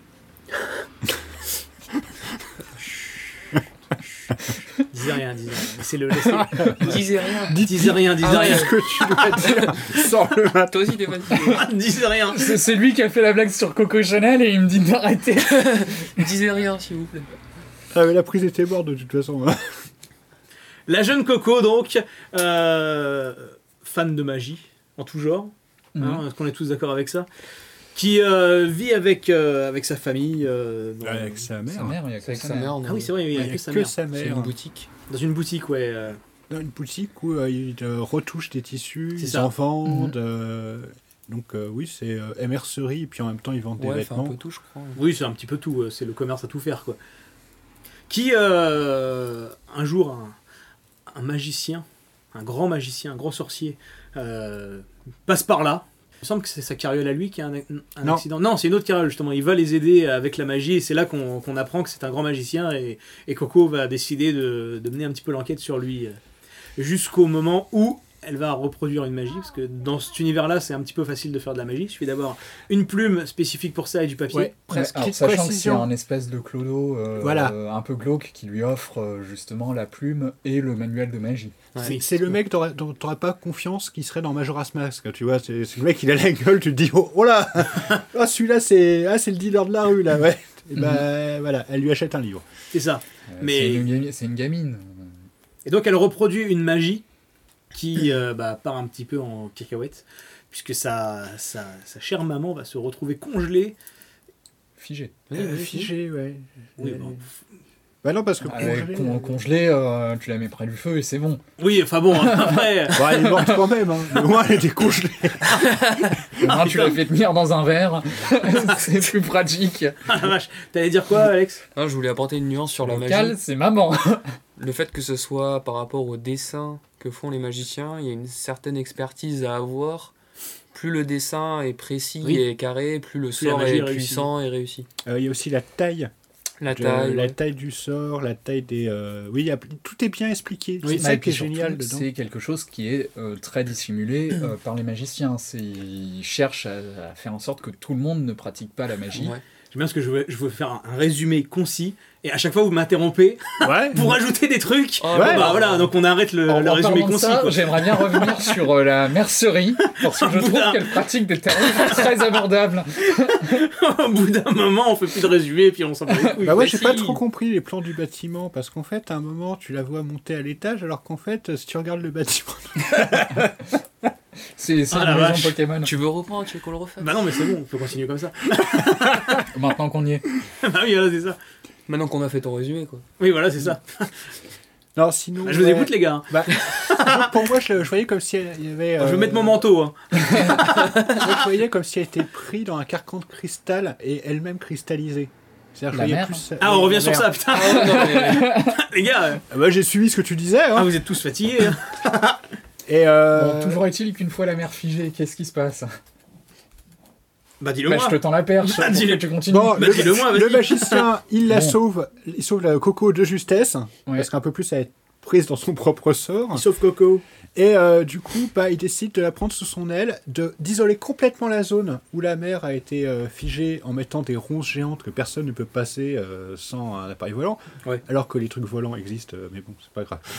Disais rien, disais rien. Laissez-le, laissez-le. Disais rien. Disais rien, disais Ah, rien. Ce que tu dois dire sans le matin. Toi aussi, t'es fatigué. Disais rien. C'est c'est lui qui a fait la blague sur Coco Chanel et il me dit d'arrêter. Disais rien, s'il vous plaît. Ah, mais la prise était morte de toute façon. hein. La jeune Coco, donc, euh, fan de magie, en tout genre. Hein, est-ce qu'on est tous d'accord avec ça? qui euh, vit avec, euh, avec sa famille. Euh, dans, Avec sa mère. Sa mère, il y a que C'est avec sa sa mère. mère. Ah oui, c'est vrai, il Il y n'y a a que sa que mère. sa C'est mère. une boutique. Dans une boutique, ouais. euh. Dans une boutique où euh, il euh, retouche des tissus, C'est ils ça. en vendent. Mhm. euh, donc euh, oui, c'est euh, mercerie, et puis en même temps ils vendent des Ouais, fait un vêtements. peu tout, je crois. Oui, c'est un petit peu tout. euh, C'est le commerce à tout faire, quoi. Qui, euh, un jour, un, un magicien, un grand magicien, un grand sorcier, euh, passe par là. Il me semble que c'est sa carriole à lui qui a un, un Non. accident. Non, c'est une autre carriole, justement. Il va les aider avec la magie, et c'est là qu'on qu'on apprend que c'est un grand magicien, et, et Coco va décider de, de mener un petit peu l'enquête sur lui. euh, Jusqu'au moment où elle va reproduire une magie, parce que dans cet univers-là, c'est un petit peu facile de faire de la magie. Il suffit d'avoir une plume spécifique pour ça et du papier. Ouais, presque. Ouais, alors, Petite sachant que c'est précision. un espèce de clodo euh, Voilà. euh, un peu glauque qui lui offre euh, justement la plume et le manuel de magie. Ouais. Oui. C'est le mec t'aurais- dont t'aurais pas confiance qui serait dans Majora's Mask, tu vois. C'est c'est le mec, il a la gueule, tu te dis, oh, oh là ah, celui-là, c'est ah, c'est le dealer de la rue, là, ouais. Et ben voilà, elle lui achète un livre. C'est ça. Euh, Mais- C'est une, gami- c'est une gamine. Et donc elle reproduit une magie qui euh, bah, part un petit peu en cacahuète, puisque sa, sa, sa chère maman va se retrouver congelée. Figée. Oui, Euh, oui, oui. figé, ouais. Oui, Euh, bon. Bah non, parce que Ah, congelé, con- euh, congelée, euh, tu la mets près du feu et c'est bon. Oui, enfin bon, après... bon, elle est morte quand même, hein. Mais moi, elle était congelée. Au moins, tu la fais tenir dans un verre. C'est plus pratique. Ah la vache, t'allais dire quoi, Alex? Ah, je voulais apporter une nuance sur la Local, magie. c'est maman. Le fait que ce soit par rapport au dessin que font les magiciens, il y a une certaine expertise à avoir. Plus le dessin est précis Oui. et carré, plus le Plus la sort magie est est réussie. puissant et réussi. Euh, Il y a aussi la taille. La de- taille, la ouais. taille du sort, la taille des... euh, Oui, il y a- tout est bien expliqué. Oui, c'est ça et qui est puis surtout, génial dedans. c'est quelque chose qui est euh, très dissimulé euh, par les magiciens. C'est- Ils cherchent à, à faire en sorte que tout le monde ne pratique pas la magie. Ouais. J'aime bien parce que je veux, je veux faire un, un résumé concis, et à chaque fois vous m'interrompez Ouais. pour ajouter des trucs. Oh, Bon, ouais. bah voilà, donc on arrête le, En, le en résumé parlant de concis. ça, quoi. j'aimerais bien revenir sur euh, la mercerie, parce que je trouve Boudin. qu'elle pratique des tarifs très abordables. Au bout d'un moment, on fait plus de résumé, et puis on s'en bat les couilles. Bah ouais, Mais j'ai si. pas trop compris les plans du bâtiment, parce qu'en fait, à un moment, tu la vois monter à l'étage, alors qu'en fait, si tu regardes le bâtiment... C'est c'est Ah, la une maison vache. Pokémon. Tu veux reprendre, tu veux qu'on le refasse? Bah non, mais c'est bon, on peut continuer comme ça. Maintenant qu'on y est. Bah oui, voilà, c'est ça. Maintenant qu'on a fait ton résumé, quoi. Oui, voilà, c'est ça. Non, sinon... Bah, je vous ouais. écoute, les gars. Bah, pour moi, je, je voyais comme si elle- il y avait... Je vais euh, mettre mon manteau. Hein. Moi, je voyais comme si elle était prise dans un carcan de cristal et elle-même cristallisée. C'est-à-dire, je La voyais mer plus... Ah, on revient la sur mer. ça, putain. Les gars, euh, Ah bah, j'ai suivi ce que tu disais, hein. ah, vous êtes tous fatigués. Hein. Et euh... Bon, toujours est-il qu'une fois la mer figée, qu'est-ce qui se passe? Bah dis-le Bah, moi. je te tends la perche Bah, pour dis-le. que tu continues. Bon, Bah, le, dis-le-moi, le vas-y. magicien, il la Bon. sauve, il sauve la Coco de justesse, Ouais. parce qu'un peu plus elle est prise dans son propre sort. Sauf Coco. Et euh, du coup, bah, il décide de la prendre sous son aile, de d'isoler complètement la zone où la mer a été euh, figée en mettant des ronces géantes que personne ne peut passer euh, sans un appareil volant, Ouais. alors que les trucs volants existent, euh, mais bon, c'est pas grave.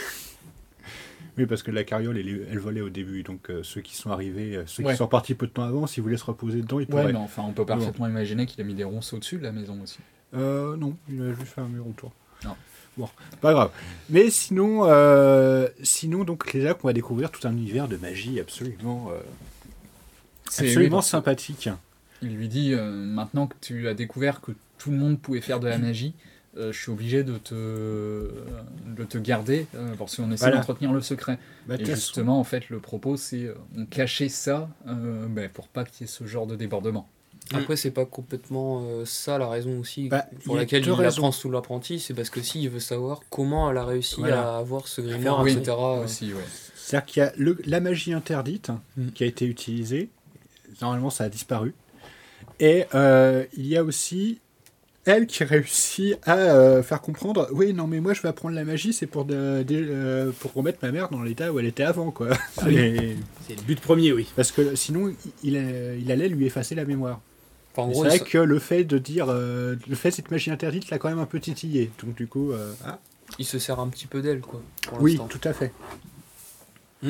Oui, parce que la carriole, elle, est- elle volait au début, donc euh, ceux qui sont arrivés, euh, ceux Ouais. qui sont partis peu de temps avant, s'ils voulaient se reposer dedans, ils Ouais, pourraient. mais enfin, on peut parfaitement imaginer qu'il a mis des ronces au-dessus de la maison aussi. Euh, non, il a juste fait un mur autour. Non. Bon, pas grave. Mais sinon, euh, sinon donc c'est là qu'on va découvrir tout un univers de magie absolument, euh, C'est- absolument oui, parce que sympathique. Il lui dit euh, maintenant que tu as découvert que tout le monde pouvait faire de la magie, euh, je suis obligé de te, de te garder euh, parce qu'on essaie Voilà. d'entretenir le secret. Bah, Et de toute justement, en fait, le propos, c'est euh, on cachait ça euh, ben, pour pas qu'il y ait ce genre de débordement. Après, c'est pas complètement euh, ça la raison aussi Bah, pour il y a laquelle deux il raisons. apprend sous l'apprenti, c'est parce que si il veut savoir comment elle a réussi Voilà. à avoir ce grimoire, Oui, et cetera. Aussi, ouais. C'est-à-dire qu'il y a le- la magie interdite Mm. qui a été utilisée. Normalement, ça a disparu. Et euh, il y a aussi elle qui réussit à euh, faire comprendre oui, non, mais moi, je vais apprendre la magie, c'est pour, de- de- euh, pour remettre ma mère dans l'état où elle était avant, quoi. Oui. Et- C'est le but premier, oui. parce que sinon, il, il- il allait lui effacer la mémoire. Enfin, en Et gros, c'est vrai ça- que le fait de dire euh, le fait de cette magie interdite l'a quand même un peu titillé. Donc, du coup, euh, ah, il se sert un petit peu d'elle, quoi. Pour oui, l'instant. tout à fait. Mm.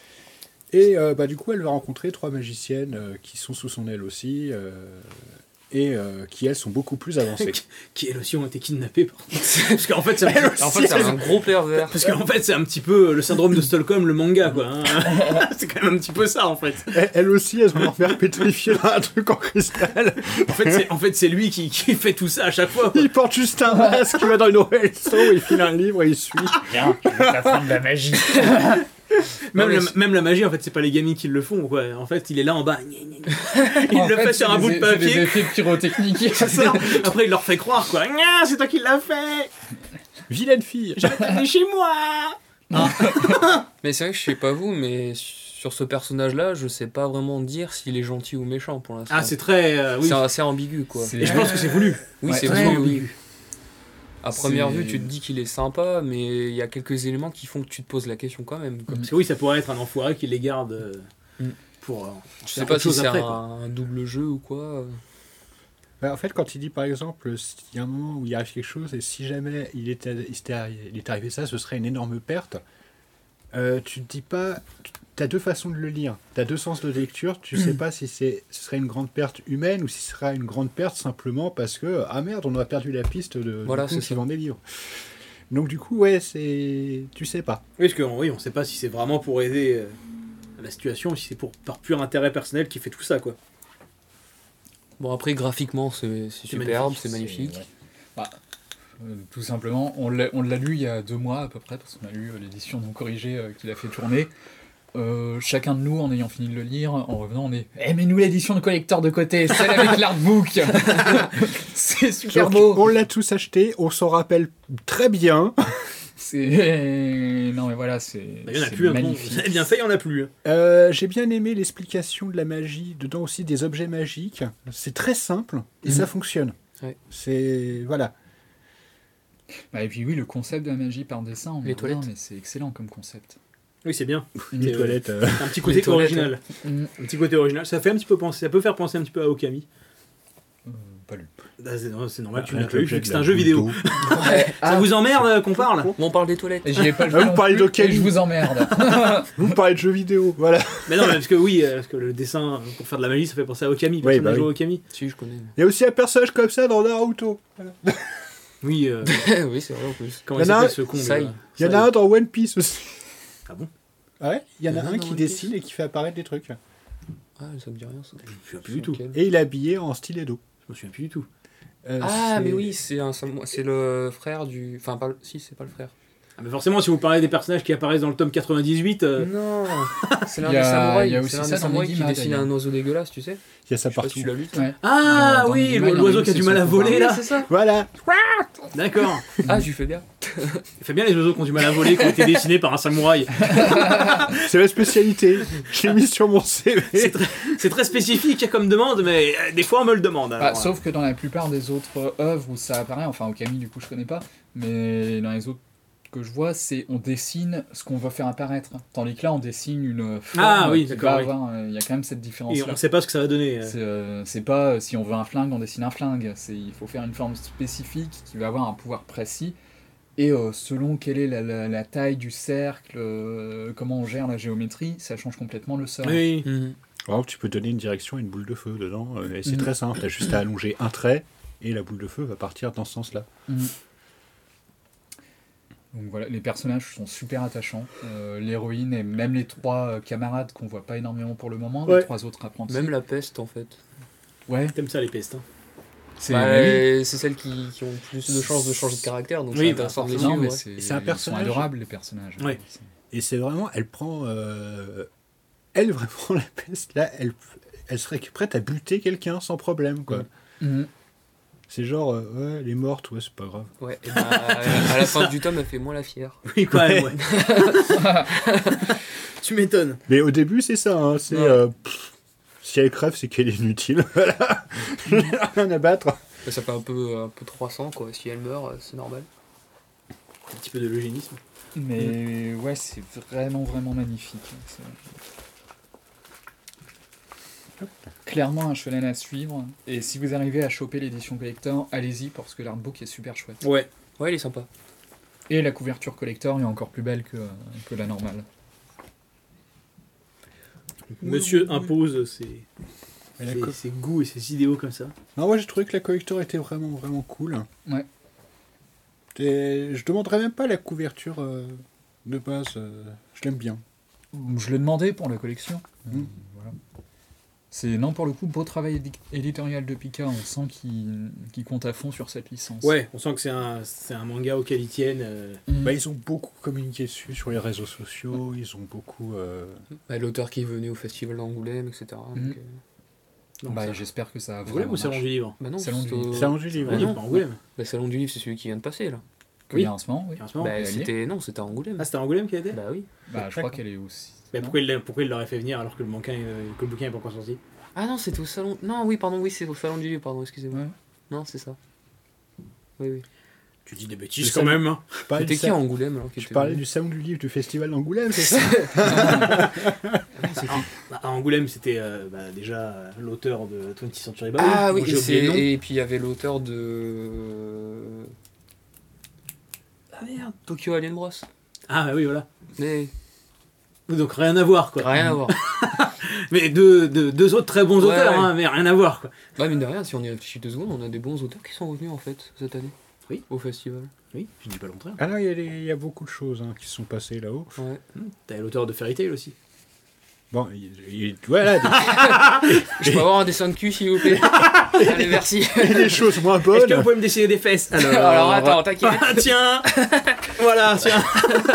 Et euh, bah, du coup, elle va rencontrer trois magiciennes euh, qui sont sous son aile aussi. euh, et euh, qui elles sont beaucoup plus avancées. Qui elles aussi ont été kidnappées. Par... Parce qu'en fait, c'est un... En fait, c'est un gros pervers. Parce qu'en fait, c'est un petit peu le syndrome de Stockholm, le manga, quoi. Hein. C'est quand même un petit peu ça, en fait. Elles, elles aussi, elles vont leur faire pétrifier dans un truc en cristal. En fait, c'est, en fait, c'est lui qui, qui fait tout ça à chaque fois, quoi. Il porte juste un masque, il va dans une O L S O, il file un livre et il suit. Bien, je vais t'apprendre de la magie. Même, Non, la, mais c'est- même la magie, en fait, c'est pas les gamins qui le font, quoi. En fait, il est là en bas. Il En le fait, fait, sur c'est un bout des- de c'est des papier. effets pyrotechniques. C'est ça. Après, il leur fait croire, quoi. Gna, c'est toi qui l'as fait. Vilaine fille. T'es chez moi. Mais c'est vrai que je sais pas vous, mais sur ce personnage-là, je sais pas vraiment dire s'il est gentil ou méchant pour l'instant. Ah, c'est très. euh, oui. C'est assez ambigu, quoi. C'est- Et je pense que c'est voulu. Oui, Ouais, c'est très vrai, ambigu. oui. À première C'est- vue, tu te dis qu'il est sympa, mais il y a quelques éléments qui font que tu te poses la question quand même. quoi. Parce que oui, ça pourrait être un enfoiré qui les garde euh, Mm. pour. euh, Je faire sais pas autre si chose c'est après, un, quoi. un double jeu ou quoi. Bah, en fait, quand il dit par exemple, il y a un moment où il arrive quelque chose et si jamais il était, il était, arri- il était arrivé ça, ce serait une énorme perte. Euh, tu te dis pas, tu as deux façons de le lire, tu as deux sens de lecture. Tu sais pas si c'est, ce serait une grande perte humaine ou si ce sera une grande perte simplement parce que ah merde, on a perdu la piste de Voilà, du coup, c'est qui ça. vend des livres. Donc du coup, ouais, c'est, tu sais pas. Oui, parce que oui, on sait pas si c'est vraiment pour aider euh, la situation ou si c'est pour par pur intérêt personnel qui fait tout ça, quoi. Bon, après, graphiquement, c'est c'est superbe, c'est magnifique. C'est- ouais. Bah, euh, tout simplement, on l'a, on l'a lu il y a deux mois à peu près, parce qu'on a lu euh, l'édition non corrigée euh, qu'il a fait tourner. Euh, chacun de nous, en ayant fini de le lire, en revenant, on est « Eh, mais nous l'édition de collector de côté, celle avec l'artbook !» C'est super Sauf beau. qu'on l'a tous acheté, on s'en rappelle très bien. C'est... Non mais voilà, c'est, Bah, il y en a c'est plus, hein, bon, magnifique. vous avez bien fait, il y en a plus. hein. Euh, j'ai bien aimé l'explication de la magie, dedans aussi des objets magiques. C'est très simple et Mhm. ça fonctionne. Ouais. C'est voilà. Bah, et puis oui, le concept de la magie par dessin, on Les est toilettes. bien, mais c'est excellent comme concept. Oui, c'est bien. Les euh, toilettes. euh, Un petit côté Les toilettes, original. Mm. Un petit côté original. Ça fait un petit peu penser, ça peut faire penser un petit peu à Okami. Euh, pas lu. Ah, c'est, c'est normal, tu l'as avec pas eu, l'objet vu que de c'est la un jeu boule vidéo. d'eau. Ça vous emmerde euh, qu'on parle Bon, on parle des toilettes. Et j'y ai pas joué Ah, vous non parlez plus, d'Okami. et je vous emmerde. Vous me parlez de jeux vidéo, voilà. Mais non, mais parce que oui, euh, parce que le dessin euh, pour faire de la magie, ça fait penser à Okami. Personne Oui, n'a bah joué oui. à Okami. Si, je connais. Il y a aussi un personnage comme ça dans Naruto. Oui, euh, Oui, c'est vrai en plus. comment Il il y en a s'appelle un- ce con Sai. déjà Il y en a un dans One Piece aussi. Ah bon Ouais, il y en a Il y en a un un qui dans One dessine Piece et qui fait apparaître des trucs. Ah, ça me dit rien, ça. Je me souviens plus du tout. Lequel Et il est habillé en styletto. Je me souviens plus du tout. Euh, Ah, c'est- mais oui, c'est un samo- c'est le frère du. Enfin, pas le- si, c'est pas le frère. Ah, mais forcément, si vous parlez des personnages qui apparaissent dans le tome quatre-vingt-dix-huit, euh, Non, c'est l'un Il y a- des samouraïs. il y a C'est aussi l'un ça des dans samouraïs qui Negima, dessine d'ailleurs. un oiseau dégueulasse, tu sais. Il y a ça Je sais pas si partout. tu l'as lu. Ouais. Ah Dans- dans oui, Digimon, il y en a l'oiseau une, qui a c'est du mal à son voler pouvoir. là. c'est ça. Voilà. D'accord. Ah, tu fais bien. Il fait bien les oiseaux qui ont du mal à voler, qui ont été dessinés par un samouraï. C'est ma spécialité. Je l'ai mis sur mon C C'est V. très, c'est très spécifique comme demande, mais euh, des fois on me le demande. Bah, alors, sauf que dans la plupart des autres œuvres où ça apparaît, enfin Okami du coup je connais pas, mais dans les autres que je vois, c'est on dessine ce qu'on veut faire apparaître. Tandis que là on dessine une forme Ah, oui, qui d'accord, va oui. avoir, euh, il y a quand même cette différence Et là. on ne sait pas ce que ça va donner. euh. C'est euh, c'est pas euh, si on veut un flingue, on dessine un flingue. C'est, il faut faire une forme spécifique qui va avoir un pouvoir précis. Et euh, selon quelle est la, la- la taille du cercle, euh, comment on gère la géométrie, ça change complètement le sort. Oui. Mhm. Alors, tu peux donner une direction et une boule de feu dedans. euh, Et c'est Mhm. très simple. T'as juste à allonger un trait et la boule de feu va partir dans ce sens-là. Mhm. Donc voilà, les personnages sont super attachants. Euh, L'héroïne et même les trois euh, camarades qu'on voit pas énormément pour le moment, Ouais. les trois autres apprentis. Même la peste, en fait. Ouais, T'aimes ça les pestes. Hein. c'est Bah, oui. c'est celles qui, qui ont plus de chances de changer de caractère, donc Oui, c'est bah, intéressant de les Non, suivre, mais ouais. c'est, Et c'est un ils personnage. sont adorables les personnages. Ouais. C'est- Et c'est vraiment, elle prend, euh, elle vraiment la peste. Là, elle, elle serait prête à buter quelqu'un sans problème, quoi. Mhm. C'est genre, euh, ouais, elle est morte, ouais, c'est pas grave. Ouais, et bah, à la fin du tome, elle fait moins la fière. Oui, quand même, ouais. Tu m'étonnes. Mais au début, c'est ça. Hein, c'est, Ouais. euh, pff, si elle crève, c'est qu'elle est inutile. Voilà. Rien à battre. Bah, ça fait un peu, un peu trois cents, quoi. Si elle meurt, euh, c'est normal. Un petit peu de l'eugénisme. Mais ouais, c'est vraiment, vraiment magnifique. C'est- Clairement un shonen à suivre. Et si vous arrivez à choper l'édition collector, allez-y parce que l'artbook est super chouette. Ouais. Ouais, il est sympa. Et la couverture collector est encore plus belle que, que la normale. Monsieur impose ses, Mais la Ses, co- ses goûts et ses idéaux comme ça. Non, moi j'ai trouvé que la collector était vraiment, vraiment cool. Ouais. Et je demanderais même pas la couverture euh, de base. euh, je l'aime bien. Je l'ai demandé pour la collection. Euh, Mm. voilà. C'est, non, pour le coup, beau travail édi- éditorial de Pika. On sent qu'il, qu'il compte à fond sur cette licence. Ouais, on sent que c'est un, c'est un manga auquel ils tiennent. euh, Mm. Bah, ils ont beaucoup communiqué dessus sur les réseaux sociaux. Ils ont beaucoup. euh, Bah, l'auteur qui est venu au festival d'Angoulême, et cetera. Mhm. donc, euh, donc Bah, ça- j'espère que ça a Angoulême vraiment ou Salon marché. du Livre Bah non, Salon c'est du au- livre. Salon du livre. Ah non. non, pas Angoulême. Bah, Salon du livre, c'est celui qui vient de passer là. Il y a en ce moment, oui. En ce moment. Bah, elle y est. c'était non, c'était à Angoulême. Ah, c'était Angoulême qui a été Bah oui. Bah, je crois D'accord. qu'elle est aussi. Mais non pourquoi il, l'a- pourquoi il l'aurait fait venir alors que le, bouquin, euh, que le bouquin n'est pas encore sorti? Ah non, c'était au salon. Non, oui, pardon, oui, c'est au salon du livre, pardon, excusez-moi. Ouais. Non, c'est ça. Oui, oui. Tu dis des bêtises Le quand salon- même. Hein. Je parlais, C'était du, qui à sa- Angoulême alors qui je était parlais venu du salon du livre du festival d'Angoulême, c'est ça? Bah, à Angoulême, c'était euh, bah, déjà euh, l'auteur de twentieth Century Boy. Ah dont oui, j'ai et, oublié c'est- le nom. et puis il y avait l'auteur de. Ah merde, Tokyo Alien Bros. Ah, bah oui, voilà. Mais Donc rien à voir, quoi. rien à voir. Mais deux, deux, deux autres très bons Ouais, auteurs, ouais. hein, mais rien à voir, quoi. Bah, mine de rien, si on y réfléchit deux secondes, on a des bons auteurs qui sont revenus en fait cette année. Oui. Au festival. Oui, je dis pas le contraire. Ah non, il y, a des- il y a beaucoup de choses hein, qui se sont passées là-haut. Ouais. T'as l'auteur de Fairy Tail aussi. Bon, il, il- voilà, des, Je peux avoir un dessin de cul s'il vous plaît. Allez, merci. des choses moins Est-ce que vous bonnes. pouvez me dessiner des fesses? Alors, Alors attends, t'inquiète. Ah, tiens. Voilà, tiens.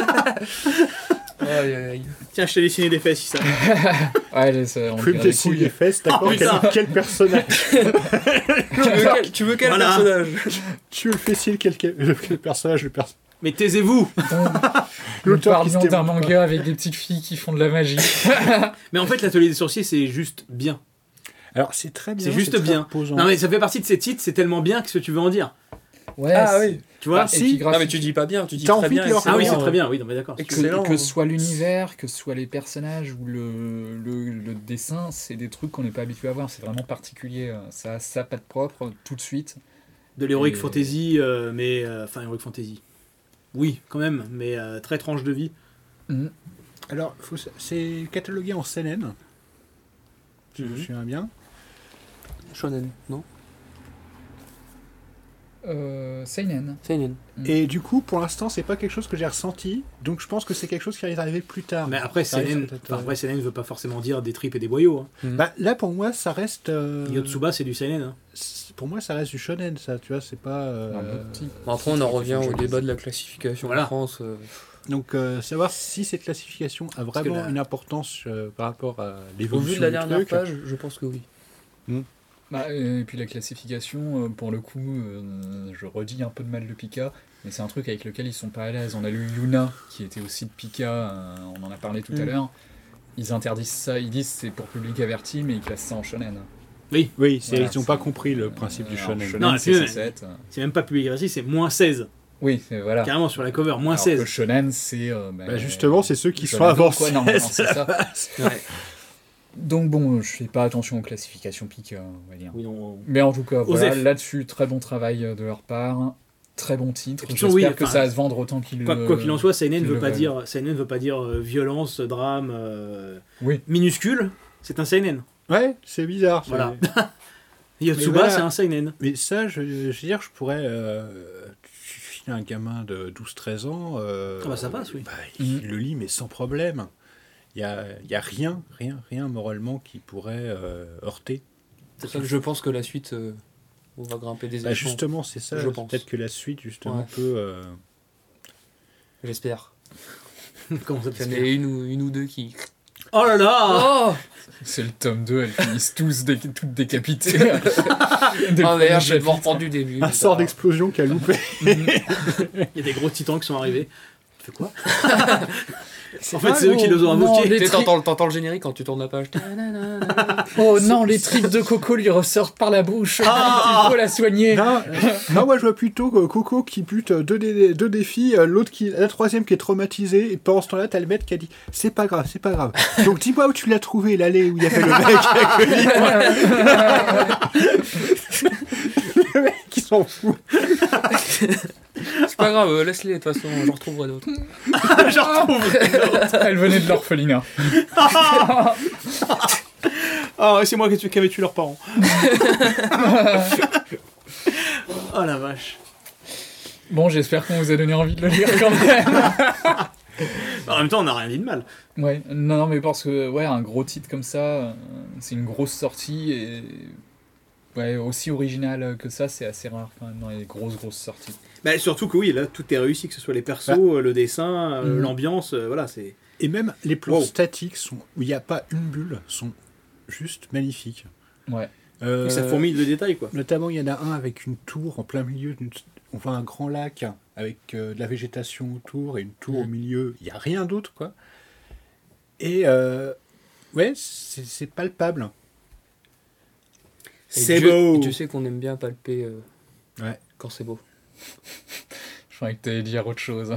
Aïe, aïe, aïe. Tiens, je t'ai dessiné des fesses, ça. Ouais, là, ça, on Vous pouvez me dirait des dessiner couilles. les fesses, d'accord? Oh, quel, putain. quel personnage? Tu veux quel, tu veux quel Voilà. personnage? Tu veux le fessier, quel, quel, quel personnage le perso- Mais taisez-vous. Nous L'auteur qui se parlions d'un démontre manga avec des petites filles qui font de la magie. Mais en fait, l'atelier des sorciers, c'est juste bien. Alors, c'est très bien. C'est juste très bien. reposant. Non, mais ça fait partie de ces titres, c'est tellement bien que ce que tu veux en dire. Ouais, Ah c'est- oui. Tu vois Bah, si. épigraphique. Non mais tu dis pas bien, tu dis T'as très envie bien. de leur- excellent. Ah oui, c'est très bien, oui, non, mais d'accord. que, Excellent. que ce soit l'univers, que ce soit les personnages ou le, le, le dessin, c'est des trucs qu'on n'est pas habitué à voir. C'est vraiment particulier. Ça a sa patte propre tout de suite. De l'heroic Et- fantasy, euh, mais. euh, Enfin, heroic fantasy. Oui, quand même, mais euh, très tranche de vie. Mhm. Alors, faut- c'est catalogué en C N N. Si je me Mhm. souviens bien. Shonen, non? Euh, Seinen. Seinen. Et du coup, pour l'instant, c'est pas quelque chose que j'ai ressenti. Donc, je pense que c'est quelque chose qui va arriver plus tard. Mais après, Ça risque Seinen d'être, enfin, euh, après, Seinen ne veut pas forcément dire des tripes et des boyaux. Hein. Bah, là, pour moi, ça reste. euh, Yotsuba, c'est du Seinen. Hein. c'est- Pour moi, ça reste du shonen, ça. Tu vois, c'est pas. euh, Un autre type. Bon, après on en revient au Joli. débat de la classification Voilà. en France. euh, Donc, euh, savoir si cette classification a que vraiment la- une importance euh, par rapport à Au l'évolution vu de la du dernière truc. page, je pense que oui. Bah, et puis la classification, euh, pour le coup, euh, je redis un peu de mal de Pika, mais c'est un truc avec lequel ils sont pas à l'aise. On a lu Yuna, qui était aussi de Pika, euh, on en a parlé tout à Mm. l'heure. Ils interdisent ça, ils disent c'est pour public averti, mais ils classent ça en shonen. Oui, Oui, c'est- Voilà, ils n'ont pas c'est- compris le principe Euh, du alors, shonen. shonen, Non, c'est c'est- censé être, euh, c'est même pas public agressif, c'est moins seize. Oui, c'est- voilà. Carrément sur la cover, moins Alors que seize. shonen, c'est. euh, bah, Bah, justement, c'est ceux qui shonen sont ado, avancés. quoi, normalement, c'est ça. Ouais. Donc bon, je fais pas attention aux classifications Pika, on va dire. Oui, non. Mais en tout cas, voilà, Osef. là-dessus, très bon travail euh, de leur part. Très bon titre. Et puis, J'espère oui, que enfin, ça va se vendre autant qu'il Quoi le- quoi qu'il en soit, Seinen qu'ils veut le pas veulent. dire, Seinen veut pas dire euh, violence, drame, euh, Oui. minuscule. C'est un Seinen. Ouais, c'est bizarre. c'est- Voilà. Yotsuba, voilà. c'est un Seinen. Mais ça, je, je veux dire, je pourrais. Euh, tu files un gamin de douze treize ans. euh, Ah bah, ça passe, oui. bah, il Mhm. le lit, mais sans problème. Il n'y a, il y a rien, rien, rien moralement qui pourrait euh, heurter. C'est pour ça que je pense que la suite, euh, on va grimper des Bah, échelons. justement, c'est ça. je pense. Peut-être que la suite, justement, Ouais. peut. euh, J'espère. Comment ça Il y en se a fait une ou, une ou deux qui. Oh là là Oh C'est le tome deux, elles finissent tous dé- toutes décapitées. Des Ah premiers d'ailleurs, je vais devoir chapitres. reprendre du début. un sort d'explosion qui a loupé. Il y a des gros titans qui sont arrivés. Tu fais quoi En fait, c'est eux qui les ont non, invoqués. les Tu sais, tri- T'entends t'entends le générique quand tu tournes la page. Oh non, les tripes de Coco lui ressortent par la bouche. Ah Il faut la soigner. Non, euh, non, moi je vois plutôt euh, Coco qui bute euh, deux, dé- deux défis, euh, l'autre qui, la troisième qui est traumatisée, et pendant ce temps-là, t'as le maître qui a dit c'est pas grave, c'est pas grave. Donc dis-moi où tu l'as trouvé, l'allée où il y avait le mec avec le livre. Le mec qui s'en fout. C'est pas grave, euh, laisse-les, de toute façon, j'en retrouverai d'autres. J'en retrouve. Elle venait de l'orphelinat. Ah ouais, c'est moi qui qui avais tué leurs parents. Oh la vache. Bon, j'espère qu'on vous a donné envie de le lire quand même. En même temps, on n'a rien dit de mal. Ouais, non, non, mais parce que, ouais, un gros titre comme ça, euh, c'est une grosse sortie et. Ouais, aussi original que ça, c'est assez rare quand même dans les grosses, grosses sorties. Bah, surtout que oui, là, tout est réussi, que ce soit les persos, bah. le dessin, euh, mmh. l'ambiance, euh, voilà, c'est... Et même les plans wow. statiques sont, où il n'y a pas une bulle sont juste magnifiques. Ouais. Euh, et ça fourmille de détails, quoi. Notamment, il y en a un avec une tour en plein milieu, d'une... on voit un grand lac avec euh, de la végétation autour et une tour mmh. au milieu. Il n'y a rien d'autre, quoi. Et, euh, ouais, c'est, c'est palpable. Et c'est Dieu, beau. Et tu sais qu'on aime bien palper euh, ouais. quand c'est beau. Je croyais que tu allais dire autre chose.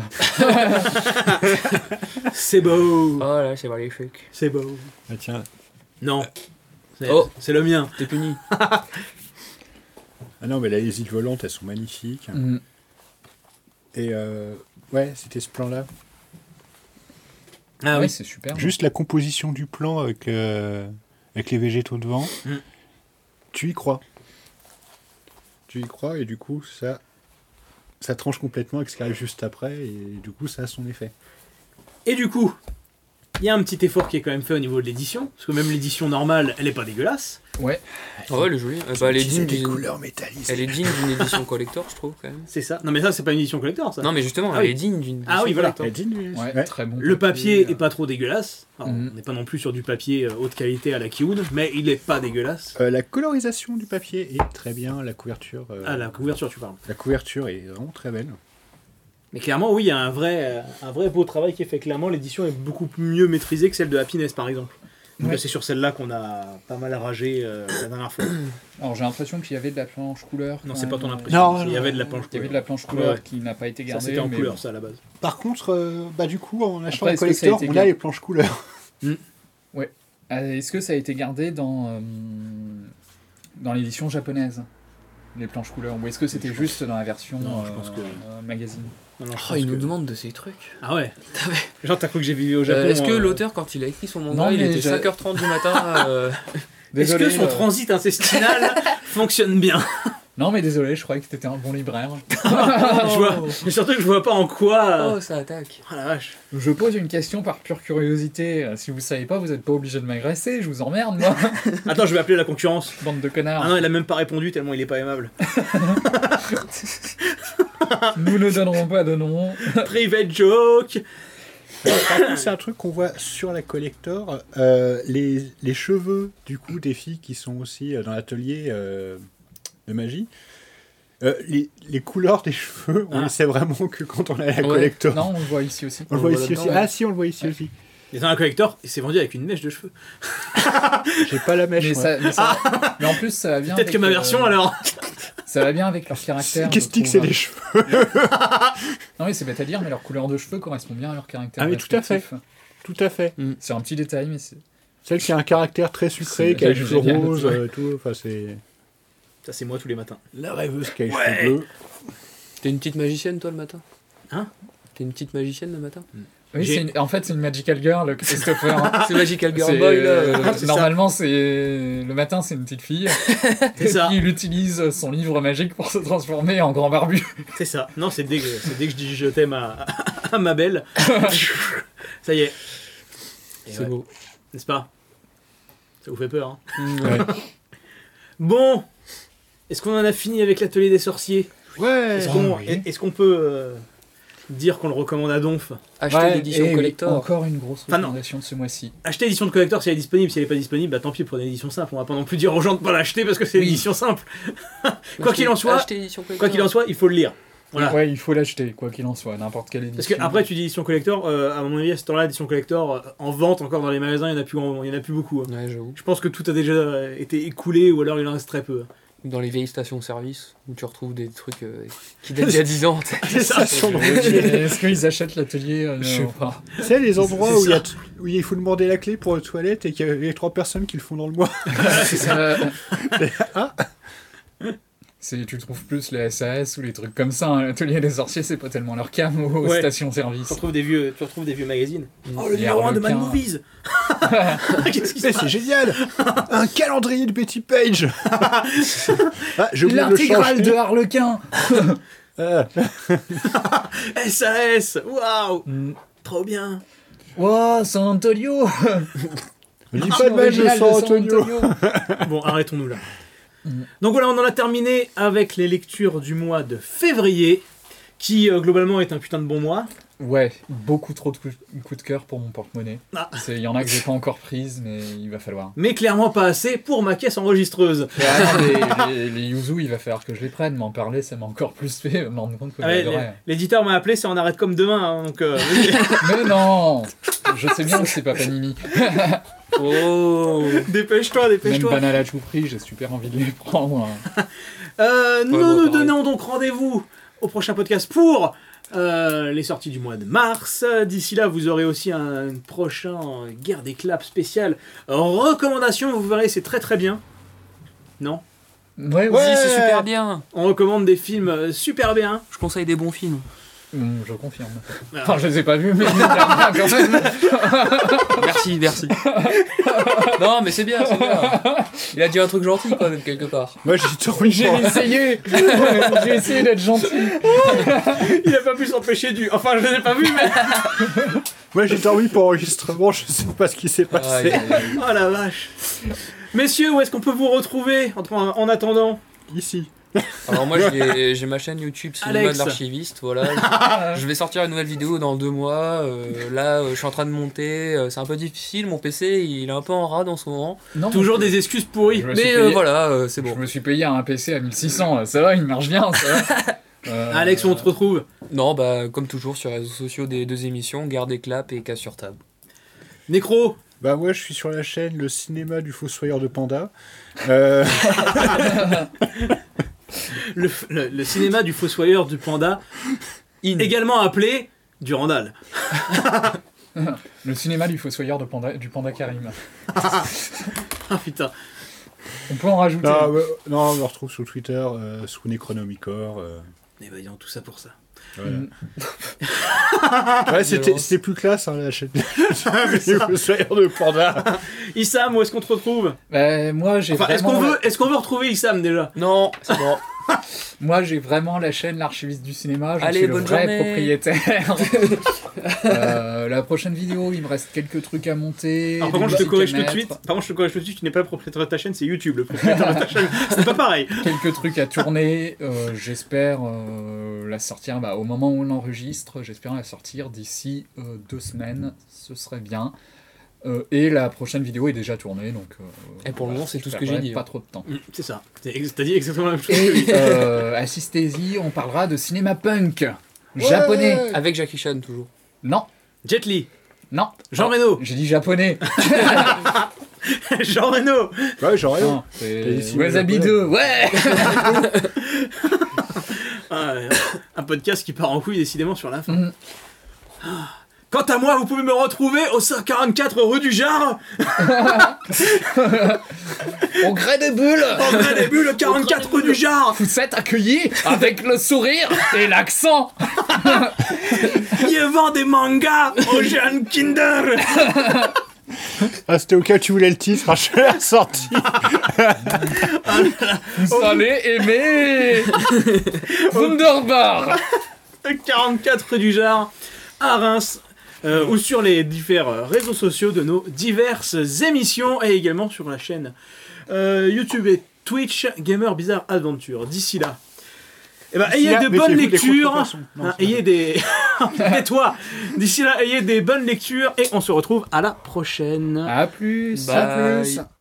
C'est beau. Oh là, c'est magnifique. C'est beau. Ah, tiens. Non. C'est, oh. c'est le mien. T'es puni. Ah non, mais là, les îles volantes, elles sont magnifiques. Mm. Et euh, ouais, c'était ce plan-là. Ah ouais, oui, c'est super. Juste la composition du plan avec, euh, avec les végétaux devant. Mm. Tu y crois. Tu y crois et du coup, ça, ça tranche complètement avec ce qui arrive juste après et du coup, ça a son effet. Et du coup, il y a un petit effort qui est quand même fait au niveau de l'édition, parce que même l'édition normale, elle est pas dégueulasse. Ouais. Oh ouais, elle est jolie. Eh bah, elle est digne d'une... couleurs métallisées. Elle est digne d'une édition collector, je trouve, quand même. C'est ça. Non mais ça, c'est pas une édition collector, ça. Non mais justement, ah, elle oui. est digne d'une édition ah, oui, voilà. collector. Elle est digne, ouais, ouais. très bon. Le papier, papier est pas trop dégueulasse. Alors, mm-hmm. On n'est pas non plus sur du papier euh, haute qualité à la Kiun, mais il est pas dégueulasse. Euh, la colorisation du papier est très bien, la couverture... Euh, ah, la couverture, tu parles. La couverture est vraiment très belle. Mais clairement, oui, il y a un vrai, euh, un vrai beau travail qui est fait. Clairement, l'édition est beaucoup mieux maîtrisée que celle de Happiness, par exemple. Donc ouais. C'est sur celle-là qu'on a pas mal ragé euh, la dernière fois. Alors j'ai l'impression qu'il y avait de la planche couleur. Non, c'est pas ton euh, impression. Non, il y non, avait de la planche Il y avait couleur. de la planche couleur ouais. qui n'a pas été gardée. Ça, c'était en mais couleur, bon. ça, à la base. Par contre, euh, bah, du coup, en achetant Après, un collector, on gar... a les planches couleurs. Mm. Ouais. Euh, est-ce que ça a été gardé dans, euh, dans l'édition japonaise, les planches couleurs, ou est-ce que c'était juste dans la version non, euh, je pense que... euh, magazine? Non, non, Oh, il que... nous demande de ces trucs. Ah ouais. Genre, t'as cru que j'ai vécu au Japon. Euh, est-ce que euh... l'auteur, quand il a écrit son manga, non, il était je... cinq heures trente du matin euh... Désolé, Est-ce que son euh... transit intestinal fonctionne bien? Non, mais désolé, je croyais que t'étais un bon libraire. je vois... Mais surtout que je vois pas en quoi... Oh, ça attaque. Oh la vache. Je pose une question par pure curiosité. Si vous savez pas, vous êtes pas obligé de m'agresser, je vous emmerde, moi. Attends, je vais appeler la concurrence. Bande de connards. Ah non, il a même pas répondu tellement il est pas aimable. Nous ne donnerons pas de nom. Private joke. Par contre, c'est un truc qu'on voit sur la collector. Euh, les, les cheveux, du coup, des filles qui sont aussi dans l'atelier euh, de magie. Euh, les, les couleurs des cheveux, on ah. les sait vraiment que quand on a la ouais. collector. Non, on le voit ici aussi. On, on le voit ici aussi. Ouais. Ah si, on le voit ici ouais. aussi. Et dans la collector, il s'est vendu avec une mèche de cheveux. J'ai pas la mèche. Mais, ça, mais, ça, ah. mais en plus, ça va bien. Peut-être que ma version euh, alors. Ça va bien avec leur caractère. Qu'est-ce que c'est les cheveux? Non, mais c'est bête à dire, mais leur couleur de cheveux correspond bien à leur caractère. Ah oui, tout à fait. Tout à fait. Mm. C'est un petit détail, mais c'est. Celle qui a un caractère très sucré, qui a les cheveux roses, ouais. tout. Enfin, c'est. Ça, c'est moi tous les matins. La rêveuse qui a les ouais. cheveux bleus. T'es une petite magicienne, toi, le matin? Hein? T'es une petite magicienne le matin? mm. Oui, c'est une... en fait, c'est une Magical Girl, Christopher. C'est Magical Girl Boy, là. Euh, c'est normalement, c'est... Le matin, c'est une petite fille. C'est ça. Et il utilise son livre magique pour se transformer en grand barbu. C'est ça. Non, c'est dès que, c'est dès que je dis je t'aime à, à ma belle. Ça y est. Et c'est ouais. beau. N'est-ce pas? Ça vous fait peur, hein? Mmh, ouais. Bon. Est-ce qu'on en a fini avec l'atelier des sorciers? Ouais. Est-ce qu'on, oh, oui. est-ce qu'on peut euh, dire qu'on le recommande à Donf? Acheter ouais, l'édition et collector. Encore une grosse enfin, recommandation de ce mois-ci. Acheter l'édition de collector si elle est disponible. Si elle n'est pas disponible, bah tant pis, prenez l'édition simple. On va pas non plus dire aux gens de pas l'acheter parce que c'est oui. l'édition simple. Quoi qu'il en soit, quoi qu'il en soit, il faut le lire. Voilà. Ouais, il faut l'acheter, quoi qu'il en soit, n'importe quelle édition. Parce que après, tu dis édition collector, euh, à mon avis, à ce temps-là, édition collector, euh, en vente encore dans les magasins, il n'y en a plus, il y en a plus beaucoup. Hein. Ouais, j'avoue. Je pense que tout a déjà été écoulé ou alors il en reste très peu. Dans les vieilles stations-service, où tu retrouves des trucs euh, qui datent d'il y a dix ans. C'est ça. Est-ce qu'ils achètent l'atelier euh, Je sais pas. Tu sais, les endroits c'est où il, y a ça. t- où il faut demander la clé pour les toilettes et qu'il y a les trois personnes qui le font dans le mois. C'est ça. ah C'est, tu trouves plus les S A S ou les trucs comme ça. Hein. L'atelier des sorciers, c'est pas tellement leur cam aux Ouais. stations-service. Tu retrouves des vieux, tu retrouves des vieux magazines. Oh, le Les numéro un de Mad Harlequins. Movies. Qu'est-ce qui se Mais passe c'est génial. Un calendrier de Betty Page. Ah, j'ai oublié de le L'intégrale changer. de Harlequin. Ah. S A S. Waouh, Mm. trop bien. Wow, San Antonio. Je dis pas de mal de Original San Antonio. Bon, arrêtons-nous là. Mm. Donc voilà, on en a terminé avec les lectures du mois de février, qui euh, globalement est un putain de bon mois. Ouais, beaucoup trop de coups coup de cœur pour mon porte-monnaie. Ah. Il y en a que j'ai pas encore prises, mais il va falloir. Mais clairement pas assez pour ma caisse enregistreuse. Ah, non, les, les, les yuzu, il va falloir que je les prenne. M'en parler, ça m'a encore plus fait me rendre compte que Ah ouais, j'adorais. l'éditeur m'a appelé, c'est on arrête comme demain. Hein, donc, euh, Mais non. Je sais bien que c'est pas Panini. Oh dépêche-toi, Même dépêche-toi. Banal à tout prix, j'ai super envie de les prendre. Euh, nous Ouais, nous bon, pareil. donnons donc rendez-vous au prochain podcast pour euh, les sorties du mois de mars. D'ici là, vous aurez aussi un, un prochain euh, Guerre des Claps spécial recommandation. Vous verrez, c'est très très bien. Non, Ouais, Oui, ouais. c'est super bien. on recommande des films euh, super bien. Je conseille des bons films. Hum, je confirme. Voilà. Enfin, je les ai pas vus, mais il y en a quand même. Merci, merci. Non, mais c'est bien, c'est bien. Il a dit un truc gentil, quoi, même, quelque part. Moi, j'ai dormi J'ai pour... essayé. J'ai essayé d'être gentil. Il a pas pu s'empêcher du. Enfin, je l'ai pas vu, mais. Moi, j'ai dormi pour enregistrement. Je sais pas ce qui s'est passé. Aïe, aïe, aïe. Oh la vache. Messieurs, où est-ce qu'on peut vous retrouver en, en attendant? Ici. Alors moi j'ai j'ai ma chaîne YouTube Cinéma Alex. de l'archiviste, voilà. Je vais sortir une nouvelle vidéo dans deux mois. euh, là euh, je suis en train de monter. euh, c'est un peu difficile, mon P C il est un peu en rade en ce moment. Non, Toujours des excuses pourries. Je me suis Mais payé- euh, voilà, euh, c'est Je bon. me suis payé un P C à mille six cents, là. Ça va, il marche bien, ça va. Euh, Alex, où on te retrouve? Non, bah comme toujours sur les réseaux sociaux des deux émissions, Garde des claps et Casse sur table. Nécro. Bah, moi, je suis sur la chaîne Le Cinéma du Fossoyeur de Panda. Euh... Le, le- le cinéma du Fossoyeur du Panda, In. également appelé Durandal. Le cinéma du Fossoyeur de Panda, du Panda Karim. Ah putain. On peut en rajouter. non, ouais, non, on me retrouve sur Twitter, euh, sous Necronomicon. Euh, Eh ben, disons tout ça pour ça. voilà. Mm. Ouais, c'était Violence. c'était plus classe, hein, la chaîne du Fossoyeur de Panda. Issam, où est-ce qu'on te retrouve? Bah, moi, j'ai Enfin, est-ce vraiment... qu'on veut, est-ce qu'on veut retrouver Issam déjà? Non, c'est bon. Moi, j'ai vraiment la chaîne L'Archiviste du cinéma. Je Allez, suis le bonne vrai journée. propriétaire. Euh, la prochaine vidéo, il me reste quelques trucs à monter. Alors, par des contre, je te musiques à corrige tout de mettre, suite. Par contre, je te corrige tout de suite. Tu n'es pas le propriétaire de ta chaîne, c'est YouTube le propriétaire de ta chaîne. C'est pas pareil. Quelques trucs à tourner. Euh, j'espère euh, la sortir bah, au moment où on enregistre. J'espère la sortir d'ici euh, deux semaines. Ce serait bien. Euh, et la prochaine vidéo est déjà tournée, donc. euh, Et pour le voilà, moment, c'est tout je ce que j'ai perdrai dit, Pas hein. trop de temps. Mm, C'est ça. C'est ex- T'as dit exactement la même chose que lui. Et euh, assistez-y, on parlera de cinéma punk japonais. Ouais. Avec Jackie Chan toujours. Non, Jet Li, non. Jean Ah, Reno, J'ai dit japonais. Jean Reno. Ouais, j'en ai. Non, T'as c'est dit cinéma Wasabi japonais. deux. Ouais. Ah, ouais, un podcast qui part en couille décidément sur la fin. Mm. Quant à moi, vous pouvez me retrouver au cent quarante-quatre rue du Jard, Au gré des bulles. en vrai début, le quarante-quatre rue du Jard. Vous êtes accueillis avec le sourire et l'accent. Il vend des mangas aux jeunes Kinder. Ah, c'était au cas où tu voulais le titre, hein, je l'ai sorti. Vous allez aimer. Wunderbar. quarante-quatre rue du Jard, à Reims, euh, ou sur les différents réseaux sociaux de nos diverses émissions, et également sur la chaîne euh, YouTube et Twitch Gamer Bizarre Adventure. D'ici là, eh ben, D'ici ayez là, de méfiez-vous bonnes des lectures, contrefaçons. Non, hein, c'est ayez des... Tais-toi. D'ici là, ayez des bonnes lectures, et on se retrouve à la prochaine. À plus. Bye. À plus.